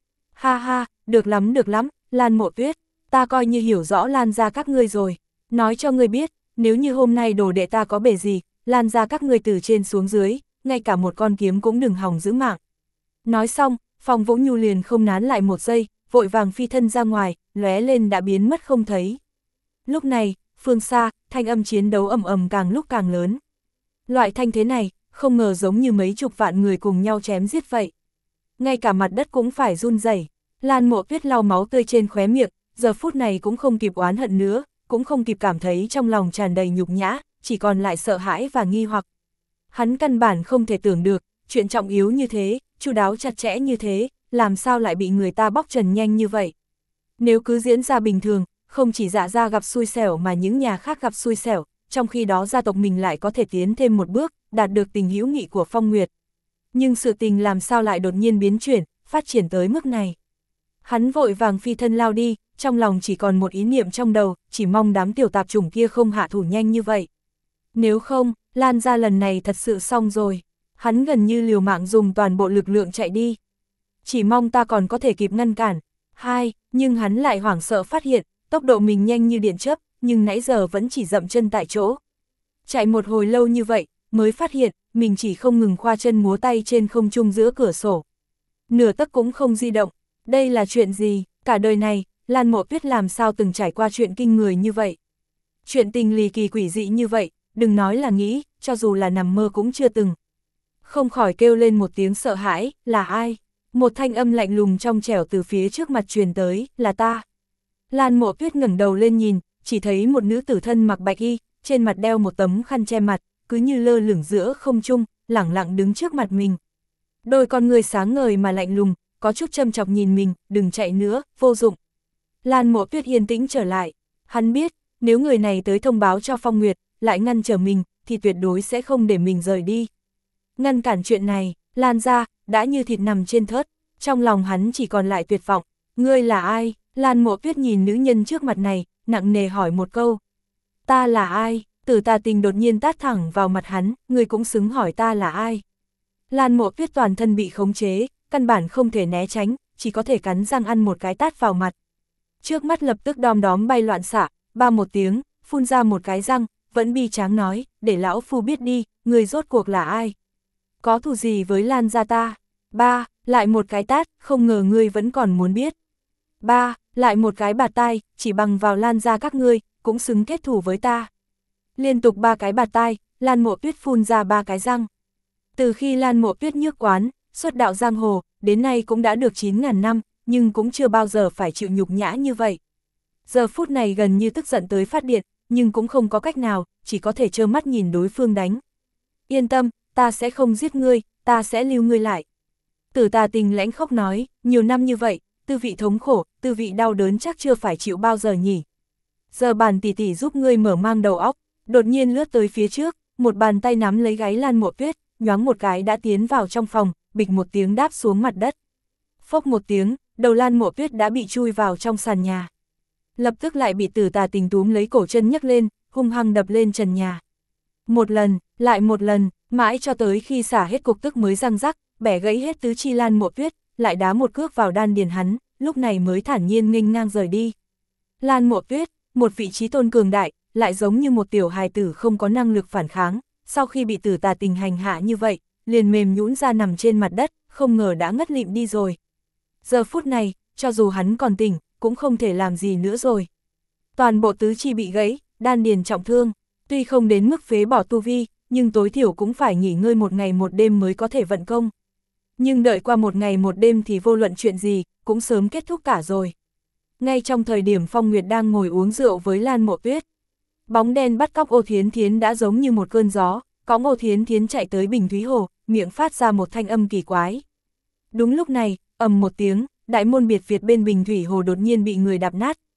Ha ha, được lắm được lắm, Lan Mộ Tuyết, ta coi như hiểu rõ Lan ra các ngươi rồi. Nói cho ngươi biết, nếu như hôm nay đồ đệ ta có bề gì, Lan ra các ngươi từ trên xuống dưới, ngay cả một con kiếm cũng đừng hòng giữ mạng. Nói xong, Phong Vũ Nhu liền không nán lại một giây, vội vàng phi thân ra ngoài, lóe lên đã biến mất không thấy. Lúc này, phương xa, thanh âm chiến đấu ầm ầm càng lúc càng lớn. Loại thanh thế này, không ngờ giống như mấy chục vạn người cùng nhau chém giết vậy. Ngay cả mặt đất cũng phải run rẩy. Lan Mộ Tuyết lau máu tươi trên khóe miệng, giờ phút này cũng không kịp oán hận nữa, cũng không kịp cảm thấy trong lòng tràn đầy nhục nhã, chỉ còn lại sợ hãi và nghi hoặc. Hắn căn bản không thể tưởng được, chuyện trọng yếu như thế, chu đáo chặt chẽ như thế, làm sao lại bị người ta bóc trần nhanh như vậy. Nếu cứ diễn ra bình thường, không chỉ Dạ gia gặp xui xẻo mà những nhà khác gặp xui xẻo, trong khi đó gia tộc mình lại có thể tiến thêm một bước, đạt được tình hữu nghị của Phong Nguyệt. Nhưng sự tình làm sao lại đột nhiên biến chuyển, phát triển tới mức này. Hắn vội vàng phi thân lao đi, trong lòng chỉ còn một ý niệm trong đầu, chỉ mong đám tiểu tạp chủng kia không hạ thủ nhanh như vậy. Nếu không, Lan ra lần này thật sự xong rồi. Hắn gần như liều mạng dùng toàn bộ lực lượng chạy đi. Chỉ mong ta còn có thể kịp ngăn cản. Hai, nhưng hắn lại hoảng sợ phát hiện, tốc độ mình nhanh như điện chớp, nhưng nãy giờ vẫn chỉ dậm chân tại chỗ. Chạy một hồi lâu như vậy, mới phát hiện, mình chỉ không ngừng khoa chân múa tay trên không trung giữa cửa sổ. Nửa tấc cũng không di động. Đây là chuyện gì? Cả đời này, Lan Mộ Tuyết làm sao từng trải qua chuyện kinh người như vậy? Chuyện tình lì kỳ quỷ dị như vậy, đừng nói là nghĩ, cho dù là nằm mơ cũng chưa từng. Không khỏi kêu lên một tiếng sợ hãi, là ai? Một thanh âm lạnh lùng trong trẻo từ phía trước mặt truyền tới, là ta. Lan Mộ Tuyết ngẩng đầu lên nhìn, chỉ thấy một nữ tử thân mặc bạch y, trên mặt đeo một tấm khăn che mặt, cứ như lơ lửng giữa không trung, lẳng lặng đứng trước mặt mình. Đôi con người sáng ngời mà lạnh lùng, có chút châm chọc nhìn mình, đừng chạy nữa, vô dụng. Lan Mộ Tuyết yên tĩnh trở lại, hắn biết, nếu người này tới thông báo cho Phong Nguyệt, lại ngăn trở mình, thì tuyệt đối sẽ không để mình rời đi. Ngăn cản chuyện này, Lan ra, đã như thịt nằm trên thớt, trong lòng hắn chỉ còn lại tuyệt vọng. Ngươi là ai? Lan Mộ Tuyết nhìn nữ nhân trước mặt này, nặng nề hỏi một câu. Ta là ai? Tử Tà Tình đột nhiên tát thẳng vào mặt hắn, ngươi cũng xứng hỏi ta là ai? Lan Mộ Tuyết toàn thân bị khống chế, căn bản không thể né tránh, chỉ có thể cắn răng ăn một cái tát vào mặt. Trước mắt lập tức đom đóm bay loạn xạ, ba một tiếng, phun ra một cái răng, vẫn bi tráng nói, để lão phu biết đi, người rốt cuộc là ai? Có thù gì với Lan gia ta? Ba, lại một cái tát, không ngờ ngươi vẫn còn muốn biết. Ba, lại một cái bạt tai, chỉ bằng vào Lan gia các ngươi, cũng xứng kết thù với ta. Liên tục ba cái bạt tai, Lan Mộ Tuyết phun ra ba cái răng. Từ khi Lan Mộ Tuyết nhước quán, xuất đạo giang hồ, đến nay cũng đã được chín ngàn năm, nhưng cũng chưa bao giờ phải chịu nhục nhã như vậy. Giờ phút này gần như tức giận tới phát điện, nhưng cũng không có cách nào, chỉ có thể trơ mắt nhìn đối phương đánh. Yên tâm, ta sẽ không giết ngươi, ta sẽ lưu ngươi lại. Tử Tà Tình lãnh khốc nói, nhiều năm như vậy, tư vị thống khổ, tư vị đau đớn chắc chưa phải chịu bao giờ nhỉ. Giờ bàn tỷ tỷ giúp ngươi mở mang đầu óc, đột nhiên lướt tới phía trước, một bàn tay nắm lấy gáy Lan Mộ Tuyết, nhoáng một cái đã tiến vào trong phòng, bịch một tiếng đáp xuống mặt đất. Phốc một tiếng, đầu Lan Mộ Tuyết đã bị chui vào trong sàn nhà. Lập tức lại bị Tử Tà Tình túm lấy cổ chân nhấc lên, hung hăng đập lên trần nhà. Một lần, lại một lần, mãi cho tới khi xả hết cục tức mới răng rắc, bẻ gãy hết tứ chi Lan Mộ Tuyết, lại đá một cước vào đan điền hắn, lúc này mới thản nhiên nghênh ngang rời đi. Lan Mộ Tuyết, một vị trí tôn cường đại, lại giống như một tiểu hài tử không có năng lực phản kháng, sau khi bị Tử Tà Tình hành hạ như vậy, liền mềm nhũn ra nằm trên mặt đất, không ngờ đã ngất lịm đi rồi. Giờ phút này, cho dù hắn còn tỉnh, cũng không thể làm gì nữa rồi. Toàn bộ tứ chi bị gãy, đan điền trọng thương, tuy không đến mức phế bỏ tu vi, nhưng tối thiểu cũng phải nghỉ ngơi một ngày một đêm mới có thể vận công. Nhưng đợi qua một ngày một đêm thì vô luận chuyện gì, cũng sớm kết thúc cả rồi. Ngay trong thời điểm Phong Nguyệt đang ngồi uống rượu với Lan Mộ Tuyết, bóng đen bắt cóc Ô Thiến Thiến đã giống như một cơn gió, cõng Ô Thiến Thiến chạy tới Bình Thúy Hồ, miệng phát ra một thanh âm kỳ quái. Đúng lúc này, ầm một tiếng, đại môn biệt Việt bên Bình Thủy Hồ đột nhiên bị người đạp nát,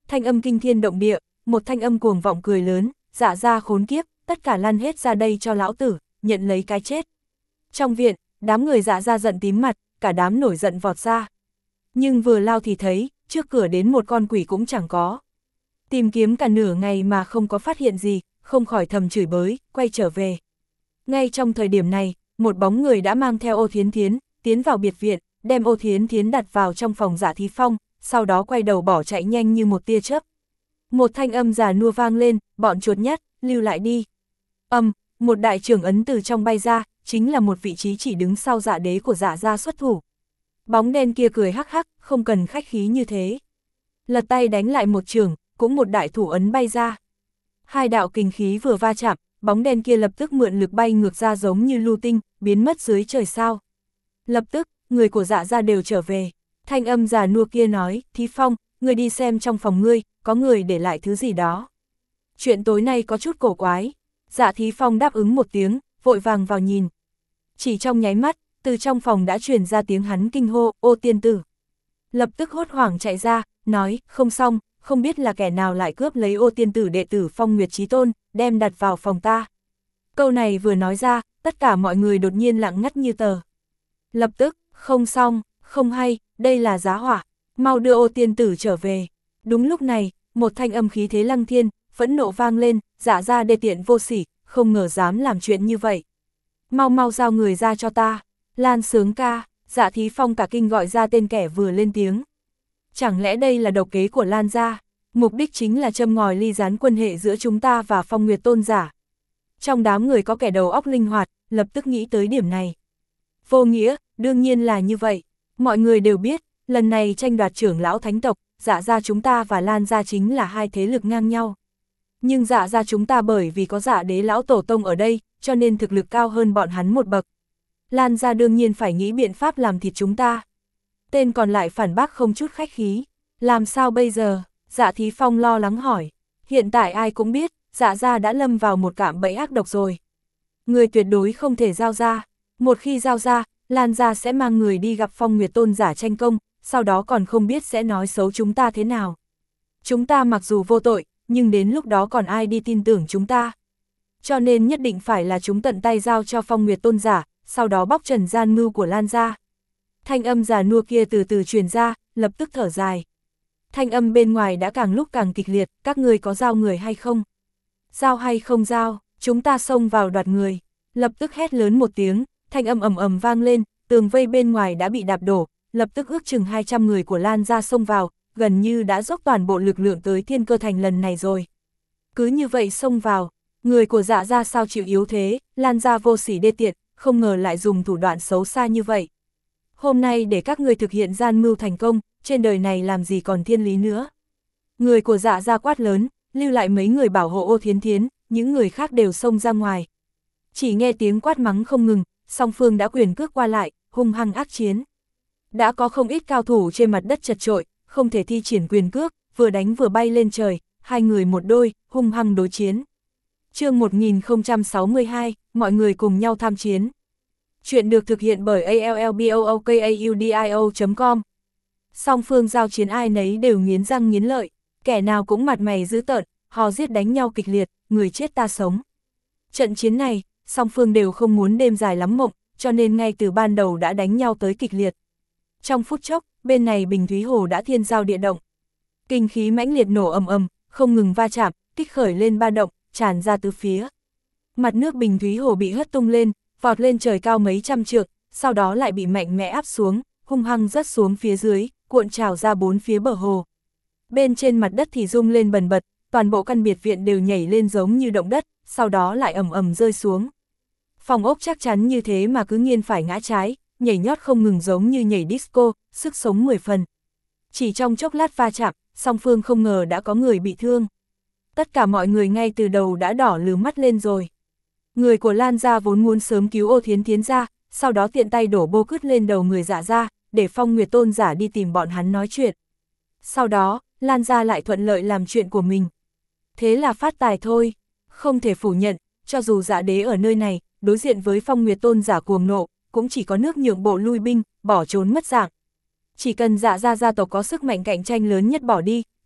thanh âm kinh thiên động địa, một thanh âm cuồng vọng cười lớn, Dạ gia khốn kiếp, tất cả lăn hết ra đây cho lão tử, nhận lấy cái chết. Trong viện, đám người Dạ gia giận tím mặt, cả đám nổi giận vọt ra. Nhưng vừa lao thì thấy, trước cửa đến một con quỷ cũng chẳng có. Tìm kiếm cả nửa ngày mà không có phát hiện gì, không khỏi thầm chửi bới, quay trở về. Ngay trong thời điểm này, một bóng người đã mang theo Ô Thiến Thiến, tiến vào biệt viện, đem Ô Thiến Thiến đặt vào trong phòng Dạ Thí Phong, sau đó quay đầu bỏ chạy nhanh như một tia chớp. Một thanh âm già nua vang lên, bọn chuột nhắt, lưu lại đi. Âm, một đại trưởng ấn từ trong bay ra, chính là một vị trí chỉ đứng sau Dạ đế của Dạ gia xuất thủ. Bóng đen kia cười hắc hắc, không cần khách khí như thế. Lật tay đánh lại một trường, cũng một đại thủ ấn bay ra. Hai đạo kình khí vừa va chạm, bóng đen kia lập tức mượn lực bay ngược ra giống như lưu tinh, biến mất dưới trời sao. Lập tức, người của Dạ gia đều trở về. Thanh âm già nua kia nói, Thí Phong, ngươi đi xem trong phòng ngươi, có người để lại thứ gì đó. Chuyện tối nay có chút cổ quái. Dạ Thí Phong đáp ứng một tiếng, vội vàng vào nhìn. Chỉ trong nháy mắt, từ trong phòng đã truyền ra tiếng hắn kinh hô, Ô tiên tử. Lập tức hốt hoảng chạy ra, nói, không xong, không biết là kẻ nào lại cướp lấy Ô tiên tử đệ tử Phong Nguyệt Chí Tôn, đem đặt vào phòng ta. Câu này vừa nói ra, tất cả mọi người đột nhiên lặng ngắt như tờ. Lập tức, không xong, không hay, đây là giá họa, mau đưa Ô tiên tử trở về. Đúng lúc này, một thanh âm khí thế lăng thiên, phẫn nộ vang lên, Dạ gia đê tiện vô sỉ, không ngờ dám làm chuyện như vậy. Mau mau giao người ra cho ta. Lan Sướng ca, Dạ Thí Phong cả kinh gọi ra tên kẻ vừa lên tiếng. Chẳng lẽ đây là độc kế của Lan gia? Mục đích chính là châm ngòi ly gián quan hệ giữa chúng ta và Phong Nguyệt tôn giả. Trong đám người có kẻ đầu óc linh hoạt, lập tức nghĩ tới điểm này. Vô nghĩa, đương nhiên là như vậy. Mọi người đều biết, lần này tranh đoạt trưởng lão thánh tộc, Dạ gia chúng ta và Lan gia chính là hai thế lực ngang nhau. Nhưng Dạ gia chúng ta bởi vì có Dạ đế lão tổ tông ở đây, cho nên thực lực cao hơn bọn hắn một bậc. Lan gia đương nhiên phải nghĩ biện pháp làm thịt chúng ta. Tên còn lại phản bác không chút khách khí. Làm sao bây giờ? Dạ Thí Phong lo lắng hỏi. Hiện tại ai cũng biết, Dạ gia đã lâm vào một cạm bẫy ác độc rồi. Người tuyệt đối không thể giao ra. Một khi giao ra, Lan gia sẽ mang người đi gặp Phong Nguyệt tôn giả tranh công, sau đó còn không biết sẽ nói xấu chúng ta thế nào. Chúng ta mặc dù vô tội, nhưng đến lúc đó còn ai đi tin tưởng chúng ta. Cho nên nhất định phải là chúng tận tay giao cho Phong Nguyệt tôn giả, sau đó bóc trần gian mưu của Lan gia. Thanh âm già nua kia từ từ truyền ra, lập tức thở dài. Thanh âm bên ngoài đã càng lúc càng kịch liệt, các người có giao người hay không? Giao hay không giao, chúng ta xông vào đoạt người. Lập tức hét lớn một tiếng, thanh âm ầm ầm vang lên, tường vây bên ngoài đã bị đạp đổ, lập tức ước chừng hai trăm người của Lan gia xông vào, gần như đã dốc toàn bộ lực lượng tới Thiên Cơ Thành lần này rồi. Cứ như vậy xông vào, người của Dạ gia sao chịu yếu thế, Lan gia vô sỉ đê tiện, không ngờ lại dùng thủ đoạn xấu xa như vậy. Hôm nay để các người thực hiện gian mưu thành công, trên đời này làm gì còn thiên lý nữa. Người của Dạ gia quát lớn, lưu lại mấy người bảo hộ Ô Thiến Thiến, những người khác đều xông ra ngoài. Chỉ nghe tiếng quát mắng không ngừng, song phương đã quyền cước qua lại, hung hăng ác chiến. Đã có không ít cao thủ trên mặt đất chật trội, không thể thi triển quyền cước, vừa đánh vừa bay lên trời, hai người một đôi, hung hăng đối chiến. Chương một nghìn không trăm sáu mươi hai, mọi người cùng nhau tham chiến. Chuyện được thực hiện bởi a l l b o o k a u d i o chấm com. Song phương giao chiến ai nấy đều nghiến răng nghiến lợi, kẻ nào cũng mặt mày dữ tợn, hò giết đánh nhau kịch liệt, người chết ta sống. Trận chiến này, song phương đều không muốn đêm dài lắm mộng, cho nên ngay từ ban đầu đã đánh nhau tới kịch liệt. Trong phút chốc, bên này Bình Thúy Hồ đã thiên giao địa động. Kinh khí mãnh liệt nổ ầm ầm, không ngừng va chạm, kích khởi lên ba động, tràn ra tứ phía. Mặt nước Bình Thúy Hồ bị hất tung lên, vọt lên trời cao mấy trăm trượng, sau đó lại bị mạnh mẽ áp xuống, hung hăng rớt xuống phía dưới, cuộn trào ra bốn phía bờ hồ. Bên trên mặt đất thì rung lên bần bật, toàn bộ căn biệt viện đều nhảy lên giống như động đất, sau đó lại ầm ầm rơi xuống. Phòng ốc chắc chắn như thế mà cứ nghiêng phải ngã trái, nhảy nhót không ngừng giống như nhảy disco, sức sống mười phần. Chỉ trong chốc lát va chạm, song phương không ngờ đã có người bị thương. Tất cả mọi người ngay từ đầu đã đỏ lừ mắt lên rồi. Người của Lan gia vốn muốn sớm cứu Ô Thiến Thiến ra, sau đó tiện tay đổ bô cứt lên đầu người Dạ gia, để Phong Nguyệt tôn giả đi tìm bọn hắn nói chuyện. Sau đó, Lan gia lại thuận lợi làm chuyện của mình. Thế là phát tài thôi. Không thể phủ nhận, cho dù Dạ đế ở nơi này, đối diện với Phong Nguyệt tôn giả cuồng nộ, cũng chỉ có nước nhượng bộ lui binh, bỏ trốn mất dạng. Chỉ cần Dạ gia gia tộc có sức mạnh cạnh tranh lớn nhất bỏ đi,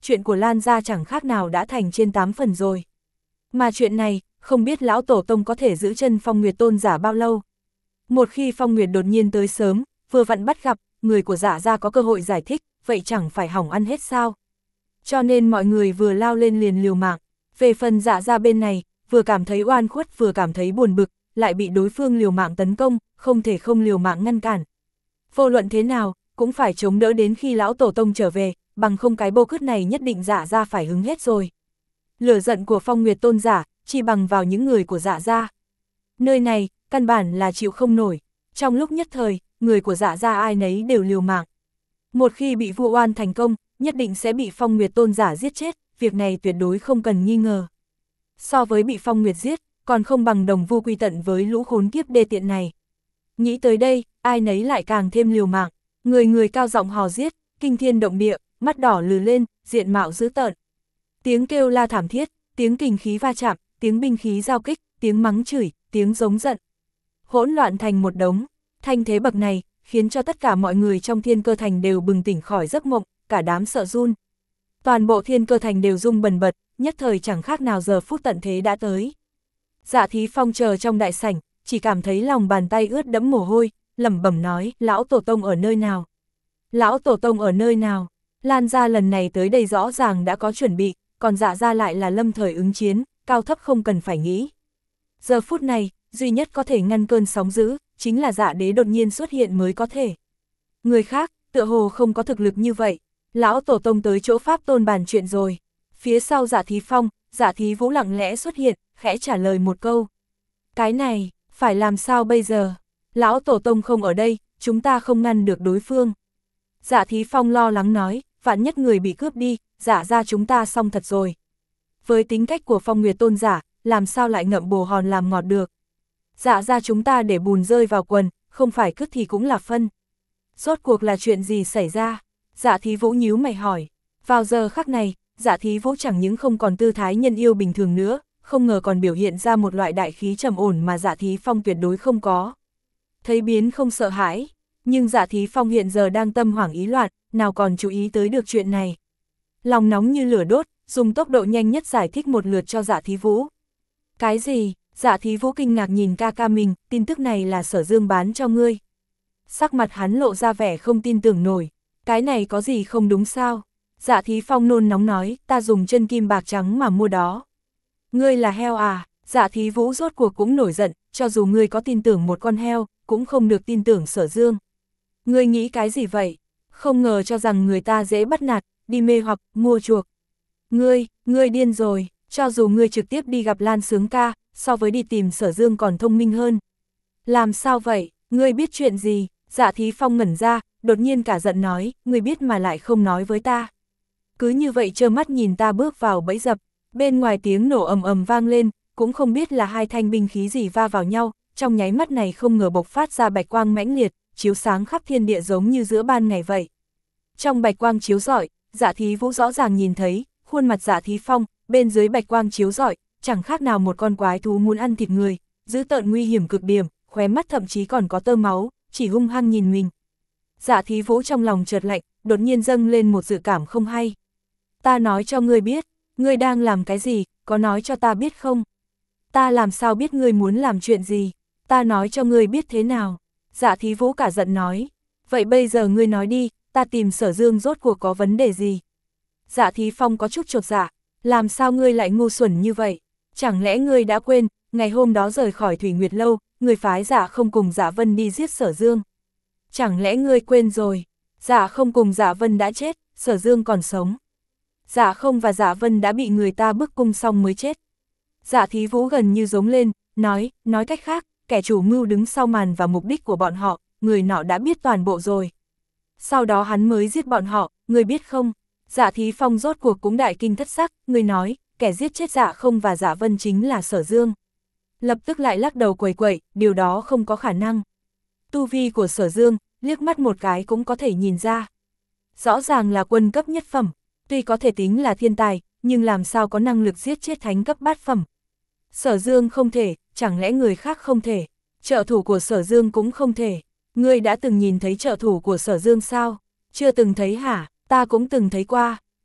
chuyện của Lan gia chẳng khác nào đã thành trên tám phần rồi. Mà chuyện này, không biết lão tổ tông có thể giữ chân Phong Nguyệt tôn giả bao lâu. Một khi Phong Nguyệt đột nhiên tới sớm, vừa vặn bắt gặp, người của Dạ gia có cơ hội giải thích, vậy chẳng phải hỏng ăn hết sao. Cho nên mọi người vừa lao lên liền liều mạng. Về phần Dạ gia bên này, vừa cảm thấy oan khuất vừa cảm thấy buồn bực, lại bị đối phương liều mạng tấn công, không thể không liều mạng ngăn cản. Vô luận thế nào, cũng phải chống đỡ đến khi lão tổ tông trở về, bằng không cái bô cứt này nhất định Dạ gia phải hứng hết rồi. Lửa giận của Phong Nguyệt tôn giả, chỉ bằng vào những người của Dạ gia. Nơi này, căn bản là chịu không nổi. Trong lúc nhất thời, người của Dạ gia ai nấy đều liều mạng. Một khi bị vu oan thành công, nhất định sẽ bị Phong Nguyệt tôn giả giết chết, việc này tuyệt đối không cần nghi ngờ. So với bị Phong Nguyệt giết, còn không bằng đồng vu quy tận với lũ khốn kiếp đê tiện này. Nghĩ tới đây, ai nấy lại càng thêm liều mạng, người người cao giọng hò giết, kinh thiên động địa, mắt đỏ lừ lên, diện mạo dữ tợn. Tiếng kêu la thảm thiết, tiếng kình khí va chạm, tiếng binh khí giao kích, tiếng mắng chửi, tiếng giống giận. Hỗn loạn thành một đống, thanh thế bậc này, khiến cho tất cả mọi người trong Thiên Cơ Thành đều bừng tỉnh khỏi giấc mộng, cả đám sợ run. Toàn bộ Thiên Cơ Thành đều rung bần bật, nhất thời chẳng khác nào giờ phút tận thế đã tới. Dạ Thí Phong chờ trong đại sảnh, chỉ cảm thấy lòng bàn tay ướt đẫm mồ hôi, lẩm bẩm nói, lão tổ tông ở nơi nào? Lão tổ tông ở nơi nào? Lan gia lần này tới đây rõ ràng đã có chuẩn bị, còn Dạ gia lại là lâm thời ứng chiến, cao thấp không cần phải nghĩ. Giờ phút này, duy nhất có thể ngăn cơn sóng dữ, chính là Dạ đế đột nhiên xuất hiện mới có thể. Người khác, tựa hồ không có thực lực như vậy, lão tổ tông tới chỗ Pháp Tôn bàn chuyện rồi. Phía sau Dạ Thí Phong, Dạ Thí Vũ lặng lẽ xuất hiện, khẽ trả lời một câu. Cái này, phải làm sao bây giờ? Lão tổ tông không ở đây, chúng ta không ngăn được đối phương. Dạ Thí Phong lo lắng nói, vạn nhất người bị cướp đi, Dạ ra chúng ta xong thật rồi. Với tính cách của Phong Nguyệt tôn giả, làm sao lại ngậm bồ hòn làm ngọt được. Dạ ra chúng ta để bùn rơi vào quần, không phải cứt thì cũng là phân. Rốt cuộc là chuyện gì xảy ra? Dạ Thí Vũ nhíu mày hỏi. Vào giờ khắc này, Dạ Thí Vũ chẳng những không còn tư thái nhân yêu bình thường nữa, không ngờ còn biểu hiện ra một loại đại khí trầm ổn mà Dạ Thí Phong tuyệt đối không có. Thấy biến không sợ hãi, nhưng Dạ Thí Phong hiện giờ đang tâm hoảng ý loạn, nào còn chú ý tới được chuyện này. Lòng nóng như lửa đốt, dùng tốc độ nhanh nhất giải thích một lượt cho Dạ Thí Vũ. Cái gì? Dạ Thí Vũ kinh ngạc nhìn ca ca mình, tin tức này là Sở Dương bán cho ngươi. Sắc mặt hắn lộ ra vẻ không tin tưởng nổi, cái này có gì không đúng sao? Dạ Thí Phong nôn nóng nói, ta dùng chân kim bạc trắng mà mua đó. Ngươi là heo à? Dạ Thí Vũ rốt cuộc cũng nổi giận, cho dù ngươi có tin tưởng một con heo, cũng không được tin tưởng Sở Dương. Ngươi nghĩ cái gì vậy? Không ngờ cho rằng người ta dễ bắt nạt, đi mê hoặc, mua chuộc. Ngươi, ngươi điên rồi, cho dù ngươi trực tiếp đi gặp Lan Sướng ca, so với đi tìm Sở Dương còn thông minh hơn. Làm sao vậy? Ngươi biết chuyện gì? Dạ Thí Phong ngẩn ra, đột nhiên cả giận nói, ngươi biết mà lại không nói với ta. Cứ như vậy trơ mắt nhìn ta bước vào bẫy dập, bên ngoài tiếng nổ ầm ầm vang lên, cũng không biết là hai thanh binh khí gì va vào nhau, trong nháy mắt này không ngờ bộc phát ra bạch quang mãnh liệt, chiếu sáng khắp thiên địa giống như giữa ban ngày vậy. Trong bạch quang chiếu rọi, Dạ Thí Vũ rõ ràng nhìn thấy, khuôn mặt Dạ Thí Phong, bên dưới bạch quang chiếu rọi, chẳng khác nào một con quái thú muốn ăn thịt người, dữ tợn nguy hiểm cực điểm, khóe mắt thậm chí còn có tơ máu, chỉ hung hăng nhìn mình. Dạ Thí Vũ trong lòng chợt lạnh, đột nhiên dâng lên một dự cảm không hay. Ta nói cho ngươi biết, ngươi đang làm cái gì, có nói cho ta biết không? Ta làm sao biết ngươi muốn làm chuyện gì, ta nói cho ngươi biết thế nào? Dạ Thí Vũ cả giận nói, vậy bây giờ ngươi nói đi, ta tìm Sở Dương rốt cuộc có vấn đề gì? Dạ Thí Phong có chút chột dạ, làm sao ngươi lại ngu xuẩn như vậy? Chẳng lẽ ngươi đã quên, ngày hôm đó rời khỏi Thủy Nguyệt Lâu, người phái Dạ không cùng Dạ Vân đi giết Sở Dương? Chẳng lẽ ngươi quên rồi, Dạ không cùng Dạ Vân đã chết, Sở Dương còn sống. Dạ không và Dạ Vân đã bị người ta bức cung xong mới chết. Dạ Thí Vũ gần như giống lên, nói, nói cách khác, kẻ chủ mưu đứng sau màn và mục đích của bọn họ, người nọ đã biết toàn bộ rồi. Sau đó hắn mới giết bọn họ, người biết không? Dạ Thí Phong rốt cuộc cũng đại kinh thất sắc, người nói, kẻ giết chết Dạ không và Dạ Vân chính là Sở Dương. Lập tức lại lắc đầu quẩy quẩy, điều đó không có khả năng. Tu vi của Sở Dương, liếc mắt một cái cũng có thể nhìn ra. Rõ ràng là quân cấp nhất phẩm, tuy có thể tính là thiên tài, nhưng làm sao có năng lực giết chết thánh cấp bát phẩm. Sở Dương không thể, chẳng lẽ người khác không thể, trợ thủ của Sở Dương cũng không thể. Ngươi đã từng nhìn thấy trợ thủ của Sở Dương sao? Chưa từng thấy hả? Ta cũng từng thấy qua.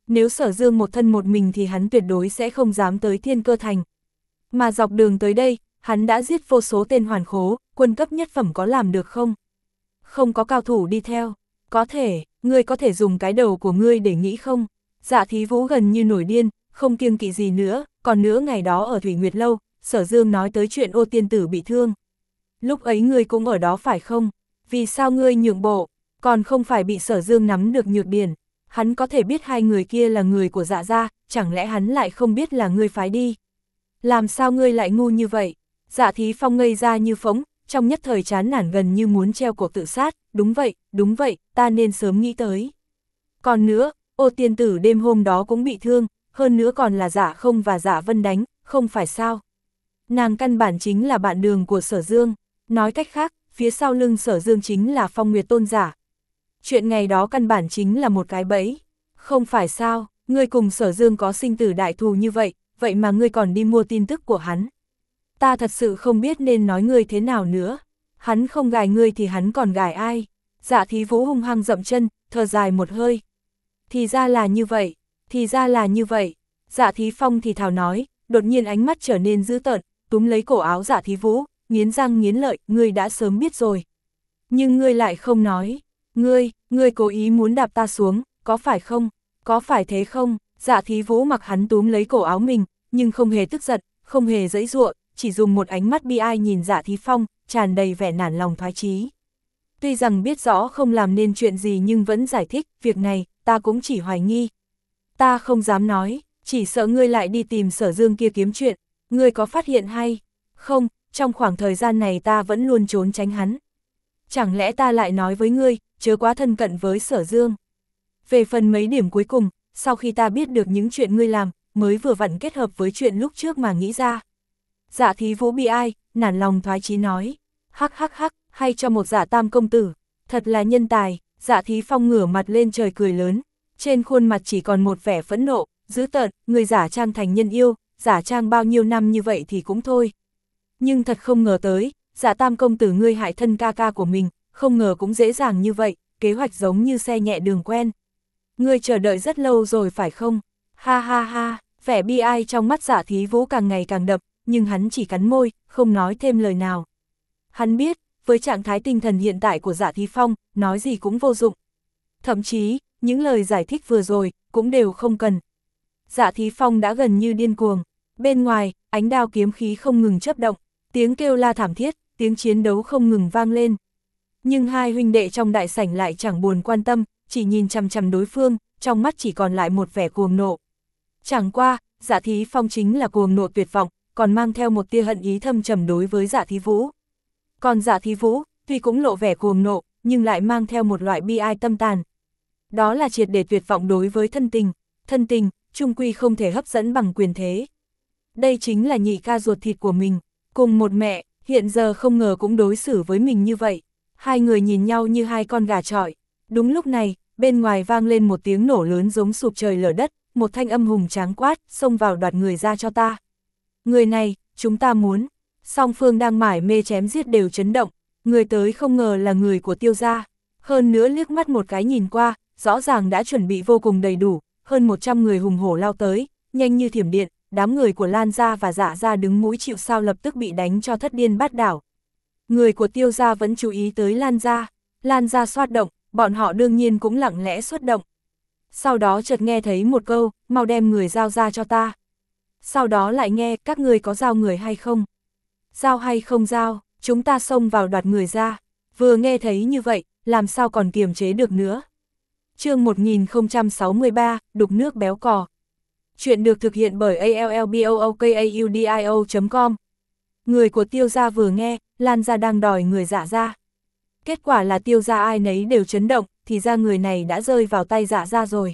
Nếu Sở Dương một thân một mình thì hắn tuyệt đối sẽ không dám tới Thiên Cơ Thành. Mà dọc đường tới đây, hắn đã giết vô số tên hoàn khố, quân cấp nhất phẩm có làm được không? Không có cao thủ đi theo. Có thể, ngươi có thể dùng cái đầu của ngươi để nghĩ không? Dạ Thí Vũ gần như nổi điên, không kiêng kỵ gì nữa, còn nữa ngày đó ở Thủy Nguyệt Lâu, Sở Dương nói tới chuyện Ô tiên tử bị thương. Lúc ấy ngươi cũng ở đó phải không? Vì sao ngươi nhượng bộ, còn không phải bị Sở Dương nắm được nhược điểm? Hắn có thể biết hai người kia là người của Dạ gia, chẳng lẽ hắn lại không biết là ngươi phái đi? Làm sao ngươi lại ngu như vậy? Dạ Thí Phong ngây ra như phóng, trong nhất thời chán nản gần như muốn treo cổ tự sát, đúng vậy, đúng vậy, ta nên sớm nghĩ tới. Còn nữa, Ô tiên tử đêm hôm đó cũng bị thương, hơn nữa còn là Dạ Không và Dạ Vân đánh, không phải sao? Nàng căn bản chính là bạn đường của Sở Dương, nói cách khác, phía sau lưng Sở Dương chính là Phong Nguyệt tôn giả. Chuyện ngày đó căn bản chính là một cái bẫy, không phải sao? Ngươi cùng Sở Dương có sinh tử đại thù như vậy, vậy mà ngươi còn đi mua tin tức của hắn. Ta thật sự không biết nên nói ngươi thế nào nữa. Hắn không gài ngươi thì hắn còn gài ai? Dạ Thí Vũ hung hăng dậm chân, thở dài một hơi. Thì ra là như vậy, thì ra là như vậy. Dạ Thí Phong thì thào nói, đột nhiên ánh mắt trở nên dữ tợn, túm lấy cổ áo Dạ Thí Vũ, nghiến răng nghiến lợi, ngươi đã sớm biết rồi. Nhưng ngươi lại không nói. Ngươi, ngươi cố ý muốn đạp ta xuống, có phải không? Có phải thế không? Dạ Thí Vũ mặc hắn túm lấy cổ áo mình, nhưng không hề tức giận, không hề giãy giụa, chỉ dùng một ánh mắt bi ai nhìn Dạ Thí Phong, tràn đầy vẻ nản lòng thoái chí. Tuy rằng biết rõ không làm nên chuyện gì nhưng vẫn giải thích, việc này, ta cũng chỉ hoài nghi. Ta không dám nói, chỉ sợ ngươi lại đi tìm Sở Dương kia kiếm chuyện, ngươi có phát hiện hay không, trong khoảng thời gian này ta vẫn luôn trốn tránh hắn. Chẳng lẽ ta lại nói với ngươi, chớ quá thân cận với Sở Dương. Về phần mấy điểm cuối cùng, sau khi ta biết được những chuyện ngươi làm, mới vừa vặn kết hợp với chuyện lúc trước mà nghĩ ra. Dạ Thí Vũ bi ai, nản lòng thoái chí nói, hắc hắc hắc, hay cho một Dạ Tam công tử, thật là nhân tài. Dạ Thí Phong ngửa mặt lên trời cười lớn, trên khuôn mặt chỉ còn một vẻ phẫn nộ, dữ tợn, người giả trang thành nhân yêu, giả trang bao nhiêu năm như vậy thì cũng thôi. Nhưng thật không ngờ tới, Dạ Tam công tử ngươi hại thân ca ca của mình, không ngờ cũng dễ dàng như vậy, kế hoạch giống như xe nhẹ đường quen. Ngươi chờ đợi rất lâu rồi phải không? Ha ha ha, vẻ bi ai trong mắt Dạ Thí Vũ càng ngày càng đậm, nhưng hắn chỉ cắn môi, không nói thêm lời nào. Hắn biết, với trạng thái tinh thần hiện tại của Dạ Thí Phong, nói gì cũng vô dụng. Thậm chí, những lời giải thích vừa rồi, cũng đều không cần. Dạ Thí Phong đã gần như điên cuồng. Bên ngoài, ánh đao kiếm khí không ngừng chớp động, tiếng kêu la thảm thiết, tiếng chiến đấu không ngừng vang lên. Nhưng hai huynh đệ trong đại sảnh lại chẳng buồn quan tâm, chỉ nhìn chằm chằm đối phương, trong mắt chỉ còn lại một vẻ cuồng nộ. Chẳng qua, Dạ Thí Phong chính là cuồng nộ tuyệt vọng, còn mang theo một tia hận ý thâm trầm đối với Dạ Thí Vũ. Còn Dạ Thí Vũ, tuy cũng lộ vẻ cuồng nộ, nhưng lại mang theo một loại bi ai tâm tàn. Đó là triệt để tuyệt vọng đối với thân tình, thân tình, chung quy không thể hấp dẫn bằng quyền thế. Đây chính là nhị ca ruột thịt của mình, cùng một mẹ, hiện giờ không ngờ cũng đối xử với mình như vậy. Hai người nhìn nhau như hai con gà chọi. Đúng lúc này, bên ngoài vang lên một tiếng nổ lớn giống sụp trời lở đất, một thanh âm hùng tráng quát, xông vào đoạt người ra cho ta. Người này, chúng ta muốn. Song phương đang mải mê chém giết đều chấn động, người tới không ngờ là người của Tiêu gia. Hơn nữa liếc mắt một cái nhìn qua, rõ ràng đã chuẩn bị vô cùng đầy đủ, hơn một trăm người hùng hổ lao tới, nhanh như thiểm điện, đám người của Lan gia và Dạ gia đứng mũi chịu sao lập tức bị đánh cho thất điên bát đảo. Người của Tiêu gia vẫn chú ý tới Lan gia, Lan gia xoát động, bọn họ đương nhiên cũng lặng lẽ xuất động. Sau đó chợt nghe thấy một câu, mau đem người giao ra cho ta. Sau đó lại nghe, các người có giao người hay không? Giao hay không giao, chúng ta xông vào đoạt người ra. Vừa nghe thấy như vậy, làm sao còn kiềm chế được nữa. Chương một nghìn không trăm sáu mươi ba, đục nước béo cò. Chuyện được thực hiện bởi a l l b o o k a u d i o chấm com. Người của Tiêu gia vừa nghe, Lan gia đang đòi người Dạ gia. Kết quả là Tiêu gia ai nấy đều chấn động, thì ra người này đã rơi vào tay Dạ gia rồi.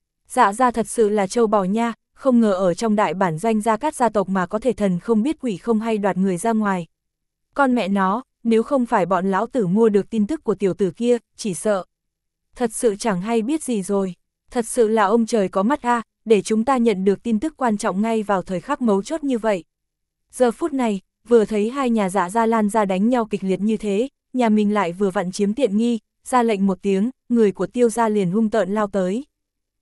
Dạ gia thật sự là trâu bò nha, không ngờ ở trong đại bản doanh Gia Cát gia tộc mà có thể thần không biết quỷ không hay đoạt người ra ngoài. Con mẹ nó, nếu không phải bọn lão tử mua được tin tức của tiểu tử kia, chỉ sợ. Thật sự chẳng hay biết gì rồi, thật sự là ông trời có mắt a, để chúng ta nhận được tin tức quan trọng ngay vào thời khắc mấu chốt như vậy. Giờ phút này, vừa thấy hai nhà Dạ gia Lan gia đánh nhau kịch liệt như thế, nhà mình lại vừa vặn chiếm tiện nghi, ra lệnh một tiếng, người của Tiêu gia liền hung tợn lao tới.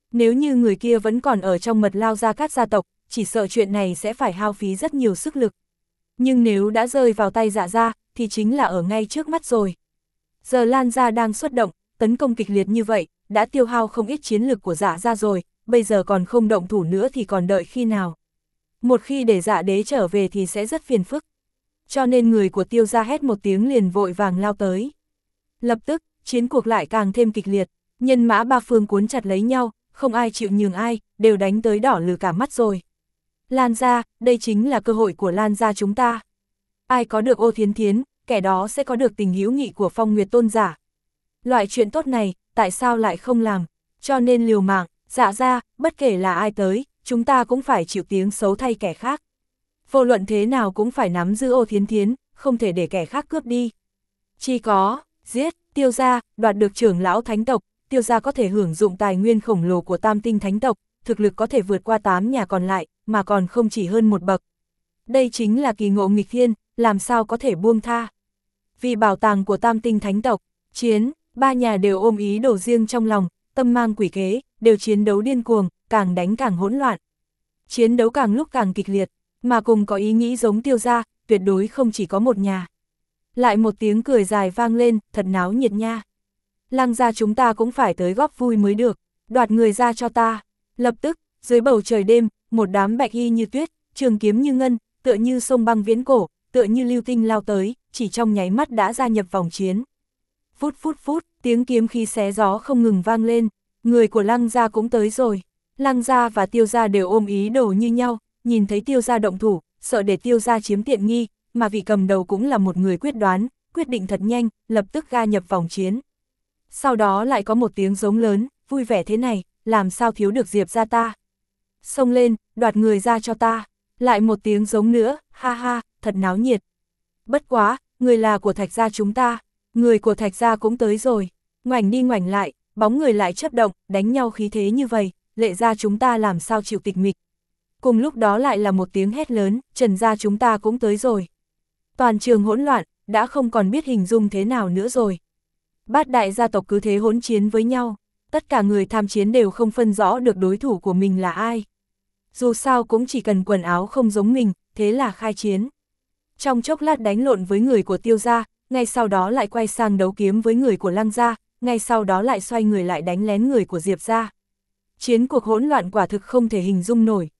Nếu như người kia vẫn còn ở trong mật lao Gia Cát gia tộc, chỉ sợ chuyện này sẽ phải hao phí rất nhiều sức lực. Nhưng nếu đã rơi vào tay Dạ gia, thì chính là ở ngay trước mắt rồi. Giờ Lan gia đang xuất động, tấn công kịch liệt như vậy, đã tiêu hao không ít chiến lực của Dạ gia rồi, bây giờ còn không động thủ nữa thì còn đợi khi nào. Một khi để Dạ đế trở về thì sẽ rất phiền phức. Cho nên người của Tiêu gia hét một tiếng liền vội vàng lao tới. Lập tức, chiến cuộc lại càng thêm kịch liệt, nhân mã ba phương cuốn chặt lấy nhau, không ai chịu nhường ai, đều đánh tới đỏ lừ cả mắt rồi. Lan gia, đây chính là cơ hội của Lan gia chúng ta. Ai có được Ô Thiến Thiến, kẻ đó sẽ có được tình hữu nghị của Phong Nguyệt tôn giả. Loại chuyện tốt này, tại sao lại không làm? Cho nên liều mạng, Dạ gia, bất kể là ai tới, chúng ta cũng phải chịu tiếng xấu thay kẻ khác. Vô luận thế nào cũng phải nắm giữ Ô Thiến Thiến, không thể để kẻ khác cướp đi. Chỉ có, giết, Tiêu gia, đoạt được trưởng lão thánh tộc, Tiêu gia có thể hưởng dụng tài nguyên khổng lồ của tam tinh thánh tộc, thực lực có thể vượt qua tám nhà còn lại, mà còn không chỉ hơn một bậc. Đây chính là kỳ ngộ nghịch thiên, làm sao có thể buông tha. Vì bảo tàng của tam tinh thánh tộc, chiến, ba nhà đều ôm ý đồ riêng trong lòng, tâm mang quỷ kế, đều chiến đấu điên cuồng, càng đánh càng hỗn loạn. Chiến đấu càng lúc càng kịch liệt, mà cùng có ý nghĩ giống Tiêu gia, tuyệt đối không chỉ có một nhà. Lại một tiếng cười dài vang lên, thật náo nhiệt nha. Lăng gia chúng ta cũng phải tới góp vui mới được, đoạt người ra cho ta. Lập tức, dưới bầu trời đêm, một đám bạch y như tuyết, trường kiếm như ngân, tựa như sông băng viễn cổ, tựa như lưu tinh lao tới, chỉ trong nháy mắt đã gia nhập vòng chiến. Phút phút phút, tiếng kiếm khí xé gió không ngừng vang lên, người của Lăng gia cũng tới rồi. Lăng gia và Tiêu gia đều ôm ý đồ như nhau, nhìn thấy Tiêu gia động thủ, sợ để Tiêu gia chiếm tiện nghi, mà vị cầm đầu cũng là một người quyết đoán, quyết định thật nhanh, lập tức gia nhập vòng chiến. Sau đó lại có một tiếng giống lớn, vui vẻ thế này, làm sao thiếu được Diệp gia ta. Xông lên, đoạt người ra cho ta. Lại một tiếng giống nữa, ha ha, thật náo nhiệt. Bất quá, người là của Thạch gia chúng ta, người của Thạch gia cũng tới rồi. Ngoảnh đi ngoảnh lại, bóng người lại chớp động, đánh nhau khí thế như vậy, Lệ gia chúng ta làm sao chịu tịch mịch. Cùng lúc đó lại là một tiếng hét lớn, Trần gia chúng ta cũng tới rồi. Toàn trường hỗn loạn, đã không còn biết hình dung thế nào nữa rồi. Bát đại gia tộc cứ thế hỗn chiến với nhau, tất cả người tham chiến đều không phân rõ được đối thủ của mình là ai. Dù sao cũng chỉ cần quần áo không giống mình, thế là khai chiến. Trong chốc lát đánh lộn với người của Tiêu gia, ngay sau đó lại quay sang đấu kiếm với người của Lăng gia, ngay sau đó lại xoay người lại đánh lén người của Diệp gia. Chiến cuộc hỗn loạn quả thực không thể hình dung nổi.